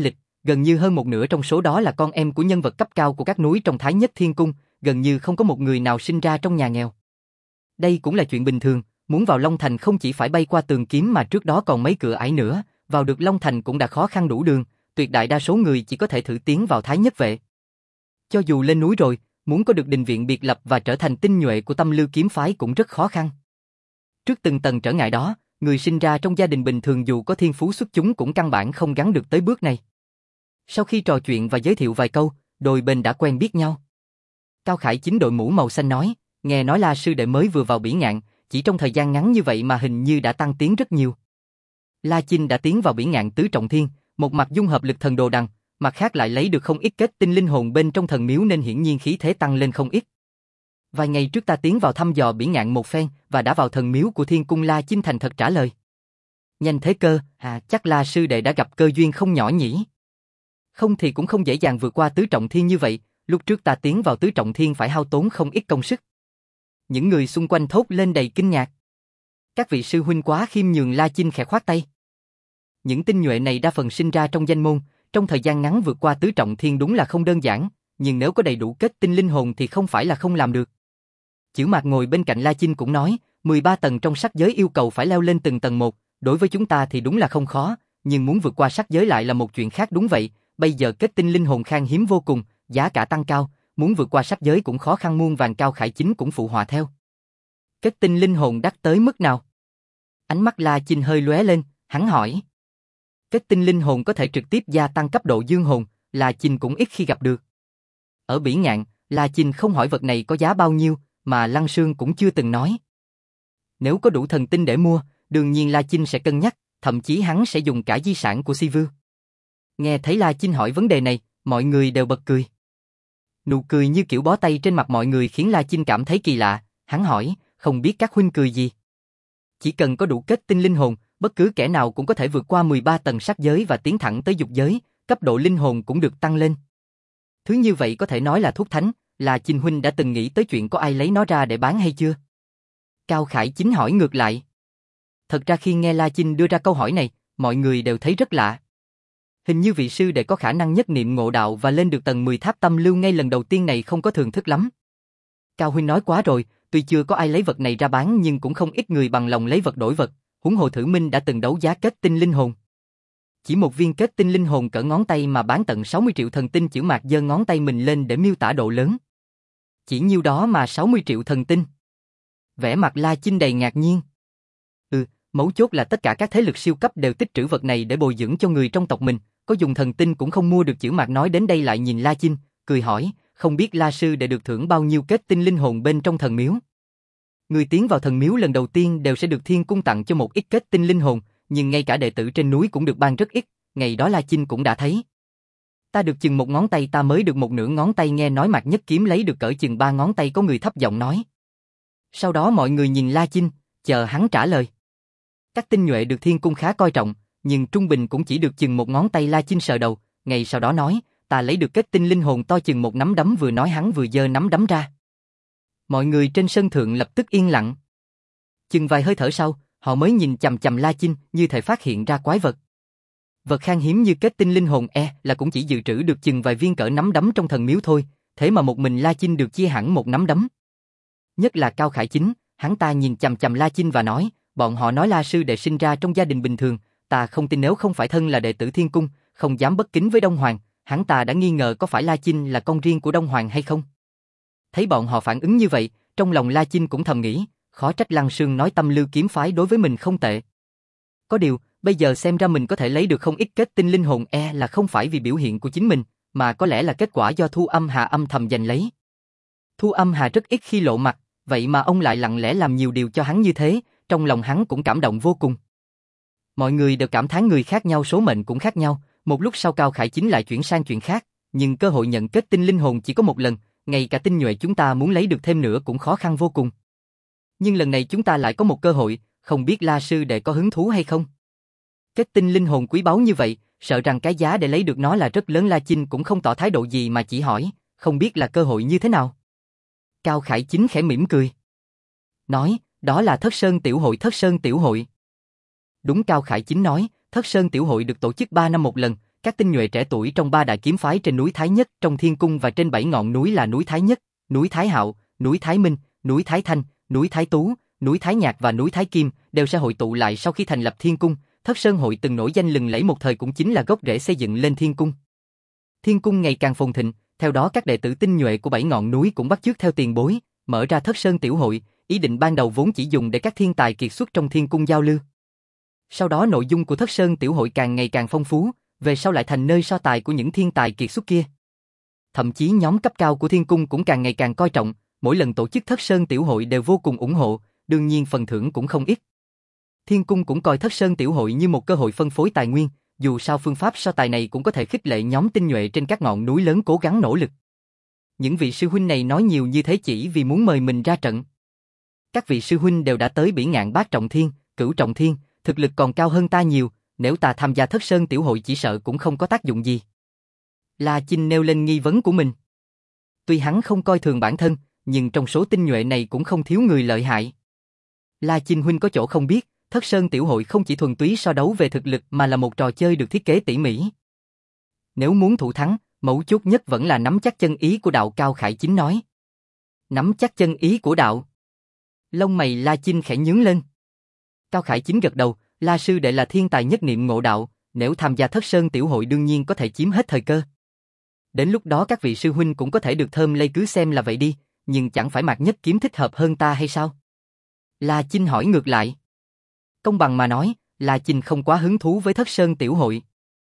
gần như hơn một nửa trong số đó là con em của nhân vật cấp cao của các núi trong Thái Nhất Thiên Cung, gần như không có một người nào sinh ra trong nhà nghèo. Đây cũng là chuyện bình thường, muốn vào Long Thành không chỉ phải bay qua tường kiếm mà trước đó còn mấy cửa ải nữa, vào được Long Thành cũng đã khó khăn đủ đường, tuyệt đại đa số người chỉ có thể thử tiến vào Thái Nhất Vệ. Cho dù lên núi rồi, muốn có được đình viện biệt lập và trở thành tinh nhuệ của Tâm Lưu kiếm phái cũng rất khó khăn. Trước từng tầng trở ngại đó, người sinh ra trong gia đình bình thường dù có thiên phú xuất chúng cũng căn bản không gắn được tới bước này. Sau khi trò chuyện và giới thiệu vài câu, đôi bên đã quen biết nhau. Cao Khải Chính đội mũ màu xanh nói, nghe nói La sư đệ mới vừa vào Bỉ Ngạn, chỉ trong thời gian ngắn như vậy mà hình như đã tăng tiến rất nhiều. La Chinh đã tiến vào Bỉ Ngạn tứ trọng thiên, một mặt dung hợp lực thần đồ đằng, mặt khác lại lấy được không ít kết tinh linh hồn bên trong thần miếu nên hiển nhiên khí thế tăng lên không ít. Vài ngày trước ta tiến vào thăm dò Bỉ Ngạn một phen và đã vào thần miếu của Thiên Cung. La Chinh thành thật trả lời. Nhanh thế cơ, chắc La sư đệ đã gặp cơ duyên không nhỏ nhỉ? Không thì cũng không dễ dàng vượt qua tứ trọng thiên như vậy, lúc trước ta tiến vào tứ trọng thiên phải hao tốn không ít công sức. Những người xung quanh thốt lên đầy kinh ngạc. Các vị sư huynh quá khiêm nhường. La Chinh khẽ khoát tay. Những tinh nhuệ này đa phần sinh ra trong danh môn, trong thời gian ngắn vượt qua tứ trọng thiên đúng là không đơn giản, nhưng nếu có đầy đủ kết tinh linh hồn thì không phải là không làm được. Chữ Mạc ngồi bên cạnh La Chinh cũng nói, 13 tầng trong sắc giới yêu cầu phải leo lên từng tầng một, đối với chúng ta thì đúng là không khó, nhưng muốn vượt qua sắc giới lại là một chuyện khác. Đúng vậy, bây giờ kết tinh linh hồn khan hiếm vô cùng, giá cả tăng cao, muốn vượt qua sắc giới cũng khó khăn muôn vàn. Cao Khải Chính cũng phụ họa theo. Kết tinh linh hồn đắt tới mức nào? Ánh mắt La Chinh hơi lóe lên, hắn hỏi. Kết tinh linh hồn có thể trực tiếp gia tăng cấp độ dương hồn, La Chinh cũng ít khi gặp được. Ở Bỉ Ngạn, La Chinh không hỏi vật này có giá bao nhiêu, mà Lăng Sương cũng chưa từng nói. Nếu có đủ thần tinh để mua, đương nhiên La Chinh sẽ cân nhắc, thậm chí hắn sẽ dùng cả di sản của Si Vưu. Nghe thấy La Chinh hỏi vấn đề này, mọi người đều bật cười. Nụ cười như kiểu bó tay trên mặt mọi người khiến La Chinh cảm thấy kỳ lạ, hắn hỏi, không biết các huynh cười gì? Chỉ cần có đủ kết tinh linh hồn, bất cứ kẻ nào cũng có thể vượt qua 13 tầng sắc giới và tiến thẳng tới dục giới, cấp độ linh hồn cũng được tăng lên. Thứ như vậy có thể nói là thuốc thánh, là Chinh huynh đã từng nghĩ tới chuyện có ai lấy nó ra để bán hay chưa? Cao Khải Chính hỏi ngược lại. Thật ra khi nghe La Chinh đưa ra câu hỏi này, mọi người đều thấy rất lạ. Hình như vị sư đệ có khả năng nhất niệm ngộ đạo và lên được tầng 10 tháp tâm lưu ngay lần đầu tiên này không có thường thức lắm. Cao huynh nói quá rồi, tuy chưa có ai lấy vật này ra bán nhưng cũng không ít người bằng lòng lấy vật đổi vật, huống hồ Thử Minh đã từng đấu giá kết tinh linh hồn. Chỉ một viên kết tinh linh hồn cỡ ngón tay mà bán tận 60 triệu thần tinh. Chữ Mạc giơ ngón tay mình lên để miêu tả độ lớn. Chỉ nhiêu đó mà 60 triệu thần tinh. Vẻ mặt La Chinh đầy ngạc nhiên. Mấu chốt là tất cả các thế lực siêu cấp đều tích trữ vật này để bồi dưỡng cho người trong tộc mình, có dùng thần tinh cũng không mua được. Chữ Mạc nói đến đây lại nhìn La Chinh, cười hỏi, không biết La sư để được thưởng bao nhiêu kết tinh linh hồn bên trong thần miếu? Người tiến vào thần miếu lần đầu tiên đều sẽ được Thiên Cung tặng cho một ít kết tinh linh hồn, nhưng ngay cả đệ tử trên núi cũng được ban rất ít, ngày đó La Chinh cũng đã thấy. Ta được chừng một ngón tay, ta mới được một nửa ngón tay. Nghe nói Mạc Nhất Kiếm lấy được cỡ chừng 3 ngón tay, có người thấp giọng nói. Sau đó mọi người nhìn La Chinh, chờ hắn trả lời. Các tinh nhuệ được Thiên Cung khá coi trọng, nhưng trung bình cũng chỉ được chừng một ngón tay. La Chinh sờ đầu, ngày sau đó nói, ta lấy được kết tinh linh hồn to chừng một nắm đấm. Vừa nói hắn vừa giơ nắm đấm ra. Mọi người trên sân thượng lập tức yên lặng. Chừng vài hơi thở sau, họ mới nhìn chằm chằm La Chinh như thể phát hiện ra quái vật. Vật khan hiếm như kết tinh linh hồn là cũng chỉ dự trữ được chừng vài viên cỡ nắm đấm trong thần miếu thôi, thế mà một mình La Chinh được chia hẳn một nắm đấm. Nhất là Cao Khải Chính, hắn ta nhìn chằm chằm La Chinh và nói, bọn họ nói La sư đệ sinh ra trong gia đình bình thường, ta không tin. Nếu không phải thân là đệ tử Thiên Cung, không dám bất kính với Đông Hoàng, hắn ta đã nghi ngờ có phải La Chinh là con riêng của Đông Hoàng hay không. Thấy bọn họ phản ứng như vậy, trong lòng La Chinh cũng thầm nghĩ, khó trách Lăng Sương nói Tâm Lưu kiếm phái đối với mình không tệ. Có điều, bây giờ xem ra mình có thể lấy được không ít kết tinh linh hồn là không phải vì biểu hiện của chính mình, mà có lẽ là kết quả do Thu Âm Hà âm thầm giành lấy. Thu Âm Hà rất ít khi lộ mặt, vậy mà ông lại lặng lẽ làm nhiều điều cho hắn như thế, trong lòng hắn cũng cảm động vô cùng. Mọi người đều cảm thán người khác nhau số mệnh cũng khác nhau. Một lúc sau Cao Khải Chính lại chuyển sang chuyện khác, nhưng cơ hội nhận kết tinh linh hồn chỉ có một lần, ngay cả tinh nhuệ chúng ta muốn lấy được thêm nữa cũng khó khăn vô cùng. Nhưng lần này chúng ta lại có một cơ hội, không biết La sư đệ có hứng thú hay không? Kết tinh linh hồn quý báu như vậy, sợ rằng cái giá để lấy được nó là rất lớn. La Chinh cũng không tỏ thái độ gì mà chỉ hỏi, không biết là cơ hội như thế nào? Cao Khải Chính khẽ mỉm cười, nói, đó là Thất Sơn Tiểu Hội. Thất Sơn Tiểu Hội. Đúng, Cao Khải Chính nói, Thất Sơn Tiểu Hội được tổ chức 3 năm một lần, Các tinh nhuệ trẻ tuổi trong ba đại kiếm phái trên núi Thái Nhất trong Thiên Cung và trên 7 ngọn núi là núi Thái Nhất, núi Thái Hạo, núi Thái Minh, núi Thái Thanh, núi Thái Tú, núi Thái Nhạc và núi Thái Kim đều sẽ hội tụ lại sau khi thành lập Thiên Cung. Thất Sơn Hội từng nổi danh lừng lẫy một thời cũng chính là gốc rễ xây dựng lên Thiên Cung. Thiên Cung ngày càng phồn thịnh, theo đó các đệ tử tinh nhuệ của 7 ngọn núi cũng bắt chước theo tiền bối, mở ra Thất Sơn Tiểu Hội, ý định ban đầu vốn chỉ dùng để các thiên tài kiệt xuất trong Thiên Cung giao lưu. Sau đó nội dung của Thất Sơn Tiểu Hội càng ngày càng phong phú, về sau lại thành nơi so tài của những thiên tài kiệt xuất kia. Thậm chí nhóm cấp cao của Thiên Cung cũng càng ngày càng coi trọng, mỗi lần tổ chức Thất Sơn Tiểu Hội đều vô cùng ủng hộ, đương nhiên phần thưởng cũng không ít. Thiên Cung cũng coi Thất Sơn Tiểu Hội như một cơ hội phân phối tài nguyên, dù sao phương pháp so tài này cũng có thể khích lệ nhóm tinh nhuệ trên các ngọn núi lớn cố gắng nỗ lực. Những vị sư huynh này nói nhiều như thế chỉ vì muốn mời mình ra trận. Các vị sư huynh đều đã tới bỉ ngạn bát trọng thiên, cửu trọng thiên, thực lực còn cao hơn ta nhiều, nếu ta tham gia Thất Sơn Tiểu Hội chỉ sợ cũng không có tác dụng gì. La Chinh nêu lên nghi vấn của mình. Tuy hắn không coi thường bản thân, nhưng trong số tinh nhuệ này cũng không thiếu người lợi hại. La Chinh huynh có chỗ không biết, Thất Sơn Tiểu Hội không chỉ thuần túy so đấu về thực lực mà là một trò chơi được thiết kế tỉ mỉ. Nếu muốn thủ thắng, mấu chốt nhất vẫn là nắm chắc chân ý của đạo, Cao Khải Chính nói. Nắm chắc chân ý của đạo. Lông mày La Chinh khẽ nhướng lên. Cao Khải Chính gật đầu, La sư đệ là thiên tài nhất niệm ngộ đạo, nếu tham gia Thất Sơn Tiểu Hội đương nhiên có thể chiếm hết thời cơ. Đến lúc đó các vị sư huynh cũng có thể được thơm lây, cứ xem là vậy đi, nhưng chẳng phải Mạc Nhất Kiếm thích hợp hơn ta hay sao? La Chinh hỏi ngược lại. Công bằng mà nói, La Chinh không quá hứng thú với Thất Sơn Tiểu Hội.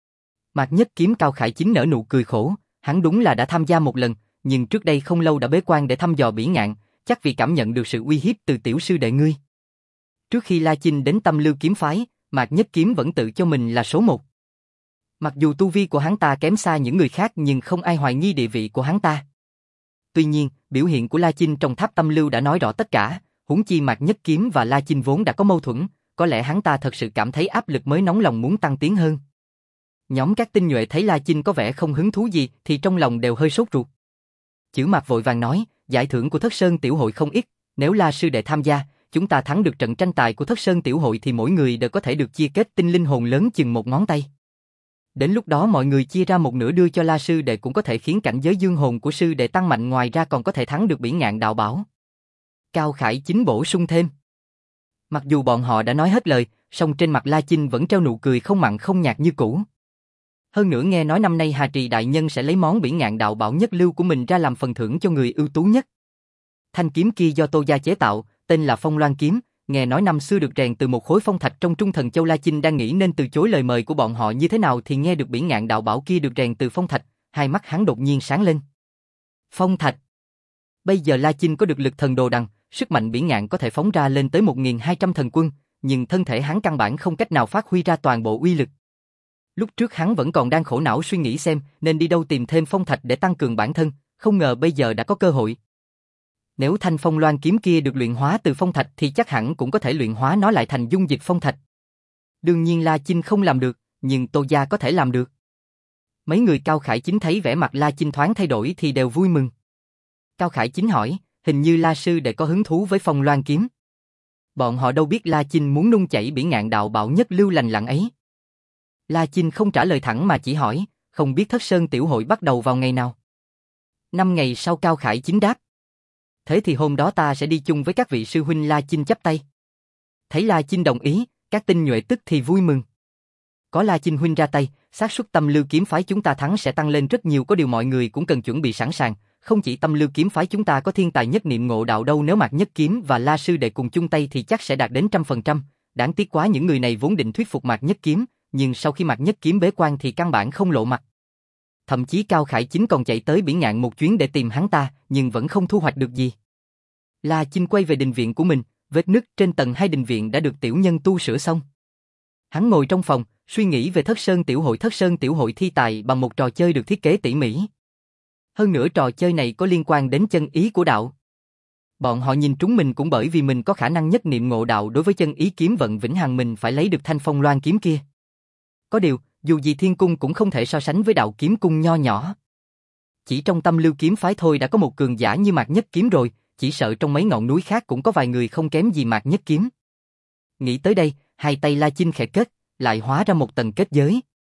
Mạc Nhất Kiếm, Cao Khải Chính nở nụ cười khổ, hắn đúng là đã tham gia một lần, nhưng trước đây không lâu đã bế quan để thăm dò bỉ ngạn, chắc vì cảm nhận được sự uy hiếp từ tiểu sư đệ ngươi. Trước khi La Chinh đến Tâm Lưu kiếm phái, Mạc Nhất Kiếm vẫn tự cho mình là số một. Mặc dù tu vi của hắn ta kém xa những người khác nhưng không ai hoài nghi địa vị của hắn ta. Tuy nhiên, biểu hiện của La Chinh trong tháp Tâm Lưu đã nói rõ tất cả, huống chi Mạc Nhất Kiếm và La Chinh vốn đã có mâu thuẫn, có lẽ hắn ta thật sự cảm thấy áp lực mới nóng lòng muốn tăng tiến hơn. Nhóm các tinh nhuệ thấy La Chinh có vẻ không hứng thú gì thì trong lòng đều hơi sốt ruột. Chữ Mạc vội vàng nói, giải thưởng của Thất Sơn Tiểu Hội không ít, nếu La sư đệ tham gia, chúng ta thắng được trận tranh tài của Thất Sơn Tiểu Hội thì mỗi người đều có thể được chia kết tinh linh hồn lớn chừng một ngón tay. Đến lúc đó mọi người chia ra một nửa đưa cho La sư đệ cũng có thể khiến cảnh giới dương hồn của sư đệ tăng mạnh, ngoài ra còn có thể thắng được bỉ ngạn đạo bảo. Cao Khải Chính bổ sung thêm. Mặc dù bọn họ đã nói hết lời, song trên mặt La Chinh vẫn treo nụ cười không mặn không nhạt như cũ. Hơn nữa nghe nói năm nay Hà Trì đại nhân sẽ lấy món bỉ ngạn đạo bảo nhất lưu của mình ra làm phần thưởng cho người ưu tú nhất. Thanh kiếm kia do Tô gia chế tạo, tên là Phong Loan kiếm, nghe nói năm xưa được rèn từ một khối phong thạch trong Trung Thần Châu. La Chinh đang nghĩ nên từ chối lời mời của bọn họ như thế nào thì nghe được bỉ ngạn đạo bảo kia được rèn từ phong thạch, hai mắt hắn đột nhiên sáng lên. Phong thạch. Bây giờ La Chinh có được lực thần đồ đằng, sức mạnh bỉ ngạn có thể phóng ra lên tới 1.200 thần quân, nhưng thân thể hắn căn bản không cách nào phát huy ra toàn bộ uy lực. Lúc trước hắn vẫn còn đang khổ não suy nghĩ xem nên đi đâu tìm thêm phong thạch để tăng cường bản thân, không ngờ bây giờ đã có cơ hội. Nếu thanh Phong Loan kiếm kia được luyện hóa từ phong thạch thì chắc hẳn cũng có thể luyện hóa nó lại thành dung dịch phong thạch. Đương nhiên La Chinh không làm được, nhưng Tô gia có thể làm được. Mấy người Cao Khải Chính thấy vẻ mặt La Chinh thoáng thay đổi thì đều vui mừng. Cao Khải Chính hỏi, hình như La sư đệ có hứng thú với Phong Loan kiếm. Bọn họ đâu biết La Chinh muốn nung chảy bỉ ngạn đạo bảo nhất lưu lành lặn ấy. La Chinh không trả lời thẳng mà chỉ hỏi, không biết Thất Sơn Tiểu Hội bắt đầu vào ngày nào. 5 ngày sau, Cao Khải Chính đáp. Thế thì hôm đó ta sẽ đi chung với các vị sư huynh. La Chinh chắp tay. Thấy La Chinh đồng ý, các tinh nhuệ tức thì vui mừng. Có La Chinh huynh ra tay, xác suất Tâm Lưu kiếm phái chúng ta thắng sẽ tăng lên rất nhiều, có điều mọi người cũng cần chuẩn bị sẵn sàng. Không chỉ Tâm Lưu kiếm phái chúng ta có thiên tài nhất niệm ngộ đạo đâu, nếu Mạc Nhất Kiếm và La sư đệ cùng chung tay thì chắc sẽ đạt đến 100%. Đáng tiếc quá, những người này vốn định thuyết phục Mạc Nhất Kiếm, nhưng sau khi Mạc Nhất Kiếm bế quan thì căn bản không lộ mặt. Thậm chí Cao Khải Chính còn chạy tới bỉ ngạn một chuyến để tìm hắn ta, nhưng vẫn không thu hoạch được gì. La Chinh quay về đình viện của mình, vết nứt trên tầng 2 đình viện đã được tiểu nhân tu sửa xong. Hắn ngồi trong phòng, suy nghĩ về Thất Sơn Tiểu Hội. Thất Sơn Tiểu Hội thi tài bằng một trò chơi được thiết kế tỉ mỉ. Hơn nữa trò chơi này có liên quan đến chân ý của đạo. Bọn họ nhìn trúng mình cũng bởi vì mình có khả năng nhất niệm ngộ đạo đối với chân ý kiếm vận vĩnh hằng, mình phải lấy được thanh Phong Loan kiếm kia. Có điều, dù gì Thiên Cung cũng không thể so sánh với đạo kiếm cung nho nhỏ. Chỉ trong Tâm Lưu kiếm phái thôi đã có một cường giả như Mạc Nhất Kiếm rồi, chỉ sợ trong mấy ngọn núi khác cũng có vài người không kém gì Mạc Nhất Kiếm. Nghĩ tới đây, hai tay La Chinh khẽ kết, lại hóa ra một tầng kết giới.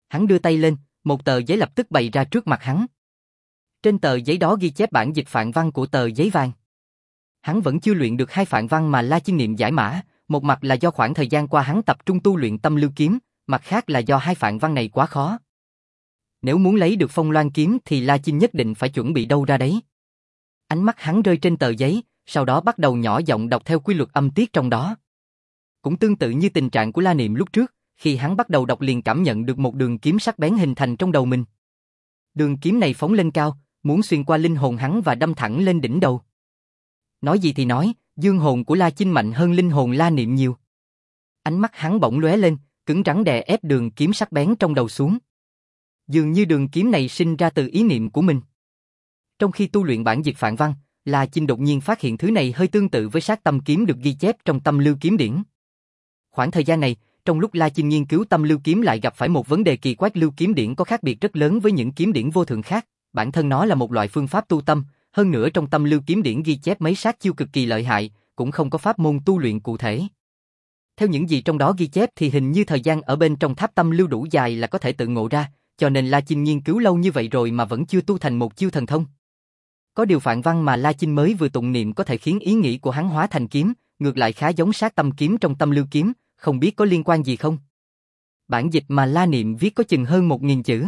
Hắn đưa tay lên, một tờ giấy lập tức bày ra trước mặt hắn. Trên tờ giấy đó ghi chép bản dịch phạn văn của tờ giấy vàng. Hắn vẫn chưa luyện được hai phạn văn mà La Chinh niệm giải mã, một mặt là do khoảng thời gian qua hắn tập trung tu luyện tâm lưu kiếm, mặt khác là do hai phạn văn này quá khó. Nếu muốn lấy được Phong Loan kiếm thì La Chinh nhất định phải chuẩn bị đâu ra đấy. Ánh mắt hắn rơi trên tờ giấy, sau đó bắt đầu nhỏ giọng đọc theo quy luật âm tiết trong đó. Cũng tương tự như tình trạng của La Niệm lúc trước, khi hắn bắt đầu đọc liền cảm nhận được một đường kiếm sắc bén hình thành trong đầu mình. Đường kiếm này phóng lên cao, muốn xuyên qua linh hồn hắn và đâm thẳng lên đỉnh đầu. Nói gì thì nói, dương hồn của La Chinh mạnh hơn linh hồn La Niệm nhiều. Ánh mắt hắn bỗng lóe lên, cứng rắn đè ép đường kiếm sắc bén trong đầu xuống. Dường như đường kiếm này sinh ra từ ý niệm của mình. Trong khi tu luyện bản dịch phạn văn, La Chinh đột nhiên phát hiện thứ này hơi tương tự với sát tâm kiếm được ghi chép trong tâm lưu kiếm điển. Khoảng thời gian này, trong lúc La Chinh nghiên cứu tâm lưu kiếm lại gặp phải một vấn đề kỳ quái. Lưu kiếm điển có khác biệt rất lớn với những kiếm điển vô thượng khác, bản thân nó là một loại phương pháp tu tâm, hơn nữa trong tâm lưu kiếm điển ghi chép mấy sát chiêu cực kỳ lợi hại, cũng không có pháp môn tu luyện cụ thể. Theo những gì trong đó ghi chép thì hình như thời gian ở bên trong tháp tâm lưu đủ dài là có thể tự ngộ ra, cho nên La Chinh nghiên cứu lâu như vậy rồi mà vẫn chưa tu thành một chiêu thần thông. Có điều phạn văn mà La Chinh mới vừa tụng niệm có thể khiến ý nghĩ của hắn hóa thành kiếm, ngược lại khá giống sát tâm kiếm trong tâm lưu kiếm, không biết có liên quan gì không? Bản dịch mà La Niệm viết có chừng hơn 1000 chữ.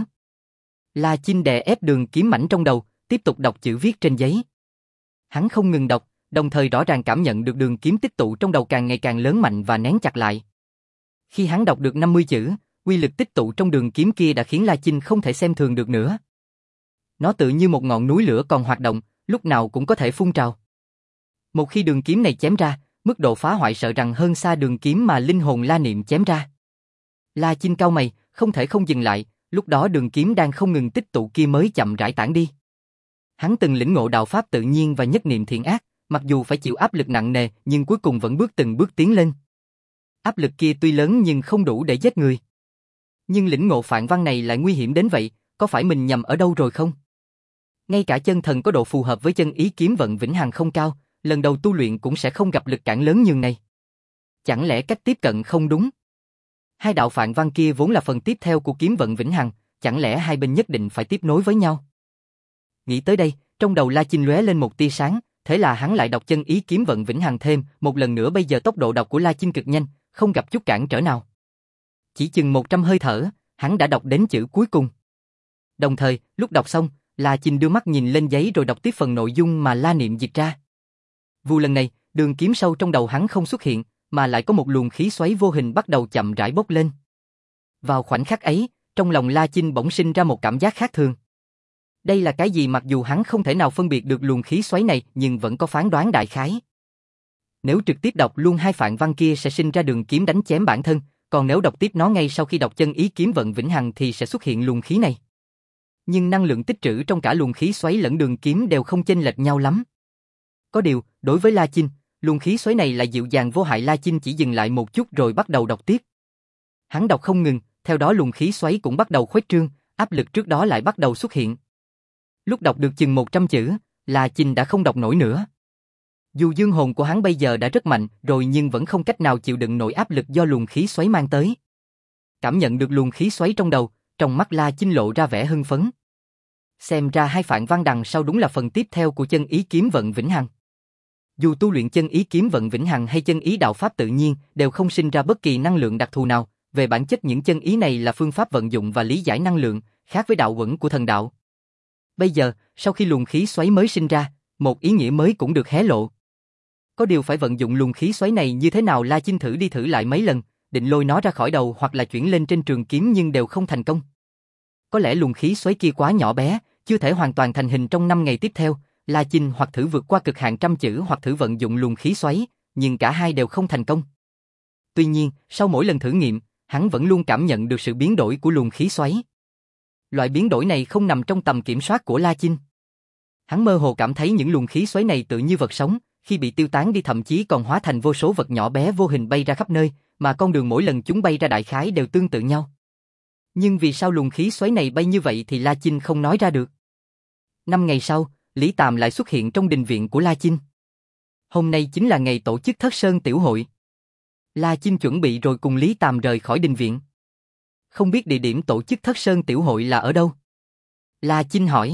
La Chinh đè ép đường kiếm mảnh trong đầu, tiếp tục đọc chữ viết trên giấy. Hắn không ngừng đọc, đồng thời rõ ràng cảm nhận được đường kiếm tích tụ trong đầu càng ngày càng lớn mạnh và nén chặt lại. Khi hắn đọc được 50 chữ, quy lực tích tụ trong đường kiếm kia đã khiến La Chinh không thể xem thường được nữa. Nó tự như một ngọn núi lửa còn hoạt động, lúc nào cũng có thể phun trào. Một khi đường kiếm này chém ra, mức độ phá hoại sợ rằng hơn xa đường kiếm mà linh hồn La Niệm chém ra. La Chinh cau mày, không thể không dừng lại, lúc đó đường kiếm đang không ngừng tích tụ kia mới chậm rãi tản đi. Hắn từng lĩnh ngộ đạo pháp tự nhiên và nhất niệm thiện ác, mặc dù phải chịu áp lực nặng nề nhưng cuối cùng vẫn từng bước tiến lên. Áp lực kia tuy lớn nhưng không đủ để giết người. Nhưng lĩnh ngộ phạn văn này lại nguy hiểm đến vậy, có phải mình nhầm ở đâu rồi không? Ngay cả chân thần có độ phù hợp với chân ý kiếm vận vĩnh hằng không cao, lần đầu tu luyện cũng sẽ không gặp lực cản lớn nhường này. Chẳng lẽ cách tiếp cận không đúng? Hai đạo phạn văn kia vốn là phần tiếp theo của kiếm vận vĩnh hằng, chẳng lẽ hai bên nhất định phải tiếp nối với nhau? Nghĩ tới đây, trong đầu La Chinh lóe lên một tia sáng, thế là hắn lại đọc chân ý kiếm vận vĩnh hằng thêm một lần nữa. Bây giờ tốc độ đọc của La Chinh cực nhanh, không gặp chút cản trở nào. Chỉ chừng 100 hơi thở, hắn đã đọc đến chữ cuối cùng. Đồng thời, lúc đọc xong, La Chinh đưa mắt nhìn lên giấy rồi đọc tiếp phần nội dung mà La Niệm dịch ra. Vụ lần này, đường kiếm sâu trong đầu hắn không xuất hiện, mà lại có một luồng khí xoáy vô hình bắt đầu chậm rãi bốc lên. Vào khoảnh khắc ấy, trong lòng La Chinh bỗng sinh ra một cảm giác khác thường. Đây là cái gì? Mặc dù hắn không thể nào phân biệt được luồng khí xoáy này nhưng vẫn có phán đoán đại khái. Nếu trực tiếp đọc luôn hai phạn văn kia sẽ sinh ra đường kiếm đánh chém bản thân, còn nếu đọc tiếp nó ngay sau khi đọc chân ý kiếm vận vĩnh hằng thì sẽ xuất hiện luồng khí này. Nhưng năng lượng tích trữ trong cả luồng khí xoáy lẫn đường kiếm đều không chênh lệch nhau lắm. Có điều, đối với La Chinh, luồng khí xoáy này là dịu dàng vô hại. La Chinh chỉ dừng lại một chút rồi bắt đầu đọc tiếp. Hắn đọc không ngừng, theo đó luồng khí xoáy cũng bắt đầu khuếch trương, áp lực trước đó lại bắt đầu xuất hiện. Lúc đọc được chừng 100 chữ, La Chinh đã không đọc nổi nữa. Dù dương hồn của hắn bây giờ đã rất mạnh rồi nhưng vẫn không cách nào chịu đựng nổi áp lực do luồng khí xoáy mang tới. Cảm nhận được luồng khí xoáy trong đầu, trong mắt La Chinh lộ ra vẻ hưng phấn. Xem ra hai phạn văn đằng sau đúng là phần tiếp theo của chân ý kiếm vận vĩnh hằng. Dù tu luyện chân ý kiếm vận vĩnh hằng hay chân ý đạo pháp tự nhiên đều không sinh ra bất kỳ năng lượng đặc thù nào, về bản chất những chân ý này là phương pháp vận dụng và lý giải năng lượng, khác với đạo uẩn của thần đạo. Bây giờ, sau khi luồng khí xoáy mới sinh ra, một ý nghĩa mới cũng được hé lộ. Có điều phải vận dụng luồng khí xoáy này như thế nào? La Chinh thử đi thử lại mấy lần, định lôi nó ra khỏi đầu hoặc là chuyển lên trên trường kiếm nhưng đều không thành công. Có lẽ luồng khí xoáy kia quá nhỏ bé, chưa thể hoàn toàn thành hình trong 5 ngày tiếp theo. La Chinh hoặc thử vượt qua cực hạn 100 chữ hoặc thử vận dụng luồng khí xoáy, nhưng cả hai đều không thành công. Tuy nhiên, sau mỗi lần thử nghiệm, hắn vẫn luôn cảm nhận được sự biến đổi của luồng khí xoáy. Loại biến đổi này không nằm trong tầm kiểm soát của La Chinh. Hắn mơ hồ cảm thấy những luồng khí xoáy này tự như vật sống, khi bị tiêu tán đi thậm chí còn hóa thành vô số vật nhỏ bé vô hình bay ra khắp nơi, mà con đường mỗi lần chúng bay ra đại khái đều tương tự nhau. Nhưng vì sao luồng khí xoáy này bay như vậy thì La Chinh không nói ra được. 5 ngày sau, Lý Tàm lại xuất hiện trong đình viện của La Chinh. Hôm nay chính là ngày tổ chức Thất Sơn Tiểu Hội. La Chinh chuẩn bị rồi cùng Lý Tàm rời khỏi đình viện. Không biết địa điểm tổ chức Thất Sơn Tiểu Hội là ở đâu? La Chinh hỏi.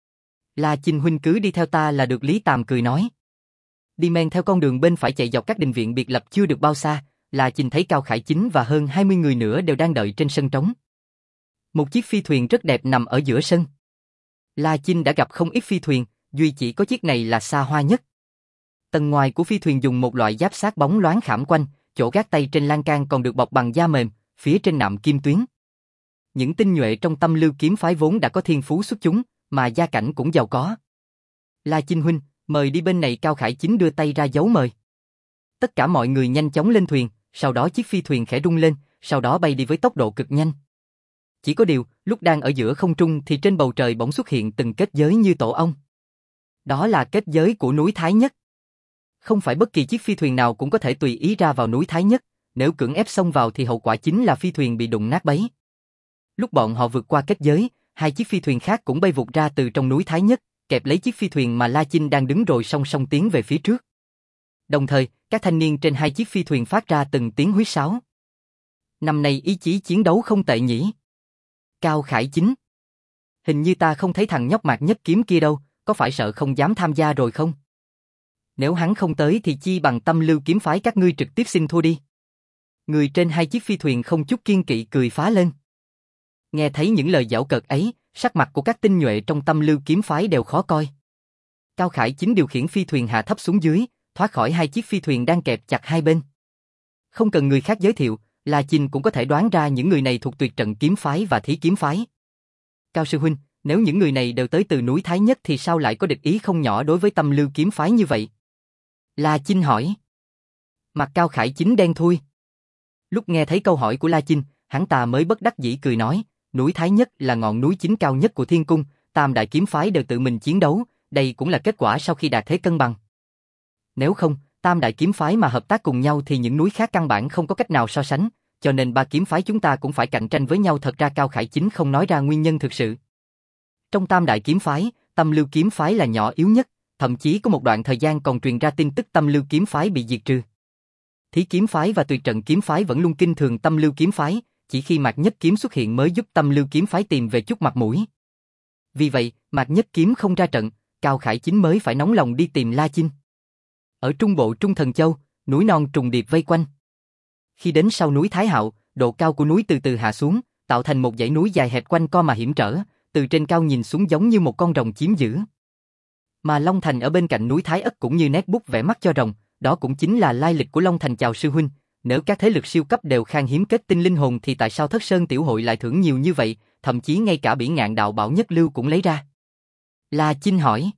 La Chinh huynh cứ đi theo ta là được, Lý Tàm cười nói. Đi men theo con đường bên phải chạy dọc các đình viện biệt lập chưa được bao xa, La Chinh thấy Cao Khải Chính và hơn 20 người nữa đều đang đợi trên sân trống. Một chiếc phi thuyền rất đẹp nằm ở giữa sân. La Chinh đã gặp không ít phi thuyền, duy chỉ có chiếc này là xa hoa nhất. Tầng ngoài của phi thuyền dùng một loại giáp sát bóng loáng khảm quanh, chỗ gác tay trên lan can còn được bọc bằng da mềm, phía trên nạm kim tuyến. Những tinh nhuệ trong Tâm Lưu kiếm phái vốn đã có thiên phú xuất chúng, mà gia cảnh cũng giàu có. La Chinh huynh, mời đi bên này, Cao Khải Chính đưa tay ra dấu mời. Tất cả mọi người nhanh chóng lên thuyền, sau đó chiếc phi thuyền khẽ rung lên, sau đó bay đi với tốc độ cực nhanh. Chỉ có điều, lúc đang ở giữa không trung thì trên bầu trời bỗng xuất hiện từng kết giới như tổ ong. Đó là kết giới của núi Thái Nhất. Không phải bất kỳ chiếc phi thuyền nào cũng có thể tùy ý ra vào núi Thái Nhất, nếu cưỡng ép xông vào thì hậu quả chính là phi thuyền bị đụng nát bấy. Lúc bọn họ vượt qua kết giới, hai chiếc phi thuyền khác cũng bay vụt ra từ trong núi Thái Nhất, kẹp lấy chiếc phi thuyền mà La Chinh đang đứng rồi song song tiến về phía trước. Đồng thời, các thanh niên trên hai chiếc phi thuyền phát ra từng tiếng huýt sáo. Năm nay ý chí chiến đấu không tệ nhỉ? Cao Khải Chính. Hình như ta không thấy thằng nhóc Mạc Nhất Kiếm kia đâu, có phải sợ không dám tham gia rồi không? Nếu hắn không tới thì chi bằng Tâm Lưu kiếm phái các ngươi trực tiếp xin thua đi. Người trên hai chiếc phi thuyền không chút kiêng kỵ cười phá lên. Nghe thấy những lời giảo cợt ấy, sắc mặt của các tinh nhuệ trong Tâm Lưu kiếm phái đều khó coi. Cao Khải Chính điều khiển phi thuyền hạ thấp xuống dưới, thoát khỏi hai chiếc phi thuyền đang kẹp chặt hai bên. Không cần người khác giới thiệu, La Chinh cũng có thể đoán ra những người này thuộc Tuyệt Trận kiếm phái và Thí kiếm phái. Cao sư huynh, nếu những người này đều tới từ núi Thái Nhất thì sao lại có địch ý không nhỏ đối với Tâm Lưu kiếm phái như vậy? La Chinh hỏi. Mặt Cao Khải Chính đen thui. Lúc nghe thấy câu hỏi của La Chinh, hắn ta mới bất đắc dĩ cười nói, núi Thái Nhất là ngọn núi chính cao nhất của Thiên Cung, tam đại kiếm phái đều tự mình chiến đấu, đây cũng là kết quả sau khi đạt thế cân bằng. Nếu không, tam đại kiếm phái mà hợp tác cùng nhau thì những núi khác căn bản không có cách nào so sánh, cho nên ba kiếm phái chúng ta cũng phải cạnh tranh với nhau. Thật ra Cao Khải Chính không nói ra nguyên nhân thực sự. Trong tam đại kiếm phái, Tâm Lưu kiếm phái là nhỏ yếu nhất, thậm chí có một đoạn thời gian còn truyền ra tin tức Tâm Lưu kiếm phái bị diệt trừ. Thí kiếm phái và Tuyệt Trận kiếm phái vẫn luôn kinh thường Tâm Lưu kiếm phái, chỉ khi Mạc Nhất Kiếm xuất hiện mới giúp Tâm Lưu kiếm phái tìm về chút mặt mũi. Vì vậy, Mạc Nhất Kiếm không ra trận, Cao Khải Chính mới phải nóng lòng đi tìm La Chinh. Ở trung bộ Trung Thần Châu, núi non trùng điệp vây quanh. Khi đến sau núi Thái Hạo, độ cao của núi từ từ hạ xuống, tạo thành một dãy núi dài hẹp quanh co mà hiểm trở, từ trên cao nhìn xuống giống như một con rồng chiếm giữ. Mà Long Thành ở bên cạnh núi Thái Ất cũng như nét bút vẽ mắt cho rồng, đó cũng chính là lai lịch của Long Thành. Chào sư huynh, nếu các thế lực siêu cấp đều khan hiếm kết tinh linh hồn thì tại sao Thất Sơn Tiểu Hội lại thưởng nhiều như vậy, thậm chí ngay cả Bỉ Ngạn Đạo Bảo Nhất Lưu cũng lấy ra. La Chinh hỏi.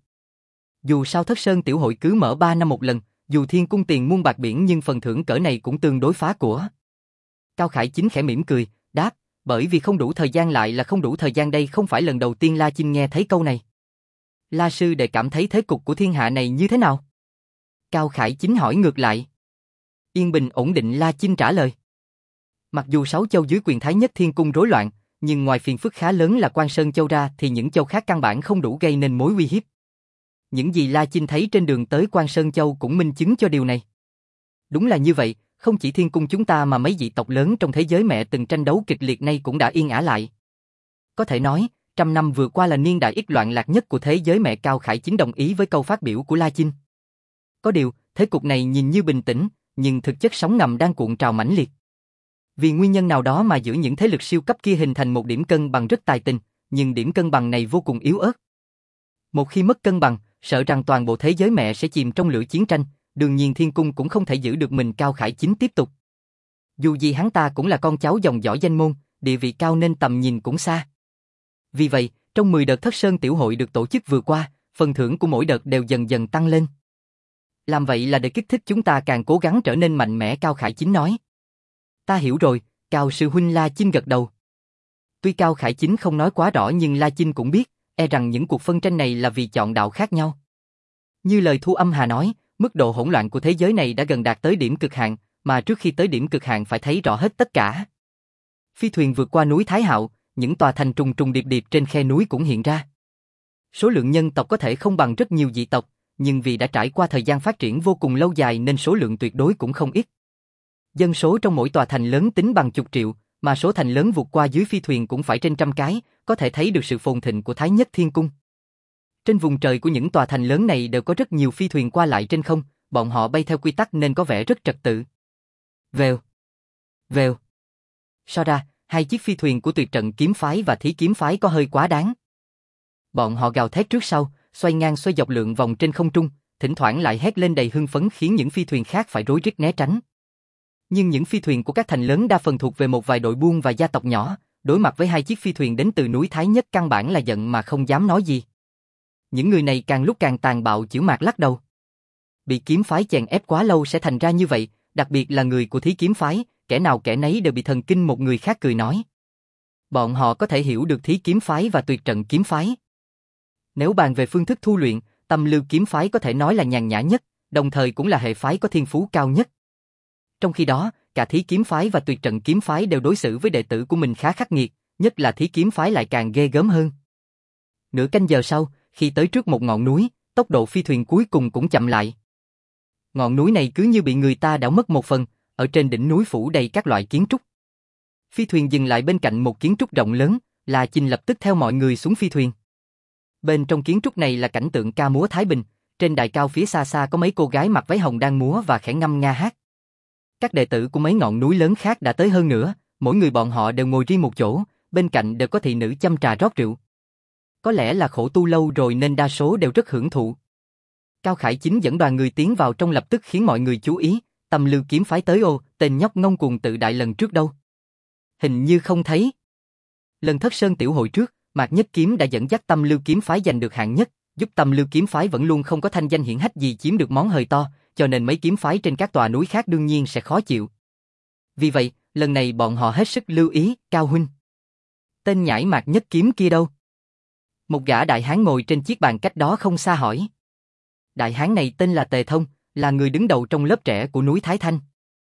Dù sao Thất Sơn Tiểu Hội cứ mở 3 năm một lần, dù Thiên Cung tiền muôn bạc biển nhưng phần thưởng cỡ này cũng tương đối phá của. Cao Khải Chính khẽ mỉm cười, đáp, bởi vì không đủ thời gian. Lại là không đủ thời gian, đây không phải lần đầu tiên La Chinh nghe thấy câu này. La sư đệ cảm thấy thế cục của thiên hạ này như thế nào? Cao Khải Chính hỏi ngược lại. Yên bình ổn định, La Chinh trả lời. Mặc dù 6 châu dưới quyền Thái Nhất Thiên Cung rối loạn, nhưng ngoài phiền phức khá lớn là Quan Sơn Châu ra thì những châu khác căn bản không đủ gây nên mối uy hiếp. Những gì La Chinh thấy trên đường tới Quan Sơn Châu cũng minh chứng cho điều này. Đúng là như vậy, không chỉ Thiên Cung chúng ta mà mấy dị tộc lớn trong thế giới mẹ từng tranh đấu kịch liệt nay cũng đã yên ả lại. Có thể nói, 100 năm vừa qua là niên đại ít loạn lạc nhất của thế giới mẹ. Cao Khải Chính đồng ý với câu phát biểu của La Chinh. Có điều, thế cục này nhìn như bình tĩnh, nhưng thực chất sóng ngầm đang cuộn trào mãnh liệt. Vì nguyên nhân nào đó mà giữa những thế lực siêu cấp kia hình thành một điểm cân bằng rất tài tình, nhưng điểm cân bằng này vô cùng yếu ớt. Một khi mất cân bằng, sợ rằng toàn bộ thế giới mẹ sẽ chìm trong lửa chiến tranh, đương nhiên Thiên Cung cũng không thể giữ được mình. Cao Khải Chính tiếp tục. Dù gì hắn ta cũng là con cháu dòng dõi danh môn, địa vị cao nên tầm nhìn cũng xa. Vì vậy, trong 10 đợt Thất Sơn Tiểu Hội được tổ chức vừa qua, phần thưởng của mỗi đợt đều dần dần tăng lên. Làm vậy là để kích thích chúng ta càng cố gắng trở nên mạnh mẽ, Cao Khải Chính nói. Ta hiểu rồi, Cao sư huynh. La Chinh gật đầu. Tuy Cao Khải Chính không nói quá rõ nhưng La Chinh cũng biết, rằng những cuộc phân tranh này là vì chọn đạo khác nhau. Như lời Thu Âm Hà nói, mức độ hỗn loạn của thế giới này đã gần đạt tới điểm cực hạn, mà trước khi tới điểm cực hạn phải thấy rõ hết tất cả. Phi thuyền vượt qua núi Thái Hạo, những tòa thành trùng trùng điệp điệp trên khe núi cũng hiện ra. Số lượng nhân tộc có thể không bằng rất nhiều dị tộc, nhưng vì đã trải qua thời gian phát triển vô cùng lâu dài nên số lượng tuyệt đối cũng không ít. Dân số trong mỗi tòa thành lớn tính bằng chục triệu, Mà số thành lớn vụt qua dưới phi thuyền cũng phải trên trăm cái, có thể thấy được sự phồn thịnh của Thái Nhất Thiên Cung. Trên vùng trời của những tòa thành lớn này đều có rất nhiều phi thuyền qua lại trên không, bọn họ bay theo quy tắc nên có vẻ rất trật tự. Vèo, vèo. So ra, hai chiếc phi thuyền của Tuyệt Trận Kiếm Phái và Thí Kiếm Phái có hơi quá đáng. Bọn họ gào thét trước sau, xoay ngang xoay dọc lượn vòng trên không trung, thỉnh thoảng lại hét lên đầy hưng phấn khiến những phi thuyền khác phải rối rít né tránh. Nhưng những phi thuyền của các thành lớn đa phần thuộc về một vài đội buôn và gia tộc nhỏ, đối mặt với hai chiếc phi thuyền đến từ núi Thái Nhất căn bản là giận mà không dám nói gì. Những người này càng lúc càng tàn bạo. Chữ Mạc lắc đầu. Bị kiếm phái chèn ép quá lâu sẽ thành ra như vậy, đặc biệt là người của Thí Kiếm Phái, kẻ nào kẻ nấy đều bị thần kinh. Một người khác cười nói. Bọn họ có thể hiểu được Thí Kiếm Phái và Tuyệt Trận Kiếm Phái. Nếu bàn về phương thức thu luyện, Tâm Lưu Kiếm Phái có thể nói là nhàn nhã nhất, đồng thời cũng là hệ phái có thiên phú cao nhất. Trong khi đó, cả Thí Kiếm Phái và Tuyệt Trận Kiếm Phái đều đối xử với đệ tử của mình khá khắc nghiệt, nhất là Thí Kiếm Phái lại càng ghê gớm hơn. Nửa canh giờ sau, khi tới trước một ngọn núi, tốc độ phi thuyền cuối cùng cũng chậm lại. Ngọn núi này cứ như bị người ta đảo mất một phần, ở trên đỉnh núi phủ đầy các loại kiến trúc. Phi thuyền dừng lại bên cạnh một kiến trúc rộng lớn, La Chinh lập tức theo mọi người xuống phi thuyền. Bên trong kiến trúc này là cảnh tượng ca múa Thái Bình, trên đài cao phía xa xa có mấy cô gái mặc váy hồng đang múa và khẽ ngâm nga hát. Các đệ tử của mấy ngọn núi lớn khác đã tới hơn nữa, mỗi người bọn họ đều ngồi riêng một chỗ, bên cạnh đều có thị nữ châm trà rót rượu. Có lẽ là khổ tu lâu rồi nên đa số đều rất hưởng thụ. Cao Khải Chính dẫn đoàn người tiến vào trong lập tức khiến mọi người chú ý, Tâm Lưu Kiếm Phái tới ô, tên nhóc ngông cuồng tự đại lần trước đâu? Hình như không thấy. Lần Thất Sơn tiểu hội trước, Mạc Nhất Kiếm đã dẫn dắt Tâm Lưu Kiếm Phái giành được hạng nhất, giúp Tâm Lưu Kiếm Phái vẫn luôn không có thanh danh hiển hách gì chiếm được món hời to, cho nên mấy kiếm phái trên các tòa núi khác đương nhiên sẽ khó chịu. Vì vậy, lần này bọn họ hết sức lưu ý, Cao huynh. Tên nhãi Mạc Nhất Kiếm kia đâu? Một gã đại hán ngồi trên chiếc bàn cách đó không xa hỏi. Đại hán này tên là Tề Thông, là người đứng đầu trong lớp trẻ của núi Thái Thanh.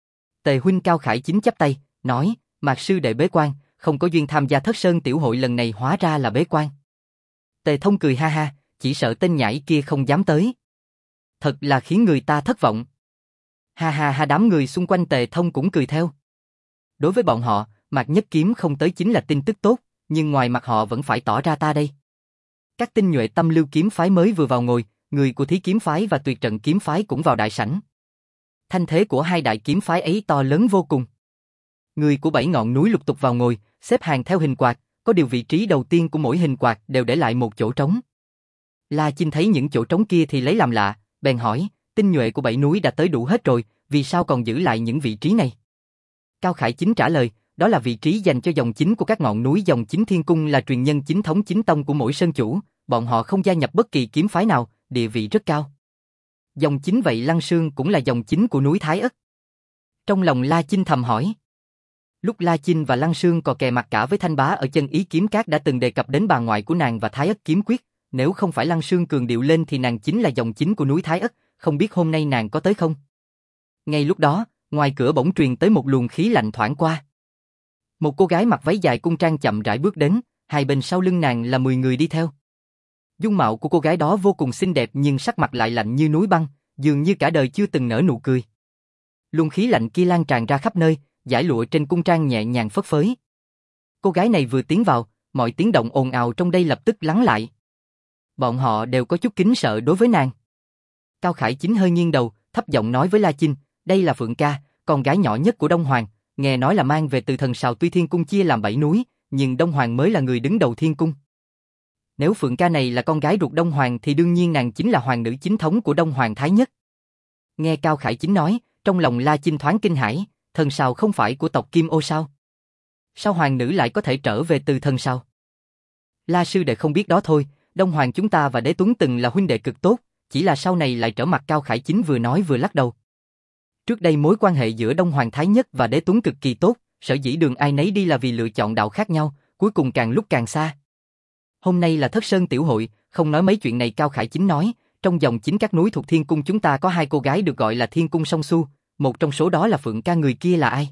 Tề huynh Cao Khải Chính chắp tay, nói, Mạc sư đệ bế quan, không có duyên tham gia Thất Sơn tiểu hội lần này hóa ra là bế quan. Tề Thông cười ha ha, chỉ sợ tên nhãi kia không dám tới. Thật là khiến người ta thất vọng. Ha ha ha, đám người xung quanh Tề Thông cũng cười theo. Đối với bọn họ, Mạc Nhất Kiếm không tới chính là tin tức tốt, nhưng ngoài mặt họ vẫn phải tỏ ra ta đây. Các tinh nhuệ Tâm Lưu Kiếm Phái mới vừa vào ngồi, người của Thí Kiếm Phái và Tuyệt Trận Kiếm Phái cũng vào đại sảnh. Thanh thế của hai đại kiếm phái ấy to lớn vô cùng. Người của 7 ngọn núi lục tục vào ngồi, xếp hàng theo hình quạt, có điều vị trí đầu tiên của mỗi hình quạt đều để lại một chỗ trống. La Chinh thấy những chỗ trống kia thì lấy làm lạ, bèn hỏi, tinh nhuệ của 7 núi đã tới đủ hết rồi, vì sao còn giữ lại những vị trí này? Cao Khải Chính trả lời, đó là vị trí dành cho dòng chính của các ngọn núi. Dòng chính Thiên Cung là truyền nhân chính thống chính tông của mỗi sơn chủ, bọn họ không gia nhập bất kỳ kiếm phái nào, địa vị rất cao. Dòng chính vậy Lăng Sương cũng là dòng chính của núi Thái Ất. Trong lòng La Chinh thầm hỏi. Lúc La Chinh và Lăng Sương còn kè mặt cả với Thanh Bá ở Chân Ý Kiếm Các đã từng đề cập đến bà ngoại của nàng và Thái Ất kiếm quyết, nếu không phải Lăng Sương cường điệu lên thì nàng chính là dòng chính của núi Thái Ất, không biết hôm nay nàng có tới không? Ngay lúc đó, ngoài cửa bỗng truyền tới một luồng khí lạnh thoảng qua. Một cô gái mặc váy dài cung trang chậm rãi bước đến, hai bên sau lưng nàng là 10 người đi theo. Dung mạo của cô gái đó vô cùng xinh đẹp nhưng sắc mặt lại lạnh như núi băng, dường như cả đời chưa từng nở nụ cười. Luồng khí lạnh kia lan tràn ra khắp nơi, dải lụa trên cung trang nhẹ nhàng phất phới. Cô gái này vừa tiến vào, mọi tiếng động ồn ào trong đây lập tức lắng lại. Bọn họ đều có chút kính sợ đối với nàng. Cao Khải Chính hơi nghiêng đầu, thấp giọng nói với La Chinh, đây là Phượng Ca, con gái nhỏ nhất của Đông Hoàng, nghe nói là mang về từ thần sào. Tuy Thiên Cung chia làm 7 núi, nhưng Đông Hoàng mới là người đứng đầu Thiên Cung. Nếu Phượng Ca này là con gái ruột Đông Hoàng thì đương nhiên nàng chính là hoàng nữ chính thống của Đông Hoàng Thái Nhất. Nghe Cao Khải Chính nói, trong lòng La Chinh thoáng kinh hãi, thần sào không phải của tộc Kim Ô sao? Sao hoàng nữ lại có thể trở về từ thần sào? La sư đệ không biết đó thôi, Đông Hoàng chúng ta và Đế Tuấn từng là huynh đệ cực tốt, chỉ là sau này lại trở mặt. Cao Khải Chính vừa nói vừa lắc đầu. Trước đây mối quan hệ giữa Đông Hoàng Thái Nhất và Đế Tuấn cực kỳ tốt, sở dĩ đường ai nấy đi là vì lựa chọn đạo khác nhau, cuối cùng càng lúc càng xa. Hôm nay là Thất Sơn tiểu hội, không nói mấy chuyện này. Cao Khải Chính nói, trong dòng chính các núi thuộc Thiên Cung chúng ta có 2 cô gái được gọi là Thiên Cung song su, một trong số đó là Phượng Ca. Người kia là ai?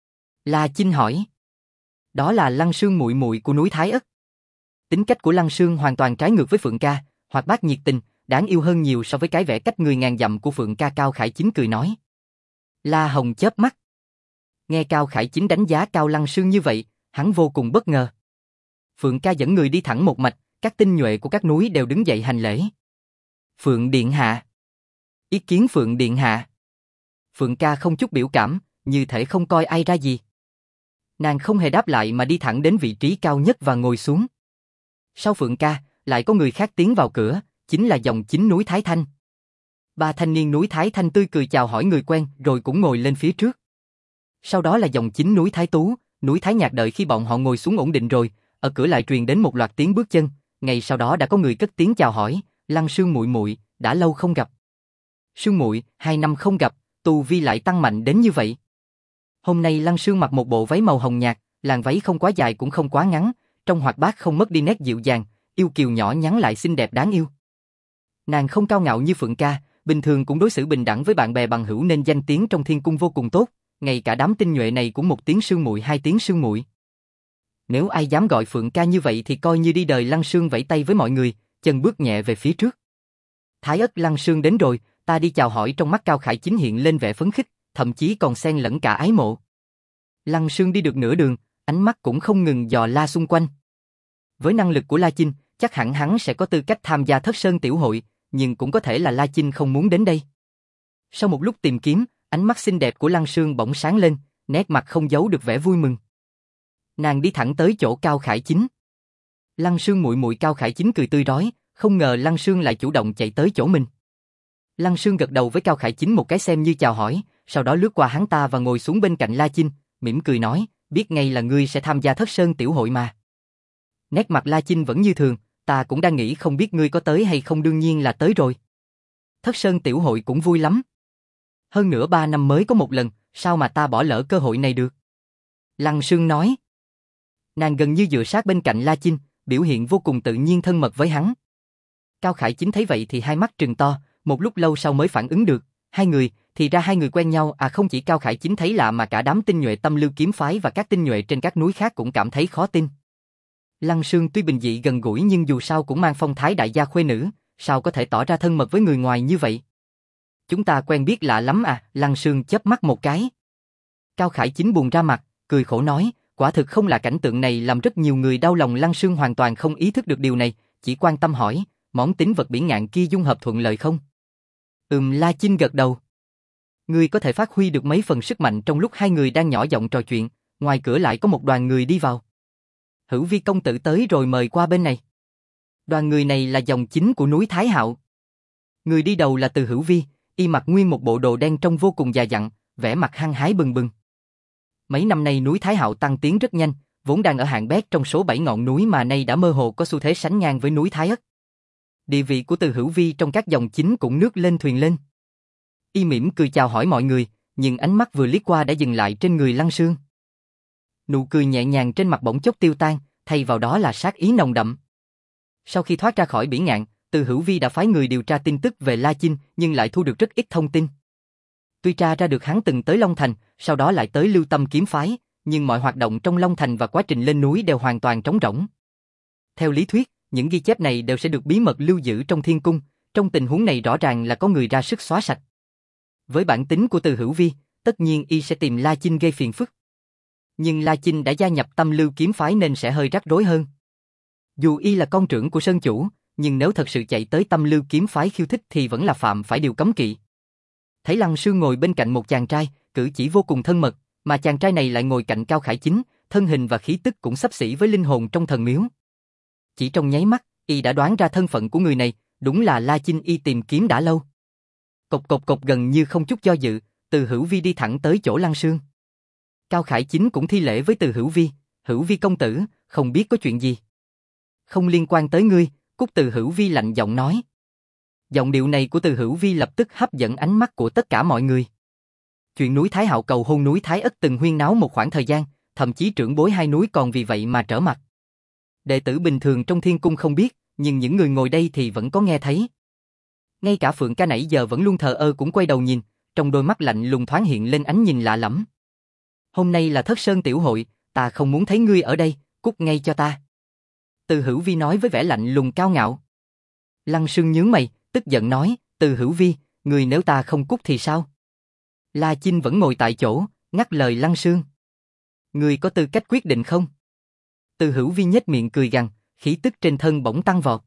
La Chinh hỏi. Đó là Lăng Sương muội muội của núi Thái Ất. Tính cách của Lăng Sương hoàn toàn trái ngược với Phượng Ca, hoạt bát nhiệt tình, đáng yêu hơn nhiều so với cái vẻ cách người ngàn dặm của Phượng Ca. Cao Khải Chính cười nói. La Hồng chớp mắt. Nghe Cao Khải Chính đánh giá cao Lăng Sương như vậy, hắn vô cùng bất ngờ. Phượng ca dẫn người đi thẳng một mạch, các tinh nhuệ của các núi đều đứng dậy hành lễ. Phượng điện hạ. Ý kiến Phượng điện hạ. Phượng ca không chút biểu cảm, như thể không coi ai ra gì. Nàng không hề đáp lại mà đi thẳng đến vị trí cao nhất và ngồi xuống. Sau Phượng ca, lại có người khác tiến vào cửa, chính là dòng chính núi Thái Thanh. Ba thanh niên núi Thái Thanh tươi cười chào hỏi người quen rồi cũng ngồi lên phía trước. Sau đó là dòng chính núi Thái Tú, núi Thái Nhạc. Đợi khi bọn họ ngồi xuống ổn định rồi, ở cửa lại truyền đến một loạt tiếng bước chân, ngay sau đó đã có người cất tiếng chào hỏi, Lăng Sương muội muội, đã lâu không gặp. Sương muội, 2 năm không gặp, tu vi lại tăng mạnh đến như vậy. Hôm nay Lăng Sương mặc một bộ váy màu hồng nhạt, làn váy không quá dài cũng không quá ngắn, trông hoạt bát không mất đi nét dịu dàng, yêu kiều nhỏ nhắn lại xinh đẹp đáng yêu. Nàng không cao ngạo như Phượng ca, bình thường cũng đối xử bình đẳng với bạn bè bằng hữu nên danh tiếng trong thiên cung vô cùng tốt, ngay cả đám tinh nhuệ này cũng một tiếng sương muội, 2 tiếng sương muội. Nếu ai dám gọi Phượng ca như vậy thì coi như đi đời. Lăng Sương vẫy tay với mọi người, chân bước nhẹ về phía trước. Thái ất, Lăng Sương đến rồi, ta đi chào hỏi. Trong mắt Cao Khải Chính hiện lên vẻ phấn khích, thậm chí còn xen lẫn cả ái mộ. Lăng Sương đi được nửa đường, ánh mắt cũng không ngừng dò la xung quanh. Với năng lực của La Chinh, chắc hẳn hắn sẽ có tư cách tham gia Thất Sơn Tiểu Hội, nhưng cũng có thể là La Chinh không muốn đến đây. Sau một lúc tìm kiếm, ánh mắt xinh đẹp của Lăng Sương bỗng sáng lên, nét mặt không giấu được vẻ vui mừng. Nàng đi thẳng tới chỗ Cao Khải Chính. Lăng Sương muội muội. Cao Khải Chính cười tươi rói, không ngờ Lăng Sương lại chủ động chạy tới chỗ mình. Lăng Sương gật đầu với Cao Khải Chính một cái xem như chào hỏi, sau đó lướt qua hắn ta và ngồi xuống bên cạnh La Chinh, mỉm cười nói, biết ngay là ngươi sẽ tham gia Thất Sơn Tiểu Hội mà. Nét mặt La Chinh vẫn như thường, ta cũng đang nghĩ không biết ngươi có tới hay không. Đương nhiên là tới rồi. Thất Sơn Tiểu Hội cũng vui lắm. Hơn nữa 3 năm mới có một lần, sao mà ta bỏ lỡ cơ hội này được? Lăng Sương nói. Nàng gần như dựa sát bên cạnh La Chinh, biểu hiện vô cùng tự nhiên thân mật với hắn. Cao Khải Chính thấy vậy thì hai mắt trừng to, một lúc lâu sau mới phản ứng được, hai người, thì ra hai người quen nhau à? Không chỉ Cao Khải Chính thấy lạ mà cả đám tinh nhuệ Tâm Lưu kiếm phái và các tinh nhuệ trên các núi khác cũng cảm thấy khó tin. Lăng Sương tuy bình dị gần gũi nhưng dù sao cũng mang phong thái đại gia khuê nữ, sao có thể tỏ ra thân mật với người ngoài như vậy? Chúng ta quen biết lạ lắm à? Lăng Sương chớp mắt một cái. Cao Khải Chính buồn ra mặt, cười khổ nói, quả thực không là cảnh tượng này làm rất nhiều người đau lòng. Lăng Sương hoàn toàn không ý thức được điều này, chỉ quan tâm hỏi, món tín vật biển ngạn kia dung hợp thuận lợi không? La Chinh gật đầu. Ngươi có thể phát huy được mấy phần sức mạnh. Trong lúc hai người đang nhỏ giọng trò chuyện, ngoài cửa lại có một đoàn người đi vào. Hữu Vi công tử tới rồi, mời qua bên này. Đoàn người này là dòng chính của núi Thái Hạo. Người đi đầu là Từ Hữu Vi, y mặc nguyên một bộ đồ đen trông vô cùng già dặn, vẻ mặt hăng hái bừng bừng. Mấy năm nay núi Thái Hạo tăng tiến rất nhanh, vốn đang ở hạng bét trong số 7 ngọn núi mà nay đã mơ hồ có xu thế sánh ngang với núi Thái Ất. Địa vị của Từ Hữu Vi trong các dòng chính cũng nước lên thuyền lên. Y mỉm cười chào hỏi mọi người, nhưng ánh mắt vừa liếc qua đã dừng lại trên người Lăng Sương. Nụ cười nhẹ nhàng trên mặt bỗng chốc tiêu tan, thay vào đó là sát ý nồng đậm. Sau khi thoát ra khỏi biển ngạn, Từ Hữu Vi đã phái người điều tra tin tức về La Chinh, nhưng lại thu được rất ít thông tin. Tuy tra ra được hắn từng tới Long Thành, sau đó lại tới Lưu Tâm kiếm phái, nhưng mọi hoạt động trong Long Thành và quá trình lên núi đều hoàn toàn trống rỗng. Theo lý thuyết, những ghi chép này đều sẽ được bí mật lưu giữ trong thiên cung, trong tình huống này rõ ràng là có người ra sức xóa sạch. Với bản tính của Từ Hữu Vi, tất nhiên y sẽ tìm La Chinh gây phiền phức. Nhưng La Chinh đã gia nhập Tâm Lưu kiếm phái nên sẽ hơi rắc rối hơn. Dù y là con trưởng của Sơn Chủ, nhưng nếu thật sự chạy tới Tâm Lưu kiếm phái khiêu thích thì vẫn là phạm phải điều cấm kỵ. Thấy Lăng Sương ngồi bên cạnh một chàng trai, cử chỉ vô cùng thân mật, mà chàng trai này lại ngồi cạnh Cao Khải Chính, thân hình và khí tức cũng xấp xỉ với linh hồn trong thần miếu. Chỉ trong nháy mắt, y đã đoán ra thân phận của người này, đúng là La Chinh y tìm kiếm đã lâu. Cộc cộc cộc, gần như không chút do dự, Từ Hữu Vi đi thẳng tới chỗ Lăng Sương. Cao Khải Chính cũng thi lễ với Từ Hữu Vi, Hữu Vi công tử, không biết có chuyện gì. Không liên quan tới ngươi, Cúc. Từ Hữu Vi lạnh giọng nói. Giọng điệu này của Từ Hữu Vi lập tức hấp dẫn ánh mắt của tất cả mọi người. Chuyện núi Thái Hạo cầu hôn núi Thái Ất từng huyên náo một khoảng thời gian, thậm chí trưởng bối hai núi còn vì vậy mà trở mặt. Đệ tử bình thường trong thiên cung không biết, nhưng những người ngồi đây thì vẫn có nghe thấy. Ngay cả Phượng ca nãy giờ vẫn luôn thờ ơ cũng quay đầu nhìn, trong đôi mắt lạnh lùng thoáng hiện lên ánh nhìn lạ lẫm. Hôm nay là Thất Sơn Tiểu Hội, ta không muốn thấy ngươi ở đây, cút ngay cho ta. Từ Hữu Vi nói với vẻ lạnh lùng cao ngạo. Lăng Sương nhướng mày, tức giận nói, Từ Hữu Vi, ngươi nếu ta không cút thì sao? La Chinh vẫn ngồi tại chỗ, Ngắt lời Lăng Sương. Người có tư cách quyết định không? Từ Hữu Vi nhếch miệng cười gằn, khí tức trên thân bỗng tăng vọt.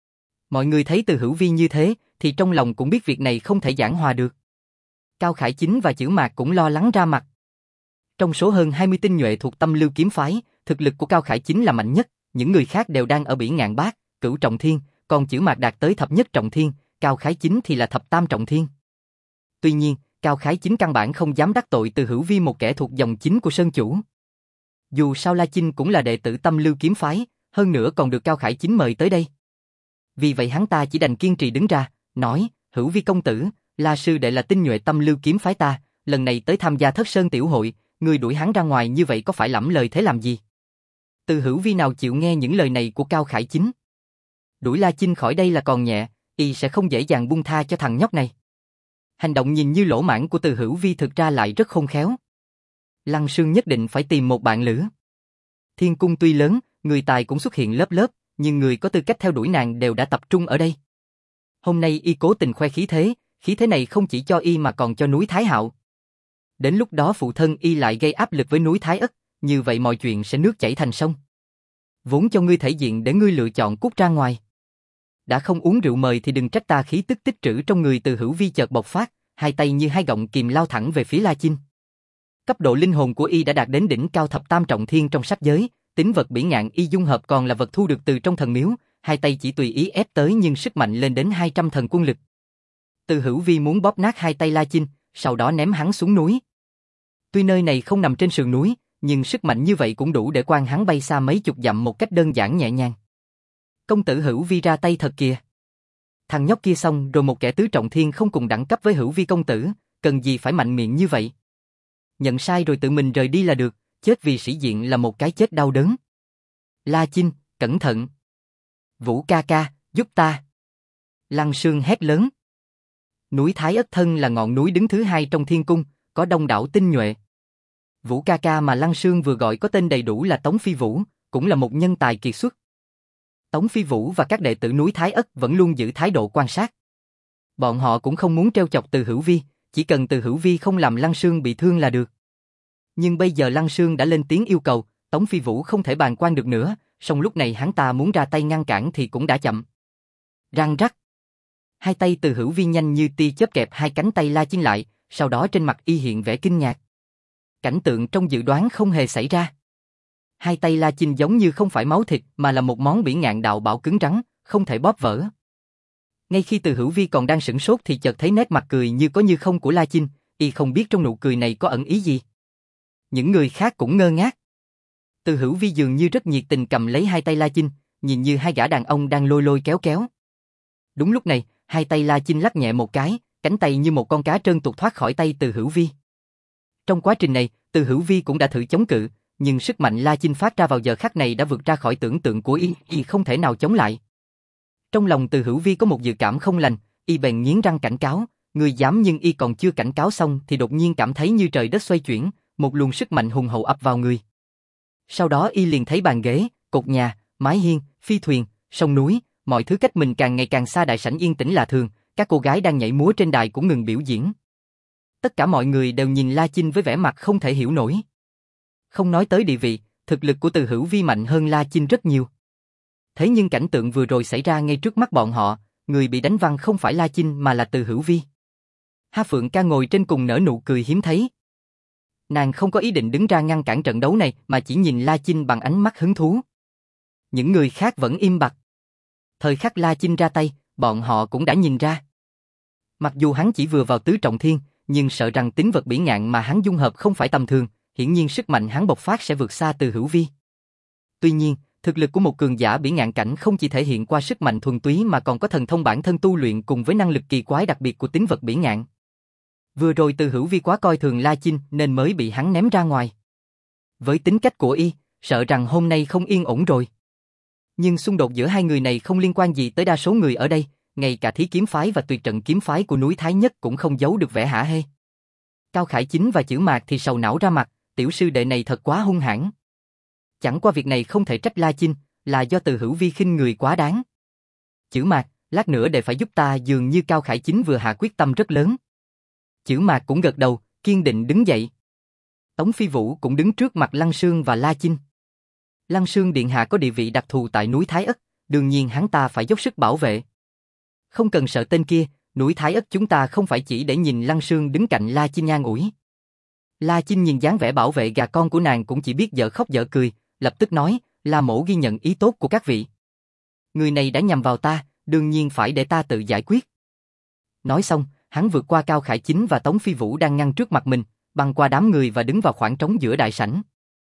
Mọi người thấy Từ Hữu Vi như thế, thì trong lòng cũng biết việc này không thể giảng hòa được. Cao Khải Chính và Chữ Mạc cũng lo lắng ra mặt. Trong số hơn 20 tinh nhuệ thuộc Tâm Lưu kiếm phái, thực lực của Cao Khải Chính là mạnh nhất, những người khác đều đang ở bỉ ngạn bát, cửu trọng thiên, còn Chữ Mạc đạt tới thập nhất trọng thiên, Cao Khải Chính thì là thập tam trọng thiên. Tuy nhiên, Cao Khải Chính căn bản không dám đắc tội Từ Hữu Vi, một kẻ thuộc dòng chính của Sơn Chủ. Dù sao La Chinh cũng là đệ tử Tâm Lưu kiếm phái, hơn nữa còn được Cao Khải Chính mời tới đây. Vì vậy hắn ta chỉ đành kiên trì đứng ra, nói, Hữu Vi công tử, La sư đệ là tinh nhuệ Tâm Lưu kiếm phái ta, lần này tới tham gia Thất Sơn tiểu hội, ngươi đuổi hắn ra ngoài như vậy có phải lẫm lời thế làm gì? Từ Hữu Vi nào chịu nghe những lời này của Cao Khải Chính. Đuổi La Chinh khỏi đây là còn nhẹ, y sẽ không dễ dàng buông tha cho thằng nhóc này. Hành động nhìn như lỗ mãng của Từ Hữu Vi thực ra lại rất khôn khéo. Lăng Sương nhất định phải tìm một bạn lữ. Thiên cung tuy lớn, người tài cũng xuất hiện lớp lớp, nhưng người có tư cách theo đuổi nàng đều đã tập trung ở đây. Hôm nay y cố tình khoe khí thế này không chỉ cho y mà còn cho núi Thái Hạo. Đến lúc đó phụ thân y lại gây áp lực với núi Thái Ất, như vậy mọi chuyện sẽ nước chảy thành sông. Vốn cho ngươi thể diện để ngươi lựa chọn cút ra ngoài. Đã không uống rượu mời thì đừng trách ta. Khí tức tích trữ trong người Từ Hữu Vi chợt bộc phát, hai tay như hai gọng kìm lao thẳng về phía La Chinh. Cấp độ linh hồn của y đã đạt đến đỉnh cao thập tam trọng thiên trong sách giới, tính vật bỉ ngạn y dung hợp còn là vật thu được từ trong thần miếu, hai tay chỉ tùy ý ép tới nhưng sức mạnh lên đến 200 thần quân lực. Từ Hữu Vi muốn bóp nát hai tay La Chinh, sau đó ném hắn xuống núi. Tuy nơi này không nằm trên sườn núi, nhưng sức mạnh như vậy cũng đủ để quăng hắn bay xa mấy chục dặm một cách đơn giản nhẹ nhàng. Công tử Hữu Vi ra tay thật kìa. Thằng nhóc kia xong rồi, một kẻ tứ trọng thiên không cùng đẳng cấp với Hữu Vi công tử, cần gì phải mạnh miệng như vậy. Nhận sai rồi tự mình rời đi là được, chết vì sĩ diện là một cái chết đau đớn. La Chinh, cẩn thận. Vũ ca ca, giúp ta. Lăng Sương hét lớn. Núi Thái Ất thân là ngọn núi đứng thứ hai trong thiên cung, có đông đảo tinh nhuệ. Vũ ca ca mà Lăng Sương vừa gọi có tên đầy đủ là Tống Phi Vũ, cũng là một nhân tài kiệt xuất. Tống Phi Vũ và các đệ tử núi Thái Ất vẫn luôn giữ thái độ quan sát. Bọn họ cũng không muốn trêu chọc Từ Hữu Vi, chỉ cần Từ Hữu Vi không làm Lăng Sương bị thương là được. Nhưng bây giờ Lăng Sương đã lên tiếng yêu cầu, Tống Phi Vũ không thể bàng quan được nữa, song lúc này hắn ta muốn ra tay ngăn cản thì cũng đã chậm. Răng rắc. Hai tay Từ Hữu Vi nhanh như tia chớp kẹp hai cánh tay La Chinh lại, sau đó trên mặt y hiện vẻ kinh ngạc. Cảnh tượng trong dự đoán không hề xảy ra. Hai tay La Chinh giống như không phải máu thịt mà là một món bỉ ngạn đạo bảo cứng rắn, không thể bóp vỡ. Ngay khi Từ Hữu Vi còn đang sửng sốt thì chợt thấy nét mặt cười như có như không của La Chinh, y không biết trong nụ cười này có ẩn ý gì. Những người khác cũng ngơ ngác. Từ Hữu Vi dường như rất nhiệt tình cầm lấy hai tay La Chinh, nhìn như hai gã đàn ông đang lôi lôi kéo kéo. Đúng lúc này, hai tay La Chinh lắc nhẹ một cái, cánh tay như một con cá trơn tuột thoát khỏi tay Từ Hữu Vi. Trong quá trình này, Từ Hữu Vi cũng đã thử chống cự, nhưng sức mạnh La Chinh phát ra vào giờ khắc này đã vượt ra khỏi tưởng tượng của y không thể nào chống lại. Trong lòng Từ Hữu Vi có một dự cảm không lành, y bèn nghiến răng cảnh cáo, người dám, nhưng y còn chưa cảnh cáo xong thì đột nhiên cảm thấy như trời đất xoay chuyển, một luồng sức mạnh hùng hậu ập vào người. Sau đó y liền thấy bàn ghế, cột nhà, mái hiên, phi thuyền, sông núi, mọi thứ cách mình càng ngày càng xa. Đại sảnh yên tĩnh lạ thường, các cô gái đang nhảy múa trên đài cũng ngừng biểu diễn. Tất cả mọi người đều nhìn La Chinh với vẻ mặt không thể hiểu nổi. Không nói tới địa vị, thực lực của Từ Hữu Vi mạnh hơn La Chinh rất nhiều. Thế nhưng cảnh tượng vừa rồi xảy ra ngay trước mắt bọn họ, người bị đánh văng không phải La Chinh mà là Từ Hữu Vi. Ha Phượng Ca ngồi trên cùng nở nụ cười hiếm thấy. Nàng không có ý định đứng ra ngăn cản trận đấu này mà chỉ nhìn La Chinh bằng ánh mắt hứng thú. Những người khác vẫn im bặt. Thời khắc La Chinh ra tay, bọn họ cũng đã nhìn ra. Mặc dù hắn chỉ vừa vào tứ trọng thiên, nhưng sợ rằng tính vật bỉ ngạn mà hắn dung hợp không phải tầm thường, hiển nhiên sức mạnh hắn bộc phát sẽ vượt xa Từ Hữu Vi. Tuy nhiên, thực lực của một cường giả bỉ ngạn cảnh không chỉ thể hiện qua sức mạnh thuần túy mà còn có thần thông bản thân tu luyện cùng với năng lực kỳ quái đặc biệt của tính vật bỉ ngạn. Vừa rồi Từ Hữu Vi quá coi thường La Chinh nên mới bị hắn ném ra ngoài. Với tính cách của y, sợ rằng hôm nay không yên ổn rồi. Nhưng xung đột giữa hai người này không liên quan gì tới đa số người ở đây, ngay cả Thí kiếm phái và Tuyệt trận kiếm phái của núi Thái Nhất cũng không giấu được vẻ hả hê. Cao Khải Chính và Chữ Mạc thì sầu não ra mặt, tiểu sư đệ này thật quá hung hãn. Chẳng qua việc này không thể trách La Chinh, là do Từ Hữu Vi khinh người quá đáng. Chữ Mạc, lát nữa để phải giúp ta. Dường như Cao Khải Chính vừa hạ quyết tâm rất lớn. Chữ Mạc cũng gật đầu, kiên định đứng dậy. Tống Phi Vũ cũng đứng trước mặt Lăng Sương và La Chinh. Lăng Sương điện hạ có địa vị đặc thù tại núi Thái Ất, đương nhiên hắn ta phải dốc sức bảo vệ. Không cần sợ tên kia, núi Thái Ất chúng ta không phải chỉ để nhìn Lăng Sương đứng cạnh La Chinh an ủi. La Chinh nhìn dáng vẻ bảo vệ gà con của nàng cũng chỉ biết dở khóc dở cười, lập tức nói, La mỗ ghi nhận ý tốt của các vị. Người này đã nhằm vào ta, đương nhiên phải để ta tự giải quyết. Nói xong, hắn vượt qua Cao Khải Chính và Tống Phi Vũ đang ngăn trước mặt mình, băng qua đám người và đứng vào khoảng trống giữa đại sảnh.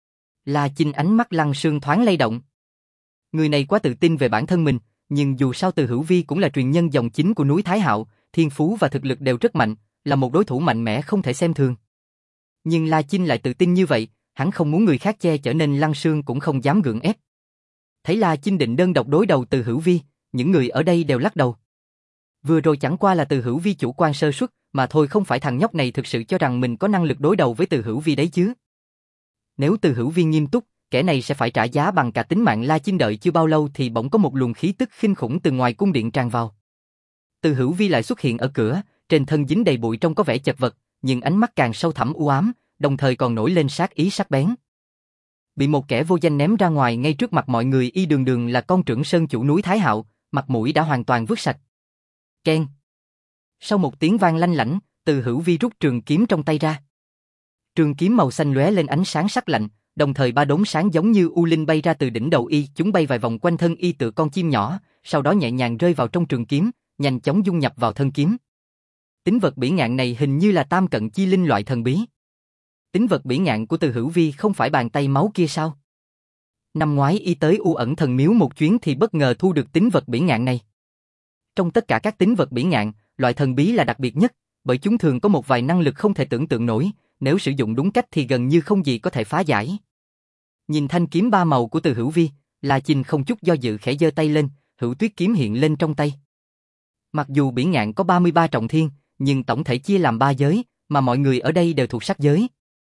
La Chinh ánh mắt Lăng Sương thoáng lay động. Người này quá tự tin về bản thân mình, nhưng dù sao Từ Hữu Vi cũng là truyền nhân dòng chính của núi Thái Hạo, thiên phú và thực lực đều rất mạnh, là một đối thủ mạnh mẽ không thể xem thường. Nhưng La Chinh lại tự tin như vậy, hắn không muốn người khác che chở nên Lăng Sương cũng không dám gượng ép. Thấy La Chinh định đơn độc đối đầu Từ Hữu Vi, những người ở đây đều lắc đầu. Vừa rồi chẳng qua là Từ Hữu Vi chủ quan sơ suất, mà thôi, không phải thằng nhóc này thực sự cho rằng mình có năng lực đối đầu với Từ Hữu Vi đấy chứ. Nếu Từ Hữu Vi nghiêm túc, kẻ này sẽ phải trả giá bằng cả tính mạng. La Chinh đợi chưa bao lâu thì bỗng có một luồng khí tức kinh khủng từ ngoài cung điện tràn vào. Từ Hữu Vi lại xuất hiện ở cửa, trên thân dính đầy bụi trông có vẻ chật vật, nhưng ánh mắt càng sâu thẳm u ám, đồng thời còn nổi lên sát ý sắc bén. Bị một kẻ vô danh ném ra ngoài ngay trước mặt mọi người, y đường đường là con trưởng sơn chủ núi Thái Hạo, mặt mũi đã hoàn toàn vứt sạch. Keng. Sau một tiếng vang lanh lảnh, Từ Hữu Vi rút trường kiếm trong tay ra. Trường kiếm màu xanh lóe lên ánh sáng sắc lạnh, đồng thời ba đốm sáng giống như u linh bay ra từ đỉnh đầu y, chúng bay vài vòng quanh thân y tựa con chim nhỏ, sau đó nhẹ nhàng rơi vào trong trường kiếm, nhanh chóng dung nhập vào thân kiếm. Tính vật bỉ ngạn này hình như là tam cận chi linh loại thần bí. Tính vật bỉ ngạn của Từ Hữu Vi không phải bàn tay máu kia sao? Năm ngoái y tới U Ẩn Thần Miếu một chuyến thì bất ngờ thu được tính vật bỉ ngạn này. Trong tất cả các tính vật bỉ ngạn, loại thần bí là đặc biệt nhất, bởi chúng thường có một vài năng lực không thể tưởng tượng nổi, nếu sử dụng đúng cách thì gần như không gì có thể phá giải. Nhìn thanh kiếm ba màu của Từ Hữu Vi, La Chinh không chút do dự khẽ giơ tay lên, Hữu Tuyết kiếm hiện lên trong tay. Mặc dù bỉ ngạn có 33 trọng thiên, nhưng tổng thể chia làm 3 giới, mà mọi người ở đây đều thuộc sắc giới.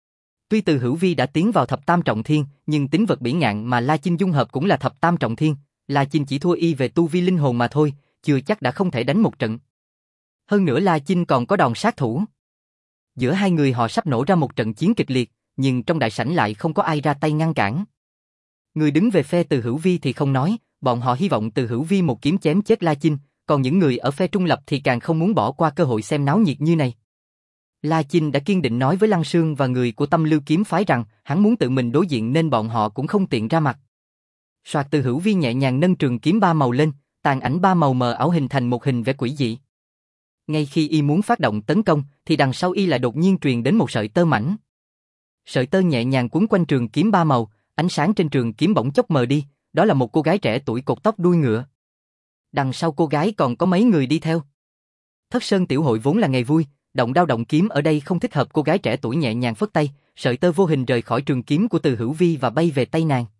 Tuy Từ Hữu Vi đã tiến vào thập tam trọng thiên, nhưng tính vật bỉ ngạn mà La Chinh dung hợp cũng là thập tam trọng thiên, La Chinh chỉ thua y về tu vi linh hồn mà thôi, chưa chắc đã không thể đánh một trận. Hơn nữa La Chinh còn có đòn sát thủ. Giữa hai người họ sắp nổ ra một trận chiến kịch liệt, nhưng trong đại sảnh lại không có ai ra tay ngăn cản. Người đứng về phe Từ Hữu Vi thì không nói, bọn họ hy vọng Từ Hữu Vi một kiếm chém chết La Chinh, còn những người ở phe trung lập thì càng không muốn bỏ qua cơ hội xem náo nhiệt như này. La Chinh đã kiên định nói với Lăng Sương và người của Tâm Lưu kiếm phái rằng hắn muốn tự mình đối diện nên bọn họ cũng không tiện ra mặt. Soạt, Từ Hữu Vi nhẹ nhàng nâng trường kiếm ba màu lên, tàn ảnh ba màu mờ ảo hình thành một hình vẽ quỷ dị. Ngay khi y muốn phát động tấn công, thì đằng sau y lại đột nhiên truyền đến một sợi tơ mảnh. Sợi tơ nhẹ nhàng quấn quanh trường kiếm ba màu, ánh sáng trên trường kiếm bỗng chốc mờ đi, đó là một cô gái trẻ tuổi cột tóc đuôi ngựa. Đằng sau cô gái còn có mấy người đi theo. Thất Sơn tiểu hội vốn là ngày vui, động đao động kiếm ở đây không thích hợp. Cô gái trẻ tuổi nhẹ nhàng phất tay, sợi tơ vô hình rời khỏi trường kiếm của Từ Hữu Vi và bay về tay nàng.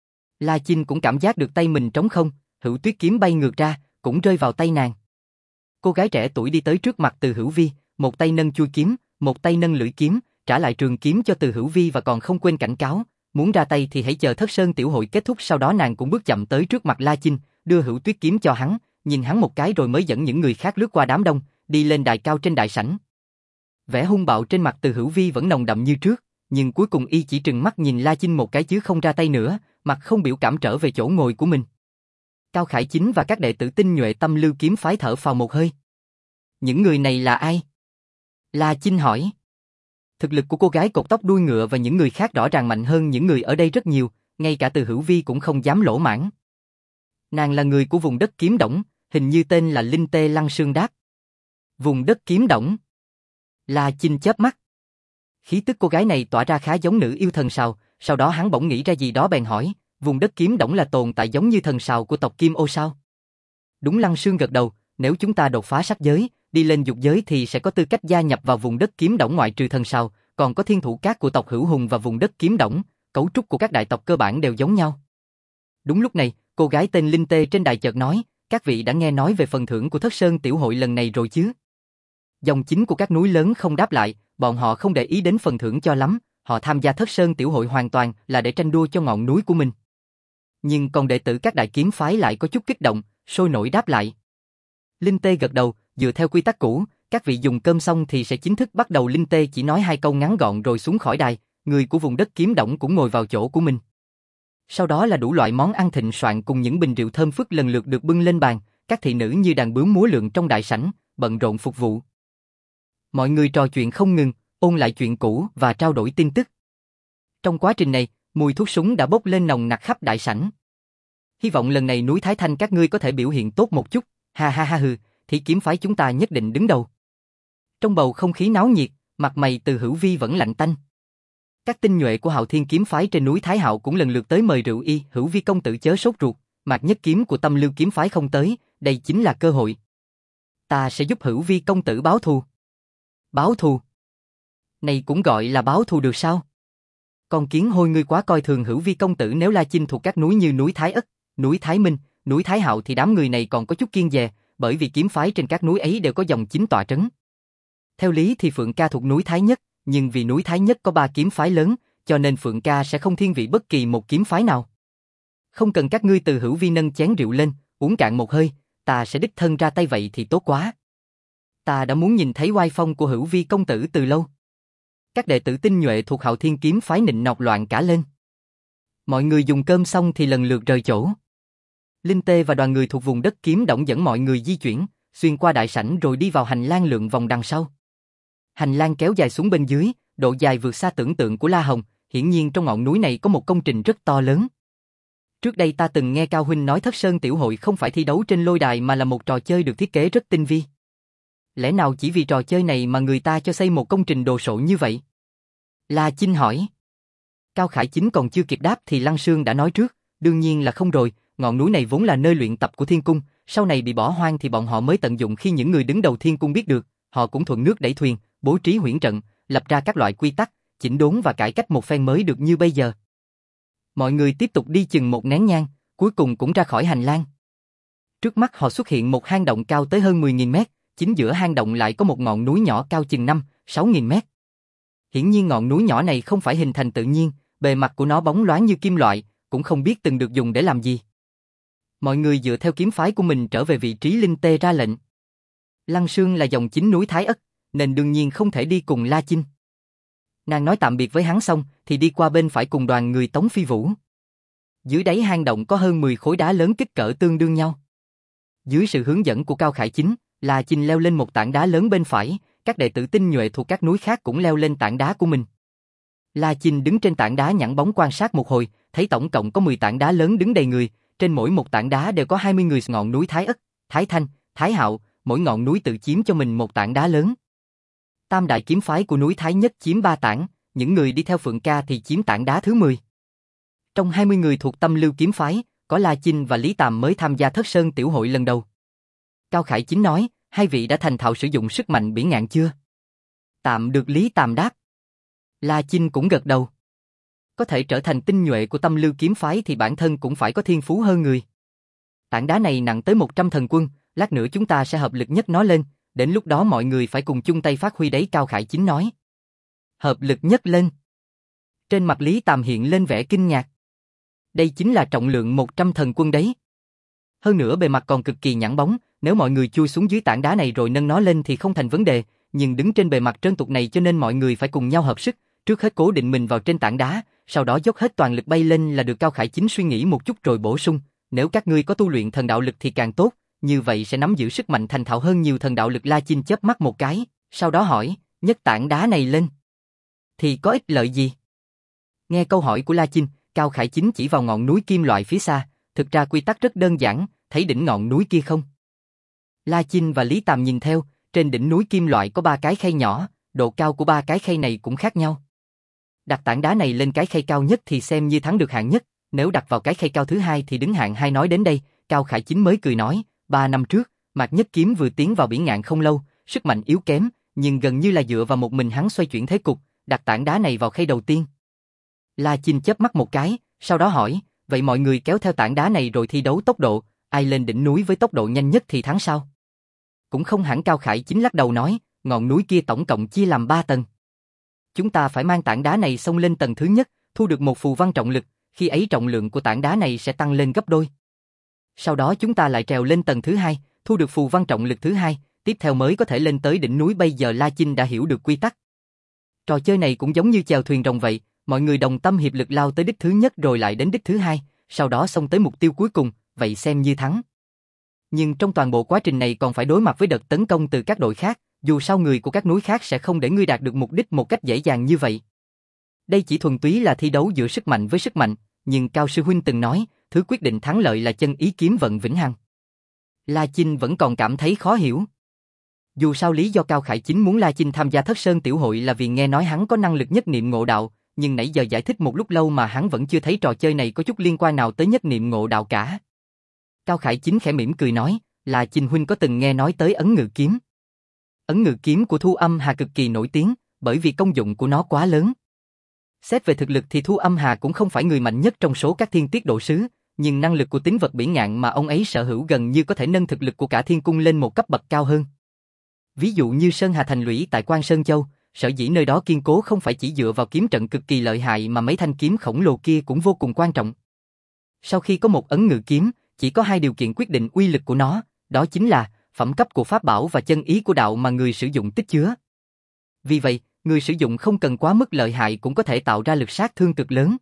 La Chinh cũng cảm giác được tay mình trống không, Hữu Tuyết kiếm bay ngược ra, cũng rơi vào tay nàng. Cô gái trẻ tuổi đi tới trước mặt Từ Hữu Vi, một tay nâng chuôi kiếm, một tay nâng lưỡi kiếm, trả lại trường kiếm cho Từ Hữu Vi và còn không quên cảnh cáo, muốn ra tay thì hãy chờ Thất Sơn tiểu hội kết thúc. Sau đó nàng cũng bước chậm tới trước mặt La Chinh, đưa Hữu Tuyết kiếm cho hắn, nhìn hắn một cái rồi mới dẫn những người khác lướt qua đám đông, đi lên đài cao trên đại sảnh. Vẻ hung bạo trên mặt Từ Hữu Vi vẫn nồng đậm như trước, nhưng cuối cùng y chỉ trừng mắt nhìn La Chinh một cái chứ không ra tay nữa, mặt không biểu cảm trở về chỗ ngồi của mình. Cao Khải Chính và các đệ tử tinh nhuệ Tâm Lưu kiếm phái thở phào một hơi. Những người này là ai? La Chinh hỏi. Thực lực của cô gái cột tóc đuôi ngựa và những người khác rõ ràng mạnh hơn những người ở đây rất nhiều, ngay cả Từ Hữu Vi cũng không dám lỗ mãng. Nàng là người của vùng đất Kiếm Đổng, hình như tên là Linh Tê. Lăng Sương đáp. Vùng đất Kiếm Đổng. La Chinh chớp mắt. Khí tức cô gái này tỏa ra khá giống nữ yêu thần sào, sau đó hắn bỗng nghĩ ra gì đó bèn hỏi, vùng đất Kiếm Đổng là tồn tại giống như thần sào của tộc Kim Ô sao? Đúng. Lăng Sương gật đầu, nếu chúng ta đột phá sắc giới, đi lên dục giới thì sẽ có tư cách gia nhập vào vùng đất Kiếm Đổng. Ngoại trừ thần sào, còn có thiên thủ cát của tộc Hữu Hùng và vùng đất Kiếm Đổng, cấu trúc của các đại tộc cơ bản đều giống nhau. Đúng lúc này, cô gái tên Linh Tê trên đài chợt nói, các vị đã nghe nói về phần thưởng của Thất Sơn tiểu hội lần này rồi chứ? Dòng chính của các núi lớn không đáp lại, bọn họ không để ý đến phần thưởng cho lắm, họ tham gia Thất Sơn tiểu hội hoàn toàn là để tranh đua cho ngọn núi của mình. Nhưng còn đệ tử các đại kiếm phái lại có chút kích động, sôi nổi đáp lại. Linh Tê gật đầu, dựa theo quy tắc cũ, các vị dùng cơm xong thì sẽ chính thức bắt đầu. Linh Tê chỉ nói 2 câu ngắn gọn rồi xuống khỏi đài, người của vùng đất Kiếm Đổng cũng ngồi vào chỗ của mình. Sau đó là đủ loại món ăn thịnh soạn cùng những bình rượu thơm phức lần lượt được bưng lên bàn, các thị nữ như đàn bướm múa lượn trong đại sảnh, bận rộn phục vụ. Mọi người trò chuyện không ngừng, ôn lại chuyện cũ và trao đổi tin tức. Trong quá trình này, mùi thuốc súng đã bốc lên nồng nặc khắp đại sảnh. Hy vọng lần này núi Thái Thanh các ngươi có thể biểu hiện tốt một chút, ha ha ha hừ, thì kiếm phái chúng ta nhất định đứng đầu. Trong bầu không khí náo nhiệt, mặt mày Từ Hữu Vi vẫn lạnh tanh. Các tinh nhuệ của Hạo Thiên kiếm phái trên núi Thái Hạo cũng lần lượt tới mời rượu y, Hữu Vi công tử chớ sốt ruột, Mạc Nhất kiếm của Tâm Lưu kiếm phái không tới, đây chính là cơ hội. Ta sẽ giúp Hữu Vi công tử báo thù. Báo thù? Này cũng gọi là báo thù được sao? Con kiến hôi ngươi quá coi thường Hữu Vi công tử, nếu La Chinh thuộc các núi như núi Thái Ất, núi Thái Minh, núi Thái Hạo thì đám người này còn có chút kiêng dè, bởi vì kiếm phái trên các núi ấy đều có dòng chính tọa trấn. Theo lý thì Phượng Ca thuộc núi Thái Nhất, nhưng vì núi Thái Nhất có 3 kiếm phái lớn, cho nên Phượng Ca sẽ không thiên vị bất kỳ một kiếm phái nào. Không cần các ngươi. Từ Hữu Vi nâng chén rượu lên, uống cạn một hơi, ta sẽ đích thân ra tay vậy thì tốt quá. Ta đã muốn nhìn thấy oai phong của Hữu Vi công tử từ lâu. Các đệ tử tinh nhuệ thuộc Hạo Thiên kiếm phái nịnh nọt loạn cả lên. Mọi người dùng cơm xong thì lần lượt rời chỗ. Linh Tê và đoàn người thuộc vùng đất Kiếm Đổng dẫn mọi người di chuyển, xuyên qua đại sảnh rồi đi vào hành lang lượn vòng đằng sau. Hành lang kéo dài xuống bên dưới, độ dài vượt xa tưởng tượng của La Hồng, hiển nhiên trong ngọn núi này có một công trình rất to lớn. Trước đây ta từng nghe Cao huynh nói Thất Sơn Tiểu Hội không phải thi đấu trên lôi đài mà là một trò chơi được thiết kế rất tinh vi. Lẽ nào chỉ vì trò chơi này mà người ta cho xây một công trình đồ sộ như vậy? La Chinh hỏi. Cao Khải Chính còn chưa kịp đáp thì Lăng Sương đã nói trước, đương nhiên là không rồi, ngọn núi này vốn là nơi luyện tập của Thiên Cung, sau này bị bỏ hoang thì bọn họ mới tận dụng. Khi những người đứng đầu Thiên Cung biết được, họ cũng thuận nước đẩy thuyền, bố trí huyễn trận, lập ra các loại quy tắc, chỉnh đốn và cải cách một phen mới được như bây giờ. Mọi người tiếp tục đi chừng một nén nhang, cuối cùng cũng ra khỏi hành lang. Trước mắt họ xuất hiện một hang động cao tới hơn 10.000 mét, chính giữa hang động lại có một ngọn núi nhỏ cao chừng 5-6.000 mét. Hiển nhiên ngọn núi nhỏ này không phải hình thành tự nhiên, bề mặt của nó bóng loáng như kim loại, cũng không biết từng được dùng để làm gì. Mọi người dựa theo kiếm phái của mình trở về vị trí. Linh Tê ra lệnh. Lăng Sương là dòng chính núi Thái Ất, nên đương nhiên không thể đi cùng La Chinh. Nàng nói tạm biệt với hắn xong thì đi qua bên phải cùng đoàn người Tống Phi Vũ. Dưới đáy hang động có hơn 10 khối đá lớn kích cỡ tương đương nhau. Dưới sự hướng dẫn của Cao Khải Chính, La Chinh leo lên một tảng đá lớn bên phải, các đệ tử tinh nhuệ thuộc các núi khác cũng leo lên tảng đá của mình. La Chinh đứng trên tảng đá nhẵn bóng quan sát một hồi, thấy tổng cộng có 10 tảng đá lớn đứng đầy người, trên mỗi một tảng đá đều có 20 người. Ngọn núi Thái Ất, Thái Thanh, Thái Hạo, mỗi ngọn núi tự chiếm cho mình một tảng đá lớn. Tam đại kiếm phái của núi Thái Nhất chiếm 3 tảng, những người đi theo Phượng Ca thì chiếm tảng đá thứ 10. Trong 20 người thuộc Tâm Lưu kiếm phái, có La Chinh và Lý Tàm mới tham gia Thất Sơn Tiểu Hội lần đầu. Cao Khải Chính nói, hai vị đã thành thạo sử dụng sức mạnh bỉ ngạn chưa? Tạm được. Lý Tàm đáp. La Chinh cũng gật đầu. Có thể trở thành tinh nhuệ của Tâm Lưu kiếm phái thì bản thân cũng phải có thiên phú hơn người. Tảng đá này nặng tới 100 thần quân, lát nữa chúng ta sẽ hợp lực nhấc nó lên, đến lúc đó mọi người phải cùng chung tay phát huy đấy. Cao Khải Chính nói. Hợp lực nhấc lên. Trên mặt Lý Tàm hiện lên vẻ kinh ngạc. Đây chính là trọng lượng 100 thần quân đấy. Hơn nữa bề mặt còn cực kỳ nhẵn bóng, nếu mọi người chui xuống dưới tảng đá này rồi nâng nó lên thì không thành vấn đề, nhưng đứng trên bề mặt trơn tục này cho nên mọi người phải cùng nhau hợp sức, trước hết cố định mình vào trên tảng đá, sau đó dốc hết toàn lực bay lên là được. Cao Khải Chính suy nghĩ một chút rồi bổ sung, nếu các ngươi có tu luyện thần đạo lực thì càng tốt, như vậy sẽ nắm giữ sức mạnh thành thạo hơn nhiều thần đạo lực. La Chinh chớp mắt một cái, sau đó hỏi, nhấc tảng đá này lên thì có ích lợi gì? Nghe câu hỏi của La Chinh, Cao Khải Chính chỉ vào ngọn núi kim loại phía xa, thực ra quy tắc rất đơn giản, thấy đỉnh ngọn núi kia không? La Chinh và Lý Tàm nhìn theo, trên đỉnh núi kim loại có 3 cái khay nhỏ, độ cao của 3 cái khay này cũng khác nhau. Đặt tảng đá này lên cái khay cao nhất thì xem như thắng được hạng nhất, nếu đặt vào cái khay cao thứ hai thì đứng hạng hai. Nói đến đây, Cao Khải Chính mới cười nói, 3 năm trước, Mạc Nhất Kiếm vừa tiến vào bỉ ngạn không lâu, sức mạnh yếu kém, nhưng gần như là dựa vào một mình hắn xoay chuyển thế cục, đặt tảng đá này vào khay đầu tiên. La Chinh chớp mắt một cái, sau đó hỏi, vậy mọi người kéo theo tảng đá này rồi thi đấu tốc độ, ai lên đỉnh núi với tốc độ nhanh nhất thì thắng sao? Cũng không hẳn. Cao Khải Chính lắc đầu nói, ngọn núi kia tổng cộng chia làm 3 tầng. Chúng ta phải mang tảng đá này xông lên tầng thứ nhất, thu được một phù văn trọng lực, khi ấy trọng lượng của tảng đá này sẽ tăng lên gấp đôi. Sau đó chúng ta lại trèo lên tầng thứ hai, thu được phù văn trọng lực thứ hai, tiếp theo mới có thể lên tới đỉnh núi. Bây giờ La Chinh đã hiểu được quy tắc. Trò chơi này cũng giống như chèo thuyền rồng vậy, Mọi người đồng tâm hiệp lực lao tới đích thứ nhất rồi lại đến đích thứ hai, sau đó xông tới mục tiêu cuối cùng, vậy xem như thắng. Nhưng trong toàn bộ quá trình này còn phải đối mặt với đợt tấn công từ các đội khác, dù sao người của các núi khác sẽ không để ngươi đạt được mục đích một cách dễ dàng như vậy. Đây chỉ thuần túy là thi đấu giữa sức mạnh với sức mạnh, nhưng Cao sư huynh từng nói, thứ quyết định thắng lợi là chân ý kiếm vận vĩnh hằng. La Chinh vẫn còn cảm thấy khó hiểu. Dù sao lý do Cao Khải Chính muốn La Chinh tham gia Thất Sơn Tiểu Hội là vì nghe nói hắn có năng lực nhất niệm ngộ đạo, nhưng nãy giờ giải thích một lúc lâu mà hắn vẫn chưa thấy trò chơi này có chút liên quan nào tới nhất niệm ngộ đạo cả. Cao Khải Chính khẽ mỉm cười nói, La Chinh huynh có từng nghe nói tới ấn ngự kiếm. Ấn ngự kiếm của Thu Âm Hà cực kỳ nổi tiếng, bởi vì công dụng của nó quá lớn. Xét về thực lực thì Thu Âm Hà cũng không phải người mạnh nhất trong số các thiên tiết độ sứ, nhưng năng lực của Tín Vật Bỉ Ngạn mà ông ấy sở hữu gần như có thể nâng thực lực của cả thiên cung lên một cấp bậc cao hơn. Ví dụ như Sơn Hà Thành Lũy tại Quan Sơn Châu, sở dĩ nơi đó kiên cố không phải chỉ dựa vào kiếm trận cực kỳ lợi hại mà mấy thanh kiếm khổng lồ kia cũng vô cùng quan trọng. Sau khi có một ấn ngự kiếm, chỉ có hai điều kiện quyết định uy lực của nó, đó chính là phẩm cấp của pháp bảo và chân ý của đạo mà người sử dụng tích chứa. Vì vậy, người sử dụng không cần quá mức lợi hại cũng có thể tạo ra lực sát thương cực lớn.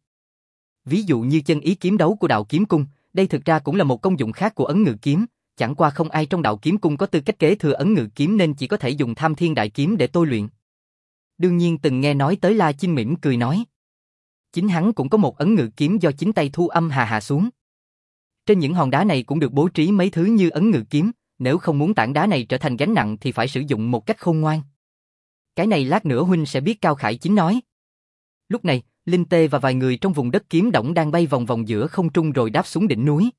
Ví dụ như chân ý kiếm đấu của đạo kiếm cung, đây thực ra cũng là một công dụng khác của ấn ngự kiếm, chẳng qua không ai trong đạo kiếm cung có tư cách kế thừa ấn ngự kiếm nên chỉ có thể dùng Tham Thiên Đại Kiếm để tôi luyện. Đương nhiên từng nghe nói tới La Chinh mỉm cười nói. Chính hắn cũng có một ấn ngự kiếm do chính tay Thu Âm Hà hạ xuống. Trên những hòn đá này cũng được bố trí mấy thứ như ấn ngự kiếm, nếu không muốn tảng đá này trở thành gánh nặng thì phải sử dụng một cách khôn ngoan. Cái này lát nữa huynh sẽ biết, Cao Khải Chính nói. Lúc này, Linh Tê và vài người trong vùng đất kiếm động đang bay vòng vòng giữa không trung rồi đáp xuống đỉnh núi.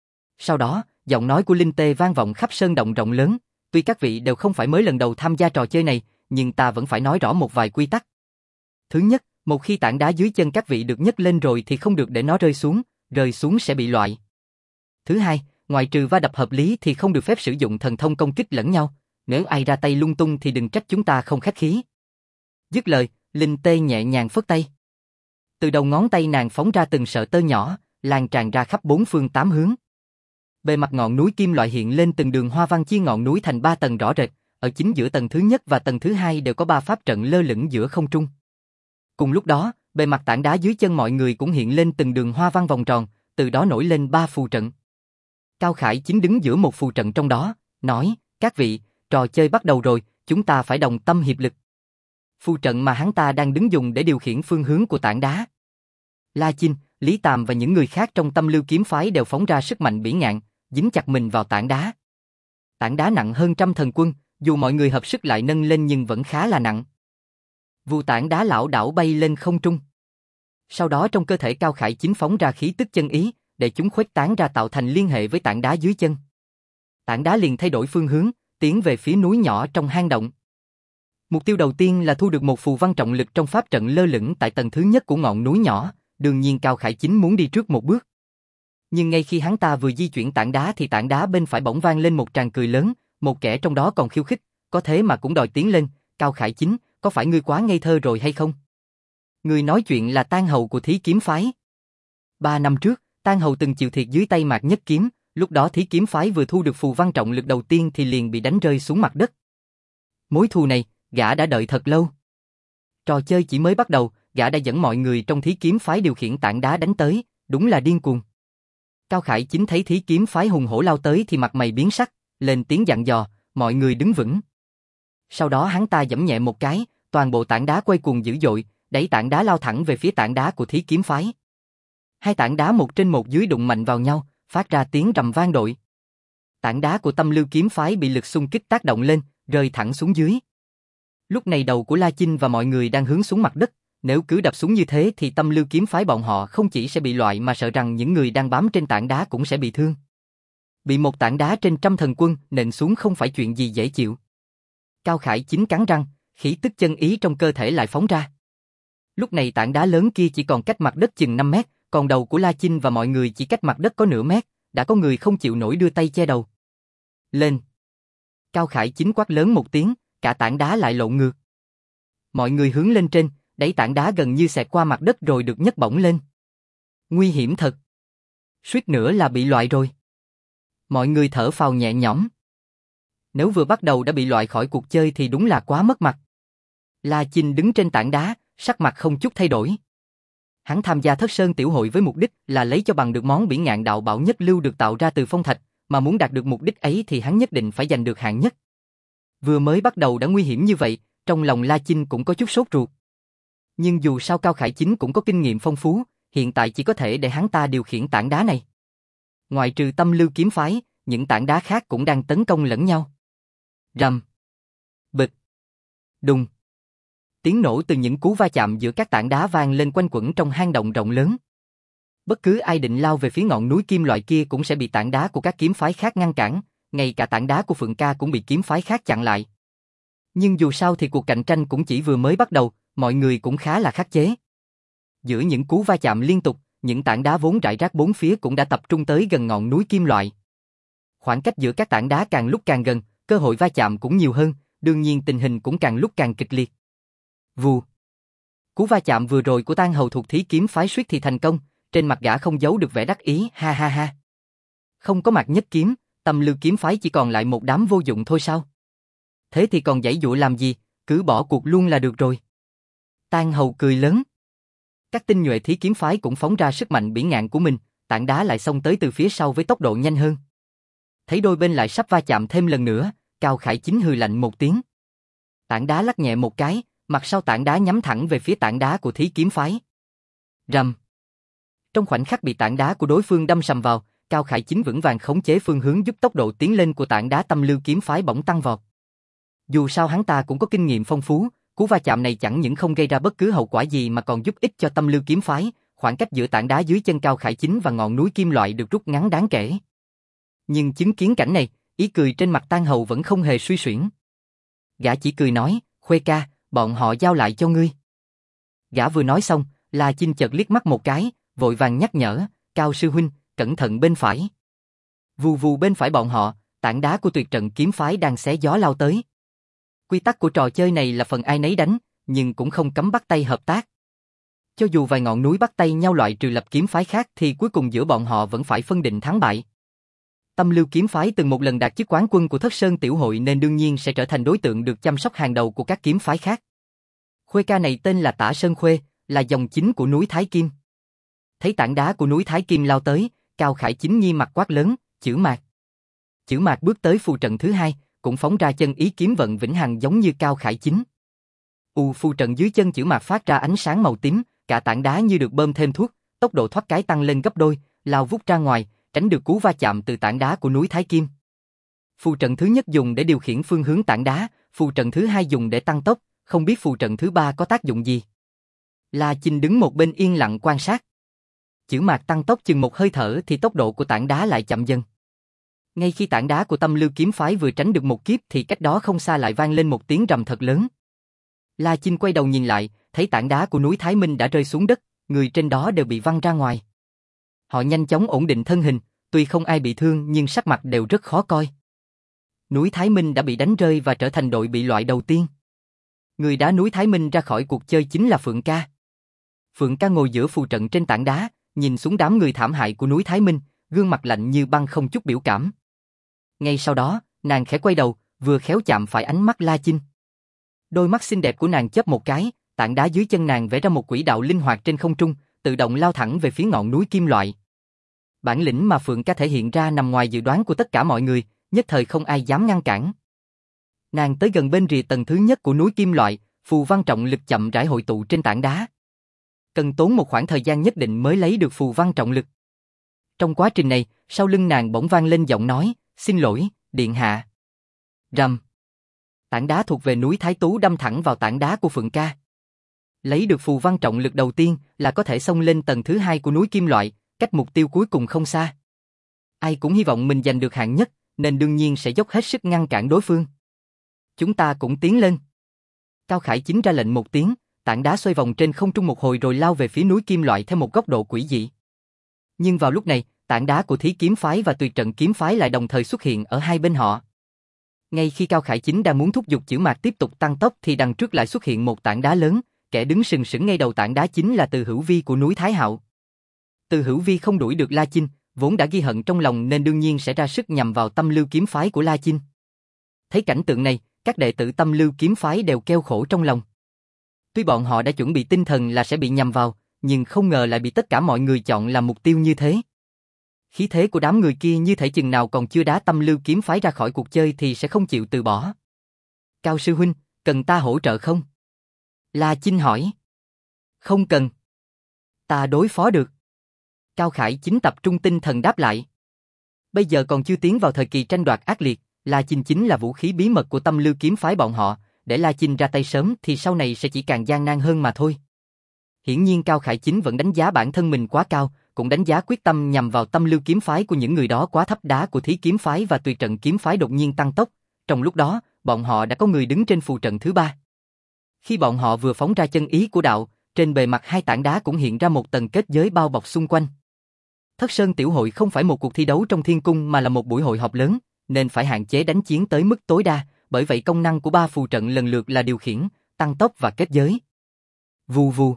Sau đó, giọng nói của Linh Tê vang vọng khắp sơn động rộng lớn, tuy các vị đều không phải mới lần đầu tham gia trò chơi này, nhưng ta vẫn phải nói rõ một vài quy tắc. Thứ nhất, một khi tảng đá dưới chân các vị được nhấc lên rồi thì không được để nó rơi xuống sẽ bị loại. Thứ hai, ngoài trừ va đập hợp lý thì không được phép sử dụng thần thông công kích lẫn nhau, nếu ai ra tay lung tung thì đừng trách chúng ta không khách khí. Dứt lời, Linh Tê nhẹ nhàng phất tay. Từ đầu ngón tay nàng phóng ra từng sợi tơ nhỏ, lan tràn ra khắp bốn phương tám hướng. Bề mặt ngọn núi kim loại hiện lên từng đường hoa văn chia ngọn núi thành 3 tầng rõ rệt, ở chính giữa tầng thứ nhất và tầng thứ hai đều có 3 pháp trận lơ lửng giữa không trung. Cùng lúc đó, bề mặt tảng đá dưới chân mọi người cũng hiện lên từng đường hoa văn vòng tròn, từ đó nổi lên 3 phù trận. Cao Khải Chính đứng giữa một phù trận trong đó, nói, các vị, trò chơi bắt đầu rồi, chúng ta phải đồng tâm hiệp lực. Phù trận mà hắn ta đang đứng dùng để điều khiển phương hướng của tảng đá. La Chinh, Lý Tàm và những người khác trong Tâm Lưu kiếm phái đều phóng ra sức mạnh bỉ ngạn, dính chặt mình vào tảng đá. Tảng đá nặng hơn 100 thần quân, dù mọi người hợp sức lại nâng lên nhưng vẫn khá là nặng. Vụ tảng đá lảo đảo bay lên không trung. Sau đó trong cơ thể Cao Khải Chính phóng ra khí tức chân ý, để chúng khuếch tán ra tạo thành liên hệ với tảng đá dưới chân. Tảng đá liền thay đổi phương hướng, tiến về phía núi nhỏ trong hang động. Mục tiêu đầu tiên là thu được một phù văn trọng lực trong pháp trận lơ lửng tại tầng thứ nhất của ngọn núi nhỏ, đương nhiên Cao Khải Chính muốn đi trước một bước. Nhưng ngay khi hắn ta vừa di chuyển tảng đá thì tảng đá bên phải bỗng vang lên một tràng cười lớn, một kẻ trong đó còn khiêu khích, có thế mà cũng đòi tiến lên, Cao Khải Chính, có phải ngươi quá ngây thơ rồi hay không? Người nói chuyện là Tang Hầu của Thí Kiếm Phái. 3 năm trước, Tang Hầu từng chịu thiệt dưới tay Mạc Nhất Kiếm, lúc đó Thí Kiếm Phái vừa thu được phù văn trọng lực đầu tiên thì liền bị đánh rơi xuống mặt đất. Mối thù này, gã đã đợi thật lâu. Trò chơi chỉ mới bắt đầu, gã đã dẫn mọi người trong Thí Kiếm Phái điều khiển tảng đá đánh tới, đúng là điên cuồng. Cao Khải Chính thấy Thí Kiếm Phái hùng hổ lao tới thì mặt mày biến sắc, lên tiếng dặn dò, mọi người đứng vững. Sau đó hắn ta giẫm nhẹ một cái, toàn bộ tảng đá quay cuồng dữ dội, đẩy tảng đá lao thẳng về phía tảng đá của Thí Kiếm Phái. Hai tảng đá một trên một dưới đụng mạnh vào nhau, phát ra tiếng rầm vang dội. Tảng đá của Tâm Lưu kiếm phái bị lực xung kích tác động lên, rơi thẳng xuống dưới. Lúc này đầu của La Chinh và mọi người đang hướng xuống mặt đất, nếu cứ đập xuống như thế thì Tâm Lưu kiếm phái bọn họ không chỉ sẽ bị loại mà sợ rằng những người đang bám trên tảng đá cũng sẽ bị thương. Bị một tảng đá trên 100 thần quân nện xuống không phải chuyện gì dễ chịu. Cao Khải Chính cắn răng, khí tức chân ý trong cơ thể lại phóng ra. Lúc này tảng đá lớn kia chỉ còn cách mặt đất chừng 5 mét, còn đầu của La Chinh và mọi người chỉ cách mặt đất có nửa mét, đã có người không chịu nổi đưa tay che đầu. Lên! Cao Khải Chính quát lớn một tiếng, cả tảng đá lại lộn ngược. Mọi người hướng lên trên, đẩy tảng đá gần như xẹt qua mặt đất rồi được nhấc bổng lên. Nguy hiểm thật! Suýt nữa là bị loại rồi. Mọi người thở phào nhẹ nhõm. Nếu vừa bắt đầu đã bị loại khỏi cuộc chơi thì đúng là quá mất mặt. La Chinh đứng trên tảng đá, sắc mặt không chút thay đổi. Hắn tham gia Thất Sơn Tiểu Hội với mục đích là lấy cho bằng được món bỉ ngạn đạo bảo nhất lưu được tạo ra từ phong thạch, mà muốn đạt được mục đích ấy thì hắn nhất định phải giành được hạng nhất. Vừa mới bắt đầu đã nguy hiểm như vậy, trong lòng La Chinh cũng có chút sốt ruột. Nhưng dù sao Cao Khải Chính cũng có kinh nghiệm phong phú, hiện tại chỉ có thể để hắn ta điều khiển tảng đá này. Ngoại trừ Tâm Lưu kiếm phái, những tảng đá khác cũng đang tấn công lẫn nhau. Rầm, bịch, đùng. Tiếng nổ từ những cú va chạm giữa các tảng đá vang lên quanh quẩn trong hang động rộng lớn. Bất cứ ai định lao về phía ngọn núi kim loại kia cũng sẽ bị tảng đá của các kiếm phái khác ngăn cản, ngay cả tảng đá của Phượng Ca cũng bị kiếm phái khác chặn lại. Nhưng dù sao thì cuộc cạnh tranh cũng chỉ vừa mới bắt đầu, mọi người cũng khá là khắc chế. Giữa những cú va chạm liên tục, những tảng đá vốn rải rác bốn phía cũng đã tập trung tới gần ngọn núi kim loại. Khoảng cách giữa các tảng đá càng lúc càng gần, cơ hội va chạm cũng nhiều hơn, đương nhiên tình hình cũng càng lúc càng kịch liệt. Vù. Cú va chạm vừa rồi của Tang Hầu thuộc Thí kiếm phái suýt thì thành công, trên mặt gã không giấu được vẻ đắc ý, ha ha ha. Không có mặt nhất kiếm, Tâm Lưu kiếm phái chỉ còn lại một đám vô dụng thôi sao? Thế thì còn giãy giụa làm gì, cứ bỏ cuộc luôn là được rồi. Tang Hầu cười lớn. Các tinh nhuệ Thí kiếm phái cũng phóng ra sức mạnh bỉ ngạn của mình, tảng đá lại xông tới từ phía sau với tốc độ nhanh hơn. Thấy đôi bên lại sắp va chạm thêm lần nữa, Cao Khải Chính hừ lạnh một tiếng. Tảng đá lắc nhẹ một cái, mặt sau tảng đá nhắm thẳng về phía tảng đá của Thí kiếm phái. Rầm. Trong khoảnh khắc bị tảng đá của đối phương đâm sầm vào, Cao Khải Chính vững vàng khống chế phương hướng giúp tốc độ tiến lên của tảng đá Tâm Lưu kiếm phái bỗng tăng vọt. Dù sao hắn ta cũng có kinh nghiệm phong phú, cú va chạm này chẳng những không gây ra bất cứ hậu quả gì mà còn giúp ích cho Tâm Lưu kiếm phái, khoảng cách giữa tảng đá dưới chân Cao Khải Chính và ngọn núi kim loại được rút ngắn đáng kể. Nhưng chứng kiến cảnh này, ý cười trên mặt Tang Hầu vẫn không hề suy xuyển. Gã chỉ cười nói, Khuê ca, bọn họ giao lại cho ngươi. Gã vừa nói xong, La Chinh chợt liếc mắt một cái, vội vàng nhắc nhở, Cao sư huynh, cẩn thận bên phải. Vù vù bên phải bọn họ, tảng đá của Tuyệt Trận kiếm phái đang xé gió lao tới. Quy tắc của trò chơi này là phần ai nấy đánh, nhưng cũng không cấm bắt tay hợp tác. Cho dù vài ngọn núi bắt tay nhau loại trừ lập kiếm phái khác thì cuối cùng giữa bọn họ vẫn phải phân định thắng bại. Tâm Lưu kiếm phái từng một lần đạt chức quán quân của Thất Sơn Tiểu Hội nên đương nhiên sẽ trở thành đối tượng được chăm sóc hàng đầu của các kiếm phái khác. Khuê ca này tên là Tả Sơn Khuê, là dòng chính của núi Thái Kim. Thấy tảng đá của núi Thái Kim lao tới, Cao Khải Chính nghiêm mặt quát lớn, Chữ Mạc. Chữ Mạc bước tới phù trận thứ hai, cũng phóng ra chân ý kiếm vận vĩnh hằng giống như Cao Khải Chính. Phù trận dưới chân Chữ Mạc phát ra ánh sáng màu tím, cả tảng đá như được bơm thêm thuốc, tốc độ thoát cái tăng lên gấp đôi, lao vút ra ngoài, tránh được cú va chạm từ tảng đá của núi Thái Kim. Phù trận thứ nhất dùng để điều khiển phương hướng tảng đá, phù trận thứ hai dùng để tăng tốc, không biết phù trận thứ ba có tác dụng gì. La Chinh đứng một bên yên lặng quan sát. Chữ Mạc tăng tốc chừng một hơi thở thì tốc độ của tảng đá lại chậm dần. Ngay khi tảng đá của Tâm Lưu kiếm phái vừa tránh được một kiếp thì cách đó không xa lại vang lên một tiếng rầm thật lớn. La Chinh quay đầu nhìn lại, thấy tảng đá của núi Thái Minh đã rơi xuống đất, người trên đó đều bị văng ra ngoài. Họ nhanh chóng ổn định thân hình, tuy không ai bị thương nhưng sắc mặt đều rất khó coi. Núi Thái Minh đã bị đánh rơi và trở thành đội bị loại đầu tiên. Người đá núi Thái Minh ra khỏi cuộc chơi chính là Phượng Ca. Phượng Ca ngồi giữa phù trận trên tảng đá, nhìn xuống đám người thảm hại của núi Thái Minh, gương mặt lạnh như băng không chút biểu cảm. Ngay sau đó, nàng khẽ quay đầu, vừa khéo chạm phải ánh mắt La Chinh. Đôi mắt xinh đẹp của nàng chớp một cái, tảng đá dưới chân nàng vẽ ra một quỹ đạo linh hoạt trên không trung, tự động lao thẳng về phía ngọn núi kim loại. Bản lĩnh mà Phượng Ca thể hiện ra nằm ngoài dự đoán của tất cả mọi người, nhất thời không ai dám ngăn cản. Nàng tới gần bên rìa tầng thứ nhất của núi kim loại, phù văn trọng lực chậm rãi hội tụ trên tảng đá. Cần tốn một khoảng thời gian nhất định mới lấy được phù văn trọng lực. Trong quá trình này, sau lưng nàng bỗng vang lên giọng nói, xin lỗi, điện hạ. Rầm. Tảng đá thuộc về núi Thái Tú đâm thẳng vào tảng đá của Phượng Ca. Lấy được phù văn trọng lực đầu tiên là có thể xông lên tầng thứ hai của núi kim loại, cách mục tiêu cuối cùng không xa. Ai cũng hy vọng mình giành được hạng nhất, nên đương nhiên sẽ dốc hết sức ngăn cản đối phương. Chúng ta cũng tiến lên. Cao Khải Chính ra lệnh một tiếng, tảng đá xoay vòng trên không trung một hồi rồi lao về phía núi kim loại theo một góc độ quỷ dị. Nhưng vào lúc này, tảng đá của Thí kiếm phái và Tuyệt Trận kiếm phái lại đồng thời xuất hiện ở hai bên họ. Ngay khi Cao Khải Chính đang muốn thúc giục Chữ Mạc tiếp tục tăng tốc thì đằng trước lại xuất hiện một tảng đá lớn, kẻ đứng sừng sững ngay đầu tảng đá chính là Từ Hữu Vi của núi Thái Hạo. Từ Hữu Vi không đuổi được La Chinh, vốn đã ghi hận trong lòng nên đương nhiên sẽ ra sức nhằm vào Tâm Lưu kiếm phái của La Chinh. Thấy cảnh tượng này, các đệ tử Tâm Lưu kiếm phái đều kêu khổ trong lòng. Tuy bọn họ đã chuẩn bị tinh thần là sẽ bị nhằm vào, nhưng không ngờ lại bị tất cả mọi người chọn làm mục tiêu như thế. Khí thế của đám người kia như thể chừng nào còn chưa đá Tâm Lưu kiếm phái ra khỏi cuộc chơi thì sẽ không chịu từ bỏ. Cao sư huynh, cần ta hỗ trợ không? La Chinh hỏi. Không cần. Ta đối phó được. Cao Khải Chính tập trung tinh thần đáp lại. Bây giờ còn chưa tiến vào thời kỳ tranh đoạt ác liệt, La Chinh chính là vũ khí bí mật của Tâm Lưu kiếm phái bọn họ, để La Chinh ra tay sớm thì sau này sẽ chỉ càng gian nan hơn mà thôi. Hiển nhiên Cao Khải Chính vẫn đánh giá bản thân mình quá cao, cũng đánh giá quyết tâm nhằm vào Tâm Lưu kiếm phái của những người đó quá thấp. Đá của Thí kiếm phái và Tuyệt trận kiếm phái đột nhiên tăng tốc, trong lúc đó, bọn họ đã có người đứng trên phù trận thứ 3. Khi bọn họ vừa phóng ra chân ý của đạo, trên bề mặt hai tảng đá cũng hiện ra một tầng kết giới bao bọc xung quanh. Thất Sơn Tiểu Hội không phải một cuộc thi đấu trong thiên cung mà là một buổi hội họp lớn, nên phải hạn chế đánh chiến tới mức tối đa, bởi vậy công năng của 3 phù trận lần lượt là điều khiển, tăng tốc và kết giới. Vù vù.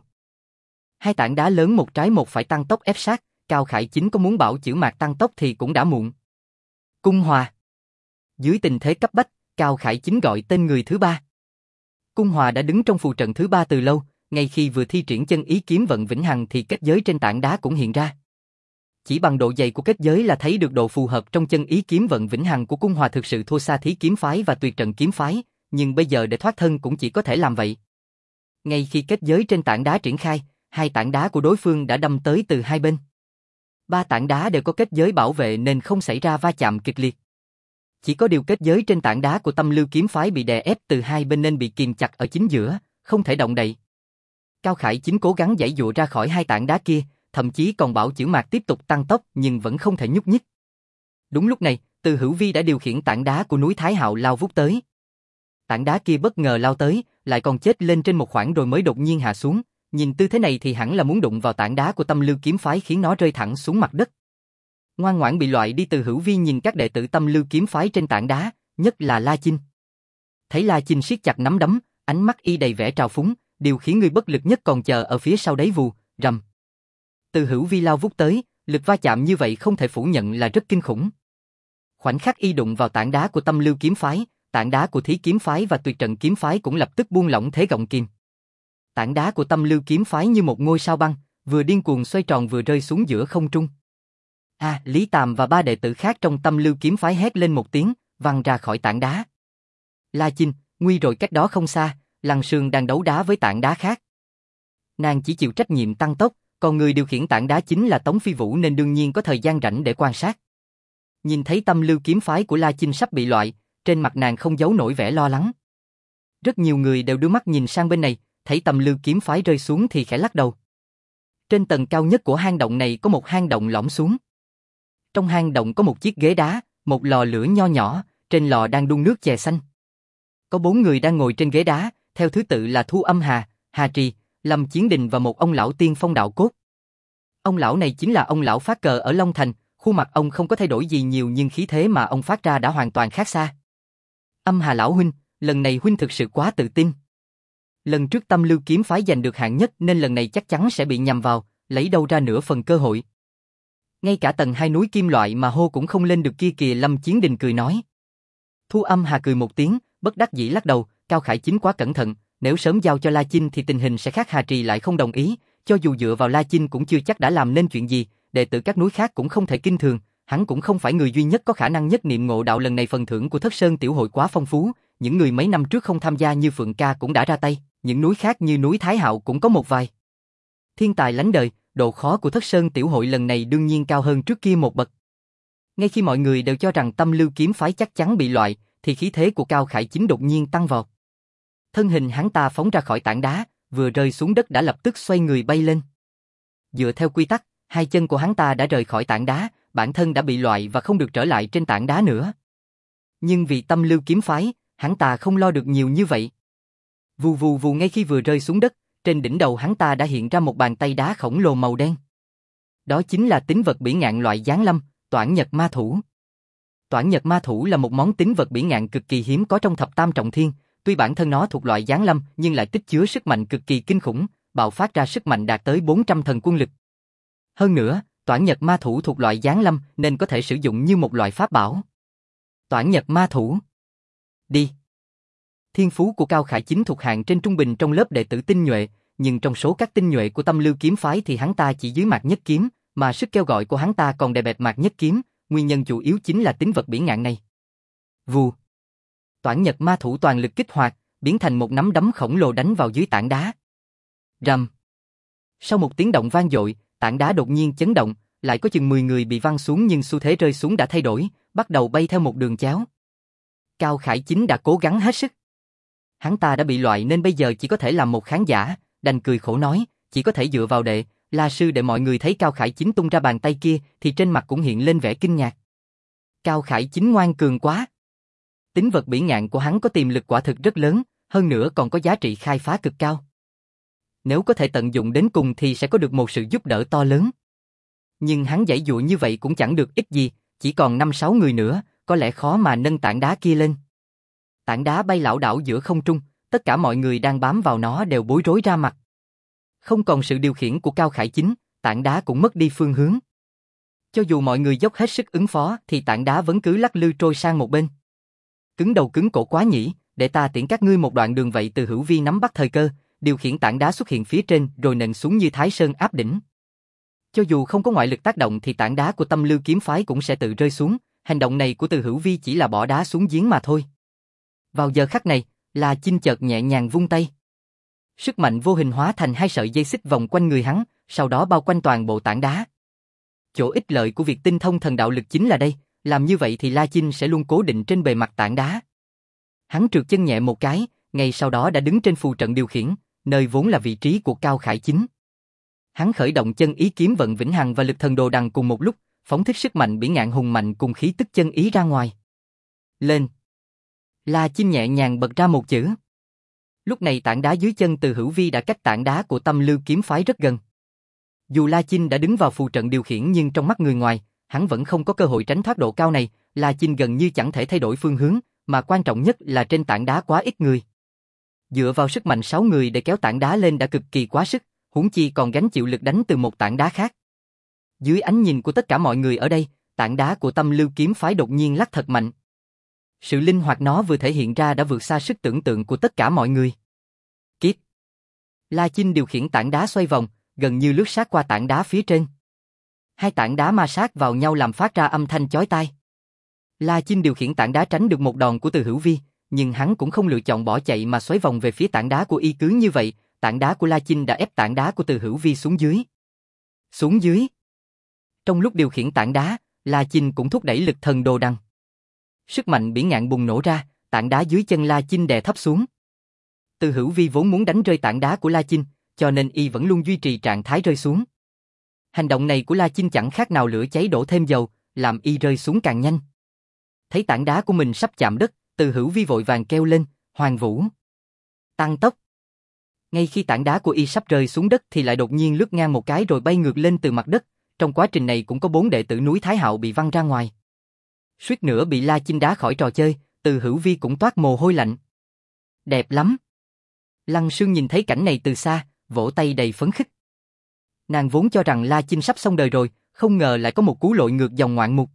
Hai tảng đá lớn một trái một phải tăng tốc ép sát, Cao Khải Chính có muốn bảo chữ mạc tăng tốc thì cũng đã muộn. Cung Hòa. Dưới tình thế cấp bách, Cao Khải Chính gọi tên người thứ 3. Cung Hòa đã đứng trong phù trận thứ 3 từ lâu, ngay khi vừa thi triển chân ý kiếm vận vĩnh hằng thì kết giới trên tảng đá cũng hiện ra. Chỉ bằng độ dày của kết giới là thấy được độ phù hợp trong chân ý kiếm vận vĩnh hằng của Cung Hòa thực sự thua xa Thí kiếm phái và Tuyệt trận kiếm phái, nhưng bây giờ để thoát thân cũng chỉ có thể làm vậy. Ngay khi kết giới trên tảng đá triển khai, hai tảng đá của đối phương đã đâm tới từ hai bên. 3 tảng đá đều có kết giới bảo vệ nên không xảy ra va chạm kịch liệt. Chỉ có điều kết giới trên tảng đá của Tâm Lưu kiếm phái bị đè ép từ hai bên nên bị kìm chặt ở chính giữa, không thể động đậy. Cao Khải Chính cố gắng giãy giụa ra khỏi hai tảng đá kia, thậm chí còn bảo chữ mạc tiếp tục tăng tốc nhưng vẫn không thể nhúc nhích. Đúng lúc này, Từ Hữu Vi đã điều khiển tảng đá của núi Thái Hạo lao vút tới. Tảng đá kia bất ngờ lao tới, lại còn chết lên trên một khoảng rồi mới đột nhiên hạ xuống, nhìn tư thế này thì hẳn là muốn đụng vào tảng đá của Tâm Lưu kiếm phái khiến nó rơi thẳng xuống mặt đất. Ngoan ngoãn bị loại đi. Từ Hữu Vi nhìn các đệ tử Tâm Lưu kiếm phái trên tảng đá, nhất là La Chinh. Thấy La Chinh siết chặt nắm đấm, ánh mắt y đầy vẻ trào phúng, điều khiến người bất lực nhất còn chờ ở phía sau đấy. Vù, rầm. Từ Hữu Vi lao vút tới, lực va chạm như vậy không thể phủ nhận là rất kinh khủng. Khoảnh khắc y đụng vào tảng đá của Tâm Lưu kiếm phái, tảng đá của Thí kiếm phái và Tuyệt trận kiếm phái cũng lập tức buông lỏng thế gọng kìm. Tảng đá của Tâm Lưu kiếm phái như một ngôi sao băng, vừa điên cuồng xoay tròn vừa rơi xuống giữa không trung. Lý Tàm và 3 đệ tử khác trong Tâm Lưu kiếm phái hét lên một tiếng, văng ra khỏi tảng đá. La Chinh, nguy rồi. Cách đó không xa, Lăng Sương đang đấu đá với tảng đá khác. Nàng chỉ chịu trách nhiệm tăng tốc, còn người điều khiển tảng đá chính là Tống Phi Vũ nên đương nhiên có thời gian rảnh để quan sát. Nhìn thấy Tâm Lưu kiếm phái của La Chinh sắp bị loại, trên mặt nàng không giấu nổi vẻ lo lắng. Rất nhiều người đều đưa mắt nhìn sang bên này, thấy Tâm Lưu kiếm phái rơi xuống thì khẽ lắc đầu. Trên tầng cao nhất của hang động này có một hang động lõm xuống. Trong hang động có một chiếc ghế đá, một lò lửa nho nhỏ, trên lò đang đun nước chè xanh. Có 4 người đang ngồi trên ghế đá, theo thứ tự là Thu Âm Hà, Hà Trì, Lâm Chiến Đình và một ông lão tiên phong đạo cốt. Ông lão này chính là ông lão phát cờ ở Long Thành, khuôn mặt ông không có thay đổi gì nhiều nhưng khí thế mà ông phát ra đã hoàn toàn khác xa. Âm Hà lão huynh, lần này huynh thực sự quá tự tin. Lần trước Tâm Lưu kiếm phái giành được hạng nhất nên lần này chắc chắn sẽ bị nhầm vào, lấy đâu ra nửa phần cơ hội. Ngay cả tầng 2 núi kim loại mà hô cũng không lên được kia kìa. Lâm Chiến Đình cười nói. Thu Âm Hà cười một tiếng, bất đắc dĩ lắc đầu. Cao Khải Chính quá cẩn thận, nếu sớm giao cho La Chinh thì tình hình sẽ khác. Hà Trì lại không đồng ý, cho dù dựa vào La Chinh cũng chưa chắc đã làm nên chuyện gì. Đệ tử các núi khác cũng không thể kinh thường, hắn cũng không phải người duy nhất có khả năng nhất niệm ngộ đạo. Lần này phần thưởng của Thất Sơn Tiểu Hội quá phong phú, những người mấy năm trước không tham gia như Phượng Ca cũng đã ra tay, những núi khác như núi Thái Hạo cũng có một vài thiên tài lánh đời. Độ khó của Thất Sơn Tiểu Hội lần này đương nhiên cao hơn trước kia một bậc. Ngay khi mọi người đều cho rằng Tâm Lưu kiếm phái chắc chắn bị loại, thì khí thế của Cao Khải Chính đột nhiên tăng vọt. Thân hình hắn ta phóng ra khỏi tảng đá, vừa rơi xuống đất đã lập tức xoay người bay lên. Dựa theo quy tắc, hai chân của hắn ta đã rời khỏi tảng đá, bản thân đã bị loại và không được trở lại trên tảng đá nữa. Nhưng vì Tâm Lưu kiếm phái, hắn ta không lo được nhiều như vậy. Vù vù vù, ngay khi vừa rơi xuống đất, trên đỉnh đầu hắn ta đã hiện ra một bàn tay đá khổng lồ màu đen. Đó chính là tín vật bỉ ngạn loại giáng lâm, Toản Nhật Ma Thủ. Toản Nhật Ma Thủ là một món tín vật bỉ ngạn cực kỳ hiếm có trong thập tam trọng thiên, tuy bản thân nó thuộc loại giáng lâm nhưng lại tích chứa sức mạnh cực kỳ kinh khủng, bạo phát ra sức mạnh đạt tới 400 thần quân lực. Hơn nữa, Toản Nhật Ma Thủ thuộc loại giáng lâm nên có thể sử dụng như một loại pháp bảo. Toản Nhật Ma Thủ. Đi. Thiên phú của Cao Khải Chính thuộc hạng trên trung bình trong lớp đệ tử tinh nhuệ, nhưng trong số các tinh nhuệ của Tâm Lưu kiếm phái thì hắn ta chỉ dưới Mạc Nhất Kiếm, mà sức kêu gọi của hắn ta còn đè bẹp Mạc Nhất Kiếm, nguyên nhân chủ yếu chính là tính vật bỉ ngạn này. Vù. Toản Nhật ma thủ toàn lực kích hoạt, biến thành một nắm đấm khổng lồ đánh vào dưới tảng đá. Rầm. Sau một tiếng động vang dội, tảng đá đột nhiên chấn động, lại có chừng 10 người bị văng xuống nhưng xu thế rơi xuống đã thay đổi, bắt đầu bay theo một đường chéo. Cao Khải Chính đã cố gắng hết sức. Hắn ta đã bị loại nên bây giờ chỉ có thể làm một khán giả, đành cười khổ nói, chỉ có thể dựa vào đệ, La sư để mọi người thấy Cao Khải Chính tung ra bàn tay kia thì trên mặt cũng hiện lên vẻ kinh ngạc. Cao Khải Chính ngoan cường quá. Tính vật bỉ ngạn của hắn có tiềm lực quả thực rất lớn, hơn nữa còn có giá trị khai phá cực cao. Nếu có thể tận dụng đến cùng thì sẽ có được một sự giúp đỡ to lớn. Nhưng hắn giãy giụa như vậy cũng chẳng được ích gì, chỉ còn 5-6 người nữa, có lẽ khó mà nâng tảng đá kia lên. Tảng đá bay lảo đảo giữa không trung, tất cả mọi người đang bám vào nó đều bối rối ra mặt. Không còn sự điều khiển của Cao Khải Chính, tảng đá cũng mất đi phương hướng. Cho dù mọi người dốc hết sức ứng phó thì tảng đá vẫn cứ lắc lư trôi sang một bên. Cứng đầu cứng cổ quá nhỉ, để ta tiễn các ngươi một đoạn đường vậy. Từ Hữu Vi nắm bắt thời cơ, điều khiển tảng đá xuất hiện phía trên rồi nện xuống như Thái Sơn áp đỉnh. Cho dù không có ngoại lực tác động thì tảng đá của Tâm Lưu kiếm phái cũng sẽ tự rơi xuống, hành động này của Từ Hữu Vi chỉ là bỏ đá xuống giếng mà thôi. Vào giờ khắc này, La Chinh chợt nhẹ nhàng vung tay. Sức mạnh vô hình hóa thành 2 sợi dây xích vòng quanh người hắn, sau đó bao quanh toàn bộ tảng đá. Chỗ ích lợi của việc tinh thông thần đạo lực chính là đây, làm như vậy thì La Chinh sẽ luôn cố định trên bề mặt tảng đá. Hắn trượt chân nhẹ một cái, ngay sau đó đã đứng trên phù trận điều khiển, nơi vốn là vị trí của Cao Khải Chính. Hắn khởi động chân ý kiếm vận vĩnh hằng và lực thần đồ đằng cùng một lúc, phóng thích sức mạnh bỉ ngạn hùng mạnh cùng khí tức chân ý ra ngoài. Lên. La Chinh nhẹ nhàng bật ra một chữ. Lúc này tảng đá dưới chân Từ Hữu Vi đã cách tảng đá của Tâm Lưu kiếm phái rất gần. Dù La Chinh đã đứng vào phù trận điều khiển nhưng trong mắt người ngoài, hắn vẫn không có cơ hội tránh thoát độ cao này. La Chinh gần như chẳng thể thay đổi phương hướng, mà quan trọng nhất là trên tảng đá quá ít người. Dựa vào sức mạnh 6 người để kéo tảng đá lên đã cực kỳ quá sức, huống chi còn gánh chịu lực đánh từ một tảng đá khác. Dưới ánh nhìn của tất cả mọi người ở đây, tảng đá của Tâm Lưu kiếm phái đột nhiên lắc thật mạnh. Sự linh hoạt nó vừa thể hiện ra đã vượt xa sức tưởng tượng của tất cả mọi người. Kiếp. La Chinh điều khiển tảng đá xoay vòng, gần như lướt sát qua tảng đá phía trên. 2 tảng đá ma sát vào nhau làm phát ra âm thanh chói tai. La Chinh điều khiển tảng đá tránh được một đòn của Từ Hữu Vi, nhưng hắn cũng không lựa chọn bỏ chạy mà xoáy vòng về phía tảng đá của y. Cứ như vậy, tảng đá của La Chinh đã ép tảng đá của Từ Hữu Vi xuống dưới. Xuống dưới. Trong lúc điều khiển tảng đá, La Chinh cũng thúc đẩy lực thần đồ đằng. Sức mạnh bỉ ngạn bùng nổ ra, tảng đá dưới chân La Chinh đè thấp xuống. Từ Hữu Vi vốn muốn đánh rơi tảng đá của La Chinh, cho nên y vẫn luôn duy trì trạng thái rơi xuống. Hành động này của La Chinh chẳng khác nào lửa cháy đổ thêm dầu, làm y rơi xuống càng nhanh. Thấy tảng đá của mình sắp chạm đất, Từ Hữu Vi vội vàng kêu lên, Hoàng Vũ, tăng tốc. Ngay khi tảng đá của y sắp rơi xuống đất thì lại đột nhiên lướt ngang một cái rồi bay ngược lên từ mặt đất. Trong quá trình này cũng có 4 đệ tử núi Thái Hạo bị văng ra ngoài. Suýt nữa bị La Chinh đá khỏi trò chơi, Từ Hữu Vi cũng toát mồ hôi lạnh. Đẹp lắm. Lăng Sương nhìn thấy cảnh này từ xa, vỗ tay đầy phấn khích. Nàng vốn cho rằng La Chinh sắp xong đời rồi, không ngờ lại có một cú lội ngược dòng ngoạn mục.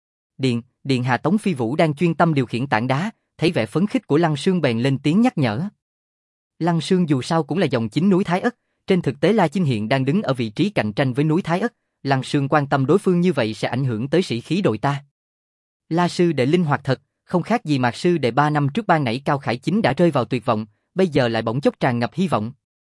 Điện hạ Tống Phi Vũ đang chuyên tâm điều khiển tảng đá, thấy vẻ phấn khích của Lăng Sương bèn lên tiếng nhắc nhở. Lăng Sương dù sao cũng là dòng chính núi Thái Ất, trên thực tế La Chinh hiện đang đứng ở vị trí cạnh tranh với núi Thái Ất, Lăng Sương quan tâm đối phương như vậy sẽ ảnh hưởng tới sĩ khí đội ta. La sư đệ linh hoạt thật, không khác gì Mạc sư đệ 3 năm trước ban nãy Cao Khải Chính đã rơi vào tuyệt vọng, bây giờ lại bỗng chốc tràn ngập hy vọng.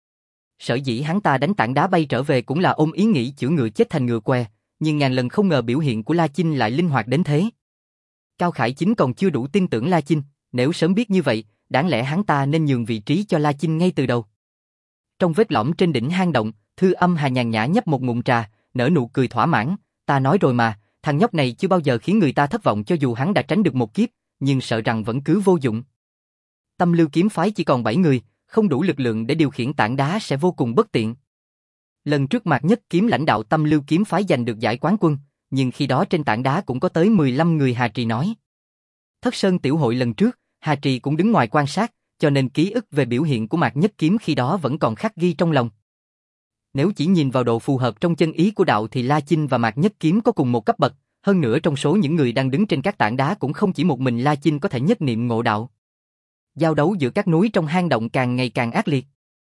Sở dĩ hắn ta đánh tảng đá bay trở về cũng là ôm ý nghĩ chữa ngựa chết thành ngựa què, nhưng ngàn lần không ngờ biểu hiện của La Chinh lại linh hoạt đến thế. Cao Khải Chính còn chưa đủ tin tưởng La Chinh, nếu sớm biết như vậy, đáng lẽ hắn ta nên nhường vị trí cho La Chinh ngay từ đầu. Trong vết lõm trên đỉnh hang động, Thư Âm Hà nhàn nhã nhấp một ngụm trà, nở nụ cười thỏa mãn, ta nói rồi mà, thằng nhóc này chưa bao giờ khiến người ta thất vọng cho dù hắn đã tránh được một kiếp, nhưng sợ rằng vẫn cứ vô dụng. Tâm Lưu kiếm phái chỉ còn 7 người, không đủ lực lượng để điều khiển tảng đá sẽ vô cùng bất tiện. Lần trước Mạc Nhất Kiếm lãnh đạo Tâm Lưu kiếm phái giành được giải quán quân, nhưng khi đó trên tảng đá cũng có tới 15 người. Hà Trì nói. Thất Sơn tiểu hội lần trước, Hà Trì cũng đứng ngoài quan sát, cho nên ký ức về biểu hiện của Mạc Nhất Kiếm khi đó vẫn còn khắc ghi trong lòng. Nếu chỉ nhìn vào độ phù hợp trong chân ý của đạo thì La Chinh và Mạc Nhất Kiếm có cùng một cấp bậc, hơn nữa trong số những người đang đứng trên các tảng đá cũng không chỉ một mình La Chinh có thể nhất niệm ngộ đạo. Giao đấu giữa các núi trong hang động càng ngày càng ác liệt.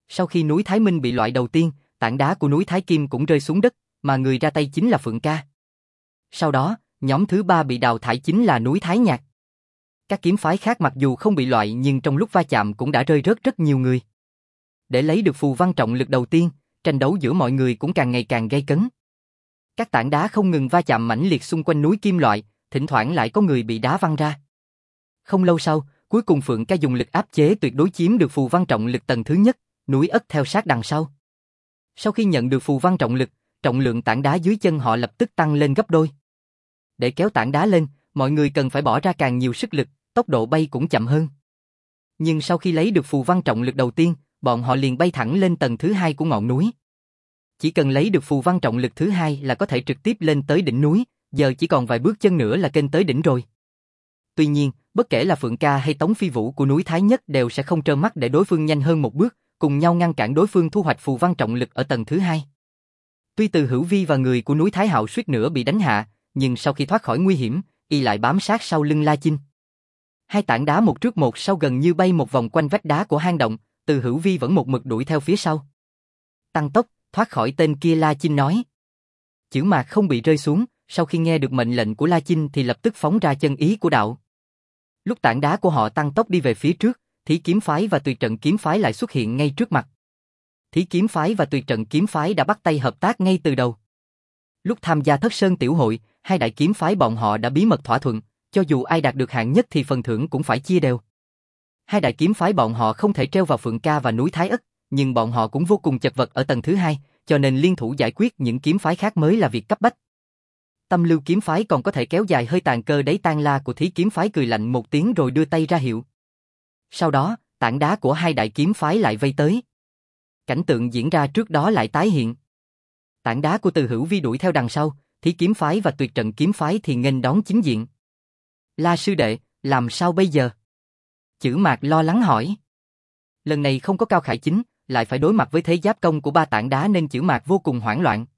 Sau khi núi Thái Minh bị loại đầu tiên, tảng đá của núi Thái Kim cũng rơi xuống đất, mà người ra tay chính là Phượng Ca. Sau đó, nhóm thứ ba bị đào thải chính là núi Thái Nhạc. Các kiếm phái khác mặc dù không bị loại nhưng trong lúc va chạm cũng đã rơi rớt rất nhiều người. Để lấy được phù văn trọng lực đầu tiên, tranh đấu giữa mọi người cũng càng ngày càng gay cấn. Các tảng đá không ngừng va chạm mãnh liệt xung quanh núi kim loại, thỉnh thoảng lại có người bị đá văng ra. Không lâu sau, cuối cùng Phượng Ca dùng lực áp chế tuyệt đối chiếm được phù văn trọng lực tầng thứ nhất, núi Ất theo sát đằng sau. Sau khi nhận được phù văn trọng lực, trọng lượng tảng đá dưới chân họ lập tức tăng lên gấp đôi. Để kéo tảng đá lên, mọi người cần phải bỏ ra càng nhiều sức lực, tốc độ bay cũng chậm hơn. Nhưng sau khi lấy được phù văn trọng lực đầu tiên, bọn họ liền bay thẳng lên tầng thứ hai của ngọn núi. Chỉ cần lấy được phù văn trọng lực thứ hai là có thể trực tiếp lên tới đỉnh núi, giờ chỉ còn vài bước chân nữa là kênh tới đỉnh rồi. Tuy nhiên, bất kể là Phượng Ca hay Tống Phi Vũ của núi Thái Nhất đều sẽ không trơ mắt để đối phương nhanh hơn một bước, cùng nhau ngăn cản đối phương thu hoạch phù văn trọng lực ở tầng thứ hai. Tuy Từ Hữu Vi và người của núi Thái Hạo suýt nữa bị đánh hạ, nhưng sau khi thoát khỏi nguy hiểm, y lại bám sát sau lưng La Chinh. Hai tảng đá một trước một sau gần như bay một vòng quanh vách đá của hang động, Từ Hữu Vi vẫn một mực đuổi theo phía sau. Tăng tốc, thoát khỏi tên kia, La Chinh nói. Chữ Mạc không bị rơi xuống, sau khi nghe được mệnh lệnh của La Chinh thì lập tức phóng ra chân ý của đạo. Lúc tảng đá của họ tăng tốc đi về phía trước, Thí Kiếm Phái và Tuyệt Trận Kiếm Phái lại xuất hiện ngay trước mặt. Thí Kiếm Phái và Tuyệt Trận Kiếm Phái đã bắt tay hợp tác ngay từ đầu. Lúc tham gia Thất Sơn Tiểu Hội, hai đại kiếm phái bọn họ đã bí mật thỏa thuận, cho dù ai đạt được hạng nhất thì phần thưởng cũng phải chia đều. Hai đại kiếm phái bọn họ không thể treo vào Phượng Ca và núi Thái Ất, nhưng bọn họ cũng vô cùng chật vật ở tầng thứ hai, cho nên liên thủ giải quyết những kiếm phái khác mới là việc cấp bách. Tâm Lưu kiếm phái còn có thể kéo dài hơi tàn cơ đáy tan la của Thí Kiếm phái cười lạnh một tiếng rồi đưa tay ra hiệu. Sau đó, tảng đá của hai đại kiếm phái lại vây tới. Cảnh tượng diễn ra trước đó lại tái hiện. Tảng đá của Từ Hữu Vi đuổi theo đằng sau, Thí Kiếm phái và Tuyệt Trận kiếm phái thì nghênh đón chính diện. La sư đệ, làm sao bây giờ? Chữ Mạc lo lắng hỏi. Lần này không có Cao Khải Chính, lại phải đối mặt với thế giáp công của ba tảng đá nên Chữ Mạc vô cùng hoảng loạn.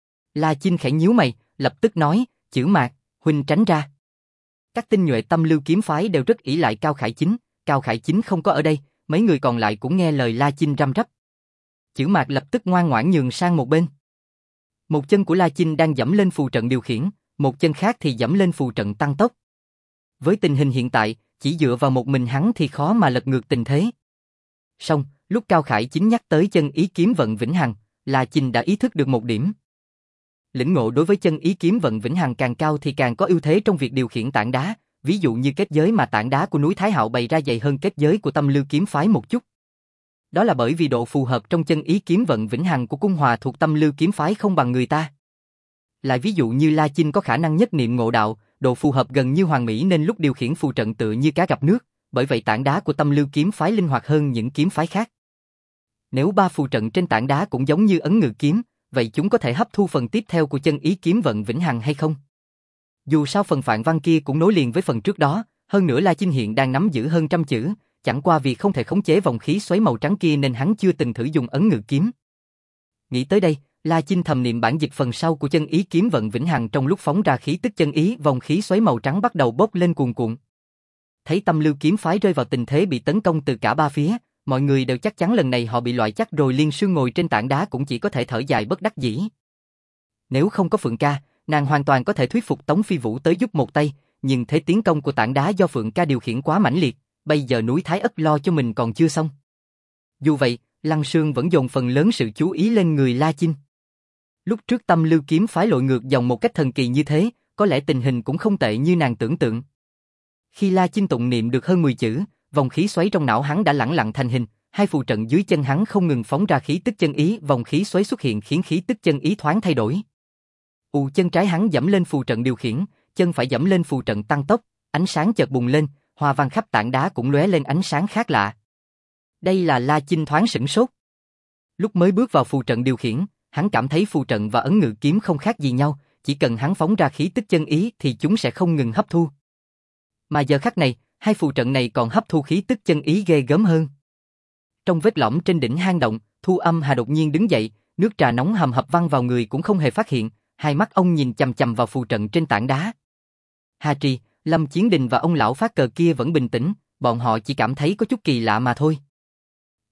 La Chinh khẽ nhíu mày, lập tức nói, Chữ Mạc, huynh tránh ra. Các tinh nhuệ Tâm Lưu kiếm phái đều rất ỷ lại Cao Khải Chính, Cao Khải Chính không có ở đây, mấy người còn lại cũng nghe lời La Chinh răm rắp. Chữ Mạc lập tức ngoan ngoãn nhường sang một bên. Một chân của La Chinh đang giẫm lên phù trận điều khiển, một chân khác thì giẫm lên phù trận tăng tốc. Với tình hình hiện tại, chỉ dựa vào một mình hắn thì khó mà lật ngược tình thế. Song, lúc Cao Khải Chính nhắc tới chân ý kiếm vận vĩnh hằng, La Chinh đã ý thức được một điểm. Lĩnh ngộ đối với chân ý kiếm vận vĩnh hằng càng cao thì càng có ưu thế trong việc điều khiển tảng đá, ví dụ như kết giới mà tảng đá của núi Thái Hạo bày ra dày hơn kết giới của Tâm Lưu kiếm phái một chút. Đó là bởi vì độ phù hợp trong chân ý kiếm vận vĩnh hằng của Cung Hòa thuộc Tâm Lưu kiếm phái không bằng người ta. Lại ví dụ như La Chinh có khả năng nhất niệm ngộ đạo, độ phù hợp gần như hoàn mỹ nên lúc điều khiển phù trận tựa như cá gặp nước, bởi vậy tảng đá của Tâm Lưu kiếm phái linh hoạt hơn những kiếm phái khác. Nếu ba phù trận trên tảng đá cũng giống như ấn ngự kiếm, vậy chúng có thể hấp thu phần tiếp theo của chân ý kiếm vận vĩnh hằng hay không? Dù sao phần phạn văn kia cũng nối liền với phần trước đó, hơn nữa La Chinh hiện đang nắm giữ hơn 100 chữ, chẳng qua vì không thể khống chế vòng khí xoáy màu trắng kia nên hắn chưa từng thử dùng ấn ngự kiếm. Nghĩ tới đây, La Chinh thầm niệm bản dịch phần sau của chân ý kiếm vận vĩnh hằng trong lúc phóng ra khí tức chân ý, vòng khí xoáy màu trắng bắt đầu bốc lên cuồn cuộn. Thấy Tâm Lưu kiếm phái rơi vào tình thế bị tấn công từ cả ba phía, mọi người đều chắc chắn lần này họ bị loại chắc rồi. Liên Sương ngồi trên tảng đá cũng chỉ có thể thở dài bất đắc dĩ. Nếu không có Phượng Ca, nàng hoàn toàn có thể thuyết phục Tống Phi Vũ tới giúp một tay, nhưng thế tiến công của tảng đá do Phượng Ca điều khiển quá mãnh liệt, bây giờ núi Thái Ất lo cho mình còn chưa xong. Dù vậy, Lăng Sương vẫn dồn phần lớn sự chú ý lên người La Chinh. Lúc trước Tâm Lưu kiếm phái lội ngược dòng một cách thần kỳ như thế, có lẽ tình hình cũng không tệ như nàng tưởng tượng. Khi La Chinh tụng niệm được hơn 10 chữ, vòng khí xoáy trong não hắn đã lẳng lặng thành hình, hai phù trận dưới chân hắn không ngừng phóng ra khí tức chân ý, vòng khí xoáy xuất hiện khiến khí tức chân ý thoáng thay đổi. Chân trái hắn giẫm lên phù trận điều khiển, chân phải giẫm lên phù trận tăng tốc, ánh sáng chợt bùng lên, hoa văn khắp tảng đá cũng lóe lên ánh sáng khác lạ. Đây là La Chinh thoáng sửng sốt. Lúc mới bước vào phù trận điều khiển, hắn cảm thấy phù trận và ấn ngự kiếm không khác gì nhau, chỉ cần hắn phóng ra khí tức chân ý thì chúng sẽ không ngừng hấp thu. Mà giờ khắc này, hai phù trận này còn hấp thu khí tức chân ý ghê gớm hơn. Trong vết lõm trên đỉnh hang động, Thu Âm Hà đột nhiên đứng dậy, nước trà nóng hầm hập văng vào người cũng không hề phát hiện, hai mắt ông nhìn chằm chằm vào phù trận trên tảng đá. Hà Trì, Lâm Chiến Đình và ông lão phát cờ kia vẫn bình tĩnh, bọn họ chỉ cảm thấy có chút kỳ lạ mà thôi.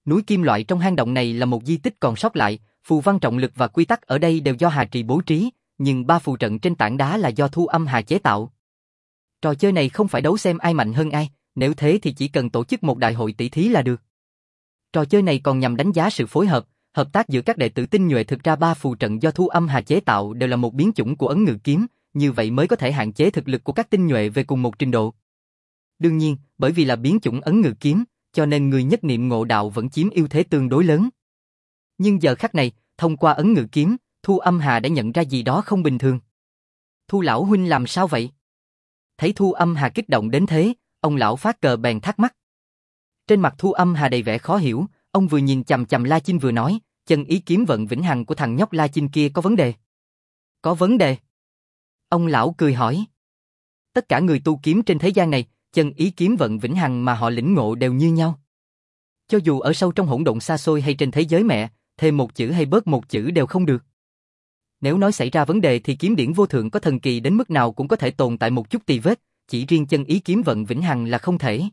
Núi kim loại trong hang động này là một di tích còn sót lại, phù văn trọng lực và quy tắc ở đây đều do Hà Trì bố trí, nhưng 3 phù trận trên tảng đá là do Thu Âm Hà chế tạo. Trò chơi này không phải đấu xem ai mạnh hơn ai, nếu thế thì chỉ cần tổ chức một đại hội tỷ thí là được. Trò chơi này còn nhằm đánh giá sự phối hợp, hợp tác giữa các đệ tử tinh nhuệ. Thực ra 3 phù trận do Thu Âm Hà chế tạo đều là một biến chủng của ấn ngự kiếm, như vậy mới có thể hạn chế thực lực của các tinh nhuệ về cùng một trình độ. Đương nhiên, bởi vì là biến chủng ấn ngự kiếm, cho nên người nhất niệm ngộ đạo vẫn chiếm ưu thế tương đối lớn. Nhưng giờ khắc này, thông qua ấn ngự kiếm, Thu Âm Hà đã nhận ra gì đó không bình thường. Thu lão huynh làm sao vậy? Thấy Thu Âm Hà kích động đến thế, ông lão phát cờ bèn thắc mắc. Trên mặt Thu Âm Hà đầy vẻ khó hiểu, ông vừa nhìn chằm chằm La Chinh vừa nói, chân ý kiếm vận vĩnh hằng của thằng nhóc La Chinh kia có vấn đề. Có vấn đề? Ông lão cười hỏi. Tất cả người tu kiếm trên thế gian này, chân ý kiếm vận vĩnh hằng mà họ lĩnh ngộ đều như nhau. Cho dù ở sâu trong hỗn độn xa xôi hay trên thế giới mẹ, thêm một chữ hay bớt một chữ đều không được. Nếu nói xảy ra vấn đề thì kiếm điển vô thượng có thần kỳ đến mức nào cũng có thể tồn tại một chút tì vết, chỉ riêng chân ý kiếm vận vĩnh hằng là không thể.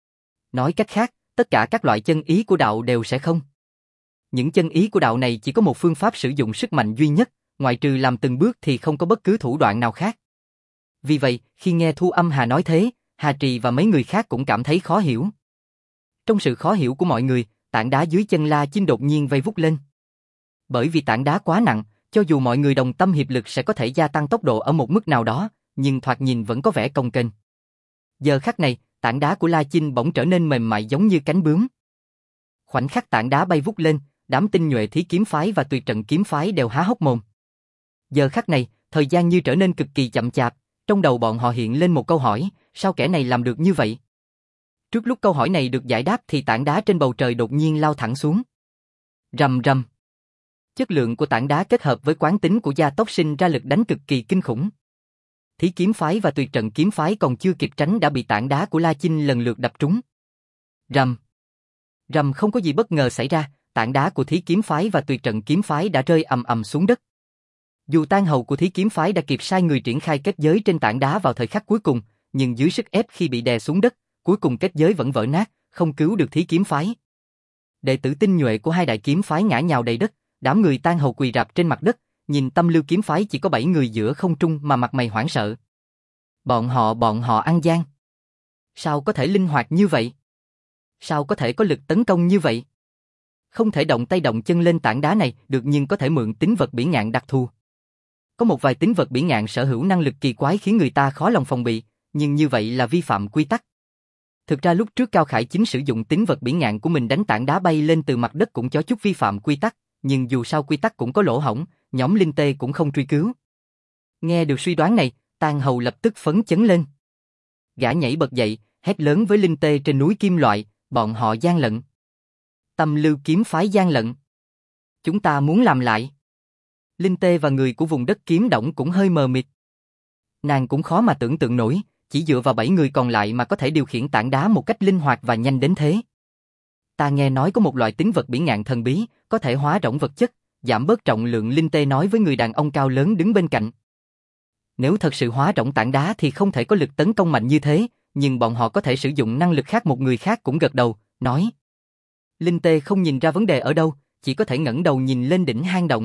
Nói cách khác, tất cả các loại chân ý của đạo đều sẽ không. Những chân ý của đạo này chỉ có một phương pháp sử dụng sức mạnh duy nhất, ngoại trừ làm từng bước thì không có bất cứ thủ đoạn nào khác. Vì vậy, khi nghe Thu Âm Hà nói thế, Hà Trì và mấy người khác cũng cảm thấy khó hiểu. Trong sự khó hiểu của mọi người, tảng đá dưới chân La Chinh đột nhiên vây vút lên. Bởi vì tảng đá quá nặng, cho dù mọi người đồng tâm hiệp lực sẽ có thể gia tăng tốc độ ở một mức nào đó, nhưng thoạt nhìn vẫn có vẻ cồng kềnh. Giờ khắc này, tảng đá của La Chinh bỗng trở nên mềm mại giống như cánh bướm. Khoảnh khắc tảng đá bay vút lên, đám tinh nhuệ Thí Kiếm phái và Tuyệt Trận kiếm phái đều há hốc mồm. Giờ khắc này, thời gian như trở nên cực kỳ chậm chạp, trong đầu bọn họ hiện lên một câu hỏi, sao kẻ này làm được như vậy? Trước lúc câu hỏi này được giải đáp thì tảng đá trên bầu trời đột nhiên lao thẳng xuống. Rầm rầm. Chất lượng của tảng đá kết hợp với quán tính của gia tốc sinh ra lực đánh cực kỳ kinh khủng. Thí Kiếm phái và Tuyệt Trận kiếm phái còn chưa kịp tránh đã bị tảng đá của La Chinh lần lượt đập trúng. Rầm. Rầm, không có gì bất ngờ xảy ra, tảng đá của Thí Kiếm phái và Tuyệt Trận kiếm phái đã rơi ầm ầm xuống đất. Dù Tang Hầu của Thí Kiếm phái đã kịp sai người triển khai kết giới trên tảng đá vào thời khắc cuối cùng, nhưng dưới sức ép khi bị đè xuống đất, cuối cùng kết giới vẫn vỡ nát, không cứu được Thí Kiếm phái. Đệ tử tinh nhuệ của hai đại kiếm phái ngã nhào đầy đất, đám người Tang Hầu quỳ rạp trên mặt đất, nhìn Tâm Lưu kiếm phái chỉ có 7 người giữa không trung mà mặt mày hoảng sợ. Bọn họ ăn gian. Sao có thể linh hoạt như vậy? Sao có thể có lực tấn công như vậy? Không thể động tay động chân lên tảng đá này được, nhưng có thể mượn tính vật bỉ ngạn đặc thù. Có một vài tính vật bỉ ngạn sở hữu năng lực kỳ quái khiến người ta khó lòng phòng bị, nhưng như vậy là vi phạm quy tắc. Thực ra lúc trước Cao Khải Chính sử dụng tính vật bỉ ngạn của mình đánh tảng đá bay lên từ mặt đất cũng có chút vi phạm quy tắc, nhưng dù sao quy tắc cũng có lỗ hổng, nhóm Linh Tê cũng không truy cứu. Nghe được suy đoán này, Tang Hầu lập tức phấn chấn lên. Gã nhảy bật dậy, hét lớn với Linh Tê trên núi kim loại, bọn họ gian lận. Tâm Lưu kiếm phái gian lận. Chúng ta muốn làm lại. Linh Tê và người của vùng đất Kiếm Đổng cũng hơi mờ mịt. Nàng cũng khó mà tưởng tượng nổi, chỉ dựa vào 7 người còn lại mà có thể điều khiển tảng đá một cách linh hoạt và nhanh đến thế. Ta nghe nói có một loại tính vật bỉ ngạn thần bí, có thể hóa rỗng vật chất, giảm bớt trọng lượng. Linh Tê nói với người đàn ông cao lớn đứng bên cạnh. Nếu thật sự hóa rỗng tảng đá thì không thể có lực tấn công mạnh như thế, nhưng bọn họ có thể sử dụng năng lực khác. Một người khác cũng gật đầu, nói. Linh Tê không nhìn ra vấn đề ở đâu, chỉ có thể ngẩng đầu nhìn lên đỉnh hang động.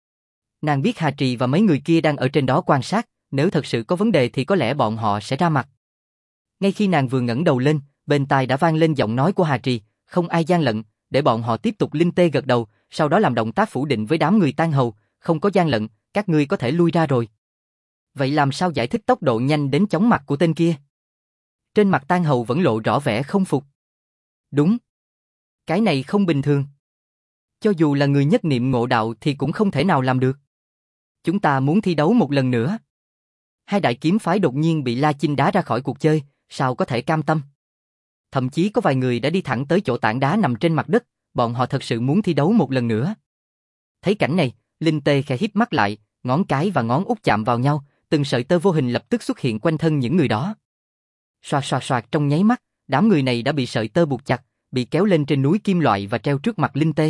Nàng biết Hà Trì và mấy người kia đang ở trên đó quan sát, nếu thật sự có vấn đề thì có lẽ bọn họ sẽ ra mặt. Ngay khi nàng vừa ngẩng đầu lên, bên tai đã vang lên giọng nói của Hà Trì, không ai gian lận, để bọn họ tiếp tục. Linh Tê gật đầu, sau đó làm động tác phủ định với đám người Tang Hầu, không có gian lận, các ngươi có thể lui ra rồi. Vậy làm sao giải thích tốc độ nhanh đến chóng mặt của tên kia? Trên mặt Tang Hầu vẫn lộ rõ vẻ không phục. Đúng. Cái này không bình thường. Cho dù là người nhất niệm ngộ đạo thì cũng không thể nào làm được. Chúng ta muốn thi đấu một lần nữa. Hai đại kiếm phái đột nhiên bị La Chinh đá ra khỏi cuộc chơi, sao có thể cam tâm? Thậm chí có vài người đã đi thẳng tới chỗ tảng đá nằm trên mặt đất, bọn họ thật sự muốn thi đấu một lần nữa. Thấy cảnh này, Linh Tê khẽ híp mắt lại, ngón cái và ngón út chạm vào nhau, từng sợi tơ vô hình lập tức xuất hiện quanh thân những người đó. Xoạt xoạt xoạt, trong nháy mắt, đám người này đã bị sợi tơ buộc chặt, bị kéo lên trên núi kim loại và treo trước mặt Linh Tê.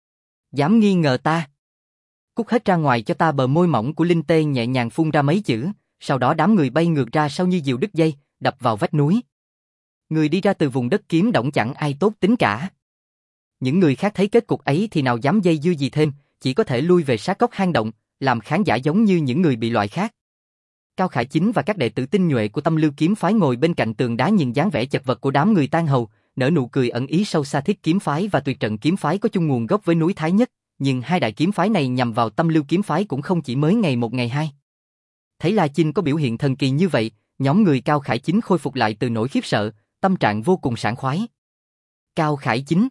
Dám nghi ngờ ta? Cút hết ra ngoài cho ta. Bờ môi mỏng của Linh Tê nhẹ nhàng phun ra mấy chữ, sau đó đám người bay ngược ra sau như diều đứt dây, đập vào vách núi. Người đi ra từ vùng đất Kiếm Đổng chẳng ai tốt tính cả. Những người khác thấy kết cục ấy thì nào dám dây dưa gì thêm, chỉ có thể lui về sát góc hang động, làm khán giả giống như những người bị loại khác. Cao Khải Chính và các đệ tử tinh nhuệ của Tâm Lưu kiếm phái ngồi bên cạnh tường đá nhìn dáng vẻ chật vật của đám người Tang Hầu, nở nụ cười ẩn ý sâu xa. Thiết kiếm phái và Tuyệt Trận kiếm phái có chung nguồn gốc với núi Thái Nhất, nhưng hai đại kiếm phái này nhằm vào Tâm Lưu kiếm phái cũng không chỉ mới ngày một ngày hai. Thấy La Chinh có biểu hiện thần kỳ như vậy, nhóm người Cao Khải Chính khôi phục lại từ nỗi khiếp sợ, tâm trạng vô cùng sảng khoái. Cao Khải Chính,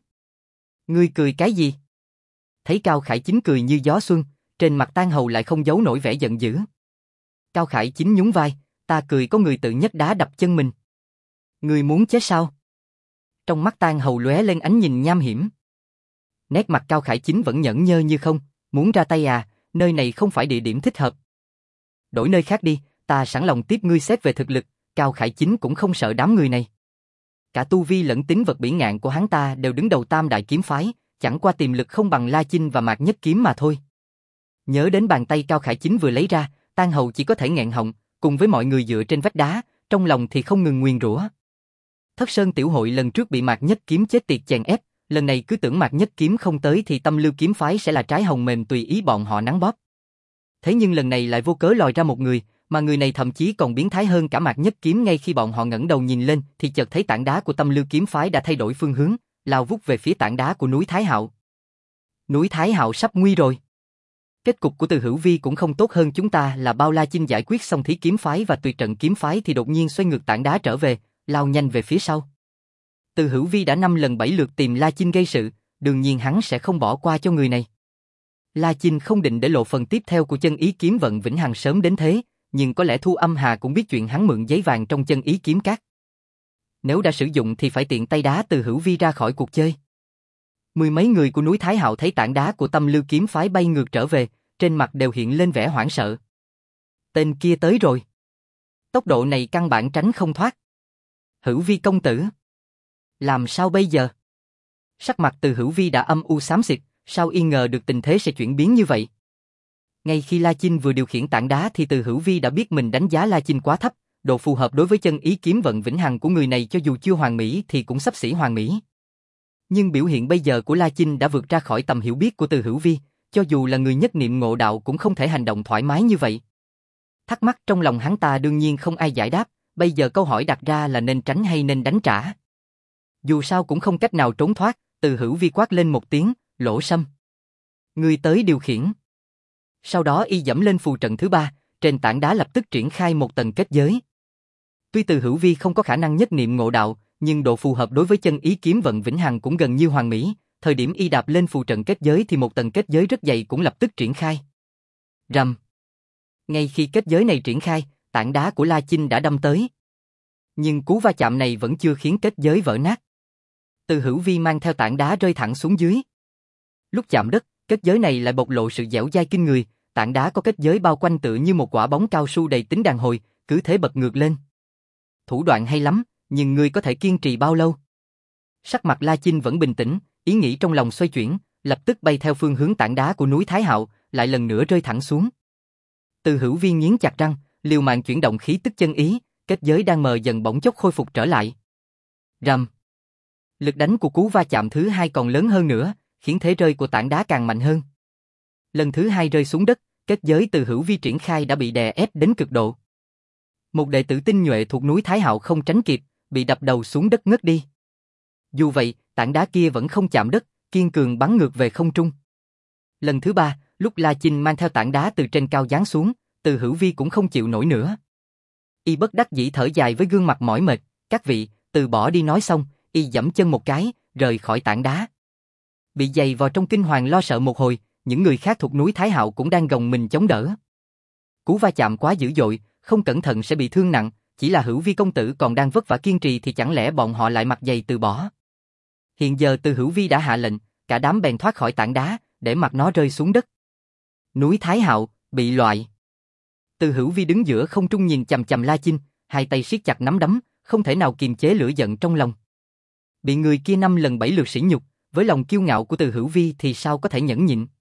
ngươi cười cái gì? Thấy Cao Khải Chính cười như gió xuân, trên mặt Tang Hầu lại không giấu nổi vẻ giận dữ. Cao Khải Chính nhún vai, ta cười có người tự nhất đá đập chân mình. Ngươi muốn chết sao? Trong mắt Tang Hầu lóe lên ánh nhìn nham hiểm. Nét mặt Cao Khải Chính vẫn nhẫn nhơ như không, muốn ra tay à, nơi này không phải địa điểm thích hợp. Đổi nơi khác đi, ta sẵn lòng tiếp ngươi. Xét về thực lực, Cao Khải Chính cũng không sợ đám người này. Cả tu vi lẫn tính vật bỉ ngạn của hắn ta đều đứng đầu tam đại kiếm phái, chẳng qua tiềm lực không bằng La Chinh và Mạc Nhất Kiếm mà thôi. Nhớ đến bàn tay Cao Khải Chính vừa lấy ra, Tang Hầu chỉ có thể nghẹn họng, cùng với mọi người dựa trên vách đá, trong lòng thì không ngừng nguyền rủa. Thất Sơn tiểu hội lần trước bị Mạc Nhất Kiếm chết tiệt chèn ép, lần này cứ tưởng Mạc Nhất Kiếm không tới thì Tâm Lưu kiếm phái sẽ là trái hồng mềm tùy ý bọn họ nắn bóp. Thế nhưng lần này lại vô cớ lòi ra một người, mà người này thậm chí còn biến thái hơn cả Mạc Nhất Kiếm. Ngay khi bọn họ ngẩng đầu nhìn lên thì chợt thấy tảng đá của Tâm Lưu kiếm phái đã thay đổi phương hướng, lao vút về phía tảng đá của núi Thái Hạo. Núi Thái Hạo sắp nguy rồi. Kết cục của Từ Hữu Vi cũng không tốt hơn chúng ta là bao. La Chinh giải quyết xong Thí kiếm phái và Tuyệt Trận kiếm phái thì đột nhiên xoay ngược tảng đá trở về, lao nhanh về phía sau. Từ Hữu Vi đã 5 lần 7 lượt tìm La Chinh gây sự, đương nhiên hắn sẽ không bỏ qua cho người này. La Chinh không định để lộ phần tiếp theo của chân ý kiếm vận vĩnh hằng sớm đến thế, nhưng có lẽ Thu Âm Hà cũng biết chuyện hắn mượn giấy vàng trong chân ý kiếm cát. Nếu đã sử dụng thì phải tiện tay đá Từ Hữu Vi ra khỏi cuộc chơi. Mười mấy người của núi Thái Hạo thấy tảng đá của Tâm Lưu kiếm phái bay ngược trở về, trên mặt đều hiện lên vẻ hoảng sợ. Tên kia tới rồi. Tốc độ này căn bản tránh không thoát. Hữu Vi công tử. Làm sao bây giờ? Sắc mặt Từ Hữu Vi đã âm u xám xịt, sao y ngờ được tình thế sẽ chuyển biến như vậy? Ngay khi La Chinh vừa điều khiển tảng đá thì Từ Hữu Vi đã biết mình đánh giá La Chinh quá thấp, độ phù hợp đối với chân ý kiếm vận vĩnh hằng của người này cho dù chưa hoàn mỹ thì cũng xấp xỉ hoàn mỹ. Nhưng biểu hiện bây giờ của La Chinh đã vượt ra khỏi tầm hiểu biết của Từ Hữu Vi, cho dù là người nhất niệm ngộ đạo cũng không thể hành động thoải mái như vậy. Thắc mắc trong lòng hắn ta đương nhiên không ai giải đáp, bây giờ câu hỏi đặt ra là nên tránh hay nên đánh trả. Dù sao cũng không cách nào trốn thoát, Từ Hữu Vi quát lên một tiếng, Lỗ Sâm. Ngươi tới điều khiển. Sau đó y dẫm lên phù trận thứ 3, trên tảng đá lập tức triển khai một tầng kết giới. Tuy Từ Hữu Vi không có khả năng nhất niệm ngộ đạo, nhưng độ phù hợp đối với chân ý kiếm vận vĩnh hằng cũng gần như hoàn mỹ. Thời điểm y đạp lên phù trận kết giới thì một tầng kết giới rất dày cũng lập tức triển khai. Rầm. Ngay khi kết giới này triển khai, tảng đá của La Chinh đã đâm tới. Nhưng cú va chạm này vẫn chưa khiến kết giới vỡ nát. Từ Hữu Vi mang theo tảng đá rơi thẳng xuống dưới. Lúc chạm đất, kết giới này lại bộc lộ sự dẻo dai kinh người, tảng đá có kết giới bao quanh tựa như một quả bóng cao su đầy tính đàn hồi, cứ thế bật ngược lên. Thủ đoạn hay lắm, nhưng ngươi có thể kiên trì bao lâu? Sắc mặt La Chinh vẫn bình tĩnh, ý nghĩ trong lòng xoay chuyển, lập tức bay theo phương hướng tảng đá của núi Thái Hạo, lại lần nữa rơi thẳng xuống. Từ Hữu Vi nghiến chặt răng, liều mạng chuyển động khí tức chân ý, kết giới đang mờ dần bỗng chốc khôi phục trở lại. Rầm. Lực đánh của cú va chạm thứ 2 còn lớn hơn nữa, khiến thế rơi của tảng đá càng mạnh hơn. Lần thứ 2 rơi xuống đất, kết giới Từ Hữu Vi triển khai đã bị đè ép đến cực độ. Một đệ tử tinh nhuệ thuộc núi Thái Hạo không tránh kịp, bị đập đầu xuống đất ngất đi. Dù vậy, tảng đá kia vẫn không chạm đất, kiên cường bắn ngược về không trung. Lần thứ 3, lúc La Chinh mang theo tảng đá từ trên cao giáng xuống, Từ Hữu Vi cũng không chịu nổi nữa. Y bất đắc dĩ thở dài với gương mặt mỏi mệt, các vị, từ bỏ đi. Nói xong, y giẫm chân một cái, rời khỏi tảng đá. Bị giày vào trong kinh hoàng lo sợ một hồi, những người khác thuộc núi Thái Hạo cũng đang gồng mình chống đỡ. Cú va chạm quá dữ dội, không cẩn thận sẽ bị thương nặng, chỉ là Hữu Vi công tử còn đang vất vả kiên trì thì chẳng lẽ bọn họ lại mặt dày từ bỏ. Hiện giờ Từ Hữu Vi đã hạ lệnh, cả đám bèn thoát khỏi tảng đá, để mặc nó rơi xuống đất. Núi Thái Hạo, bị loại. Từ Hữu Vi đứng giữa không trung nhìn chằm chằm La Chinh, hai tay siết chặt nắm đấm, không thể nào kiềm chế lửa giận trong lòng. Bị người kia 5 lần 7 lượt sỉ nhục, với lòng kiêu ngạo của Từ Hữu Vi thì sao có thể nhẫn nhịn.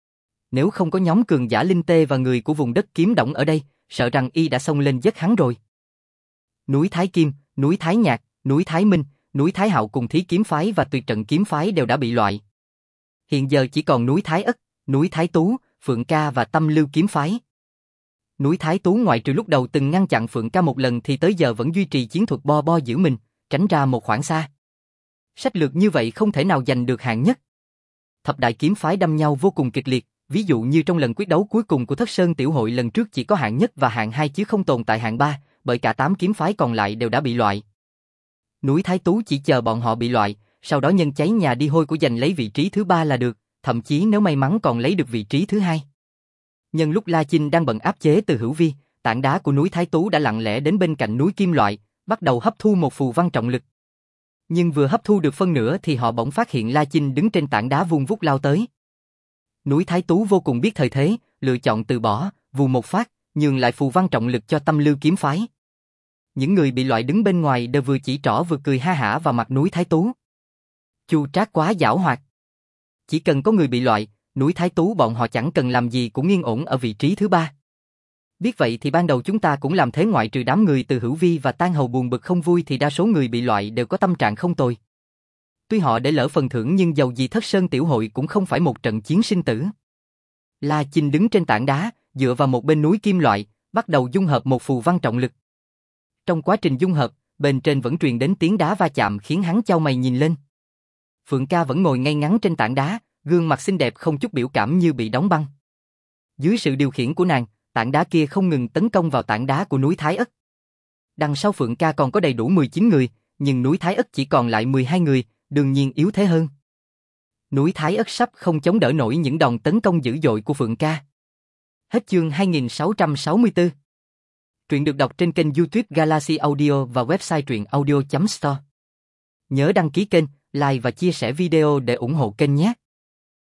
Nếu không có nhóm cường giả Linh Tê và người của vùng đất Kiếm Động ở đây, sợ rằng y đã xông lên giết hắn rồi. Núi Thái Kim, núi Thái Nhạc, núi Thái Minh, núi Thái Hạo cùng Thí Kiếm Phái và Tuyệt Trận Kiếm Phái đều đã bị loại. Hiện giờ chỉ còn núi Thái Ất, núi Thái Tú, Phượng Ca và Tâm Lưu Kiếm Phái. Núi Thái Tú ngoại trừ lúc đầu từng ngăn chặn Phượng Ca một lần thì tới giờ vẫn duy trì chiến thuật bo bo giữ mình, tránh ra một khoảng xa. Sách lược như vậy không thể nào giành được hạng nhất. Thập đại kiếm phái đâm nhau vô cùng kịch liệt, ví dụ như trong lần quyết đấu cuối cùng của Thất Sơn Tiểu Hội lần trước chỉ có hạng nhất và hạng 2 chứ không tồn tại hạng 3, bởi cả 8 kiếm phái còn lại đều đã bị loại. Núi Thái Tú chỉ chờ bọn họ bị loại, sau đó nhân cháy nhà đi hôi của giành lấy vị trí thứ 3 là được, thậm chí nếu may mắn còn lấy được vị trí thứ 2. Nhân lúc La Chinh đang bận áp chế Từ Hữu Vi, tảng đá của núi Thái Tú đã lặng lẽ đến bên cạnh núi Kim Loại, bắt đầu hấp thu một phù văn trọng lực. Nhưng vừa hấp thu được phân nửa thì họ bỗng phát hiện La Chinh đứng trên tảng đá vung vút lao tới. Núi Thái Tú vô cùng biết thời thế, lựa chọn từ bỏ, vù một phát, nhường lại phù văn trọng lực cho Tâm Lưu kiếm phái. Những người bị loại đứng bên ngoài đều vừa chỉ trỏ vừa cười ha hả vào mặt núi Thái Tú. Chu Trác quá giảo hoạt. Chỉ cần có người bị loại, núi Thái Tú bọn họ chẳng cần làm gì cũng yên ổn ở vị trí thứ 3. Biết vậy thì ban đầu chúng ta cũng làm thế, ngoại trừ đám người Từ Hữu Vi và Tan Hầu buồn bực không vui thì đa số người bị loại đều có tâm trạng không tồi. Tuy họ để lỡ phần thưởng nhưng dầu gì Thất Sơn Tiểu Hội cũng không phải một trận chiến sinh tử. La Chinh đứng trên tảng đá, dựa vào một bên núi Kim Loại, bắt đầu dung hợp một phù văn trọng lực. Trong quá trình dung hợp, bên trên vẫn truyền đến tiếng đá va chạm khiến hắn chau mày nhìn lên. Phượng Ca vẫn ngồi ngay ngắn trên tảng đá, gương mặt xinh đẹp không chút biểu cảm như bị đóng băng. Dưới sự điều khiển của nàng, tảng đá kia không ngừng tấn công vào tảng đá của núi Thái Ất. Đằng sau Phượng Ca còn có đầy đủ 19 người, nhưng núi Thái Ất chỉ còn lại 12 người, đương nhiên yếu thế hơn. Núi Thái Ất sắp không chống đỡ nổi những đòn tấn công dữ dội của Phượng Ca. Hết chương 2664. Truyện được đọc trên kênh YouTube Galaxy Audio và website truyện audio.store. Nhớ đăng ký kênh, like và chia sẻ video để ủng hộ kênh nhé.